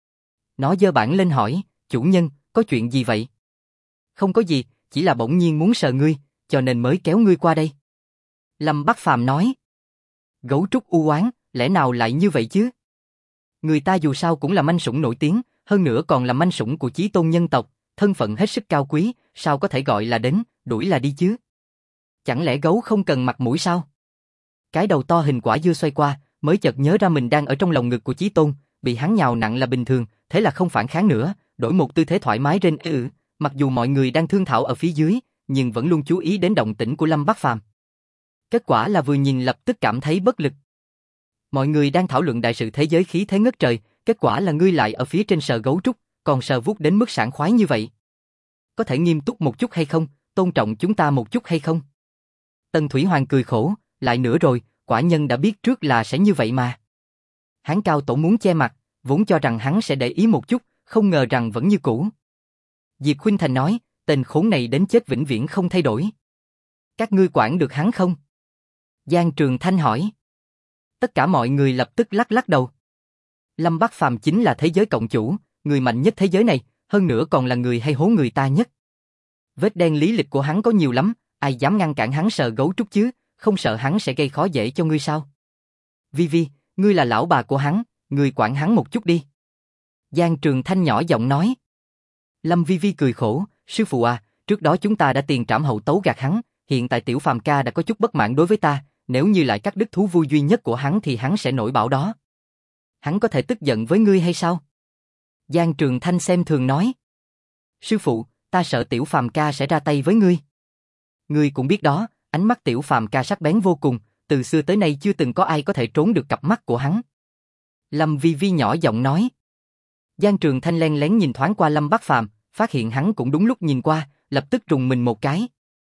Nó giơ bản lên hỏi, chủ nhân, có chuyện gì vậy? Không có gì, chỉ là bỗng nhiên muốn sờ ngươi, cho nên mới kéo ngươi qua đây. Lâm Bác Phàm nói. Gấu trúc u oán, lẽ nào lại như vậy chứ? Người ta dù sao cũng là manh sủng nổi tiếng, hơn nữa còn là manh sủng của chí tôn nhân tộc, thân phận hết sức cao quý, sao có thể gọi là đến, đuổi là đi chứ? Chẳng lẽ gấu không cần mặt mũi sao? Cái đầu to hình quả dưa xoay qua, mới chợt nhớ ra mình đang ở trong lòng ngực của chí tôn, bị hắn nhào nặng là bình thường, thế là không phản kháng nữa, đổi một tư thế thoải mái rên mặc dù mọi người đang thương thảo ở phía dưới, nhưng vẫn luôn chú ý đến động tĩnh của Lâm Bác Phàm. Kết quả là vừa nhìn lập tức cảm thấy bất lực. Mọi người đang thảo luận đại sự thế giới khí thế ngất trời, kết quả là ngươi lại ở phía trên sờ gấu trúc, còn sờ vuốt đến mức sảng khoái như vậy. Có thể nghiêm túc một chút hay không, tôn trọng chúng ta một chút hay không? Tần Thủy Hoàng cười khổ, lại nữa rồi, quả nhân đã biết trước là sẽ như vậy mà. Hắn cao tổ muốn che mặt, vốn cho rằng hắn sẽ để ý một chút, không ngờ rằng vẫn như cũ. Diệp Khuynh Thành nói, tên khốn này đến chết vĩnh viễn không thay đổi. Các ngươi quản được hắn không? Giang Trường Thanh hỏi. Tất cả mọi người lập tức lắc lắc đầu. Lâm Bác Phàm chính là thế giới cộng chủ, người mạnh nhất thế giới này, hơn nữa còn là người hay hố người ta nhất. Vết đen lý lịch của hắn có nhiều lắm, ai dám ngăn cản hắn sờ gấu trúc chứ, không sợ hắn sẽ gây khó dễ cho ngươi sao? Vi Vi, ngươi là lão bà của hắn, ngươi quản hắn một chút đi. Giang Trường Thanh nhỏ giọng nói. Lâm Vi Vi cười khổ, sư phụ à, trước đó chúng ta đã tiền trảm hậu tấu gạt hắn, hiện tại Tiểu Phàm ca đã có chút bất mãn đối với ta, nếu như lại cắt đứt thú vui duy nhất của hắn thì hắn sẽ nổi bão đó. Hắn có thể tức giận với ngươi hay sao? Giang Trường Thanh xem thường nói. Sư phụ, ta sợ Tiểu Phàm ca sẽ ra tay với ngươi. Ngươi cũng biết đó, ánh mắt Tiểu Phàm ca sắc bén vô cùng, từ xưa tới nay chưa từng có ai có thể trốn được cặp mắt của hắn. Lâm Vi Vi nhỏ giọng nói. Giang Trường Thanh len lén nhìn thoáng qua Lâm Bác Phàm, phát hiện hắn cũng đúng lúc nhìn qua, lập tức rùng mình một cái.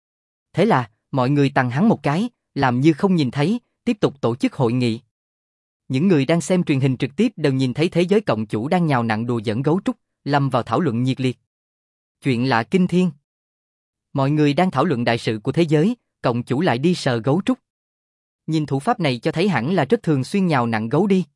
Thế là, mọi người tằng hắn một cái, làm như không nhìn thấy, tiếp tục tổ chức hội nghị. Những người đang xem truyền hình trực tiếp đều nhìn thấy thế giới cộng chủ đang nhào nặn đùa giỡn gấu trúc, lâm vào thảo luận nhiệt liệt. Chuyện lạ kinh thiên. Mọi người đang thảo luận đại sự của thế giới, cộng chủ lại đi sờ gấu trúc. Nhìn thủ pháp này cho thấy hẳn là rất thường xuyên nhào nặn gấu đi.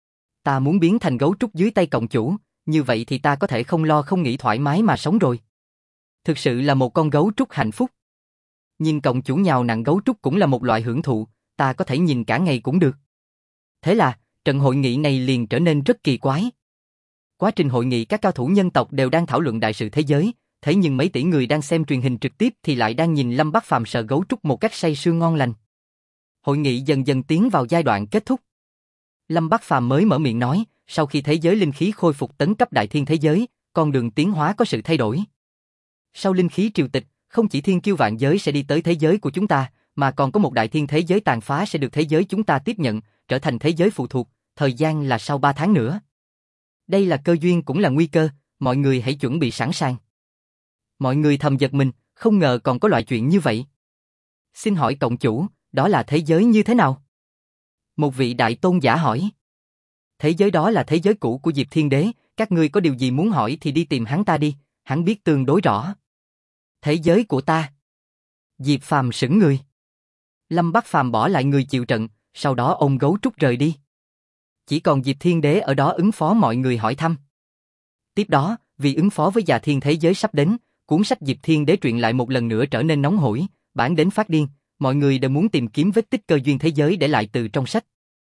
Ta muốn biến thành gấu trúc dưới tay cộng chủ, như vậy thì ta có thể không lo không nghĩ thoải mái mà sống rồi. Thực sự là một con gấu trúc hạnh phúc. Nhìn cộng chủ nhào nặn gấu trúc cũng là một loại hưởng thụ, ta có thể nhìn cả ngày cũng được. Thế là, trận hội nghị này liền trở nên rất kỳ quái. Quá trình hội nghị các cao thủ nhân tộc đều đang thảo luận đại sự thế giới, thế nhưng mấy tỷ người đang xem truyền hình trực tiếp thì lại đang nhìn Lâm Bác Phàm sờ gấu trúc một cách say sưa ngon lành. Hội nghị dần dần tiến vào giai đoạn kết thúc. Lâm Bác Phàm mới mở miệng nói, sau khi thế giới linh khí khôi phục tấn cấp đại thiên thế giới, con đường tiến hóa có sự thay đổi. Sau linh khí triều tịch, không chỉ thiên kiêu vạn giới sẽ đi tới thế giới của chúng ta, mà còn có một đại thiên thế giới tàn phá sẽ được thế giới chúng ta tiếp nhận, trở thành thế giới phụ thuộc, thời gian là sau 3 tháng nữa. Đây là cơ duyên cũng là nguy cơ, mọi người hãy chuẩn bị sẵn sàng. Mọi người thầm giật mình, không ngờ còn có loại chuyện như vậy. Xin hỏi cộng chủ, đó là thế giới như thế nào? Một vị đại tôn giả hỏi. Thế giới đó là thế giới cũ của Diệp Thiên Đế, các ngươi có điều gì muốn hỏi thì đi tìm hắn ta đi, hắn biết tương đối rõ. Thế giới của ta. Diệp Phàm sững người. Lâm Bác Phàm bỏ lại người chịu trận, sau đó ôm gấu trúc rời đi. Chỉ còn Diệp Thiên Đế ở đó ứng phó mọi người hỏi thăm. Tiếp đó, vì ứng phó với già thiên thế giới sắp đến, cuốn sách Diệp Thiên Đế truyện lại một lần nữa trở nên nóng hổi, bản đến phát điên, mọi người đều muốn tìm kiếm vết tích cơ duyên thế giới để lại từ trong sách.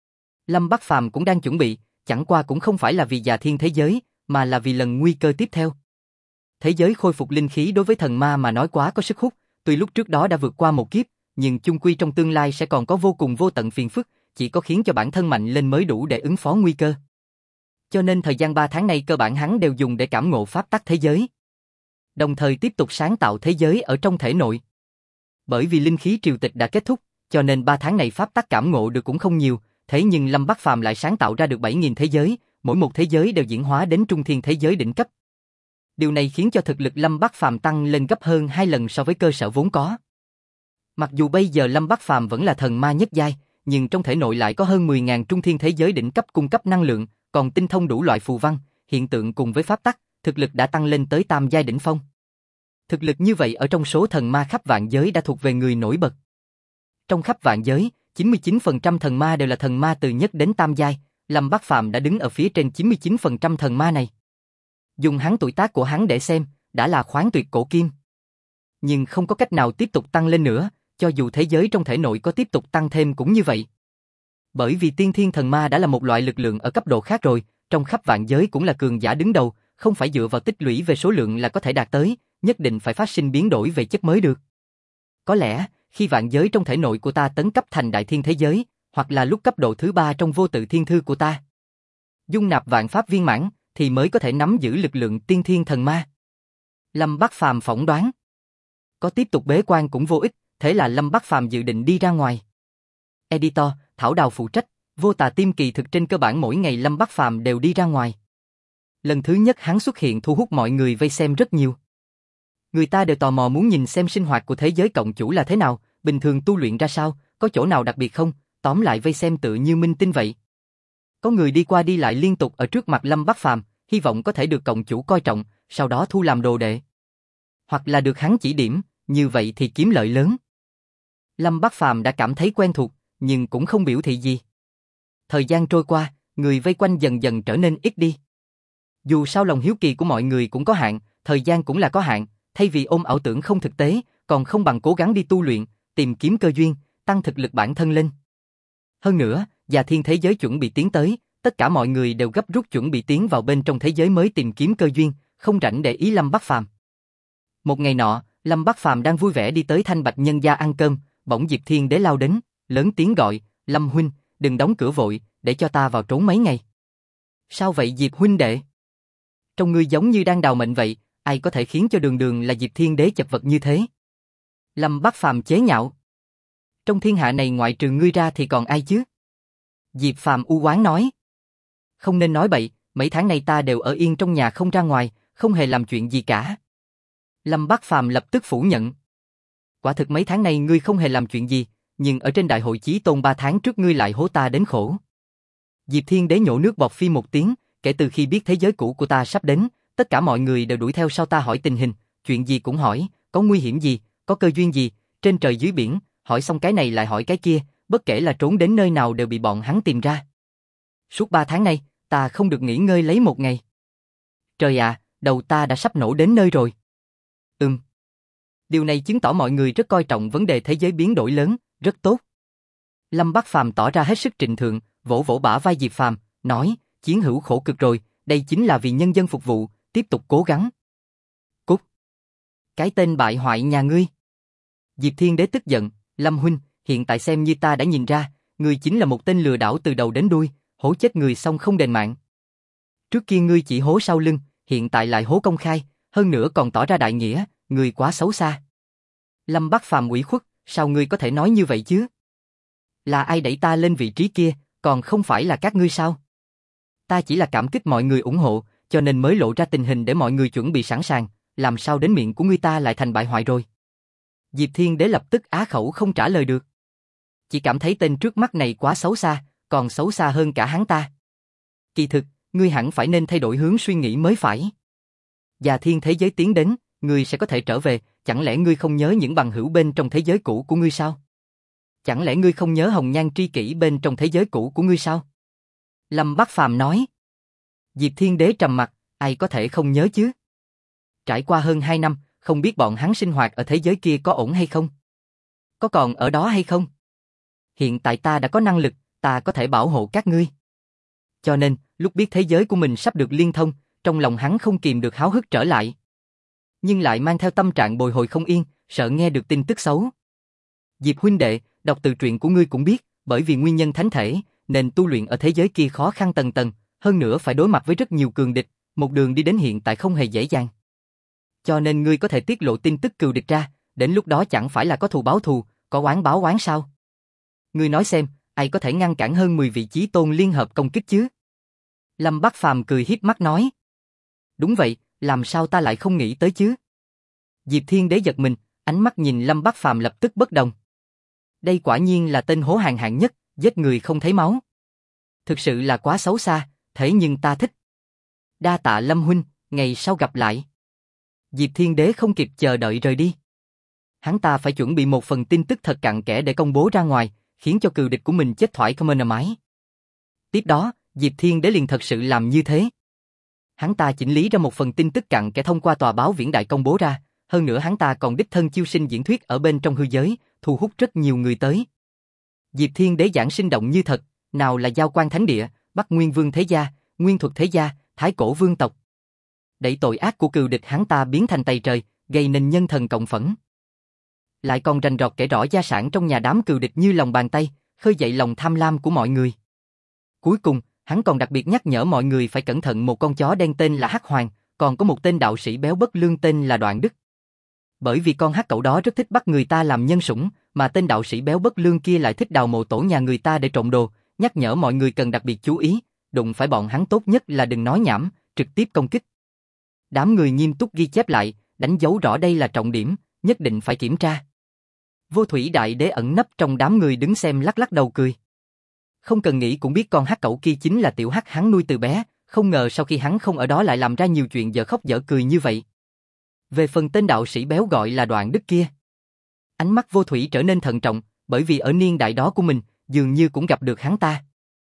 Lâm Bác Phàm cũng đang chuẩn bị, chẳng qua cũng không phải là vì già thiên thế giới, mà là vì lần nguy cơ tiếp theo. Thế giới khôi phục linh khí đối với thần ma mà nói quá có sức hút, tuy lúc trước đó đã vượt qua một kiếp, nhưng chung quy trong tương lai sẽ còn có vô cùng vô tận phiền phức, chỉ có khiến cho bản thân mạnh lên mới đủ để ứng phó nguy cơ. Cho nên thời gian 3 tháng này cơ bản hắn đều dùng để cảm ngộ pháp tắc thế giới. Đồng thời tiếp tục sáng tạo thế giới ở trong thể nội. Bởi vì linh khí triều tịch đã kết thúc, cho nên 3 tháng này pháp tắc cảm ngộ được cũng không nhiều, thế nhưng Lâm Bắc Phàm lại sáng tạo ra được 7.000 thế giới, mỗi một thế giới đều diễn hóa đến trung thiên thế giới đỉnh cấp. Điều này khiến cho thực lực Lâm Bắc Phàm tăng lên gấp hơn 2 lần so với cơ sở vốn có. Mặc dù bây giờ Lâm Bắc Phàm vẫn là thần ma nhất giai, nhưng trong thể nội lại có hơn 10.000 trung thiên thế giới đỉnh cấp cung cấp năng lượng, còn tinh thông đủ loại phù văn, hiện tượng cùng với pháp tắc, thực lực đã tăng lên tới tam giai đỉnh phong. Thực lực như vậy ở trong số thần ma khắp vạn giới đã thuộc về người nổi bật. Trong khắp vạn giới, 99% thần ma đều là thần ma từ nhất đến tam giai, Lâm Bắc Phàm đã đứng ở phía trên 99% thần ma này. Dùng hắn tuổi tác của hắn để xem, đã là khoáng tuyệt cổ kim. Nhưng không có cách nào tiếp tục tăng lên nữa, cho dù thế giới trong thể nội có tiếp tục tăng thêm cũng như vậy. Bởi vì tiên thiên thần ma đã là một loại lực lượng ở cấp độ khác rồi, trong khắp vạn giới cũng là cường giả đứng đầu, không phải dựa vào tích lũy về số lượng là có thể đạt tới, nhất định phải phát sinh biến đổi về chất mới được. Có lẽ, khi vạn giới trong thể nội của ta tấn cấp thành đại thiên thế giới, hoặc là lúc cấp độ thứ 3 trong vô tự thiên thư của ta, dung nạp vạn pháp viên mãn, thì mới có thể nắm giữ lực lượng tiên thiên thần ma. Lâm Bắc Phàm phỏng đoán. Có tiếp tục bế quan cũng vô ích, thế là Lâm Bắc Phàm dự định đi ra ngoài. Editor, Thảo Đào phụ trách, Vô Tà Tim kỳ thực trên cơ bản mỗi ngày Lâm Bắc Phàm đều đi ra ngoài. Lần thứ nhất hắn xuất hiện thu hút mọi người vây xem rất nhiều. Người ta đều tò mò muốn nhìn xem sinh hoạt của thế giới cộng chủ là thế nào, bình thường tu luyện ra sao, có chỗ nào đặc biệt không, tóm lại vây xem tự như minh tinh vậy. Có người đi qua đi lại liên tục ở trước mặt Lâm Bắc Phàm, hy vọng có thể được cộng chủ coi trọng, sau đó thu làm đồ đệ. Hoặc là được hắn chỉ điểm, như vậy thì kiếm lợi lớn. Lâm Bắc Phàm đã cảm thấy quen thuộc, nhưng cũng không biểu thị gì. Thời gian trôi qua, người vây quanh dần dần trở nên ít đi. Dù sao lòng hiếu kỳ của mọi người cũng có hạn, thời gian cũng là có hạn, thay vì ôm ảo tưởng không thực tế, còn không bằng cố gắng đi tu luyện, tìm kiếm cơ duyên, tăng thực lực bản thân lên. Hơn nữa, Già Thiên thế giới chuẩn bị tiến tới, tất cả mọi người đều gấp rút chuẩn bị tiến vào bên trong thế giới mới tìm kiếm cơ duyên, không rảnh để ý Lâm Bắc Phàm. Một ngày nọ, Lâm Bắc Phàm đang vui vẻ đi tới Thanh Bạch nhân gia ăn cơm, bỗng Diệp Thiên Đế lao đến, lớn tiếng gọi, "Lâm huynh, đừng đóng cửa vội, để cho ta vào trốn mấy ngày." "Sao vậy Diệp huynh đệ? Trông ngươi giống như đang đào mệnh vậy, ai có thể khiến cho đường đường là Diệp Thiên Đế chật vật như thế?" Lâm Bắc Phàm chế nhạo. "Trong thiên hạ này ngoại trừ ngươi ra thì còn ai chứ?" Diệp Phàm u oán nói. "Không nên nói bậy, mấy tháng này ta đều ở yên trong nhà không ra ngoài, không hề làm chuyện gì cả." Lâm Bắc Phàm lập tức phủ nhận. "Quả thực mấy tháng này ngươi không hề làm chuyện gì, nhưng ở trên đại hội chí tôn 3 tháng trước ngươi lại hố ta đến khổ." Diệp Thiên Đế nhổ nước bọt phi một tiếng, "Kể từ khi biết thế giới cũ của ta sắp đến, tất cả mọi người đều đuổi theo sau ta hỏi tình hình, chuyện gì cũng hỏi, có nguy hiểm gì, có cơ duyên gì, trên trời dưới biển, hỏi xong cái này lại hỏi cái kia, bất kể là trốn đến nơi nào đều bị bọn hắn tìm ra. Suốt 3 tháng này, ta không được nghỉ ngơi lấy một ngày. Trời ạ, đầu ta đã sắp nổ đến nơi rồi." Điều này chứng tỏ mọi người rất coi trọng vấn đề thế giới biến đổi lớn, rất tốt. Lâm Bắc Phàm tỏ ra hết sức trịnh thượng, vỗ vỗ bả vai Diệp Phàm, nói, "Chiến hữu khổ cực rồi, đây chính là vì nhân dân phục vụ, tiếp tục cố gắng." "Cút! Cái tên bại hoại nhà ngươi!" Diệp Thiên Đế tức giận, "Lâm huynh, hiện tại xem như ta đã nhìn ra, ngươi chính là một tên lừa đảo từ đầu đến đuôi, hố chết người xong không đền mạng. Trước kia ngươi chỉ hố sau lưng, hiện tại lại hố công khai, hơn nữa còn tỏ ra đại nghĩa, ngươi quá xấu xa." Lâm Bắc Phàm ủy khuất, "Sao ngươi có thể nói như vậy chứ? Là ai đẩy ta lên vị trí kia, còn không phải là các ngươi sao? Ta chỉ là cảm kích mọi người ủng hộ, cho nên mới lộ ra tình hình để mọi người chuẩn bị sẵn sàng, làm sao đến miệng của ngươi ta lại thành bại hoại rồi?" Diệp Thiên Đế lập tức á khẩu không trả lời được. Chỉ cảm thấy tên trước mắt này quá xấu xa, còn xấu xa hơn cả hắn ta. Kỳ thực, ngươi hẳn phải nên thay đổi hướng suy nghĩ mới phải. Già Thiên thế giới tiến đến, ngươi sẽ có thể trở về, chẳng lẽ ngươi không nhớ những bằng hữu bên trong thế giới cũ của ngươi sao? Chẳng lẽ ngươi không nhớ hồng nhan tri kỷ bên trong thế giới cũ của ngươi sao? Lâm Bắc Phàm nói. Diệp Thiên Đế trầm mặt, ai có thể không nhớ chứ? Trải qua hơn 2 năm, không biết bọn hắn sinh hoạt ở thế giới kia có ổn hay không? Có còn ở đó hay không? Hiện tại ta đã có năng lực, ta có thể bảo hộ các ngươi. Cho nên, lúc biết thế giới của mình sắp được liên thông, trong lòng hắn không kìm được háo hức trở lại. Nhưng lại mang theo tâm trạng bồi hồi không yên, sợ nghe được tin tức xấu. Diệp huynh đệ, đọc từ truyện của ngươi cũng biết, bởi vì nguyên nhân thánh thể, nên tu luyện ở thế giới kia khó khăn tầng tầng, hơn nữa phải đối mặt với rất nhiều cường địch, một đường đi đến hiện tại không hề dễ dàng. Cho nên ngươi có thể tiết lộ tin tức cừu địch ra, đến lúc đó chẳng phải là có thù báo thù, có oán báo oán sao? Ngươi nói xem, ai có thể ngăn cản hơn 10 vị chí tôn liên hợp công kích chứ? Lâm Bác Phàm cười hiếp mắt nói. Đúng vậy, làm sao ta lại không nghĩ tới chứ? Diệp Thiên Đế giật mình, ánh mắt nhìn Lâm Bác Phàm lập tức bất đồng. Đây quả nhiên là tên hổ hàng hạng nhất, giết người không thấy máu. Thực sự là quá xấu xa, thế nhưng ta thích. Đa tạ Lâm huynh, ngày sau gặp lại. Diệp Thiên Đế không kịp chờ đợi rời đi. Hắn ta phải chuẩn bị một phần tin tức thật cặn kẽ để công bố ra ngoài, khiến cho cừu địch của mình chết thoải không êm ái. Tiếp đó, Diệp Thiên Đế liền thật sự làm như thế. Hắn ta chỉnh lý ra một phần tin tức cặn kẽ thông qua tòa báo viễn đại công bố ra, hơn nữa hắn ta còn đích thân chiêu sinh diễn thuyết ở bên trong hư giới, thu hút rất nhiều người tới. Diệp Thiên Đế giảng sinh động như thật, nào là Giao Quan Thánh Địa, Bắc Nguyên Vương Thế Gia, Nguyên Thuật Thế Gia, Thái Cổ Vương tộc. Đẩy tội ác của cừu địch hắn ta biến thành tày trời, gây nên nhân thần cộng phẫn. Lại còn rành rọt kể rõ gia sản trong nhà đám cừu địch như lòng bàn tay, khơi dậy lòng tham lam của mọi người. Cuối cùng, hắn còn đặc biệt nhắc nhở mọi người phải cẩn thận một con chó đen tên là Hắc Hoàng, còn có một tên đạo sĩ béo bất lương tên là Đoạn Đức. Bởi vì con hắc cẩu đó rất thích bắt người ta làm nhân sủng, mà tên đạo sĩ béo bất lương kia lại thích đào mộ tổ nhà người ta để trộm đồ, nhắc nhở mọi người cần đặc biệt chú ý, đụng phải bọn hắn tốt nhất là đừng nói nhảm, trực tiếp công kích. Đám người nghiêm túc ghi chép lại, đánh dấu rõ đây là trọng điểm, nhất định phải kiểm tra. Vô Thủy Đại Đế ẩn nấp trong đám người đứng xem lắc lắc đầu cười. Không cần nghĩ cũng biết con hắc cẩu kia chính là tiểu hắc hắn nuôi từ bé, không ngờ sau khi hắn không ở đó lại làm ra nhiều chuyện dở khóc dở cười như vậy. Về phần tên đạo sĩ béo gọi là Đoạn Đức kia, ánh mắt Vô Thủy trở nên thận trọng, bởi vì ở niên đại đó của mình, dường như cũng gặp được hắn ta.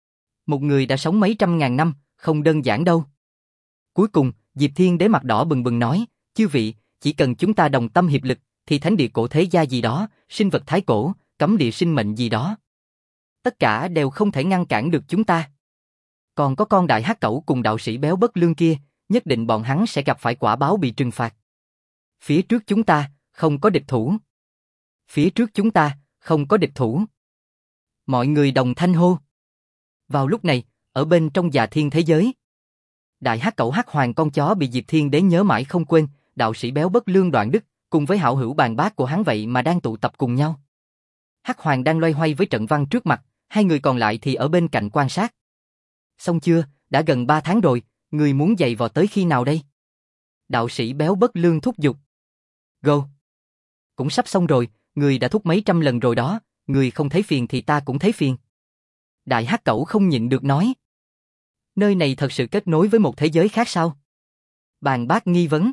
Một người đã sống mấy trăm ngàn năm, không đơn giản đâu. Cuối cùng, Diệp Thiên Đế mặt đỏ bừng bừng nói, chư vị, chỉ cần chúng ta đồng tâm hiệp lực, thì thánh địa cổ thế gia gì đó, sinh vật thái cổ, cấm địa sinh mệnh gì đó, tất cả đều không thể ngăn cản được chúng ta. Còn có con đại hắc cẩu cùng đạo sĩ béo bất lương kia, nhất định bọn hắn sẽ gặp phải quả báo bị trừng phạt. Phía trước chúng ta, không có địch thủ. Phía trước chúng ta, không có địch thủ. Mọi người đồng thanh hô. Vào lúc này, ở bên trong Già Thiên thế giới, đại hắc cẩu Hắc Hoàng con chó bị Diệp Thiên Đế nhớ mãi không quên, đạo sĩ béo bất lương Đoạn Đức, cùng với hảo hữu bàn bác của hắn vậy mà đang tụ tập cùng nhau. Hắc Hoàng đang loay hoay với trận văn trước mặt, hai người còn lại thì ở bên cạnh quan sát. Xong chưa, đã gần 3 tháng rồi, người muốn giày vò tới khi nào đây? Đạo sĩ béo bất lương thúc giục. Go. Cũng sắp xong rồi, người đã thúc mấy trăm lần rồi đó, người không thấy phiền thì ta cũng thấy phiền. Đại hắc cẩu không nhịn được nói. Nơi này thật sự kết nối với một thế giới khác sao? Bàn bác nghi vấn.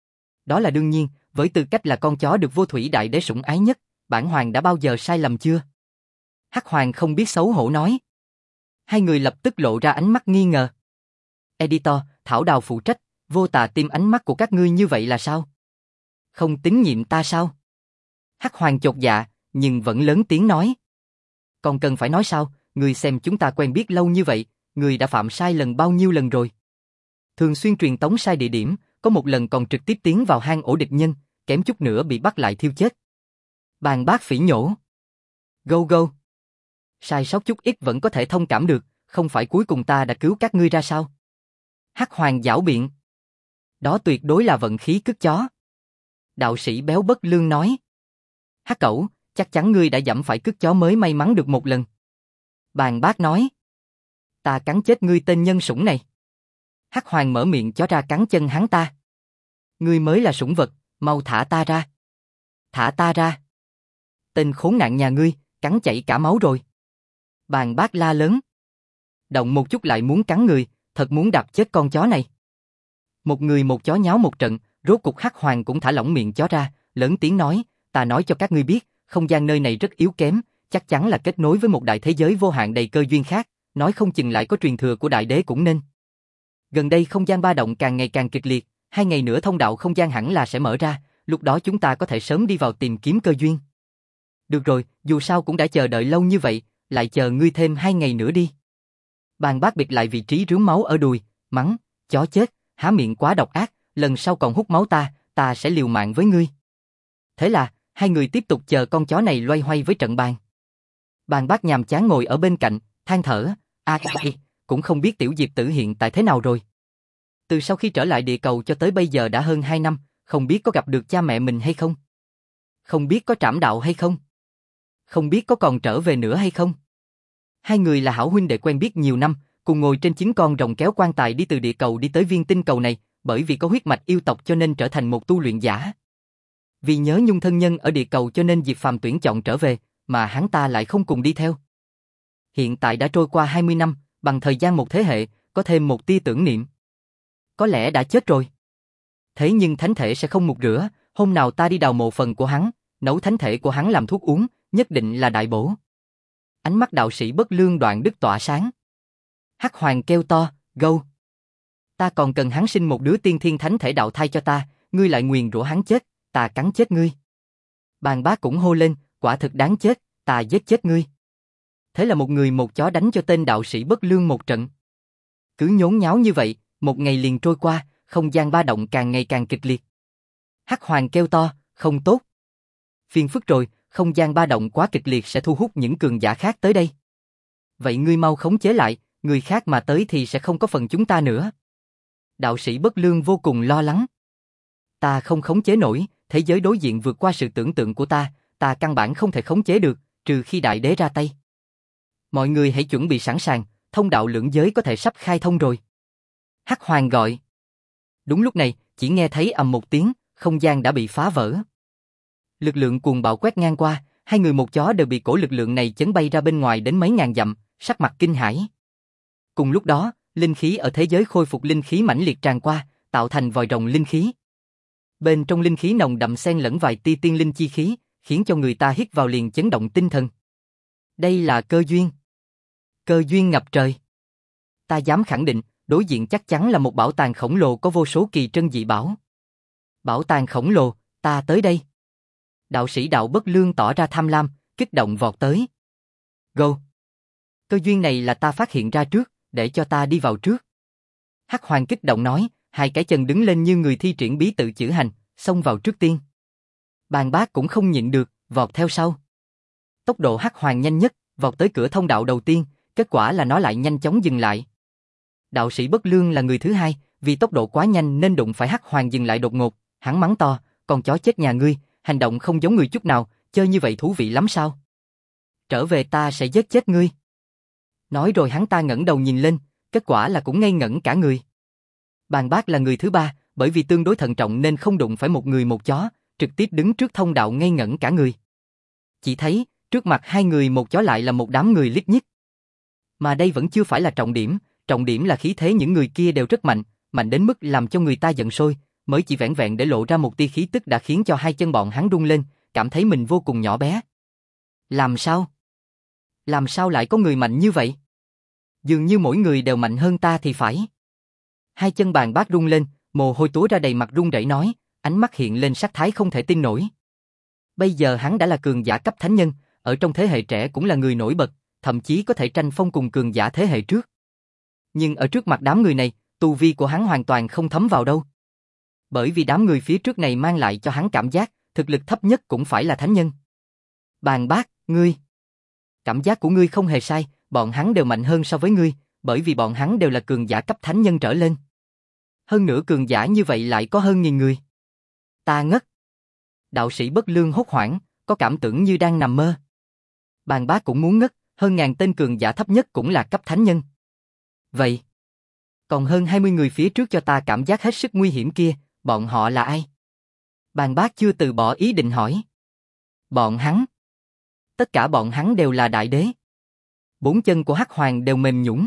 Đó là đương nhiên, với tư cách là con chó được Vô Thủy Đại Đế sủng ái nhất, bản hoàng đã bao giờ sai lầm chưa? Hắc Hoàng không biết xấu hổ nói. Hai người lập tức lộ ra ánh mắt nghi ngờ. Editor, Thảo Đào phụ trách, Vô Tà tìm ánh mắt của các ngươi như vậy là sao? Không tín nhiệm ta sao? Hắc Hoàng chột dạ, nhưng vẫn lớn tiếng nói. Còn cần phải nói sao, ngươi xem chúng ta quen biết lâu như vậy, ngươi đã phạm sai lần bao nhiêu lần rồi? Thường xuyên truyền tống sai địa điểm, có một lần còn trực tiếp tiến vào hang ổ địch nhân, kém chút nữa bị bắt lại thiêu chết. Bàn bác phỉ nhổ. Go go. Sai sót chút ít vẫn có thể thông cảm được, không phải cuối cùng ta đã cứu các ngươi ra sao? Hắc Hoàng giảo biện. Đó tuyệt đối là vận khí cứt chó. Đạo sĩ béo bất lương nói. Hắc cẩu, chắc chắn ngươi đã dẫm phải cứt chó mới may mắn được một lần. Bàn bác nói. Ta cắn chết ngươi tên nhân sủng này. Hắc Hoàng mở miệng chó ra cắn chân hắn ta. Ngươi mới là sủng vật, mau thả ta ra. Thả ta ra. Tên khốn nạn nhà ngươi, cắn chảy cả máu rồi. Bàn bác la lớn. Động một chút lại muốn cắn người, thật muốn đạp chết con chó này. Một người một chó nháo một trận, rốt cục Hắc Hoàng cũng thả lỏng miệng chó ra, lớn tiếng nói, ta nói cho các ngươi biết, không gian nơi này rất yếu kém, chắc chắn là kết nối với một đại thế giới vô hạn đầy cơ duyên khác, nói không chừng lại có truyền thừa của đại đế cũng nên. Gần đây không gian ba động càng ngày càng kịch liệt, 2 ngày nữa thông đạo không gian hẳn là sẽ mở ra, lúc đó chúng ta có thể sớm đi vào tìm kiếm cơ duyên. Được rồi, dù sao cũng đã chờ đợi lâu như vậy, lại chờ ngươi thêm 2 ngày nữa đi. Bàn bác bịt lại vị trí rướm máu ở đùi, mắng, chó chết, há miệng quá độc ác, lần sau còn hút máu ta sẽ liều mạng với ngươi. Thế là, hai người tiếp tục chờ con chó này loay hoay với trận bàn. Bàn bác nhàm chán ngồi ở bên cạnh, than thở, cũng không biết tiểu Diệp Tử hiện tại thế nào rồi. Từ sau khi trở lại địa cầu cho tới bây giờ đã hơn 2 năm, không biết có gặp được cha mẹ mình hay không? Không biết có trảm đạo hay không? Không biết có còn trở về nữa hay không? Hai người là hảo huynh đệ quen biết nhiều năm, cùng ngồi trên chính con rồng kéo quan tài đi từ địa cầu đi tới viên tinh cầu này, bởi vì có huyết mạch yêu tộc cho nên trở thành một tu luyện giả. Vì nhớ nhung thân nhân ở địa cầu cho nên Diệp Phàm tuyển chọn trở về, mà hắn ta lại không cùng đi theo. Hiện tại đã trôi qua 20 năm, bằng thời gian một thế hệ, có thêm một tia tưởng niệm. Có lẽ đã chết rồi. Thế nhưng thánh thể sẽ không mục rửa, hôm nào ta đi đào mộ phần của hắn, nấu thánh thể của hắn làm thuốc uống, nhất định là đại bổ. Ánh mắt đạo sĩ Bất Lương Đoạn Đức tỏa sáng. Hắc Hoàng kêu to, gâu. Ta còn cần hắn sinh một đứa tiên thiên thánh thể đạo thai cho ta, ngươi lại nguyền rủa hắn chết, ta cắn chết ngươi. Bàn bác cũng hô lên, quả thực đáng chết, ta giết chết ngươi. Thế là một người một chó đánh cho tên đạo sĩ Bất Lương một trận. Cứ nhốn nháo như vậy, một ngày liền trôi qua, không gian ba động càng ngày càng kịch liệt. Hắc Hoàng kêu to, không tốt. Phiền phức rồi, không gian ba động quá kịch liệt sẽ thu hút những cường giả khác tới đây. Vậy ngươi mau khống chế lại, người khác mà tới thì sẽ không có phần chúng ta nữa. Đạo sĩ Bất Lương vô cùng lo lắng. Ta không khống chế nổi, thế giới đối diện vượt qua sự tưởng tượng của ta căn bản không thể khống chế được, trừ khi đại đế ra tay. Mọi người hãy chuẩn bị sẵn sàng, thông đạo lưỡng giới có thể sắp khai thông rồi. Hắc Hoàng gọi. Đúng lúc này, chỉ nghe thấy ầm một tiếng, không gian đã bị phá vỡ. Lực lượng cuồng bạo quét ngang qua, hai người một chó đều bị cổ lực lượng này chấn bay ra bên ngoài đến mấy ngàn dặm, sắc mặt kinh hãi. Cùng lúc đó, linh khí ở thế giới khôi phục linh khí mãnh liệt tràn qua, tạo thành vòi rồng linh khí. Bên trong linh khí nồng đậm xen lẫn vài tia tiên linh chi khí, khiến cho người ta hít vào liền chấn động tinh thần. Đây là cơ duyên. Cơ duyên ngập trời. Ta dám khẳng định, đối diện chắc chắn là một bảo tàng khổng lồ có vô số kỳ trân dị bảo. Bảo tàng khổng lồ, ta tới đây. Đạo sĩ Đạo Bất Lương tỏ ra tham lam, kích động vọt tới. Go! Cơ duyên này là ta phát hiện ra trước, để cho ta đi vào trước. Hắc Hoàng kích động nói, hai cái chân đứng lên như người thi triển bí tự chữ hành, xông vào trước tiên. Bàn bác cũng không nhịn được, vọt theo sau. Tốc độ Hắc Hoàng nhanh nhất, vọt tới cửa thông đạo đầu tiên, kết quả là nó lại nhanh chóng dừng lại. Đạo sĩ Bất Lương là người thứ hai, vì tốc độ quá nhanh nên đụng phải Hắc Hoàng dừng lại đột ngột, hắn mắng to, con chó chết nhà ngươi, hành động không giống người chút nào, chơi như vậy thú vị lắm sao? Trở về ta sẽ giết chết ngươi. Nói rồi hắn ta ngẩng đầu nhìn lên, kết quả là cũng ngây ngẩn cả người. Bàn bác là người thứ ba, bởi vì tương đối thận trọng nên không đụng phải một người một chó, trực tiếp đứng trước thông đạo ngây ngẩn cả người. Chỉ thấy, trước mặt hai người một chó lại là một đám người lít nhít. Mà đây vẫn chưa phải là trọng điểm là khí thế những người kia đều rất mạnh, mạnh đến mức làm cho người ta giận sôi, mới chỉ vẻn vẹn để lộ ra một tia khí tức đã khiến cho hai chân bọn hắn rung lên, cảm thấy mình vô cùng nhỏ bé. Làm sao? Làm sao lại có người mạnh như vậy? Dường như mỗi người đều mạnh hơn ta thì phải. Hai chân Bàn bác rung lên, mồ hôi túa ra đầy mặt run rẩy nói, ánh mắt hiện lên sắc thái không thể tin nổi. Bây giờ hắn đã là cường giả cấp thánh nhân, ở trong thế hệ trẻ cũng là người nổi bật, thậm chí có thể tranh phong cùng cường giả thế hệ trước. Nhưng ở trước mặt đám người này, tu vi của hắn hoàn toàn không thấm vào đâu. Bởi vì đám người phía trước này mang lại cho hắn cảm giác, thực lực thấp nhất cũng phải là thánh nhân. Bàn bác, ngươi. Cảm giác của ngươi không hề sai, bọn hắn đều mạnh hơn so với ngươi, bởi vì bọn hắn đều là cường giả cấp thánh nhân trở lên. Hơn nữa cường giả như vậy lại có hơn 1000 người. Ta ngất. Đạo sĩ Bất Lương hốt hoảng, có cảm tưởng như đang nằm mơ. Bàn bác cũng muốn ngất, hơn 1000 tên cường giả thấp nhất cũng là cấp thánh nhân. Vậy, còn hơn 20 người phía trước cho ta cảm giác hết sức nguy hiểm kia, bọn họ là ai? Bàn bác chưa từ bỏ ý định hỏi. Bọn hắn. Tất cả bọn hắn đều là đại đế. Bốn chân của Hắc Hoàng đều mềm nhũn.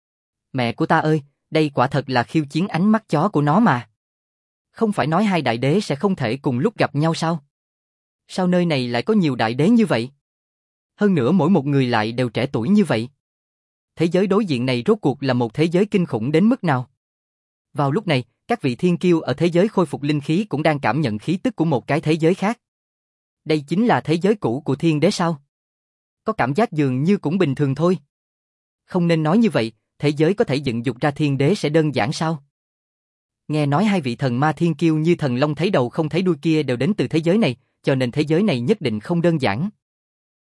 Mẹ của ta ơi, đây quả thật là khiêu chiến ánh mắt chó của nó mà. Không phải nói hai đại đế sẽ không thể cùng lúc gặp nhau sao? Sao nơi này lại có nhiều đại đế như vậy? Hơn nữa mỗi một người lại đều trẻ tuổi như vậy. Thế giới đối diện này rốt cuộc là một thế giới kinh khủng đến mức nào? Vào lúc này, các vị thiên kiêu ở thế giới khôi phục linh khí cũng đang cảm nhận khí tức của một cái thế giới khác. Đây chính là thế giới cũ của thiên đế sao? Có cảm giác dường như cũng bình thường thôi. Không nên nói như vậy, thế giới có thể dựng dục ra thiên đế sẽ đơn giản sao? Nghe nói hai vị thần ma thiên kiêu như thần long thấy đầu không thấy đuôi kia đều đến từ thế giới này, cho nên thế giới này nhất định không đơn giản.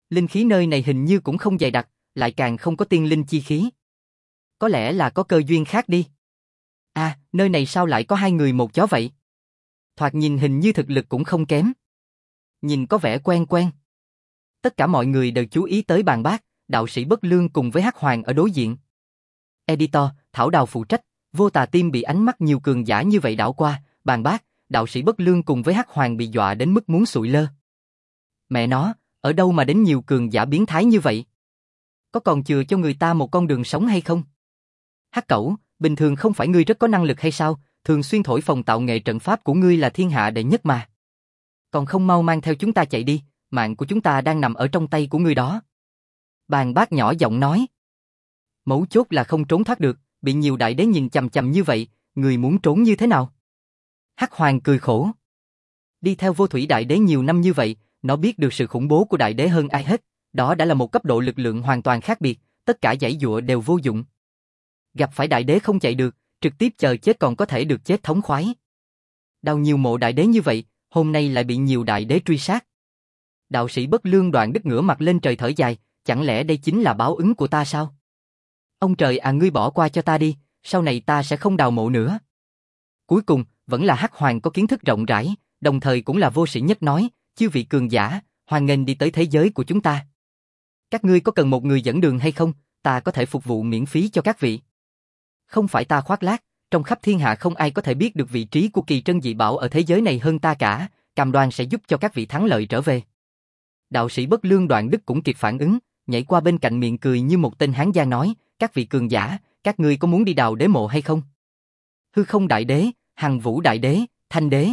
Linh khí nơi này hình như cũng không dày đặc, lại càng không có tiên linh chi khí. Có lẽ là có cơ duyên khác đi. À, nơi này sao lại có hai người một chó vậy? Thoạt nhìn hình như thực lực cũng không kém. Nhìn có vẻ quen quen. Tất cả mọi người đều chú ý tới Bàn Bác, đạo sĩ Bất Lương cùng với Hắc Hoàng ở đối diện. Editor, Thảo Đào phụ trách, Vô Tà Tim bị ánh mắt nhiều cường giả như vậy đảo qua, Bàn Bác, đạo sĩ Bất Lương cùng với Hắc Hoàng bị dọa đến mức muốn sụi lơ. Mẹ nó, ở đâu mà đến nhiều cường giả biến thái như vậy? Có còn chừa cho người ta một con đường sống hay không? Hắc Cẩu, bình thường không phải ngươi rất có năng lực hay sao? Thường xuyên thổi phồng tạo nghệ trận pháp của ngươi là thiên hạ đệ nhất mà. Còn không mau mang theo chúng ta chạy đi, mạng của chúng ta đang nằm ở trong tay của ngươi đó. Bàn Bác nhỏ giọng nói. Mấu chốt là không trốn thoát được, bị nhiều đại đế nhìn chằm chằm như vậy, người muốn trốn như thế nào? Hắc Hoàng cười khổ. Đi theo Vô Thủy đại đế nhiều năm như vậy, nó biết được sự khủng bố của đại đế hơn ai hết, đó đã là một cấp độ lực lượng hoàn toàn khác biệt, tất cả giãy giụa đều vô dụng. Gặp phải đại đế không chạy được, trực tiếp chờ chết còn có thể được chết thống khoái. Đào nhiều mộ đại đế như vậy, hôm nay lại bị nhiều đại đế truy sát. Đạo sĩ Bất Lương Đoạn Đức ngửa mặt lên trời thở dài, chẳng lẽ đây chính là báo ứng của ta sao? Ông trời à, ngươi bỏ qua cho ta đi, sau này ta sẽ không đào mộ nữa. Cuối cùng, vẫn là Hắc Hoàng có kiến thức rộng rãi, đồng thời cũng là vô sĩ nhất nói, chư vị cường giả, hoan nghênh đi tới thế giới của chúng ta. Các ngươi có cần một người dẫn đường hay không, ta có thể phục vụ miễn phí cho các vị. Không phải ta khoác lác, trong khắp thiên hạ không ai có thể biết được vị trí của kỳ trân dị bảo ở thế giới này hơn ta cả, cam đoan sẽ giúp cho các vị thắng lợi trở về. Đạo sĩ Bất Lương Đoạn Đức cũng kịp phản ứng, nhảy qua bên cạnh miệng cười như một tên hán gia nói, các vị cường giả, các ngươi có muốn đi đào đế mộ hay không? Hư Không đại đế, Hằng Vũ đại đế, Thanh đế.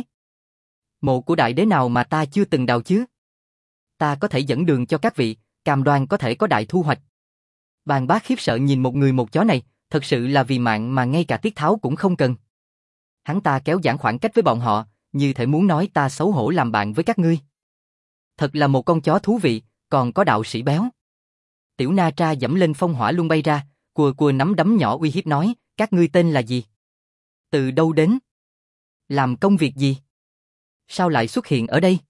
Mộ của đại đế nào mà ta chưa từng đào chứ? Ta có thể dẫn đường cho các vị, cam đoan có thể có đại thu hoạch. Bàn Bác khiếp sợ nhìn một người một chó này, thật sự là vì mạng mà ngay cả tiết tháo cũng không cần. Hắn ta kéo giãn khoảng cách với bọn họ, như thể muốn nói ta xấu hổ làm bạn với các ngươi. Thật là một con chó thú vị, còn có đạo sĩ béo. Tiểu Na Tra dẫm lên phong hỏa luân bay ra, cùa nắm đấm nhỏ uy hiếp nói, các ngươi tên là gì? Từ đâu đến? Làm công việc gì? Sao lại xuất hiện ở đây?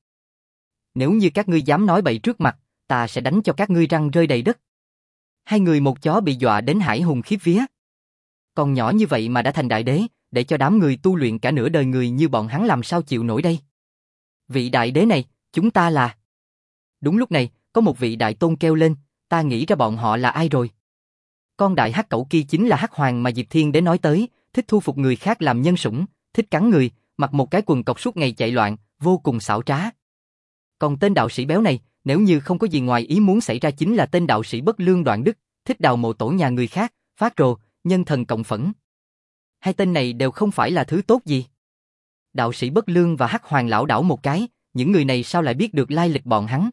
Nếu như các ngươi dám nói bậy trước mặt, ta sẽ đánh cho các ngươi răng rơi đầy đất. Hai người một chó bị dọa đến hải hùng khiếp vía. Còn nhỏ như vậy mà đã thành đại đế, để cho đám người tu luyện cả nửa đời người như bọn hắn làm sao chịu nổi đây? Vị đại đế này, chúng ta là... Đúng lúc này, có một vị đại tôn kêu lên, ta nghĩ ra bọn họ là ai rồi. Con đại hắc cẩu kia chính là Hắc Hoàng mà Diệp Thiên Đế nói tới, thích thu phục người khác làm nhân sủng, thích cắn người, mặc một cái quần cộc suốt ngày chạy loạn, vô cùng xảo trá. Còn tên đạo sĩ béo này, nếu như không có gì ngoài ý muốn xảy ra chính là tên đạo sĩ Bất Lương Đoạn Đức, thích đào mộ tổ nhà người khác, phát rồ, nhân thần cộng phẫn. Hai tên này đều không phải là thứ tốt gì. Đạo sĩ Bất Lương và Hắc Hoàng lão đảo một cái, những người này sao lại biết được lai lịch bọn hắn?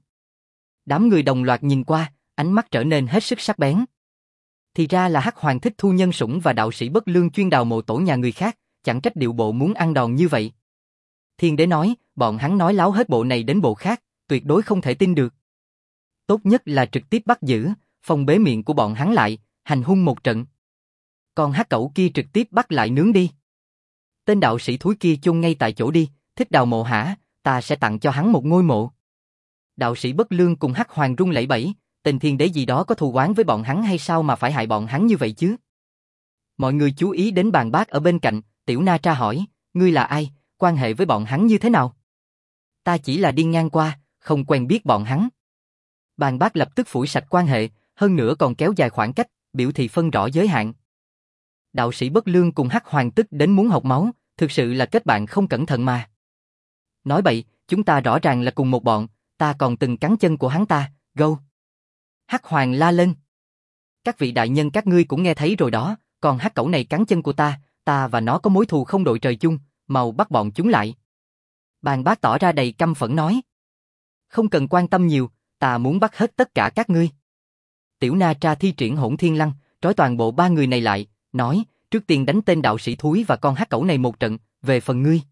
Đám người đồng loạt nhìn qua, ánh mắt trở nên hết sức sắc bén. Thì ra là Hắc Hoàng thích thu nhân sủng và đạo sĩ Bất Lương chuyên đào mộ tổ nhà người khác, chẳng trách điệu bộ muốn ăn đòn như vậy. Thiên Đế nói, bọn hắn nói láo hết bộ này đến bộ khác, tuyệt đối không thể tin được. Tốt nhất là trực tiếp bắt giữ, phong bế miệng của bọn hắn lại, hành hung một trận. Còn hắc cẩu kia trực tiếp bắt lại nướng đi. Tên đạo sĩ thúi kia chôn ngay tại chỗ đi, thích đào mộ hả, ta sẽ tặng cho hắn một ngôi mộ. Đạo sĩ Bất Lương cùng Hắc Hoàng run lẩy bẩy, tên Thiên Đế gì đó có thù oán với bọn hắn hay sao mà phải hại bọn hắn như vậy chứ? Mọi người chú ý đến Bàn Bác ở bên cạnh, Tiểu Na Tra hỏi, ngươi là ai, quan hệ với bọn hắn như thế nào? Ta chỉ là đi ngang qua, không quen biết bọn hắn. Bàn Bác lập tức phủi sạch quan hệ, hơn nữa còn kéo dài khoảng cách, biểu thị phân rõ giới hạn. Đạo sĩ Bất Lương cùng Hắc Hoàng tức đến muốn học máu, thực sự là kết bạn không cẩn thận mà. Nói bậy, chúng ta rõ ràng là cùng một bọn, ta còn từng cắn chân của hắn ta, gâu. Hắc Hoàng la lên. Các vị đại nhân các ngươi cũng nghe thấy rồi đó, còn hắc cẩu này cắn chân của ta và nó có mối thù không đội trời chung, mau bắt bọn chúng lại. Bàn Bác tỏ ra đầy căm phẫn nói. Không cần quan tâm nhiều, ta muốn bắt hết tất cả các ngươi. Tiểu Na Tra thi triển Hỗn Thiên Lăng, trói toàn bộ ba người này lại, nói, trước tiên đánh tên đạo sĩ thúi và con hắc cẩu này một trận, về phần ngươi.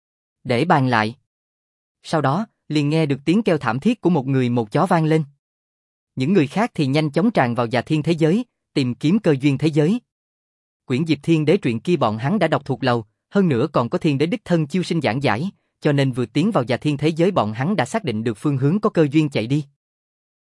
Để bàn lại. Sau đó, liền nghe được tiếng kêu thảm thiết của một người một chó vang lên. Những người khác thì nhanh chóng tràn vào Già Thiên thế giới, tìm kiếm cơ duyên thế giới. Quyển Diệp Thiên Đế truyện kia bọn hắn đã đọc thuộc lầu, hơn nữa còn có Thiên Đế đích thân chiêu sinh giảng giải, cho nên vừa tiến vào Già Thiên thế giới bọn hắn đã xác định được phương hướng có cơ duyên chạy đi.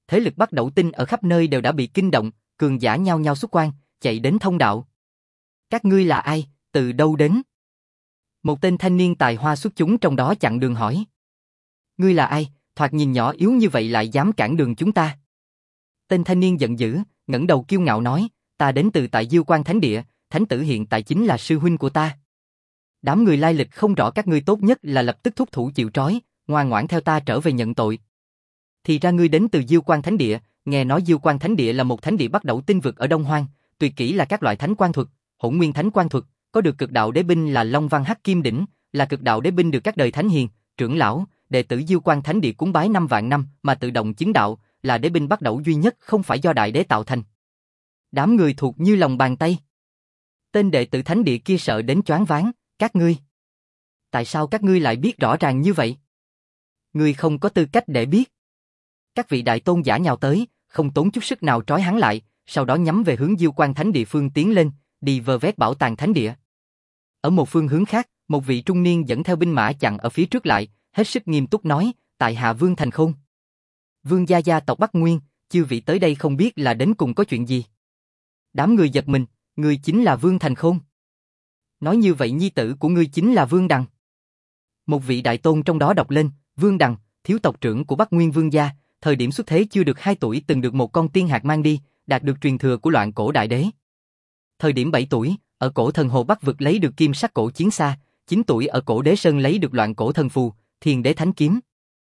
thế lực Bắc Đẩu Tinh ở khắp nơi đều đã bị kinh động, cường giả nhao nhao xuất quan, chạy đến thông đạo. Các ngươi là ai, từ đâu đến? Một tên thanh niên tài hoa xuất chúng trong đó chặn đường hỏi. Ngươi là ai, thoạt nhìn nhỏ yếu như vậy lại dám cản đường chúng ta? Tên thanh niên giận dữ, ngẩng đầu kiêu ngạo nói, ta đến từ tại Diêu Quan Thánh Địa, thánh tử hiện tại chính là sư huynh của ta. Đám người lai lịch không rõ các ngươi tốt nhất là lập tức thúc thủ chịu trói, ngoan ngoãn theo ta trở về nhận tội. Thì ra ngươi đến từ Diêu Quan Thánh Địa, nghe nói Diêu Quan Thánh Địa là một thánh địa Bắc Đẩu Tinh vực ở Đông Hoang, tuyệt kỹ là các loại thánh quan thuật, hỗn nguyên thánh quan thuật, có được cực đạo đế binh là Long Văn Hắc Kim Đỉnh, là cực đạo đế binh được các đời thánh hiền, trưởng lão, đệ tử Diêu Quan Thánh Địa cúng bái 5 vạn năm mà tự động chứng đạo, là đế binh Bắc Đẩu duy nhất không phải do đại đế tạo thành. Đám người thuộc như lòng bàn tay. Tên đệ tử thánh địa kia sợ đến choáng váng, các ngươi. Tại sao các ngươi lại biết rõ ràng như vậy? Ngươi không có tư cách để biết. Các vị đại tôn giả nhào tới, không tốn chút sức nào trói hắn lại, sau đó nhắm về hướng Diêu Quan Thánh Địa phương tiến lên, đi vơ vét bảo tàng thánh địa. Ở một phương hướng khác, một vị trung niên dẫn theo binh mã chặn ở phía trước lại, hết sức nghiêm túc nói, tại hạ Vương Thành Khôn. Vương gia tộc Bắc Nguyên, chư vị tới đây không biết là đến cùng có chuyện gì. Đám người giật mình, ngươi chính là Vương Thành Khôn. Nói như vậy nhi tử của ngươi chính là Vương Đằng. Một vị đại tôn trong đó đọc lên, Vương Đằng, thiếu tộc trưởng của Bắc Nguyên Vương gia, thời điểm xuất thế chưa được 2 tuổi từng được một con tiên hạt mang đi, đạt được truyền thừa của loạn cổ đại đế. Thời điểm 7 tuổi, ở cổ thần hồ Bắc vực lấy được kim sắc cổ chiến xa, 9 tuổi ở cổ đế sơn lấy được loạn cổ thần phù, thiền đế thánh kiếm.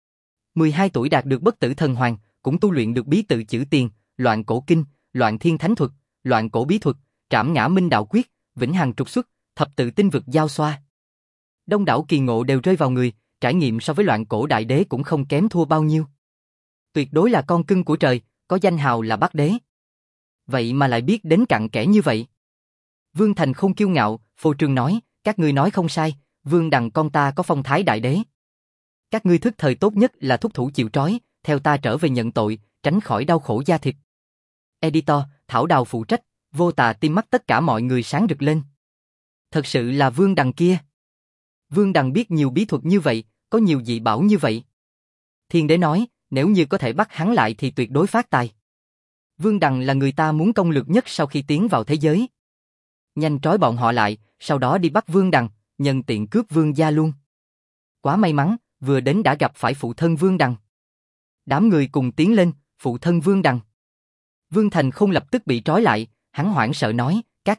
12 tuổi đạt được bất tử thần hoàng, cũng tu luyện được bí tự chữ tiền, loạn cổ kinh, loạn thiên thánh thuật, loạn cổ bí thuật, trảm ngã minh đạo quyết, vĩnh hằng trục xuất, thập tự tinh vực giao xoa. Đông đảo kỳ ngộ đều rơi vào người, trải nghiệm so với loạn cổ đại đế cũng không kém thua bao nhiêu. Tuyệt đối là con cưng của trời, có danh hào là Bắc Đế. Vậy mà lại biết đến cặn kẽ như vậy. Vương Thành không kiêu ngạo, phô trương nói, các ngươi nói không sai, Vương Đằng con ta có phong thái đại đế. Các ngươi thức thời tốt nhất là thúc thủ chịu trói, theo ta trở về nhận tội, tránh khỏi đau khổ da thịt. Editor, Thảo Đào phụ trách, Vô Tà tim mắt tất cả mọi người sáng rực lên. Thật sự là Vương Đằng kia. Vương Đằng biết nhiều bí thuật như vậy, có nhiều dị bảo như vậy. Thiên đế nói, nếu như có thể bắt hắn lại thì tuyệt đối phát tài. Vương Đằng là người ta muốn công lược nhất sau khi tiến vào thế giới. Nhanh trói bọn họ lại, sau đó đi bắt Vương Đằng, nhân tiện cướp Vương gia luôn. Quá may mắn, vừa đến đã gặp phải phụ thân Vương Đằng. Đám người cùng tiến lên, phụ thân Vương Đằng. Vương Thành không lập tức bị trói lại, hắn hoảng sợ nói, các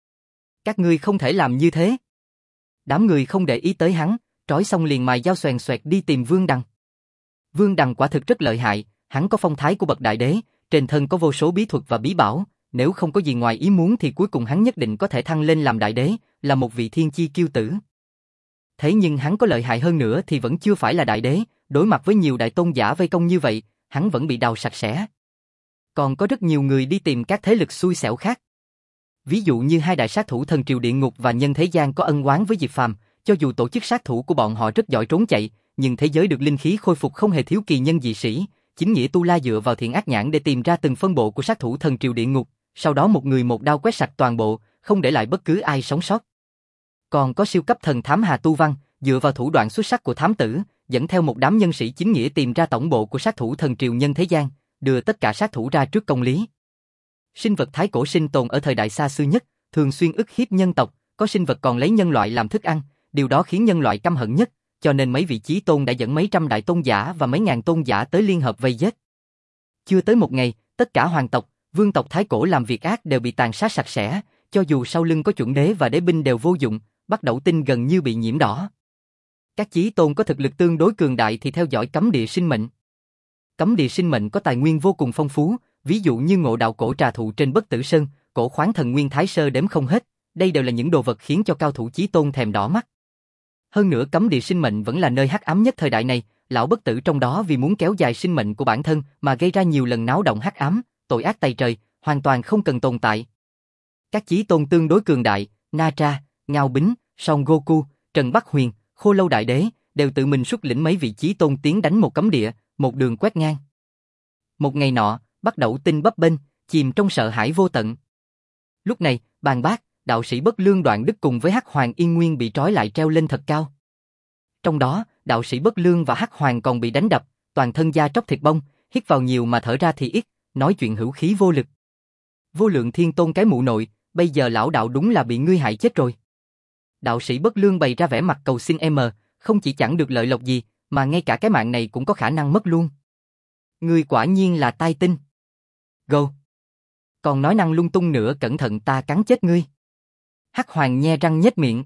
ngươi không thể làm như thế. Đám người không để ý tới hắn, trói xong liền mài dao xoèn xoẹt đi tìm Vương Đằng. Vương Đằng quả thực rất lợi hại, hắn có phong thái của bậc đại đế, trên thân có vô số bí thuật và bí bảo, nếu không có gì ngoài ý muốn thì cuối cùng hắn nhất định có thể thăng lên làm đại đế, là một vị thiên chi kiêu tử. Thế nhưng hắn có lợi hại hơn nữa thì vẫn chưa phải là đại đế, đối mặt với nhiều đại tôn giả vây công như vậy, hắn vẫn bị đào sạch sẽ. Còn có rất nhiều người đi tìm các thế lực xui xẻo khác. Ví dụ như 2 đại sát thủ thần triều địa ngục và nhân thế gian có ân oán với Diệp Phàm, cho dù tổ chức sát thủ của bọn họ rất giỏi trốn chạy, nhưng thế giới được linh khí khôi phục không hề thiếu kỳ nhân dị sĩ, chính nghĩa tu la dựa vào thiện ác nhãn để tìm ra từng phân bộ của sát thủ thần triều địa ngục, sau đó một người một đao quét sạch toàn bộ, không để lại bất cứ ai sống sót. Còn có siêu cấp thần thám Hà Tu Văn, dựa vào thủ đoạn xuất sắc của thám tử, dẫn theo một đám nhân sĩ chính nghĩa tìm ra tổng bộ của sát thủ thần triều nhân thế gian, đưa tất cả sát thủ ra trước công lý. Sinh vật thái cổ sinh tồn ở thời đại xa xưa nhất, thường xuyên ức hiếp nhân tộc, có sinh vật còn lấy nhân loại làm thức ăn, điều đó khiến nhân loại căm hận nhất, cho nên mấy vị chí tôn đã dẫn mấy trăm đại tôn giả và mấy ngàn tôn giả tới liên hợp vây giết. Chưa tới một ngày, tất cả hoàng tộc, vương tộc thái cổ làm việc ác đều bị tàn sát sạch sẽ, cho dù sau lưng có chuẩn đế và đế binh đều vô dụng, Bắc Đẩu Tinh gần như bị nhiễm đỏ. Các chí tôn có thực lực tương đối cường đại thì theo dõi cấm địa sinh mệnh. Cấm địa sinh mệnh có tài nguyên vô cùng phong phú, ví dụ như ngộ đạo cổ trà thụ trên Bất Tử Sơn, cổ khoáng thần nguyên thái sơ đếm không hết, đây đều là những đồ vật khiến cho cao thủ chí tôn thèm đỏ mắt. Hơn nữa cấm địa sinh mệnh vẫn là nơi hắc ám nhất thời đại này, lão bất tử trong đó vì muốn kéo dài sinh mệnh của bản thân mà gây ra nhiều lần náo động hắc ám, tội ác tày trời, hoàn toàn không cần tồn tại. Các chí tôn tương đối cường đại, Na Tra, Ngao Bính, Son Goku, Trần Bắc Huyền, Khô Lâu Đại Đế đều tự mình xuất lĩnh mấy vị chí tôn tiến đánh một cấm địa, một đường quét ngang. Một ngày nọ, Bắc Đẩu Tinh bấp bênh, chìm trong sợ hãi vô tận. Lúc này, Bàn Bác, đạo sĩ Bất Lương Đoạn Đức cùng với Hắc Hoàng Yên Nguyên bị trói lại treo lên thật cao. Trong đó, đạo sĩ Bất Lương và Hắc Hoàng còn bị đánh đập, toàn thân da tróc thịt bong, hít vào nhiều mà thở ra thì ít, nói chuyện hữu khí vô lực. Vô Lượng Thiên Tôn cái mụ nội, bây giờ lão đạo đúng là bị ngươi hại chết rồi. Đạo sĩ Bất Lương bày ra vẻ mặt cầu xin không chỉ chẳng được lợi lộc gì, mà ngay cả cái mạng này cũng có khả năng mất luôn. Ngươi quả nhiên là tai tinh. Go. Còn nói năng lung tung nữa, cẩn thận ta cắn chết ngươi. Hắc Hoàng nhe răng nhếch miệng.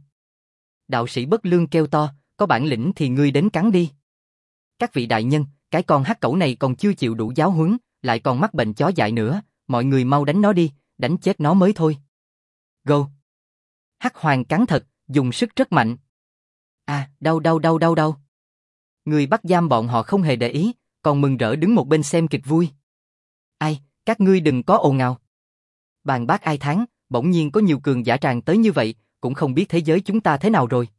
Đạo sĩ Bất Lương kêu to, có bản lĩnh thì ngươi đến cắn đi. Các vị đại nhân, cái con hắc cẩu này còn chưa chịu đủ giáo huấn, lại còn mắc bệnh chó dại nữa, mọi người mau đánh nó đi, đánh chết nó mới thôi. Go. Hắc Hoàng cắn thật, dùng sức rất mạnh. À, đau đau đau đau đau. Người bắt giam bọn họ không hề để ý, còn mừng rỡ đứng một bên xem kịch vui. Ai, các ngươi đừng có ồn ào. Bàn bác ai thán, bỗng nhiên có nhiều cường giả tràn tới như vậy, cũng không biết thế giới chúng ta thế nào rồi.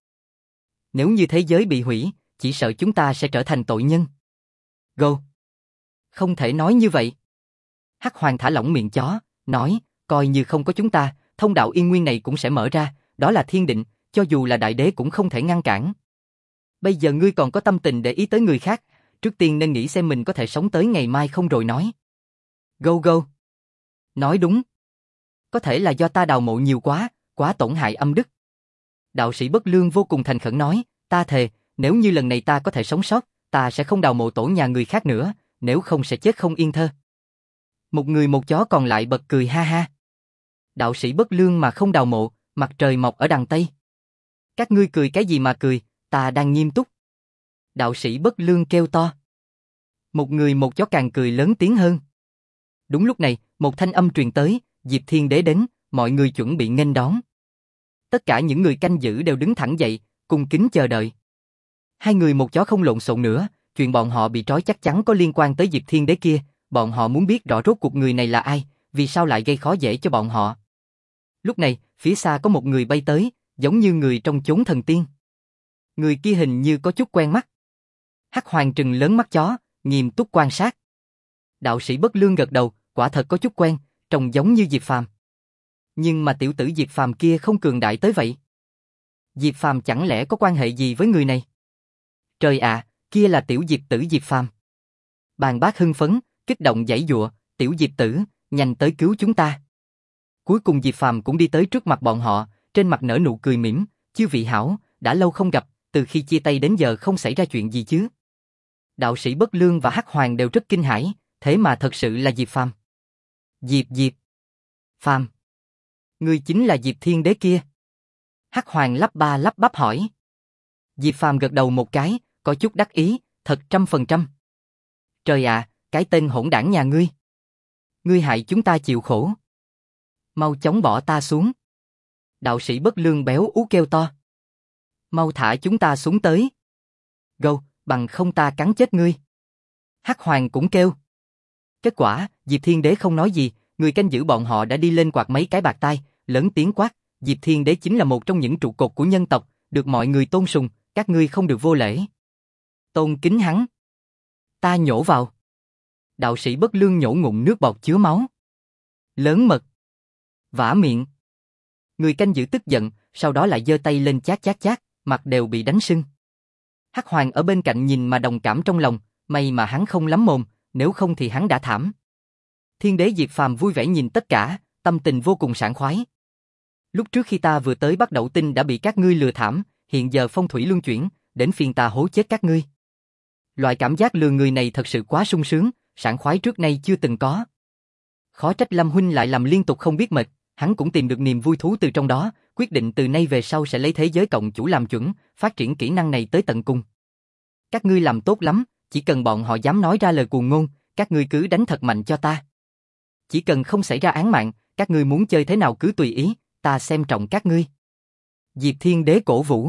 Nếu như thế giới bị hủy, chỉ sợ chúng ta sẽ trở thành tội nhân. Go. Không thể nói như vậy. Hắc Hoàng thả lỏng miệng chó, nói, coi như không có chúng ta, thông đạo yên nguyên này cũng sẽ mở ra, đó là thiên định, cho dù là đại đế cũng không thể ngăn cản. Bây giờ ngươi còn có tâm tình để ý tới người khác, trước tiên nên nghĩ xem mình có thể sống tới ngày mai không rồi nói. Go go. Nói đúng. Có thể là do ta đào mộ nhiều quá tổn hại âm đức. Đạo sĩ Bất Lương vô cùng thành khẩn nói, ta thề, nếu như lần này ta có thể sống sót, ta sẽ không đào mộ tổ nhà người khác nữa, nếu không sẽ chết không yên thơ. Một người một chó còn lại bật cười ha ha. Đạo sĩ Bất Lương mà không đào mộ, mặt trời mọc ở đằng Tây. Các ngươi cười cái gì mà cười, ta đang nghiêm túc. Đạo sĩ Bất Lương kêu to. Một người một chó càng cười lớn tiếng hơn. Đúng lúc này, một thanh âm truyền tới, Diệp Thiên Đế đến, mọi người chuẩn bị nghênh đón. Tất cả những người canh giữ đều đứng thẳng dậy, cung kính chờ đợi. Hai người một chó không lộn xộn nữa, chuyện bọn họ bị trói chắc chắn có liên quan tới Diệp Thiên Đế kia, bọn họ muốn biết rõ rốt cuộc người này là ai, vì sao lại gây khó dễ cho bọn họ. Lúc này, phía xa có một người bay tới, giống như người trong chốn thần tiên. Người kia hình như có chút quen mắt. Hắc Hoàng trừng lớn mắt chó, nghiêm túc quan sát. Đạo sĩ Bất Lương gật đầu, quả thật có chút quen, trông giống như Diệp Phàm. Nhưng mà tiểu tử Diệp Phàm kia không cường đại tới vậy. Diệp Phàm chẳng lẽ có quan hệ gì với người này? Trời ạ, kia là tiểu Diệp tử Diệp Phàm. Bàn bác hưng phấn, kích động giãy giụa, tiểu Diệp tử, nhanh tới cứu chúng ta. Cuối cùng Diệp Phàm cũng đi tới trước mặt bọn họ, trên mặt nở nụ cười mỉm, chư vị hảo, đã lâu không gặp, từ khi chia tay đến giờ không xảy ra chuyện gì chứ? Đạo sĩ Bất Lương và Hắc Hoàng đều rất kinh hãi, thế mà thật sự là Diệp Phàm. Diệp Phàm, ngươi chính là Diệp Thiên Đế kia. Hắc Hoàng lắp ba lắp bắp hỏi. Diệp Phàm gật đầu một cái, có chút đắc ý, thật 100%. Trời ạ, cái tên hỗn đảng nhà ngươi. Ngươi hại chúng ta chịu khổ. Mau chóng bỏ ta xuống. Đạo sĩ Bất Lương béo ú kêu to. Mau thả chúng ta xuống tới. Go, bằng không ta cắn chết ngươi. Hắc Hoàng cũng kêu. Kết quả, Diệp Thiên Đế không nói gì, người canh giữ bọn họ đã đi lên quạt mấy cái bạc tai, lớn tiếng quát, Diệp Thiên Đế chính là một trong những trụ cột của nhân tộc, được mọi người tôn sùng, các ngươi không được vô lễ. Tôn kính hắn. Ta nhổ vào. Đạo sĩ Bất Lương nhổ ngụm nước bọt chứa máu. Lớn mật. Vả miệng. Người canh giữ tức giận, sau đó lại giơ tay lên chát chát chát, mặt đều bị đánh sưng. Hắc Hoàng ở bên cạnh nhìn mà đồng cảm trong lòng, may mà hắn không lắm mồm, nếu không thì hắn đã thảm. Thiên Đế Diệp Phàm vui vẻ nhìn tất cả, tâm tình vô cùng sảng khoái. Lúc trước khi ta vừa tới Bắc Đậu Tinh đã bị các ngươi lừa thảm, hiện giờ phong thủy luân chuyển, đến phiên ta hố chết các ngươi. Loại cảm giác lừa người này thật sự quá sung sướng, sảng khoái trước nay chưa từng có. Khó trách Lâm huynh lại làm liên tục không biết mệt, hắn cũng tìm được niềm vui thú từ trong đó, quyết định từ nay về sau sẽ lấy thế giới cộng chủ làm chuẩn, phát triển kỹ năng này tới tận cùng. Các ngươi làm tốt lắm, chỉ cần bọn họ dám nói ra lời cuồng ngôn, các ngươi cứ đánh thật mạnh cho ta. Chỉ cần không xảy ra án mạng, các ngươi muốn chơi thế nào cứ tùy ý, ta xem trọng các ngươi. Diệp Thiên Đế cổ vũ.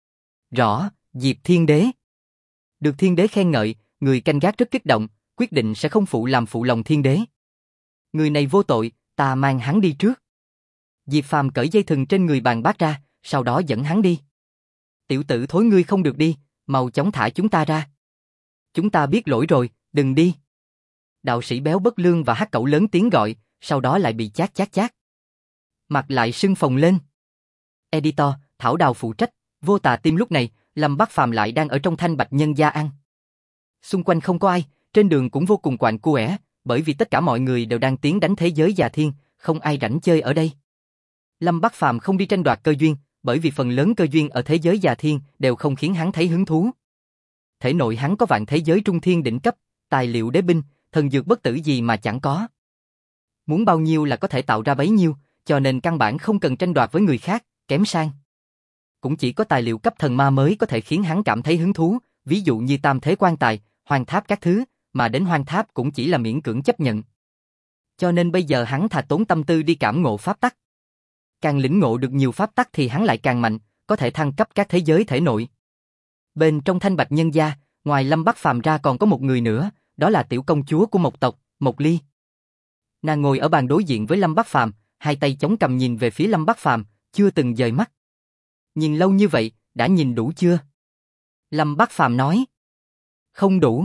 Rõ, Diệp Thiên Đế. Được Thiên Đế khen ngợi, người canh gác rất kích động, quyết định sẽ không phụ lòng Thiên Đế. Người này vô tội, ta mang hắn đi trước. Diệp Phàm cởi dây thừng trên người Bàn Bác ra, sau đó dẫn hắn đi. Tiểu tử thối ngươi không được đi, mau chóng thả chúng ta ra. Chúng ta biết lỗi rồi, đừng đi. Đạo sĩ béo Bất Lương và Hắc Cẩu lớn tiếng gọi, sau đó lại bị chát chát chát. Mặt lại sưng phồng lên. Editor, Thảo Đào phụ trách, Vô Tà Tim lúc này, Lâm Bắc Phàm lại đang ở trong Thanh Bạch Nhân Gia ăn. Xung quanh không có ai, trên đường cũng vô cùng quạnh quẻ, bởi vì tất cả mọi người đều đang tiến đánh thế giới già thiên, không ai rảnh chơi ở đây. Lâm Bắc Phàm không đi tranh đoạt cơ duyên, bởi vì phần lớn cơ duyên ở thế giới già thiên đều không khiến hắn thấy hứng thú. Thể nội hắn có vạn thế giới trung thiên đỉnh cấp, tài liệu đế binh, thần dược bất tử gì mà chẳng có. Muốn bao nhiêu là có thể tạo ra bấy nhiêu, cho nên căn bản không cần tranh đoạt với người khác, kém sang. Cũng chỉ có tài liệu cấp thần ma mới có thể khiến hắn cảm thấy hứng thú, ví dụ như tam thế quan tài, hoang tháp các thứ, mà đến hoang tháp cũng chỉ là miễn cưỡng chấp nhận. Cho nên bây giờ hắn thà tốn tâm tư đi cảm ngộ pháp tắc. Càng lĩnh ngộ được nhiều pháp tắc thì hắn lại càng mạnh, có thể thăng cấp các thế giới thể nội. Bên trong Thanh Bạch nhân gia, ngoài Lâm Bắc Phàm ra còn có một người nữa, đó là tiểu công chúa của Mộc tộc, Mộc Ly. Nàng ngồi ở bàn đối diện với Lâm Bắc Phàm, hai tay chống cằm nhìn về phía Lâm Bắc Phàm, chưa từng dời mắt. Nhìn lâu như vậy, đã nhìn đủ chưa? Lâm Bắc Phàm nói. Không đủ.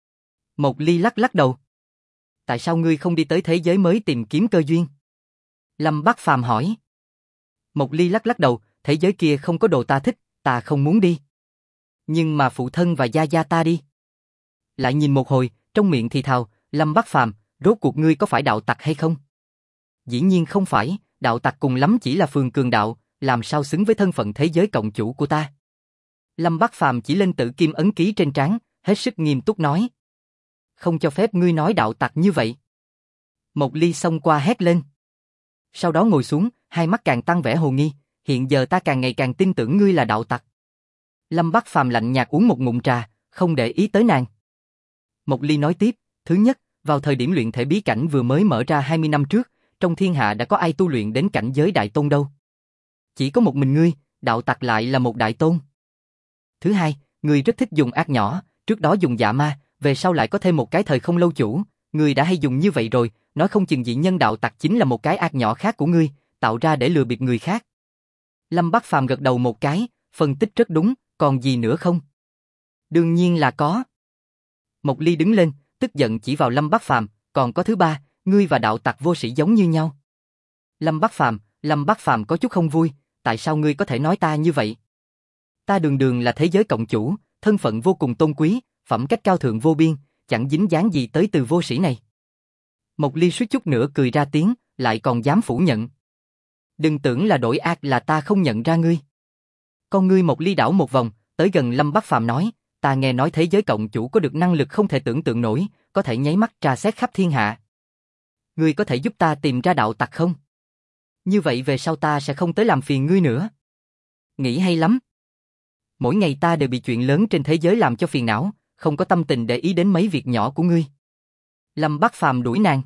Mộc Ly lắc lắc đầu. Tại sao ngươi không đi tới thế giới mới tìm kiếm cơ duyên? Lâm Bắc Phàm hỏi. Mộc Ly lắc lắc đầu, thế giới kia không có đồ ta thích, ta không muốn đi. Nhưng mà phụ thân và gia gia ta đi. Lại nhìn một hồi, trong miệng thì thào, Lâm Bắc Phàm, rốt cuộc ngươi có phải đạo tặc hay không? Dĩ nhiên không phải, đạo tặc cùng lắm chỉ là phường cường đạo, làm sao xứng với thân phận thế giới cộng chủ của ta. Lâm Bắc Phàm chỉ lên tự kim ấn ký trên trán, hết sức nghiêm túc nói. Không cho phép ngươi nói đạo tặc như vậy. Mộc Ly xông qua hét lên. Sau đó ngồi xuống, hai mắt càng tăng vẻ hồ nghi, hiện giờ ta càng ngày càng tin tưởng ngươi là đạo tặc. Lâm Bắc Phàm lạnh nhạt uống một ngụm trà, không để ý tới nàng. Mộc Ly nói tiếp, thứ nhất, vào thời điểm luyện thể bí cảnh vừa mới mở ra 20 năm trước, trong thiên hạ đã có ai tu luyện đến cảnh giới đại tôn đâu. Chỉ có một mình ngươi, đạo tặc lại là một đại tôn. Thứ hai, ngươi rất thích dùng ác nhỏ, trước đó dùng dạ ma, về sau lại có thêm một cái thời không lâu chủ, ngươi đã hay dùng như vậy rồi, nói không chừng dị nhân đạo tặc chính là một cái ác nhỏ khác của ngươi, tạo ra để lừa bịp người khác. Lâm Bắc Phàm gật đầu một cái, phân tích rất đúng, còn gì nữa không? Đương nhiên là có. Mộc Ly đứng lên, tức giận chỉ vào Lâm Bắc Phàm, còn có thứ ba, ngươi và đạo tặc vô sĩ giống như nhau. Lâm Bắc Phàm có chút không vui, tại sao ngươi có thể nói ta như vậy? Ta đường đường là thế giới cộng chủ, thân phận vô cùng tôn quý, phẩm cách cao thượng vô biên, chẳng dính dáng gì tới từ vô sĩ này. Mộc Ly suýt chút nữa cười ra tiếng, lại còn dám phủ nhận. Đừng tưởng là đổi ác là ta không nhận ra ngươi. Con ngươi Mộc Ly đảo một vòng, tới gần Lâm Bắc Phàm nói, ta nghe nói thế giới cộng chủ có được năng lực không thể tưởng tượng nổi, có thể nháy mắt tra xét khắp thiên hạ. Ngươi có thể giúp ta tìm ra đạo tặc không? Như vậy về sau ta sẽ không tới làm phiền ngươi nữa. Nghĩ hay lắm. Mỗi ngày ta đều bị chuyện lớn trên thế giới làm cho phiền não, không có tâm tình để ý đến mấy việc nhỏ của ngươi. Lâm Bắc Phàm đuổi nàng.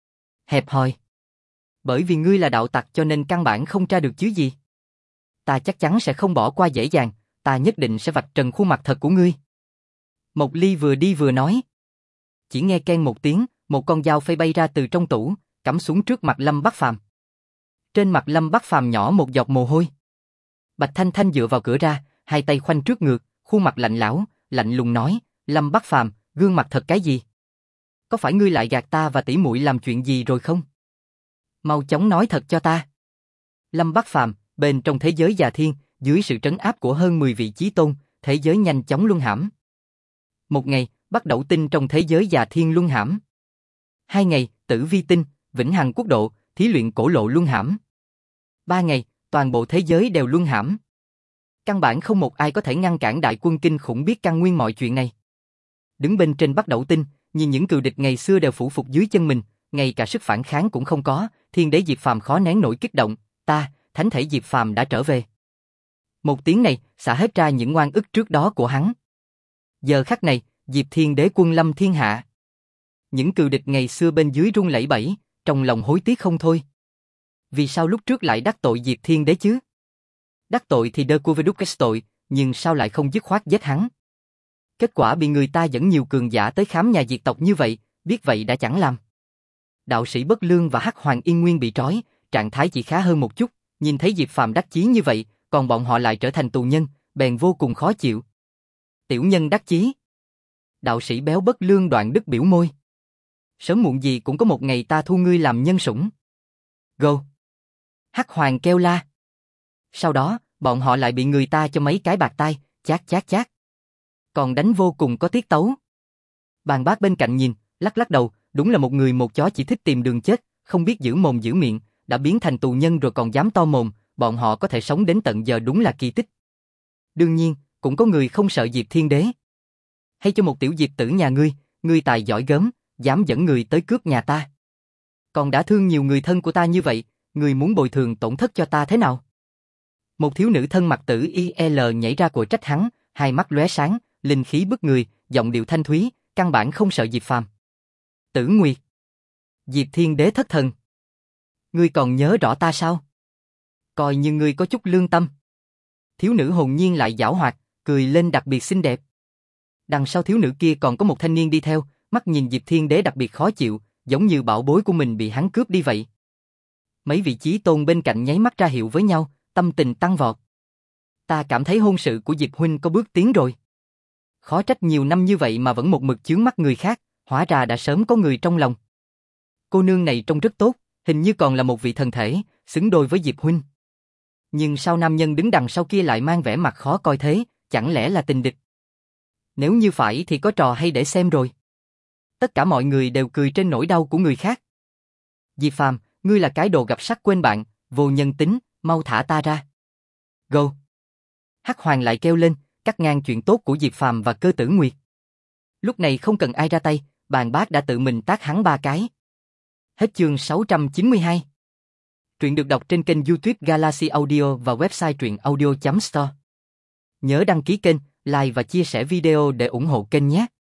Hẹp hòi. Bởi vì ngươi là đạo tặc cho nên căn bản không tra được chứ gì. Ta chắc chắn sẽ không bỏ qua dễ dàng, ta nhất định sẽ vạch trần khuôn mặt thật của ngươi. Mộc Ly vừa đi vừa nói. Chỉ nghe keng một tiếng, một con dao phay bay ra từ trong tủ, cắm xuống trước mặt Lâm Bắc Phàm. Trên mặt Lâm Bắc Phàm nhỏ một giọt mồ hôi. Bạch Thanh Thanh dựa vào cửa ra, hai tay khoanh trước ngực, khuôn mặt lạnh lẽo, lạnh lùng nói, Lâm Bắc Phàm, gương mặt thật cái gì? Có phải ngươi lại gạt ta và tỷ muội làm chuyện gì rồi không? Mau chóng nói thật cho ta. Lâm Bắc Phàm, bên trong thế giới già thiên, dưới sự trấn áp của hơn 10 vị chí tôn, thế giới nhanh chóng luân hãm. Một ngày, Bắc Đẩu Tinh trong thế giới già thiên luân hãm. 2 ngày, Tử Vi Tinh, Vĩnh Hằng Quốc Độ, thí luyện cổ lộ luân hãm. 3 ngày, toàn bộ thế giới đều luân hãm. Căn bản không một ai có thể ngăn cản đại quân kinh khủng biết căn nguyên mọi chuyện này. Đứng bên trên Bắc Đẩu Tinh, nhìn những cừu địch ngày xưa đều phủ phục dưới chân mình, ngay cả sức phản kháng cũng không có, thiên đế Diệp Phàm khó nén nổi kích động, ta, thánh thể Diệp Phàm đã trở về. Một tiếng này, xả hết ra những oan ức trước đó của hắn. Giờ khắc này, Diệp Thiên Đế quân lâm thiên hạ. Những cừu địch ngày xưa bên dưới run lẩy bẩy, trong lòng hối tiếc không thôi. Vì sao lúc trước lại đắc tội Diệp Thiên Đế chứ? Đắc tội thì đơ cô về đúc cái tội, nhưng sao lại không dứt khoát giết hắn? Kết quả bị người ta dẫn nhiều cường giả tới khám nhà diệt tộc như vậy, biết vậy đã chẳng làm. Đạo sĩ Bất Lương và Hắc Hoàng Yên Nguyên bị trói, trạng thái chỉ khá hơn một chút, nhìn thấy Diệp Phàm đắc chí như vậy, còn bọn họ lại trở thành tù nhân, bèn vô cùng khó chịu. Tiểu nhân đắc chí. Đạo sĩ béo Bất Lương Đoạn Đức biểu môi. Sớm muộn gì cũng có một ngày ta thu ngươi làm nhân sủng. Go. Hắc Hoàng kêu la. Sau đó, bọn họ lại bị người ta cho mấy cái bạt tai, chát chát chát. Còn đánh vô cùng có tiết tấu. Bàn bác bên cạnh nhìn, lắc lắc đầu, đúng là một người một chó chỉ thích tìm đường chết, không biết giữ mồm giữ miệng, đã biến thành tù nhân rồi còn dám to mồm, bọn họ có thể sống đến tận giờ đúng là kỳ tích. Đương nhiên, cũng có người không sợ Diệp Thiên Đế. Hay cho một tiểu Diệp tử nhà ngươi tài giỏi gớm, dám dẫn người tới cướp nhà ta. Còn đã thương nhiều người thân của ta như vậy, ngươi muốn bồi thường tổn thất cho ta thế nào? Một thiếu nữ thân mặc tử IL nhảy ra cội trách hắn, hai mắt lóe sáng, linh khí bức người, giọng điệu thanh thúy, căn bản không sợ Diệp Phàm. Tử Nguyệt, Diệp Thiên Đế thất thần. Ngươi còn nhớ rõ ta sao? Coi như ngươi có chút lương tâm. Thiếu nữ hồn nhiên lại giảo hoạt, cười lên đặc biệt xinh đẹp. Đằng sau thiếu nữ kia còn có một thanh niên đi theo, mắt nhìn Diệp Thiên Đế đặc biệt khó chịu, giống như bảo bối của mình bị hắn cướp đi vậy. Mấy vị chí tôn bên cạnh nháy mắt ra hiệu với nhau, tâm tình tăng vọt. Ta cảm thấy hôn sự của Diệp huynh có bước tiến rồi. Khó trách nhiều năm như vậy mà vẫn một mực chướng mắt người khác, hóa ra đã sớm có người trong lòng. Cô nương này trông rất tốt, hình như còn là một vị thần thể, xứng đôi với Diệp huynh. Nhưng sao nam nhân đứng đằng sau kia lại mang vẻ mặt khó coi thế, chẳng lẽ là tình địch? Nếu như phải thì có trò hay để xem rồi. Tất cả mọi người đều cười trên nỗi đau của người khác. Diệp Phàm, ngươi là cái đồ gặp sắc quên bạn, vô nhân tính, mau thả ta ra. Go. Hắc Hoàng lại kêu lên, cắt ngang chuyện tốt của Diệp Phàm và Cơ Tử Nguyệt. Lúc này không cần ai ra tay, Bàn Bác đã tự mình tát hắn 3 cái. Hết chương 692. Truyện được đọc trên kênh YouTube Galaxy Audio và website truyệnaudio.store. Nhớ đăng ký kênh, like và chia sẻ video để ủng hộ kênh nhé.